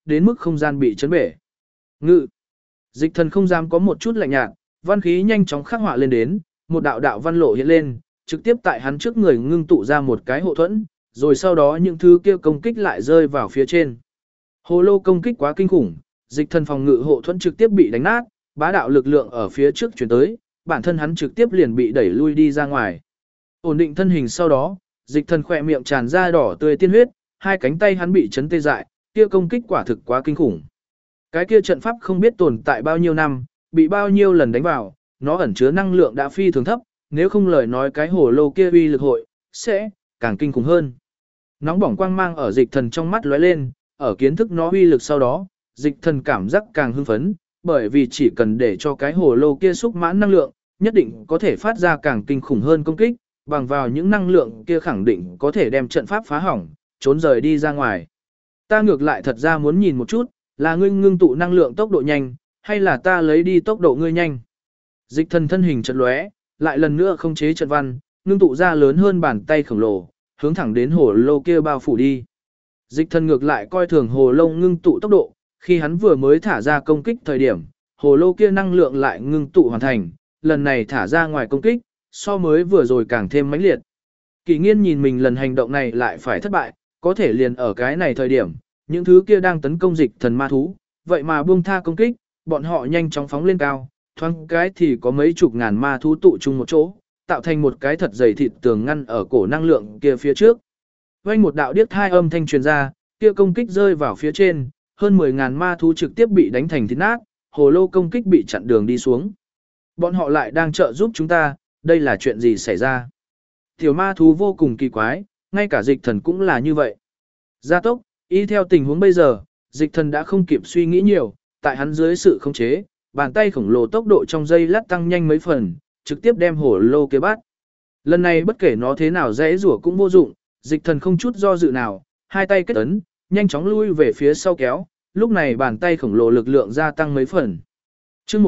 đến mức không gian bị chấn bể. Ngự. Dịch thần không dám có một chút lạnh nhạt, văn khí nhanh chóng khắc họa lên đến, một đạo đạo văn lộ hiện lên, trực tiếp tại hắn trước người ngưng tụ ra một cái hộ thuẫn, rồi sau đó những thứ kia công kích lại rơi vào phía trên. Hồ lô công kích quá kinh khủng, dịch thần phòng ngự hộ thuẫn trực tiếp bị đánh nát, bá đạo lực lượng ở phía trước chuyển tới, bản thân hắn trực tiếp liền bị đẩy lui đi ra ngoài. Ổn định thân hình sau đó, dịch thần khỏe miệng tràn ra đỏ tươi tiên huyết, hai cánh tay hắn bị chấn tê dại, kia công kích quả thực quá kinh khủng. Cái kia trận pháp không biết tồn tại bao nhiêu năm, bị bao nhiêu lần đánh vào, nó ẩn chứa năng lượng đã phi thường thấp, nếu không lời nói cái hồ lô kia uy lực hội sẽ càng kinh khủng hơn. Nóng bỏng quang mang ở dịch thần trong mắt lóe lên, ở kiến thức nó uy lực sau đó, dịch thần cảm giác càng hưng phấn, bởi vì chỉ cần để cho cái hồ lô kia xúc mãn năng lượng, nhất định có thể phát ra càng kinh khủng hơn công kích, bằng vào những năng lượng kia khẳng định có thể đem trận pháp phá hỏng, trốn rời đi ra ngoài. Ta ngược lại thật ra muốn nhìn một chút, là ngươi ngưng tụ năng lượng tốc độ nhanh, hay là ta lấy đi tốc độ ngươi nhanh. Dịch thần thân hình chợt lóe, lại lần nữa không chế trận văn, ngưng tụ ra lớn hơn bàn tay khổng lồ, hướng thẳng đến hồ lô kia bao phủ đi. Dịch thần ngược lại coi thường hồ lô ngưng tụ tốc độ, khi hắn vừa mới thả ra công kích thời điểm, hồ lô kia năng lượng lại ngưng tụ hoàn thành, lần này thả ra ngoài công kích, so mới vừa rồi càng thêm mãnh liệt. Kỳ nghiên nhìn mình lần hành động này lại phải thất bại, có thể liền ở cái này thời điểm, những thứ kia đang tấn công dịch thần ma thú, vậy mà buông tha công kích, bọn họ nhanh chóng phóng lên cao, thoáng cái thì có mấy chục ngàn ma thú tụ chung một chỗ, tạo thành một cái thật dày thịt tường ngăn ở cổ năng lượng kia phía trước. Vang một đạo điếc thai âm thanh truyền ra, kia công kích rơi vào phía trên, hơn 10.000 ma thú trực tiếp bị đánh thành thịt nát, hồ lô công kích bị chặn đường đi xuống. Bọn họ lại đang trợ giúp chúng ta, đây là chuyện gì xảy ra? Tiểu ma thú vô cùng kỳ quái, ngay cả dịch thần cũng là như vậy. Gia tốc, y theo tình huống bây giờ, dịch thần đã không kịp suy nghĩ nhiều, tại hắn dưới sự khống chế, bàn tay khổng lồ tốc độ trong giây lát tăng nhanh mấy phần, trực tiếp đem hồ lô kia bắt. Lần này bất kể nó thế nào dễ rủa cũng vô dụng, dịch thần không chút do dự nào, hai tay kết ấn, nhanh chóng lui về phía sau kéo, lúc này bàn tay khổng lồ lực lượng gia tăng mấy phần. Chương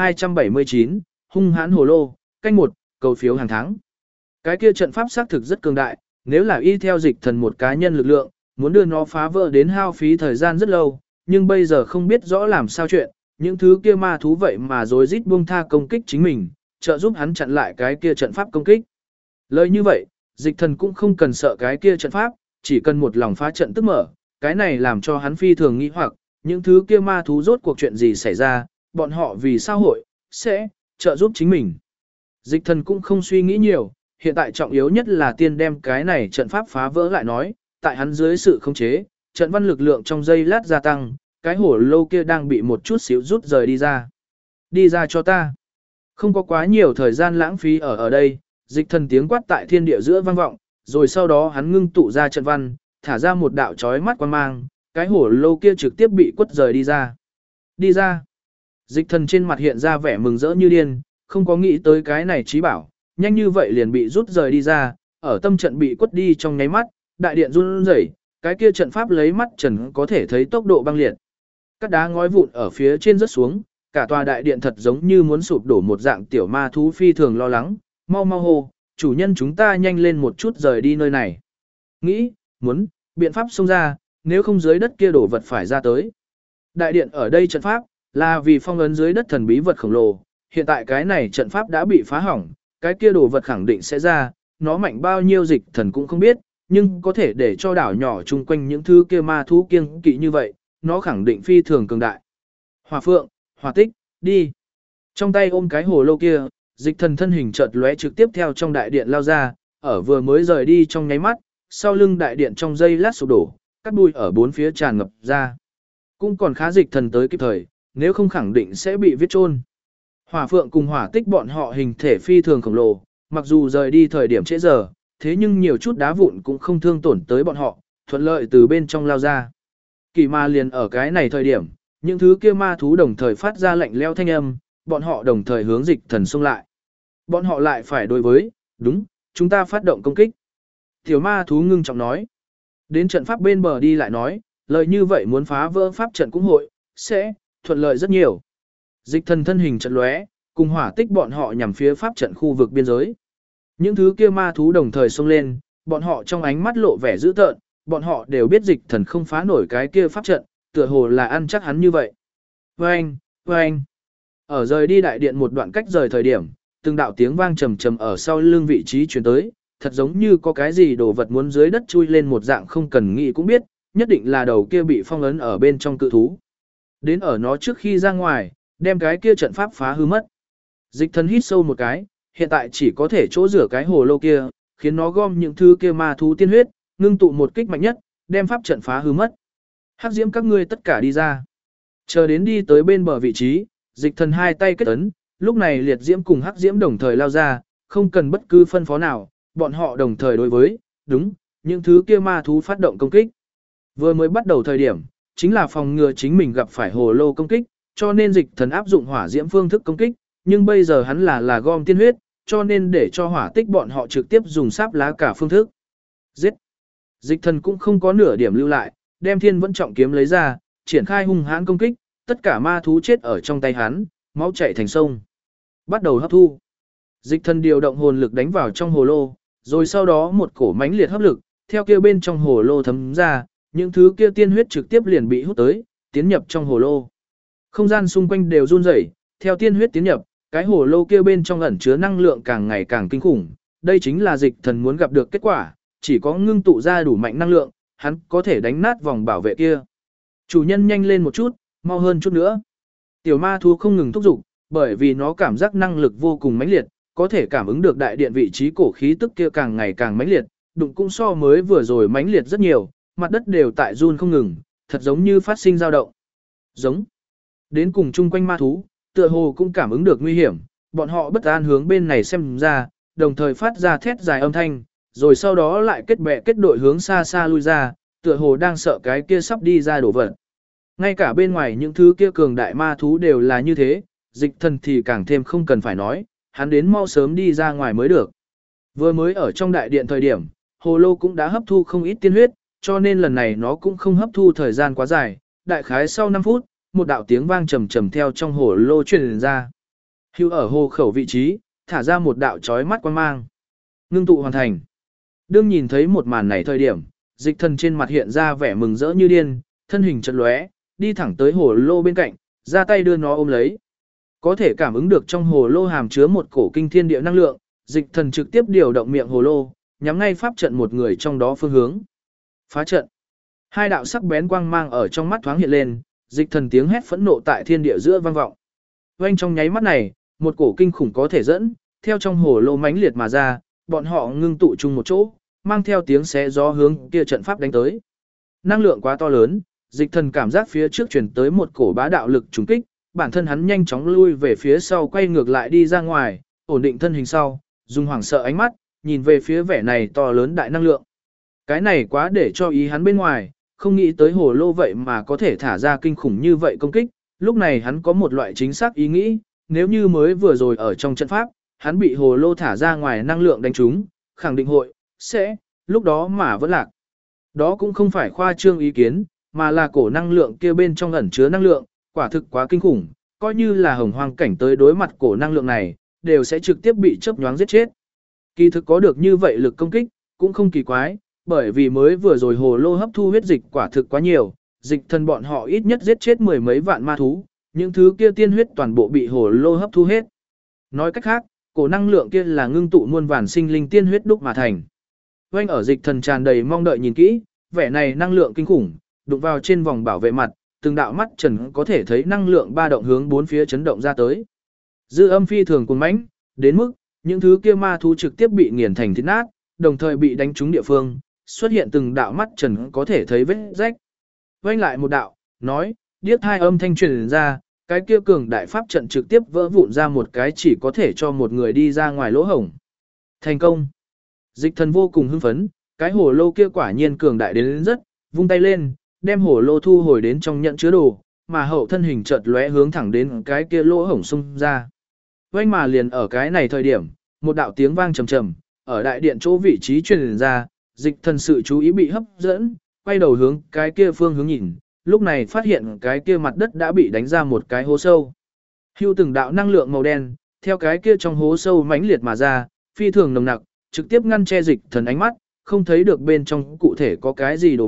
1279, hung hãn hồ lô, canh 1, cầu phiếu hàng tháng. Cái kia trận pháp xác thực rất cường đại, nếu là y theo dịch thần một cá nhân lực lượng, muốn đưa nó phá vỡ đến hao phí thời gian rất lâu, nhưng bây giờ không biết rõ làm sao chuyện, những thứ kia ma thú vậy mà rối rít buông tha công kích chính mình, trợ giúp hắn chặn lại cái kia trận pháp công kích. Lời như vậy, dịch thần cũng không cần sợ cái kia trận pháp, chỉ cần một lòng phá trận tức mở, cái này làm cho hắn phi thường nghi hoặc, những thứ kia ma thú rốt cuộc chuyện gì xảy ra, bọn họ vì sao hội sẽ trợ giúp chính mình. Dịch thần cũng không suy nghĩ nhiều, hiện tại trọng yếu nhất là tiên đem cái này trận pháp phá vỡ lại nói, tại hắn dưới sự khống chế, trận văn lực lượng trong giây lát gia tăng, cái hổ lô kia đang bị một chút xíu rút rời đi ra. Đi ra cho ta. Không có quá nhiều thời gian lãng phí ở đây, dịch thần tiếng quát tại thiên địa giữa vang vọng, rồi sau đó hắn ngưng tụ ra trận văn, thả ra một đạo chói mắt quang mang, cái hổ lô kia trực tiếp bị quất rời đi ra. Đi ra. Dịch thần trên mặt hiện ra vẻ mừng rỡ như điên, không có nghĩ tới cái này trí bảo, nhanh như vậy liền bị rút rời đi ra, ở tâm trận bị quất đi trong nháy mắt, đại điện run rẩy, cái kia trận pháp lấy mắt trần có thể thấy tốc độ băng liệt. Các đá ngói vụn ở phía trên rớt xuống, cả tòa đại điện thật giống như muốn sụp đổ một dạng tiểu ma thú phi thường lo lắng, mau mau hô, chủ nhân chúng ta nhanh lên một chút rời đi nơi này. Nghĩ, muốn, biện pháp xông ra, nếu không dưới đất kia đổ vật phải ra tới. Đại điện ở đây trận pháp, là vì phong ấn dưới đất thần bí vật khổng lồ, hiện tại cái này trận pháp đã bị phá hỏng, cái kia đồ vật khẳng định sẽ ra, nó mạnh bao nhiêu dịch thần cũng không biết, nhưng có thể để cho đảo nhỏ chung quanh những thứ kia ma thú kiêng kỵ như vậy, nó khẳng định phi thường cường đại. Hỏa phượng, hỏa tích, đi. Trong tay ôm cái hồ lô kia, dịch thần thân hình chợt lóe trực tiếp theo trong đại điện lao ra, ở vừa mới rời đi trong nháy mắt, sau lưng đại điện trong giây lát sụp đổ, cát bụi ở bốn phía tràn ngập ra. Cũng còn khá dịch thần tới kịp thời, nếu không khẳng định sẽ bị viết chôn. Hỏa phượng cùng hỏa tích bọn họ hình thể phi thường khổng lồ, mặc dù rời đi thời điểm trễ giờ, thế nhưng nhiều chút đá vụn cũng không thương tổn tới bọn họ, thuận lợi từ bên trong lao ra. Kỳ ma liền ở cái này thời điểm, những thứ kia ma thú đồng thời phát ra lạnh leo thanh âm, bọn họ đồng thời hướng dịch thần xông lại. Bọn họ lại phải đối với, đúng, chúng ta phát động công kích. Tiểu ma thú ngưng trọng nói. Đến trận pháp bên bờ đi lại nói, lời như vậy muốn phá vỡ pháp trận cũng hội, sẽ, thuận lợi rất nhiều. Dịch thần thân hình trận lóe, cùng hỏa tích bọn họ nhằm phía pháp trận khu vực biên giới. Những thứ kia ma thú đồng thời xông lên, bọn họ trong ánh mắt lộ vẻ dữ tợn, bọn họ đều biết dịch thần không phá nổi cái kia pháp trận, tựa hồ là ăn chắc hắn như vậy. Vâng, vâng. Ở rời đi đại điện một đoạn cách rời thời điểm, từng đạo tiếng vang trầm trầm ở sau lưng vị trí truyền tới, thật giống như có cái gì đồ vật muốn dưới đất chui lên một dạng không cần nghĩ cũng biết, nhất định là đầu kia bị phong ấn ở bên trong cự thú. Đến ở nó trước khi ra ngoài, đem cái kia trận pháp phá hư mất. Dịch thần hít sâu một cái, hiện tại chỉ có thể chỗ rửa cái hồ lô kia, khiến nó gom những thứ kia ma thú tiên huyết, ngưng tụ một kích mạnh nhất, đem pháp trận phá hư mất. Hắc diễm các ngươi tất cả đi ra. Chờ đến đi tới bên bờ vị trí, dịch thần hai tay kết ấn, lúc này liệt diễm cùng hắc diễm đồng thời lao ra, không cần bất cứ phân phó nào, bọn họ đồng thời đối với, đúng, những thứ kia ma thú phát động công kích. Vừa mới bắt đầu thời điểm, chính là phòng ngừa chính mình gặp phải hồ lô công kích, cho nên dịch thần áp dụng hỏa diễm phương thức công kích, nhưng bây giờ hắn là gom tiên huyết, cho nên để cho hỏa tích bọn họ trực tiếp dùng sáp lá cả phương thức. Giết! Dịch thần cũng không có nửa điểm lưu lại, đem thiên vẫn trọng kiếm lấy ra, triển khai hung hãn công kích, tất cả ma thú chết ở trong tay hắn, máu chảy thành sông. Bắt đầu hấp thu. Dịch thần điều động hồn lực đánh vào trong hồ lô, rồi sau đó một cổ mãnh liệt hấp lực, theo kia bên trong hồ lô thấm ra, những thứ kia tiên huyết trực tiếp liền bị hút tới, tiến nhập trong hồ lô. Không gian xung quanh đều run rẩy, theo tiên huyết tiến nhập, cái hồ lô kia bên trong ẩn chứa năng lượng càng ngày càng kinh khủng, đây chính là dịch thần muốn gặp được kết quả, chỉ có ngưng tụ ra đủ mạnh năng lượng, hắn có thể đánh nát vòng bảo vệ kia. Chủ nhân nhanh lên một chút, mau hơn chút nữa. Tiểu ma thú không ngừng thúc giục, bởi vì nó cảm giác năng lực vô cùng mãnh liệt, có thể cảm ứng được đại điện vị trí cổ khí tức kia càng ngày càng mãnh liệt, đụng cũng so mới vừa rồi mãnh liệt rất nhiều, mặt đất đều tại run không ngừng, thật giống như phát sinh dao động. Giống. Đến cùng chung quanh ma thú, tựa hồ cũng cảm ứng được nguy hiểm, bọn họ bất an hướng bên này xem ra, đồng thời phát ra thét dài âm thanh, rồi sau đó lại kết bè kết đội hướng xa xa lui ra, tựa hồ đang sợ cái kia sắp đi ra đổ vật. Ngay cả bên ngoài những thứ kia cường đại ma thú đều là như thế, dịch thần thì càng thêm không cần phải nói, hắn đến mau sớm đi ra ngoài mới được. Vừa mới ở trong đại điện thời điểm, hồ lô cũng đã hấp thu không ít tiên huyết, cho nên lần này nó cũng không hấp thu thời gian quá dài, đại khái sau 5 phút, một đạo tiếng vang trầm trầm theo trong hồ lô truyền ra. Hưu ở hồ khẩu vị trí, thả ra một đạo chói mắt quang mang. Ngưng tụ hoàn thành. Đương nhìn thấy một màn này thời điểm, dịch thần trên mặt hiện ra vẻ mừng rỡ như điên, thân hình chợt lóe, đi thẳng tới hồ lô bên cạnh, ra tay đưa nó ôm lấy. Có thể cảm ứng được trong hồ lô hàm chứa một cổ kinh thiên địa năng lượng, dịch thần trực tiếp điều động miệng hồ lô, nhắm ngay pháp trận một người trong đó phương hướng. Phá trận. Hai đạo sắc bén quang mang ở trong mắt thoáng hiện lên, dịch thần tiếng hét phẫn nộ tại thiên địa giữa vang vọng. Oanh trong nháy mắt này, một cổ kinh khủng có thể dẫn, theo trong hồ lô mãnh liệt mà ra, bọn họ ngưng tụ chung một chỗ, mang theo tiếng xé gió hướng kia trận pháp đánh tới. Năng lượng quá to lớn, dịch thần cảm giác phía trước truyền tới một cổ bá đạo lực trùng kích, bản thân hắn nhanh chóng lui về phía sau quay ngược lại đi ra ngoài, ổn định thân hình sau, dùng hoảng sợ ánh mắt, nhìn về phía vẻ này to lớn đại năng lượng. Cái này quá để cho ý hắn bên ngoài, không nghĩ tới hồ lô vậy mà có thể thả ra kinh khủng như vậy công kích, lúc này hắn có một loại chính xác ý nghĩ, nếu như mới vừa rồi ở trong trận pháp, hắn bị hồ lô thả ra ngoài năng lượng đánh trúng, khẳng định sẽ, lúc đó mà vẫn lạc. Đó cũng không phải khoa trương ý kiến, mà là cổ năng lượng kia bên trong ẩn chứa năng lượng, quả thực quá kinh khủng, coi như là hồng hoang cảnh tới đối mặt cổ năng lượng này, đều sẽ trực tiếp bị chớp nhoáng giết chết. Kỳ thực có được như vậy lực công kích, cũng không kỳ quái, bởi vì mới vừa rồi hồ lô hấp thu huyết dịch quả thực quá nhiều, dịch thần bọn họ ít nhất giết chết mười mấy vạn ma thú, những thứ kia tiên huyết toàn bộ bị hồ lô hấp thu hết. Nói cách khác, cổ năng lượng kia là ngưng tụ muôn vàn sinh linh tiên huyết đúc mà thành. Oanh ở dịch thần tràn đầy mong đợi nhìn kỹ, vẻ này năng lượng kinh khủng, đụng vào trên vòng bảo vệ mặt, từng đạo mắt trần có thể thấy năng lượng ba động hướng bốn phía chấn động ra tới. Dư âm phi thường cuồng mãnh, đến mức những thứ kia ma thú trực tiếp bị nghiền thành thịt nát, đồng thời bị đánh trúng địa phương, xuất hiện từng đạo mắt trần có thể thấy vết rách. Oanh lại một đạo, nói, điếc hai âm thanh truyền ra, cái kia cường đại pháp trận trực tiếp vỡ vụn ra một cái chỉ có thể cho một người đi ra ngoài lỗ hổng. Thành công. Dịch thần vô cùng hưng phấn, cái hồ lô kia quả nhiên cường đại đến rất, vung tay lên, đem hồ lô thu hồi đến trong nhận chứa đồ, mà hậu thân hình chợt lóe hướng thẳng đến cái kia lỗ hổng xung ra. Oanh mà liền ở cái này thời điểm, một đạo tiếng vang trầm trầm, ở đại điện chỗ vị trí truyền ra, dịch thần sự chú ý bị hấp dẫn, quay đầu hướng cái kia phương hướng nhìn, lúc này phát hiện cái kia mặt đất đã bị đánh ra một cái hố sâu. Hưu từng đạo năng lượng màu đen, theo cái kia trong hố sâu mãnh liệt mà ra, phi thường nồng nặc, trực tiếp ngăn che dịch thần ánh mắt, không thấy được bên trong cụ thể có cái gì đồ vật,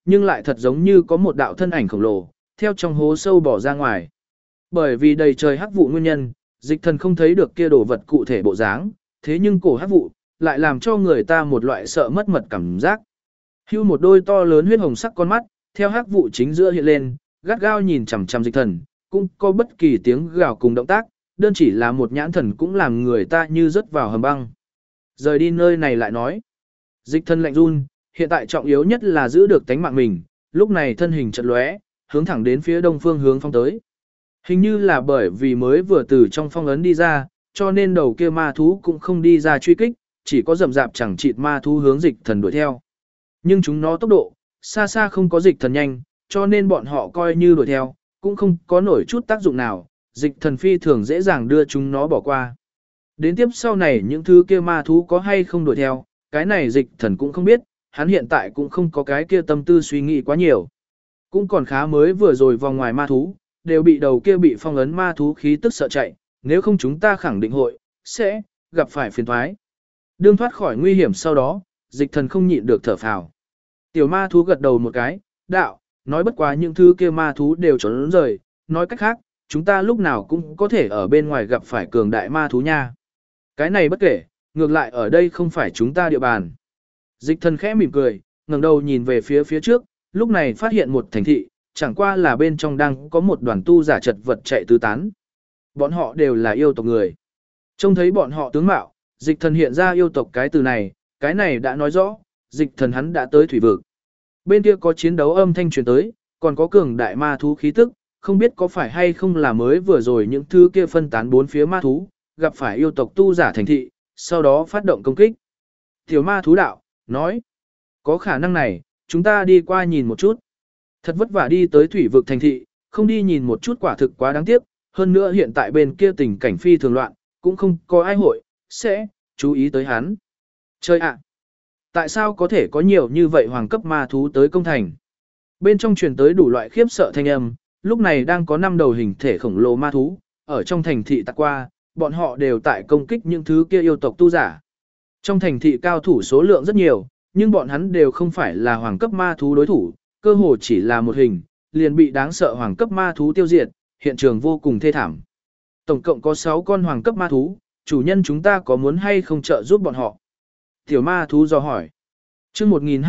nhưng lại thật giống như có một đạo thân ảnh khổng lồ, theo trong hố sâu bỏ ra ngoài. Bởi vì đầy trời hắc vụ nguyên nhân, dịch thần không thấy được kia đồ vật cụ thể bộ dáng, thế nhưng cổ hắc vụ lại làm cho người ta một loại sợ mất mật cảm giác. Hưu một đôi to lớn huyết hồng sắc con mắt, theo hắc vụ chính giữa hiện lên, gắt gao nhìn chằm chằm dịch thần, cũng có bất kỳ tiếng gào cùng động tác, đơn chỉ là một nhãn thần cũng làm người ta như rớt vào hầm băng. Rời đi nơi này lại nói. Dịch thần lạnh run, hiện tại trọng yếu nhất là giữ được tánh mạng mình, lúc này thân hình chợt lóe, hướng thẳng đến phía đông phương hướng phong tới. Hình như là bởi vì mới vừa từ trong phong ấn đi ra, cho nên đầu kia ma thú cũng không đi ra truy kích, chỉ có rậm rạp chẳng chịt ma thú hướng dịch thần đuổi theo. Nhưng chúng nó tốc độ, xa xa không có dịch thần nhanh, cho nên bọn họ coi như đuổi theo, cũng không có nổi chút tác dụng nào, dịch thần phi thường dễ dàng đưa chúng nó bỏ qua. Đến tiếp sau này những thứ kia ma thú có hay không đuổi theo, cái này dịch thần cũng không biết, hắn hiện tại cũng không có cái kia tâm tư suy nghĩ quá nhiều. Cũng còn khá mới vừa rồi vòng ngoài ma thú, đều bị đầu kia bị phong ấn ma thú khí tức sợ chạy, nếu không chúng ta khẳng định hội, sẽ, gặp phải phiền thoái. Đương thoát khỏi nguy hiểm sau đó, dịch thần không nhịn được thở phào. Tiểu ma thú gật đầu một cái, đạo, nói bất quá những thứ kia ma thú đều trốn rời, nói cách khác, chúng ta lúc nào cũng có thể ở bên ngoài gặp phải cường đại ma thú nha. Cái này bất kể, ngược lại ở đây không phải chúng ta địa bàn. Dịch thần khẽ mỉm cười, ngẩng đầu nhìn về phía trước, lúc này phát hiện một thành thị, chẳng qua là bên trong đang có một đoàn tu giả chật vật chạy tứ tán. Bọn họ đều là yêu tộc người. Trông thấy bọn họ tướng mạo, dịch thần hiện ra yêu tộc cái này đã nói rõ, dịch thần hắn đã tới thủy vực. Bên kia có chiến đấu âm thanh truyền tới, còn có cường đại ma thú khí tức, không biết có phải hay không là mới vừa rồi những thứ kia phân tán bốn phía ma thú, gặp phải yêu tộc tu giả thành thị, sau đó phát động công kích. Tiểu ma thú đạo, nói, có khả năng này, chúng ta đi qua nhìn một chút. Thật vất vả đi tới thủy vực thành thị, không đi nhìn một chút quả thực quá đáng tiếc, hơn nữa hiện tại bên kia tình cảnh phi thường loạn, cũng không có ai hội, sẽ, chú ý tới hắn. Chơi ạ! Tại sao có thể có nhiều như vậy hoàng cấp ma thú tới công thành? Bên trong truyền tới đủ loại khiếp sợ thanh âm, lúc này đang có 5 đầu hình thể khổng lồ ma thú, ở trong thành thị tạc qua, bọn họ đều tại công kích những thứ kia yêu tộc tu giả. Trong thành thị cao thủ số lượng rất nhiều, nhưng bọn hắn đều không phải là hoàng cấp ma thú đối thủ, cơ hồ chỉ là một hình, liền bị đáng sợ hoàng cấp ma thú tiêu diệt, hiện trường vô cùng thê thảm. Tổng cộng có 6 con hoàng cấp ma thú, chủ nhân chúng ta có muốn hay không trợ giúp bọn họ? Tiểu ma thú do hỏi. Chương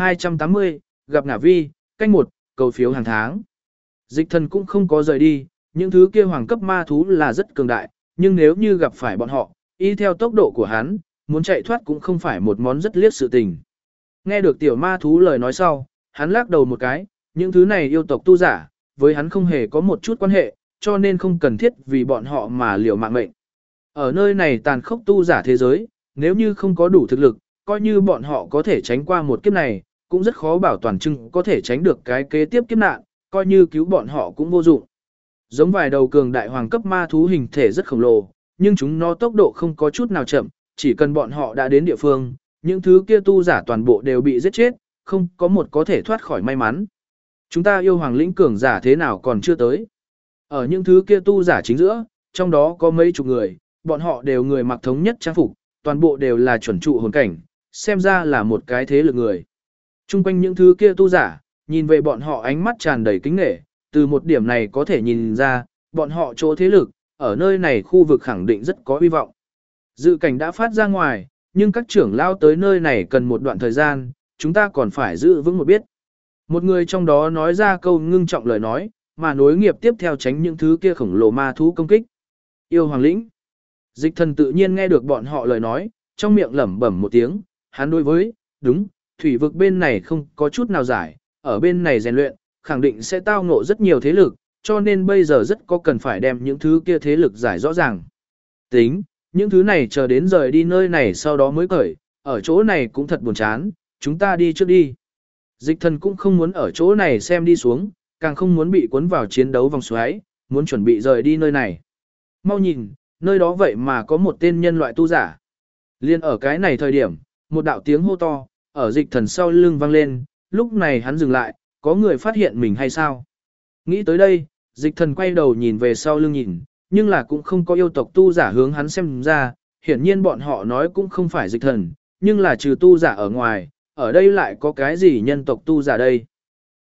1280, gặp ngả vi, canh 1, cầu phiếu hàng tháng. Dịch thần cũng không có rời đi, những thứ kia hoàng cấp ma thú là rất cường đại, nhưng nếu như gặp phải bọn họ, y theo tốc độ của hắn, muốn chạy thoát cũng không phải một món rất liếc sự tình. Nghe được tiểu ma thú lời nói sau, hắn lắc đầu một cái, những thứ này yêu tộc tu giả, với hắn không hề có một chút quan hệ, cho nên không cần thiết vì bọn họ mà liều mạng mệnh. Ở nơi này tàn khốc tu giả thế giới, nếu như không có đủ thực lực, coi như bọn họ có thể tránh qua một kiếp này, cũng rất khó bảo toàn chừng có thể tránh được cái kế tiếp kiếp nạn, coi như cứu bọn họ cũng vô dụng. Giống vài đầu cường đại hoàng cấp ma thú hình thể rất khổng lồ, nhưng chúng nó tốc độ không có chút nào chậm, chỉ cần bọn họ đã đến địa phương, những thứ kia tu giả toàn bộ đều bị giết chết, không có một có thể thoát khỏi may mắn. Chúng ta yêu hoàng lĩnh cường giả thế nào còn chưa tới. Ở những thứ kia tu giả chính giữa, trong đó có mấy chục người, bọn họ đều người mặc thống nhất trang phục, toàn bộ đều là chuẩn trụ hồn cảnh, xem ra là một cái thế lực người. Trung quanh những thứ kia tu giả, nhìn về bọn họ ánh mắt tràn đầy kính nể, từ một điểm này có thể nhìn ra, bọn họ chỗ thế lực, ở nơi này khu vực khẳng định rất có hy vọng. Dự cảnh đã phát ra ngoài, nhưng các trưởng lao tới nơi này cần một đoạn thời gian, chúng ta còn phải giữ vững một biết. Một người trong đó nói ra câu ngưng trọng lời nói, mà nối nghiệp tiếp theo tránh những thứ kia khổng lồ ma thú công kích. Yêu hoàng lĩnh. Dịch thần tự nhiên nghe được bọn họ lời nói, trong miệng lẩm bẩm một tiếng, hắn đối với, đúng, thủy vực bên này không có chút nào giải, ở bên này rèn luyện, khẳng định sẽ tao ngộ rất nhiều thế lực, cho nên bây giờ rất có cần phải đem những thứ kia thế lực giải rõ ràng. Tính, những thứ này chờ đến rời đi nơi này sau đó mới cởi, ở chỗ này cũng thật buồn chán, chúng ta đi trước đi. Dịch thần cũng không muốn ở chỗ này xem đi xuống, càng không muốn bị cuốn vào chiến đấu vòng xoáy, muốn chuẩn bị rời đi nơi này. Mau nhìn, nơi đó vậy mà có một tên nhân loại tu giả. Liên ở cái này thời điểm, một đạo tiếng hô to, ở dịch thần sau lưng vang lên, lúc này hắn dừng lại, có người phát hiện mình hay sao? Nghĩ tới đây, dịch thần quay đầu nhìn về sau lưng nhìn, nhưng là cũng không có yêu tộc tu giả hướng hắn xem ra, hiển nhiên bọn họ nói cũng không phải dịch thần, nhưng là trừ tu giả ở ngoài, ở đây lại có cái gì nhân tộc tu giả đây?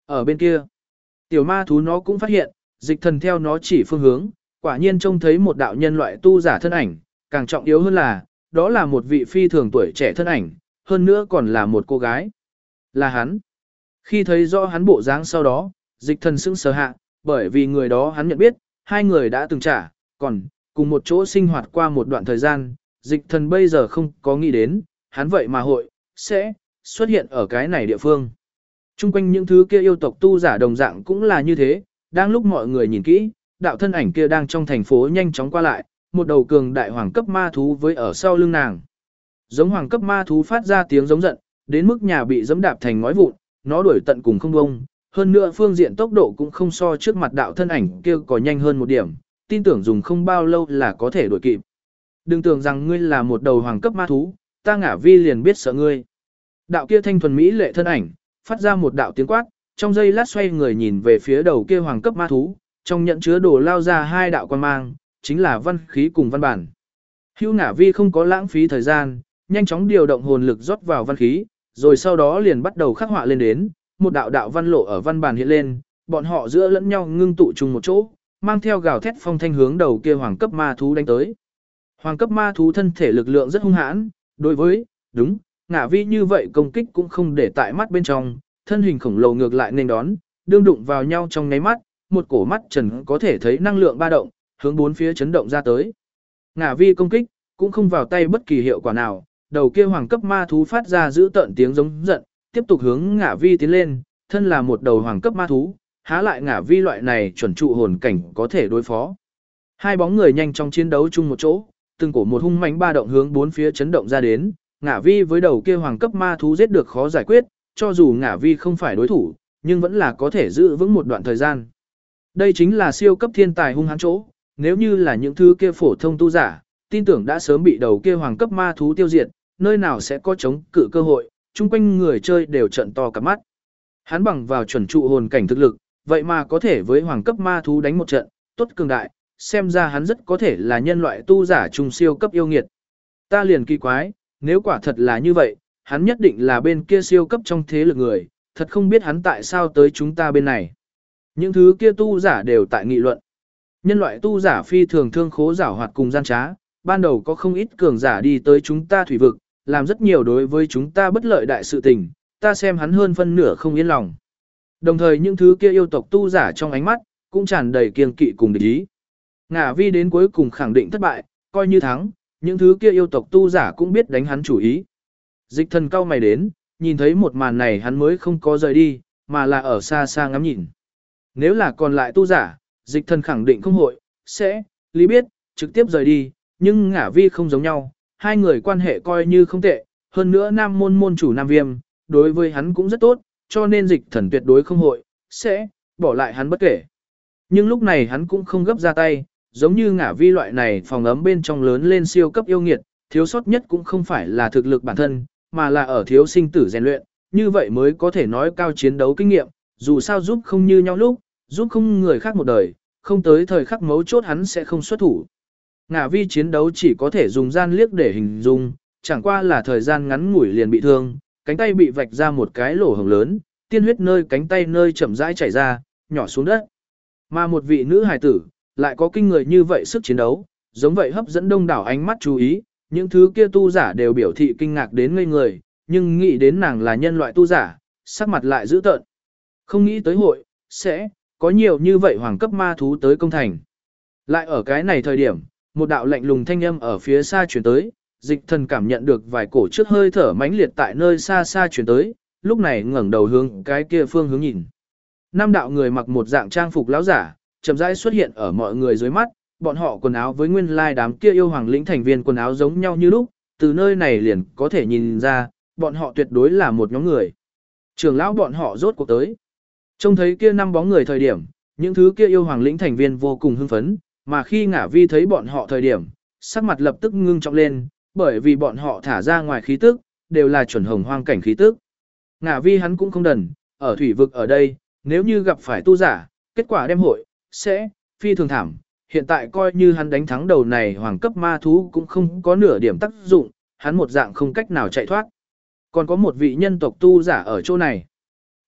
Ở bên kia, tiểu ma thú nó cũng phát hiện, dịch thần theo nó chỉ phương hướng, quả nhiên trông thấy một đạo nhân loại tu giả thân ảnh, càng trọng yếu hơn là, đó là một vị phi thường tuổi trẻ thân ảnh, hơn nữa còn là một cô gái. Là hắn. Khi thấy rõ hắn bộ dáng sau đó, dịch thần sững sờ hạ, bởi vì người đó hắn nhận biết, hai người đã từng trả, còn cùng một chỗ sinh hoạt qua một đoạn thời gian, dịch thần bây giờ không có nghĩ đến, hắn vậy mà hội, sẽ xuất hiện ở cái này địa phương. Trung quanh những thứ kia yêu tộc tu giả đồng dạng cũng là như thế, đang lúc mọi người nhìn kỹ, đạo thân ảnh kia đang trong thành phố nhanh chóng qua lại, một đầu cường đại hoàng cấp ma thú với ở sau lưng nàng. Giống hoàng cấp ma thú phát ra tiếng giống giận, đến mức nhà bị giẫm đạp thành ngói vụn, nó đuổi tận cùng không bông, hơn nữa phương diện tốc độ cũng không so trước mặt đạo thân ảnh kia có nhanh hơn một điểm, tin tưởng dùng không bao lâu là có thể đuổi kịp. Đừng tưởng rằng ngươi là một đầu hoàng cấp ma thú, ta Ngả Vi liền biết sợ ngươi. Đạo kia thanh thuần mỹ lệ thân ảnh, phát ra một đạo tiếng quát, trong giây lát xoay người nhìn về phía đầu kia hoàng cấp ma thú, trong nhận chứa đồ lao ra hai đạo quan mang, chính là văn khí cùng văn bản. Hưu Ngả Vi không có lãng phí thời gian, nhanh chóng điều động hồn lực rót vào văn khí, rồi sau đó liền bắt đầu khắc họa lên đến, một đạo đạo văn lộ ở văn bản hiện lên, bọn họ giữa lẫn nhau ngưng tụ chung một chỗ, mang theo gào thét phong thanh hướng đầu kia hoàng cấp ma thú đánh tới. Hoàng cấp ma thú thân thể lực lượng rất hung hãn, đối với, đúng, Ngả Vi như vậy công kích cũng không để tại mắt bên trong, thân hình khổng lồ ngược lại nên đón, đương đụng vào nhau trong nháy mắt, một cổ mắt trần có thể thấy năng lượng ba động, hướng bốn phía chấn động ra tới. Ngả Vi công kích, cũng không vào tay bất kỳ hiệu quả nào, đầu kia hoàng cấp ma thú phát ra giữ tợn tiếng giống giận, tiếp tục hướng Ngả Vi tiến lên, thân là một đầu hoàng cấp ma thú, há lại Ngả Vi loại này chuẩn trụ hồn cảnh có thể đối phó. Hai bóng người nhanh chóng chiến đấu chung một chỗ, từng cổ một hung mãnh ba động hướng bốn phía chấn động ra đến, Ngả Vi với đầu kia hoàng cấp ma thú giết được khó giải quyết, cho dù Ngả Vi không phải đối thủ, nhưng vẫn là có thể giữ vững một đoạn thời gian. Đây chính là siêu cấp thiên tài hung hãn chỗ, nếu như là những thứ kia phổ thông tu giả, tin tưởng đã sớm bị đầu kia hoàng cấp ma thú tiêu diệt, nơi nào sẽ có chống cự cơ hội, chung quanh người chơi đều trận to cả mắt. Hắn bằng vào chuẩn trụ hồn cảnh thực lực, vậy mà có thể với hoàng cấp ma thú đánh một trận, tốt cường đại, xem ra hắn rất có thể là nhân loại tu giả trung siêu cấp yêu nghiệt. Ta liền kỳ quái, nếu quả thật là như vậy, hắn nhất định là bên kia siêu cấp trong thế lực người, thật không biết hắn tại sao tới chúng ta bên này. Những thứ kia tu giả đều tại nghị luận. Nhân loại tu giả phi thường thương khố giảo hoạt cùng gian trá, ban đầu có không ít cường giả đi tới chúng ta thủy vực, làm rất nhiều đối với chúng ta bất lợi đại sự tình, ta xem hắn hơn phân nửa không yên lòng. Đồng thời những thứ kia yêu tộc tu giả trong ánh mắt, cũng tràn đầy kiêng kỵ cùng địch ý. Ngả Vi đến cuối cùng khẳng định thất bại, coi như thắng, những thứ kia yêu tộc tu giả cũng biết đánh hắn chủ ý. Dịch thần cao mày đến, nhìn thấy một màn này hắn mới không có rời đi, mà là ở xa xa ngắm nhìn. Nếu là còn lại tu giả, dịch thần khẳng định không hội, sẽ, lý biết, trực tiếp rời đi, nhưng Ngả Vi không giống nhau, hai người quan hệ coi như không tệ, hơn nữa nam môn môn chủ Nam Viêm, đối với hắn cũng rất tốt, cho nên dịch thần tuyệt đối không hội, sẽ, bỏ lại hắn bất kể. Nhưng lúc này hắn cũng không gấp ra tay, giống như Ngả Vi loại này phòng ấm bên trong lớn lên siêu cấp yêu nghiệt, thiếu sót nhất cũng không phải là thực lực bản thân, mà là ở thiếu sinh tử rèn luyện, như vậy mới có thể nói cao chiến đấu kinh nghiệm, dù sao giúp không như nhau lúc, giúp không người khác một đời, không tới thời khắc mấu chốt hắn sẽ không xuất thủ. Ngả Vi chiến đấu chỉ có thể dùng gian liếc để hình dung, chẳng qua là thời gian ngắn ngủi liền bị thương, cánh tay bị vạch ra một cái lỗ hổng lớn, tiên huyết nơi cánh tay nơi chậm rãi chảy ra, nhỏ xuống đất. Mà một vị nữ hài tử, lại có kinh người như vậy sức chiến đấu, giống vậy hấp dẫn đông đảo ánh mắt chú ý, những thứ kia tu giả đều biểu thị kinh ngạc đến ngây người, nhưng nghĩ đến nàng là nhân loại tu giả, sắc mặt lại dữ tợn. Không nghĩ tới hội, sẽ, có nhiều như vậy hoàng cấp ma thú tới công thành. Lại ở cái này thời điểm, một đạo lạnh lùng thanh âm ở phía xa chuyển tới, dịch thần cảm nhận được vài cổ trước hơi thở mãnh liệt tại nơi xa xa chuyển tới, lúc này ngẩng đầu hướng cái kia phương hướng nhìn. Năm đạo người mặc một dạng trang phục lão giả, chậm rãi xuất hiện ở mọi người dưới mắt, bọn họ quần áo với nguyên lai đám kia yêu hoàng lĩnh thành viên quần áo giống nhau như lúc, từ nơi này liền có thể nhìn ra, bọn họ tuyệt đối là một nhóm người. Trưởng lão bọn họ rốt cuộc tới. Trông thấy kia năm bóng người thời điểm, những thứ kia yêu hoàng lĩnh thành viên vô cùng hưng phấn, mà khi Ngả Vi thấy bọn họ thời điểm, sắc mặt lập tức ngưng trọng lên, bởi vì bọn họ thả ra ngoài khí tức, đều là chuẩn hồng hoang cảnh khí tức. Ngả Vi hắn cũng không đần, ở thủy vực ở đây, nếu như gặp phải tu giả, kết quả đem hội, sẽ, phi thường thảm. Hiện tại coi như hắn đánh thắng đầu này hoàng cấp ma thú cũng không có nửa điểm tác dụng, hắn một dạng không cách nào chạy thoát. Còn có một vị nhân tộc tu giả ở chỗ này.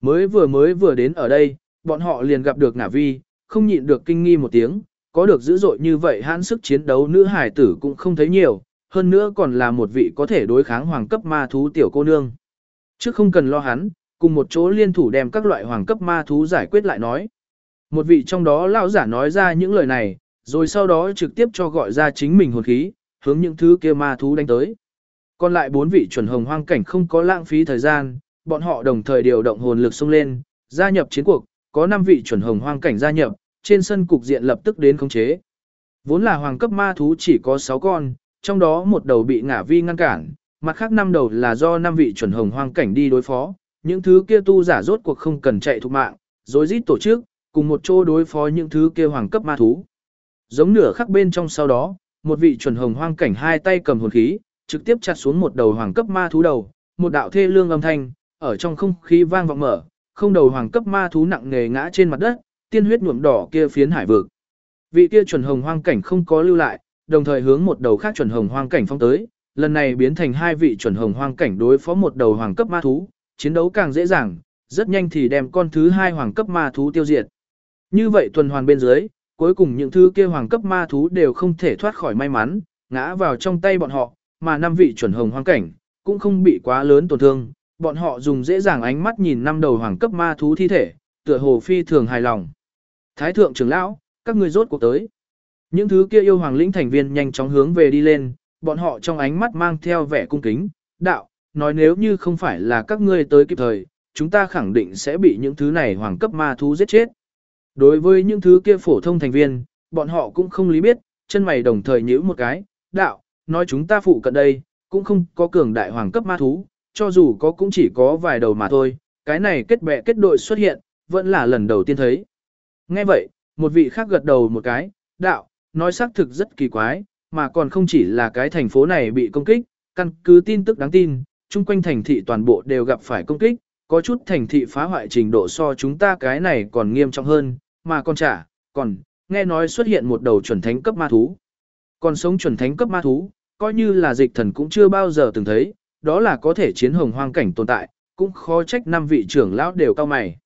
Mới vừa đến ở đây, bọn họ liền gặp được Ngả Vi, không nhịn được kinh nghi một tiếng, có được dữ dội như vậy hãn sức chiến đấu nữ hải tử cũng không thấy nhiều, hơn nữa còn là một vị có thể đối kháng hoàng cấp ma thú tiểu cô nương. Chứ không cần lo hắn, cùng một chỗ liên thủ đem các loại hoàng cấp ma thú giải quyết lại nói. Một vị trong đó lão giả nói ra những lời này, rồi sau đó trực tiếp cho gọi ra chính mình hồn khí, hướng những thứ kia ma thú đánh tới. Còn lại 4 vị chuẩn hồng hoang cảnh không có lãng phí thời gian, bọn họ đồng thời điều động hồn lực xông lên, gia nhập chiến cuộc, có 5 vị chuẩn hồng hoang cảnh gia nhập, trên sân cục diện lập tức đến khống chế. Vốn là hoàng cấp ma thú chỉ có 6 con, trong đó một đầu bị Ngả Vi ngăn cản, mặt khác 5 đầu là do 5 vị chuẩn hồng hoang cảnh đi đối phó, những thứ kia tu giả rốt cuộc không cần chạy thục mạng, rồi rít tổ chức, cùng một chỗ đối phó những thứ kia hoàng cấp ma thú. Giống nửa khắc bên trong sau đó, một vị chuẩn hồng hoang cảnh hai tay cầm hồn khí, trực tiếp chặt xuống một đầu hoàng cấp ma thú đầu, một đạo thê lương âm thanh, ở trong không khí vang vọng mở, không đầu hoàng cấp ma thú nặng nề ngã trên mặt đất, tiên huyết nhuộm đỏ kia phiến hải vực. Vị kia chuẩn hồng hoang cảnh không có lưu lại, đồng thời hướng một đầu khác chuẩn hồng hoang cảnh phong tới, lần này biến thành 2 vị chuẩn hồng hoang cảnh đối phó một đầu hoàng cấp ma thú, chiến đấu càng dễ dàng, rất nhanh thì đem con thứ 2 hoàng cấp ma thú tiêu diệt. Như vậy tuần hoàn bên dưới, cuối cùng những thứ kia hoàng cấp ma thú đều không thể thoát khỏi may mắn, ngã vào trong tay bọn họ, mà 5 vị chuẩn hồng hoang cảnh cũng không bị quá lớn tổn thương, bọn họ dùng dễ dàng ánh mắt nhìn 5 đầu hoàng cấp ma thú thi thể, tựa hồ phi thường hài lòng. Thái thượng trưởng lão, các ngươi rốt cuộc tới. Những thứ kia yêu hoàng lĩnh thành viên nhanh chóng hướng về đi lên, bọn họ trong ánh mắt mang theo vẻ cung kính, đạo, nói nếu như không phải là các ngươi tới kịp thời, chúng ta khẳng định sẽ bị những thứ này hoàng cấp ma thú giết chết. Đối với những thứ kia phổ thông thành viên, bọn họ cũng không lý biết, chân mày đồng thời nhíu một cái, đạo, nói chúng ta phụ cận đây, cũng không có cường đại hoàng cấp ma thú, cho dù có cũng chỉ có vài đầu mà thôi, cái này kết bè kết đội xuất hiện, vẫn là lần đầu tiên thấy. Nghe vậy, một vị khác gật đầu một cái, đạo, nói xác thực rất kỳ quái, mà còn không chỉ là cái thành phố này bị công kích, căn cứ tin tức đáng tin, chung quanh thành thị toàn bộ đều gặp phải công kích, có chút thành thị phá hoại trình độ so chúng ta cái này còn nghiêm trọng hơn, mà còn, nghe nói xuất hiện một đầu chuẩn thánh cấp ma thú. Còn sống chuẩn thánh cấp ma thú, coi như là dịch thần cũng chưa bao giờ từng thấy, đó là có thể chiến hồng hoang cảnh tồn tại, cũng khó trách 5 vị trưởng lão đều cao mày.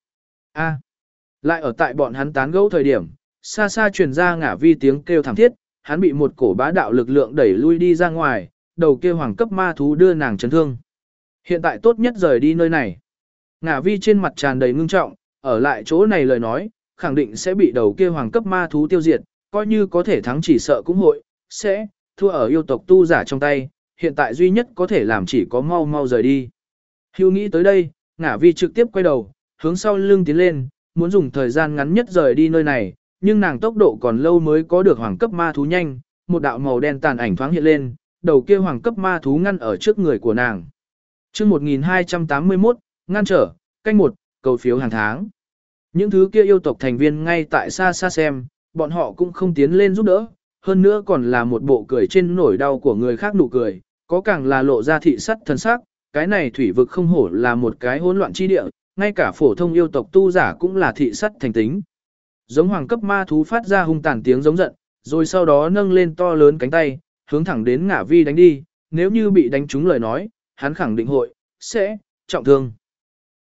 Lại ở tại bọn hắn tán gẫu thời điểm, xa xa truyền ra Ngả Vi tiếng kêu thảm thiết, hắn bị một cổ bá đạo lực lượng đẩy lui đi ra ngoài, đầu kia hoàng cấp ma thú đưa nàng chấn thương. Hiện tại tốt nhất rời đi nơi này. Ngả Vi trên mặt tràn đầy ngưng trọng, ở lại chỗ này lời nói, khẳng định sẽ bị đầu kia hoàng cấp ma thú tiêu diệt, coi như có thể thắng chỉ sợ cũng hội, sẽ thua ở yêu tộc tu giả trong tay, hiện tại duy nhất có thể làm chỉ có mau mau rời đi. Hưu nghĩ tới đây, Ngả Vi trực tiếp quay đầu, hướng sau lưng tiến lên, muốn dùng thời gian ngắn nhất rời đi nơi này, nhưng nàng tốc độ còn lâu mới có được hoàng cấp ma thú nhanh, một đạo màu đen tàn ảnh thoáng hiện lên, đầu kia hoàng cấp ma thú ngăn ở trước người của nàng. Chương 1281, ngăn trở, canh 1, cầu phiếu hàng tháng. Những thứ kia yêu tộc thành viên ngay tại xa xa xem, bọn họ cũng không tiến lên giúp đỡ, hơn nữa còn là một bộ cười trên nỗi đau của người khác nụ cười, có càng là lộ ra thị sắt thần sắc, cái này thủy vực không hổ là một cái hỗn loạn chi địa, ngay cả phổ thông yêu tộc tu giả cũng là thị sắt thành tính. Giống hoàng cấp ma thú phát ra hung tàn tiếng giống giận, rồi sau đó nâng lên to lớn cánh tay, hướng thẳng đến Ngả Vi đánh đi, nếu như bị đánh trúng lời nói, hắn khẳng định sẽ trọng thương.